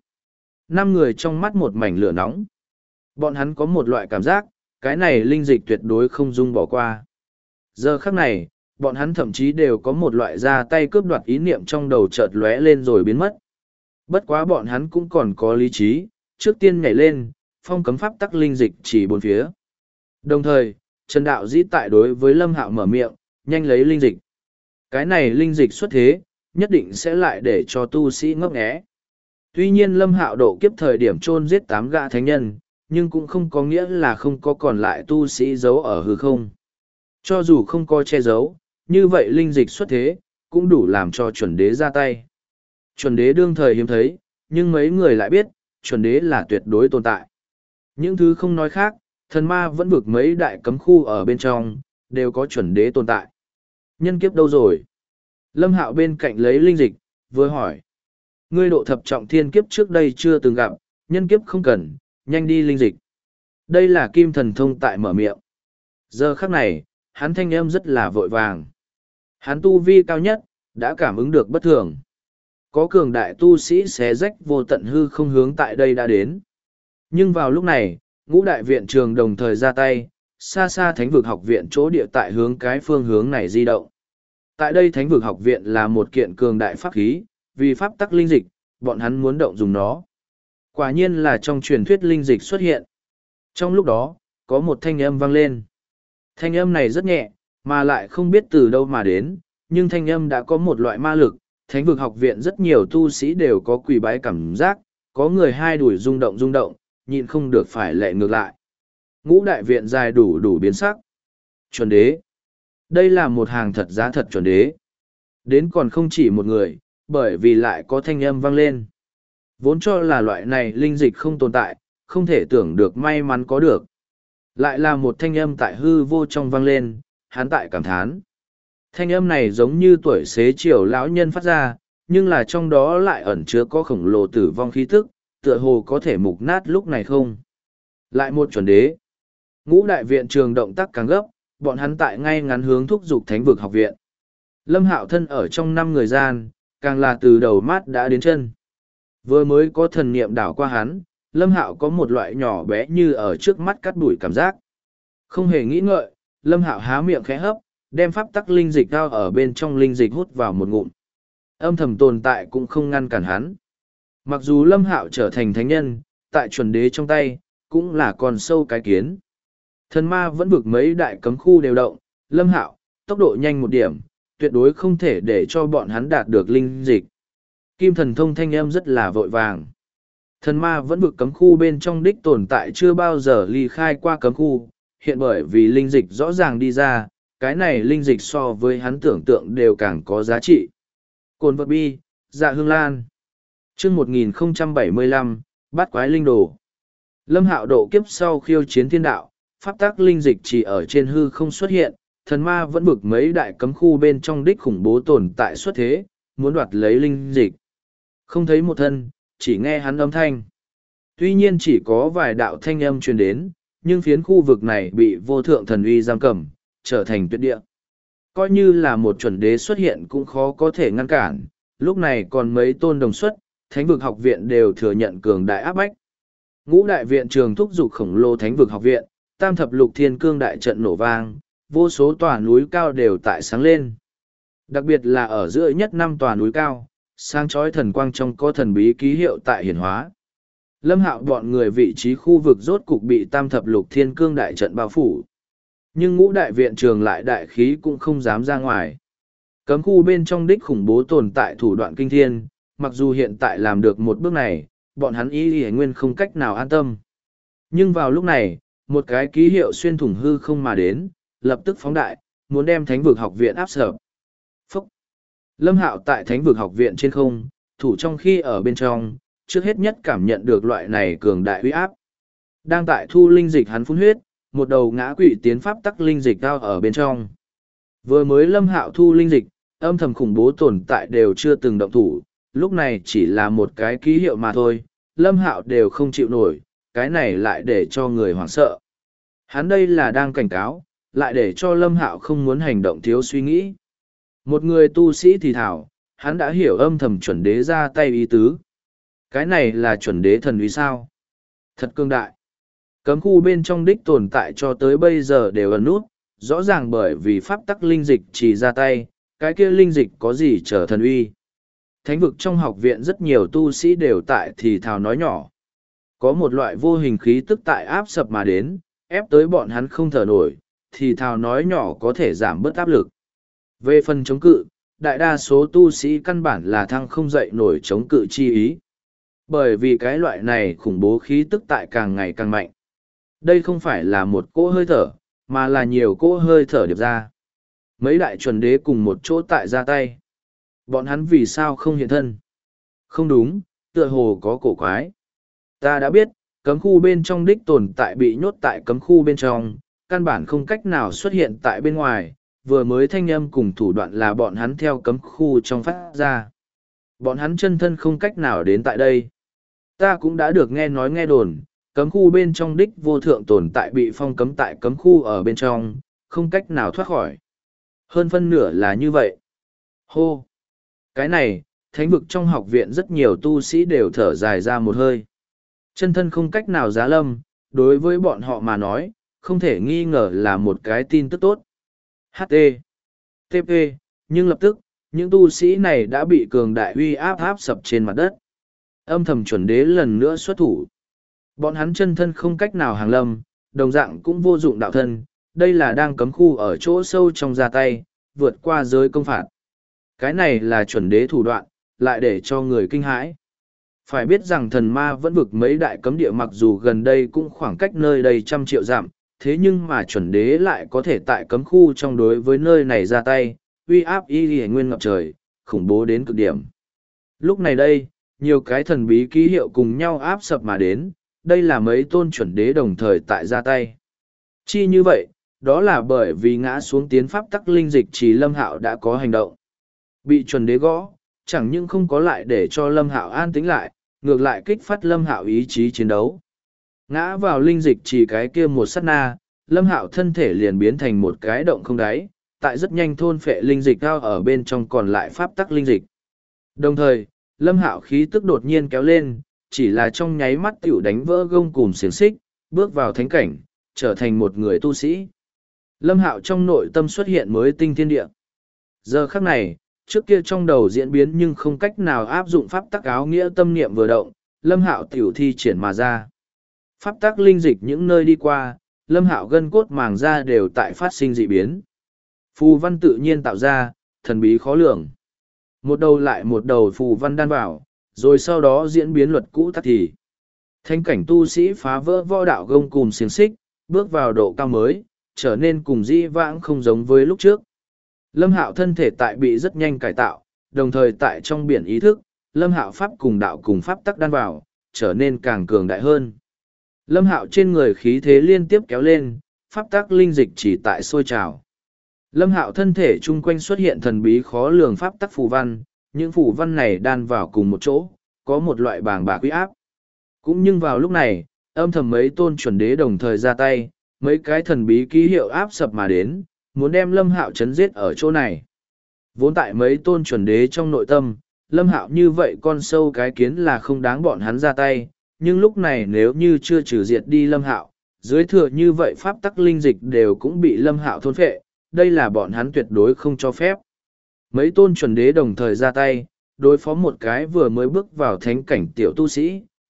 5 người trong mắt một mảnh lửa nóng. Bọn hắn có một loại cảm giác, cái này linh dịch tuyệt đối không dung bỏ qua. Giờ khắc này, bọn hắn thậm chí đều có một loại ra tay cướp đoạt ý niệm trong đầu chợt lóe lên rồi biến mất. Bất quá bọn hắn cũng còn có lý trí, trước tiên nhảy lên, phong cấm pháp tắc linh dịch chỉ bốn phía. Đồng thời, Trần Đạo Dĩ tại đối với Lâm Hạo mở miệng, nhanh lấy linh dịch. Cái này linh dịch xuất thế, nhất định sẽ lại để cho tu sĩ ngốc nghé. Tuy nhiên Lâm Hạo độ kiếp thời điểm chôn giết 8 gã thánh nhân, nhưng cũng không có nghĩa là không có còn lại tu sĩ giấu ở hư không. Cho dù không có che giấu, như vậy linh dịch xuất thế, cũng đủ làm cho chuẩn đế ra tay. Chuẩn đế đương thời hiếm thấy, nhưng mấy người lại biết, chuẩn đế là tuyệt đối tồn tại. Những thứ không nói khác, thần ma vẫn vực mấy đại cấm khu ở bên trong, đều có chuẩn đế tồn tại. Nhân kiếp đâu rồi? Lâm Hạo bên cạnh lấy linh dịch, vừa hỏi. Ngươi độ thập trọng thiên kiếp trước đây chưa từng gặp, nhân kiếp không cần, nhanh đi linh dịch. Đây là kim thần thông tại mở miệng. Giờ khắc này, hắn thanh âm rất là vội vàng. Hắn tu vi cao nhất, đã cảm ứng được bất thường. Có cường đại tu sĩ xé rách vô tận hư không hướng tại đây đã đến. Nhưng vào lúc này, ngũ đại viện trường đồng thời ra tay, xa xa thánh vực học viện chỗ địa tại hướng cái phương hướng này di động. Tại đây thánh vực học viện là một kiện cường đại pháp khí, vì pháp tắc linh dịch, bọn hắn muốn động dùng nó. Quả nhiên là trong truyền thuyết linh dịch xuất hiện. Trong lúc đó, có một thanh âm vang lên. Thanh âm này rất nhẹ, mà lại không biết từ đâu mà đến, nhưng thanh âm đã có một loại ma lực. Thánh vực học viện rất nhiều tu sĩ đều có quỳ bái cảm giác, có người hai đuổi rung động, nhịn không được phải lệ ngược lại. Ngũ đại viện dài đủ biến sắc. Chuẩn đế. Đây là một hàng thật giá thật chuẩn đế. Đến còn không chỉ một người, bởi vì lại có thanh âm vang lên. Vốn cho là loại này linh dịch không tồn tại, không thể tưởng được may mắn có được. Lại là một thanh âm tại hư vô trong vang lên, hắn tại cảm thán. Thanh âm này giống như tuổi xế chiều lão nhân phát ra, nhưng là trong đó lại ẩn chứa có khổng lồ tử vong khí tức, tựa hồ có thể mục nát lúc này không. Lại một chuẩn đế. Ngũ đại viện trường động tác càng gấp, bọn hắn tại ngay ngắn hướng thúc giục thánh vực học viện. Lâm Hạo thân ở trong 5 người gian, càng là từ đầu mắt đã đến chân. Vừa mới có thần niệm đảo qua hắn, Lâm Hạo có một loại nhỏ bé như ở trước mắt cắt đuổi cảm giác. Không hề nghĩ ngợi, Lâm Hạo há miệng khẽ hấp, đem pháp tắc linh dịch cao ở bên trong linh dịch hút vào một ngụm. Âm thầm tồn tại cũng không ngăn cản hắn. Mặc dù Lâm Hạo trở thành thánh nhân, tại chuẩn đế trong tay, cũng là con sâu cái kiến. Thần ma vẫn vực mấy đại cấm khu đều động, Lâm Hạo, tốc độ nhanh một điểm, tuyệt đối không thể để cho bọn hắn đạt được linh dịch. Kim thần thông thanh âm rất là vội vàng. Thần ma vẫn vực cấm khu bên trong đích tồn tại chưa bao giờ ly khai qua cấm khu, hiện bởi vì linh dịch rõ ràng đi ra, cái này linh dịch so với hắn tưởng tượng đều càng có giá trị. Cồn vật bi, dạ hương lan. Chương 1075, bát quái linh đồ. Lâm Hạo độ kiếp sau khiêu chiến thiên đạo, pháp tắc linh dịch chỉ ở trên hư không xuất hiện, thần ma vẫn bực mấy đại cấm khu bên trong đích khủng bố tồn tại xuất thế, muốn đoạt lấy linh dịch. Không thấy một thân, chỉ nghe hắn âm thanh. Tuy nhiên chỉ có vài đạo thanh âm truyền đến, nhưng phiến khu vực này bị vô thượng thần uy giam cầm, trở thành tuyệt địa. Coi như là một chuẩn đế xuất hiện cũng khó có thể ngăn cản, lúc này còn mấy tôn đồng xuất, thánh vực học viện đều thừa nhận cường đại áp bách. Ngũ đại viện trường thúc giục khổng lồ thánh vực học viện, tam thập lục thiên cương đại trận nổ vang, vô số tòa núi cao đều tại sáng lên. Đặc biệt là ở giữa nhất 5 tòa núi cao, sáng chói thần quang trong có thần bí ký hiệu tại hiển hóa. Lâm Hạo bọn người vị trí khu vực rốt cục bị tam thập lục thiên cương đại trận bao phủ. Nhưng ngũ đại viện trường lại đại khí cũng không dám ra ngoài. Cấm khu bên trong đích khủng bố tồn tại thủ đoạn kinh thiên, mặc dù hiện tại làm được một bước này, bọn hắn y nguyên không cách nào an tâm. Nhưng vào lúc này, một cái ký hiệu xuyên thủng hư không mà đến, lập tức phóng đại, muốn đem thánh vực học viện áp sở. Phúc! Lâm Hạo tại thánh vực học viện trên không, thủ trong khi ở bên trong, trước hết nhất cảm nhận được loại này cường đại uy áp. Đang tại thu linh dịch hắn phun huyết, một đầu ngã quỵ tiến pháp tắc linh dịch cao ở bên trong. Vừa mới Lâm Hạo thu linh dịch, âm thầm khủng bố tồn tại đều chưa từng động thủ, lúc này chỉ là một cái ký hiệu mà thôi, Lâm Hạo đều không chịu nổi, cái này lại để cho người hoảng sợ. Hắn đây là đang cảnh cáo, lại để cho Lâm Hạo không muốn hành động thiếu suy nghĩ. Một người tu sĩ thì thảo, hắn đã hiểu âm thầm chuẩn đế ra tay ý tứ. Cái này là chuẩn đế thần uy sao? Thật cương đại. Cấm khu bên trong đích tồn tại cho tới bây giờ đều ẩn nút, rõ ràng bởi vì pháp tắc linh dịch chỉ ra tay, cái kia linh dịch có gì trở thần uy. Thánh vực trong học viện rất nhiều tu sĩ đều tại thì thào nói nhỏ. Có một loại vô hình khí tức tại áp sập mà đến, ép tới bọn hắn không thở nổi, thì thào nói nhỏ có thể giảm bớt áp lực. Về phần chống cự, đại đa số tu sĩ căn bản là thăng không dậy nổi chống cự chi ý. Bởi vì cái loại này khủng bố khí tức tại càng ngày càng mạnh. Đây không phải là một cỗ hơi thở, mà là nhiều cỗ hơi thở điệp ra. Mấy đại chuẩn đế cùng một chỗ tại ra tay. Bọn hắn vì sao không hiện thân? Không đúng, tựa hồ có cổ quái. Ta đã biết, cấm khu bên trong đích tồn tại bị nhốt tại cấm khu bên trong, căn bản không cách nào xuất hiện tại bên ngoài, vừa mới thanh âm cùng thủ đoạn là bọn hắn theo cấm khu trong phát ra. Bọn hắn chân thân không cách nào đến tại đây. Ta cũng đã được nghe nói nghe đồn, cấm khu bên trong đích vô thượng tồn tại bị phong cấm tại cấm khu ở bên trong, không cách nào thoát khỏi. Hơn phân nửa là như vậy. Hô! Cái này, thánh vực trong học viện rất nhiều tu sĩ đều thở dài ra một hơi. Chân thân không cách nào giá lâm, đối với bọn họ mà nói, không thể nghi ngờ là một cái tin tức tốt. HT. TP, nhưng lập tức, những tu sĩ này đã bị cường đại uy áp áp sập trên mặt đất. Âm thầm chuẩn đế lần nữa xuất thủ. Bọn hắn chân thân không cách nào hàng lâm, đồng dạng cũng vô dụng đạo thân, đây là đang cấm khu ở chỗ sâu trong ra tay, vượt qua giới công phạt. Cái này là chuẩn đế thủ đoạn, lại để cho người kinh hãi. Phải biết rằng thần ma vẫn vực mấy đại cấm địa mặc dù gần đây cũng khoảng cách nơi đây trăm triệu dặm, thế nhưng mà chuẩn đế lại có thể tại cấm khu trong đối với nơi này ra tay, uy áp y nguyên ngập trời, khủng bố đến cực điểm. Lúc này đây, nhiều cái thần bí ký hiệu cùng nhau áp sập mà đến, đây là mấy tôn chuẩn đế đồng thời tại ra tay. Chi như vậy, đó là bởi vì ngã xuống tiến pháp tắc linh dịch chỉ Lâm Hạo đã có hành động. Bị chuẩn đế gõ, chẳng những không có lại để cho Lâm Hạo an tĩnh lại, ngược lại kích phát Lâm Hạo ý chí chiến đấu. Ngã vào linh dịch chỉ cái kia một sát na, Lâm Hạo thân thể liền biến thành một cái động không đáy, tại rất nhanh thôn phệ linh dịch cao ở bên trong còn lại pháp tắc linh dịch. Đồng thời, Lâm Hạo khí tức đột nhiên kéo lên, chỉ là trong nháy mắt tiểu đánh vỡ gông cùm xiềng xích, bước vào thánh cảnh, trở thành một người tu sĩ. Lâm Hạo trong nội tâm xuất hiện mới tinh thiên địa. Giờ khắc này, trước kia trong đầu diễn biến nhưng không cách nào áp dụng pháp tắc áo nghĩa tâm niệm vừa động, Lâm Hạo tiểu thi triển mà ra. Pháp tắc linh dịch những nơi đi qua, Lâm Hạo gân cốt màng da đều tại phát sinh dị biến. Phù văn tự nhiên tạo ra, thần bí khó lường. Một đầu lại một đầu phù văn đan vào, rồi sau đó diễn biến luật cũ tắc thì. Thanh cảnh tu sĩ phá vỡ võ đạo gông cùm xiềng xích, bước vào độ cao mới, trở nên cùng dĩ vãng không giống với lúc trước. Lâm Hạo thân thể tại bị rất nhanh cải tạo, đồng thời tại trong biển ý thức, Lâm Hạo pháp cùng đạo cùng pháp tắc đan vào, trở nên càng cường đại hơn. Lâm Hạo trên người khí thế liên tiếp kéo lên, pháp tắc linh dịch chỉ tại sôi trào. Lâm Hạo thân thể chung quanh xuất hiện thần bí khó lường pháp tắc phù văn, những phù văn này đan vào cùng một chỗ, có một loại bàng bạc uy áp. Cũng nhưng vào lúc này, âm thầm mấy tôn chuẩn đế đồng thời ra tay, mấy cái thần bí ký hiệu áp sập mà đến, muốn đem Lâm Hạo chấn giết ở chỗ này. Vốn tại mấy tôn chuẩn đế trong nội tâm, Lâm Hạo như vậy con sâu cái kiến là không đáng bọn hắn ra tay, nhưng lúc này nếu như chưa trừ diệt đi Lâm Hạo, dưới thừa như vậy pháp tắc linh dịch đều cũng bị Lâm Hạo thôn phệ, đây là bọn hắn tuyệt đối không cho phép. Mấy tôn chuẩn đế đồng thời ra tay, đối phó một cái vừa mới bước vào thánh cảnh tiểu tu sĩ,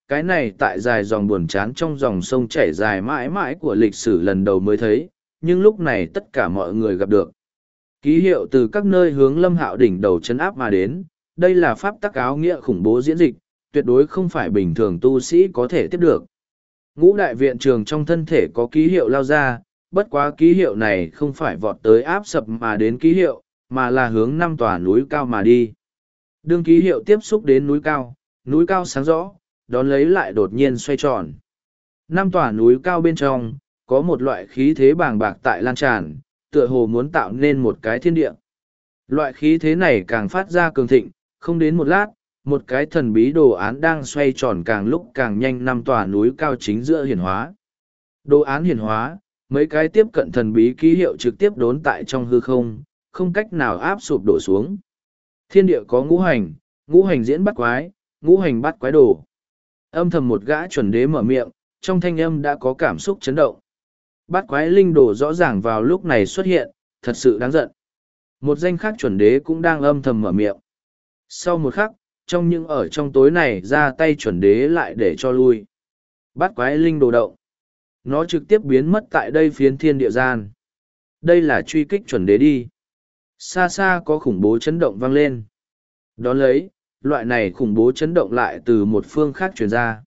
cái này tại dài dòng buồn chán trong dòng sông chảy dài mãi mãi của lịch sử lần đầu mới thấy, nhưng lúc này tất cả mọi người gặp được. Ký hiệu từ các nơi hướng Lâm Hạo đỉnh đầu chấn áp mà đến, đây là pháp tắc áo nghĩa khủng bố diễn dịch, tuyệt đối không phải bình thường tu sĩ có thể tiếp được. Ngũ đại viện trường trong thân thể có ký hiệu lao ra, bất quá ký hiệu này không phải vọt tới áp sập mà đến ký hiệu, mà là hướng 5 tòa núi cao mà đi. Đương ký hiệu tiếp xúc đến núi cao sáng rõ, đón lấy lại đột nhiên xoay tròn. 5 tòa núi cao bên trong, có một loại khí thế bàng bạc tại lan tràn, tựa hồ muốn tạo nên một cái thiên địa. Loại khí thế này càng phát ra cường thịnh, không đến một lát, một cái thần bí đồ án đang xoay tròn càng lúc càng nhanh 5 tòa núi cao chính giữa hiển hóa. Đồ án hiển hóa, mấy cái tiếp cận thần bí ký hiệu trực tiếp đốn tại trong hư không, không cách nào áp sụp đổ xuống. Thiên địa có ngũ hành diễn bắt quái, ngũ hành bắt quái đồ. Âm thầm một gã chuẩn đế mở miệng, trong thanh âm đã có cảm xúc chấn động. Bắt quái linh đồ rõ ràng vào lúc này xuất hiện, thật sự đáng giận. Một danh khác chuẩn đế cũng đang âm thầm mở miệng. Sau một khắc, ở trong tối này ra tay chuẩn đế lại để cho lui. Bắt quái linh đồ động. Nó trực tiếp biến mất tại đây phiến thiên địa gian. Đây là truy kích chuẩn đế đi. Xa xa có khủng bố chấn động vang lên. Đón lấy, loại này khủng bố chấn động lại từ một phương khác truyền ra.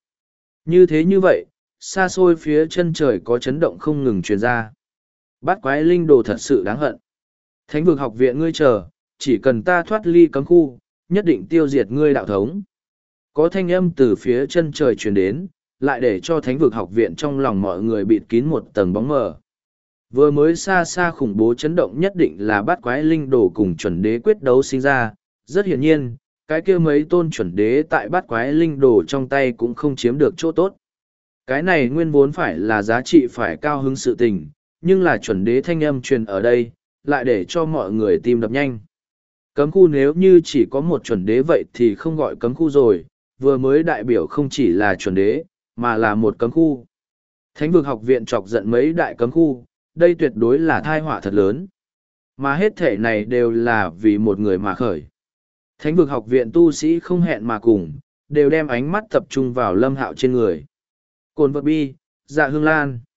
Như vậy, xa xôi phía chân trời có chấn động không ngừng truyền ra. Bắt quái linh đồ thật sự đáng hận. Thánh vực học viện ngươi chờ, chỉ cần ta thoát ly cấm khu, nhất định tiêu diệt ngươi đạo thống. Có thanh âm từ phía chân trời truyền đến, lại để cho thánh vực học viện trong lòng mọi người bịt kín một tầng bóng mờ. Vừa mới xa xa khủng bố chấn động nhất định là bắt quái linh đồ cùng chuẩn đế quyết đấu sinh ra, rất hiển nhiên, cái kia mấy tôn chuẩn đế tại bắt quái linh đồ trong tay cũng không chiếm được chỗ tốt. Cái này nguyên vốn phải là giá trị phải cao hứng sự tình, nhưng là chuẩn đế thanh âm truyền ở đây, lại để cho mọi người tim đập nhanh. Cấm khu nếu như chỉ có một chuẩn đế vậy thì không gọi cấm khu rồi, vừa mới đại biểu không chỉ là chuẩn đế, mà là một cấm khu. Thánh vực học viện chọc giận mấy đại cấm khu, đây tuyệt đối là tai họa thật lớn. Mà hết thể này đều là vì một người mà khởi. Thánh vực học viện tu sĩ không hẹn mà cùng, đều đem ánh mắt tập trung vào Lâm Hạo trên người. Cồn vật bi, Dạ Hương Lan.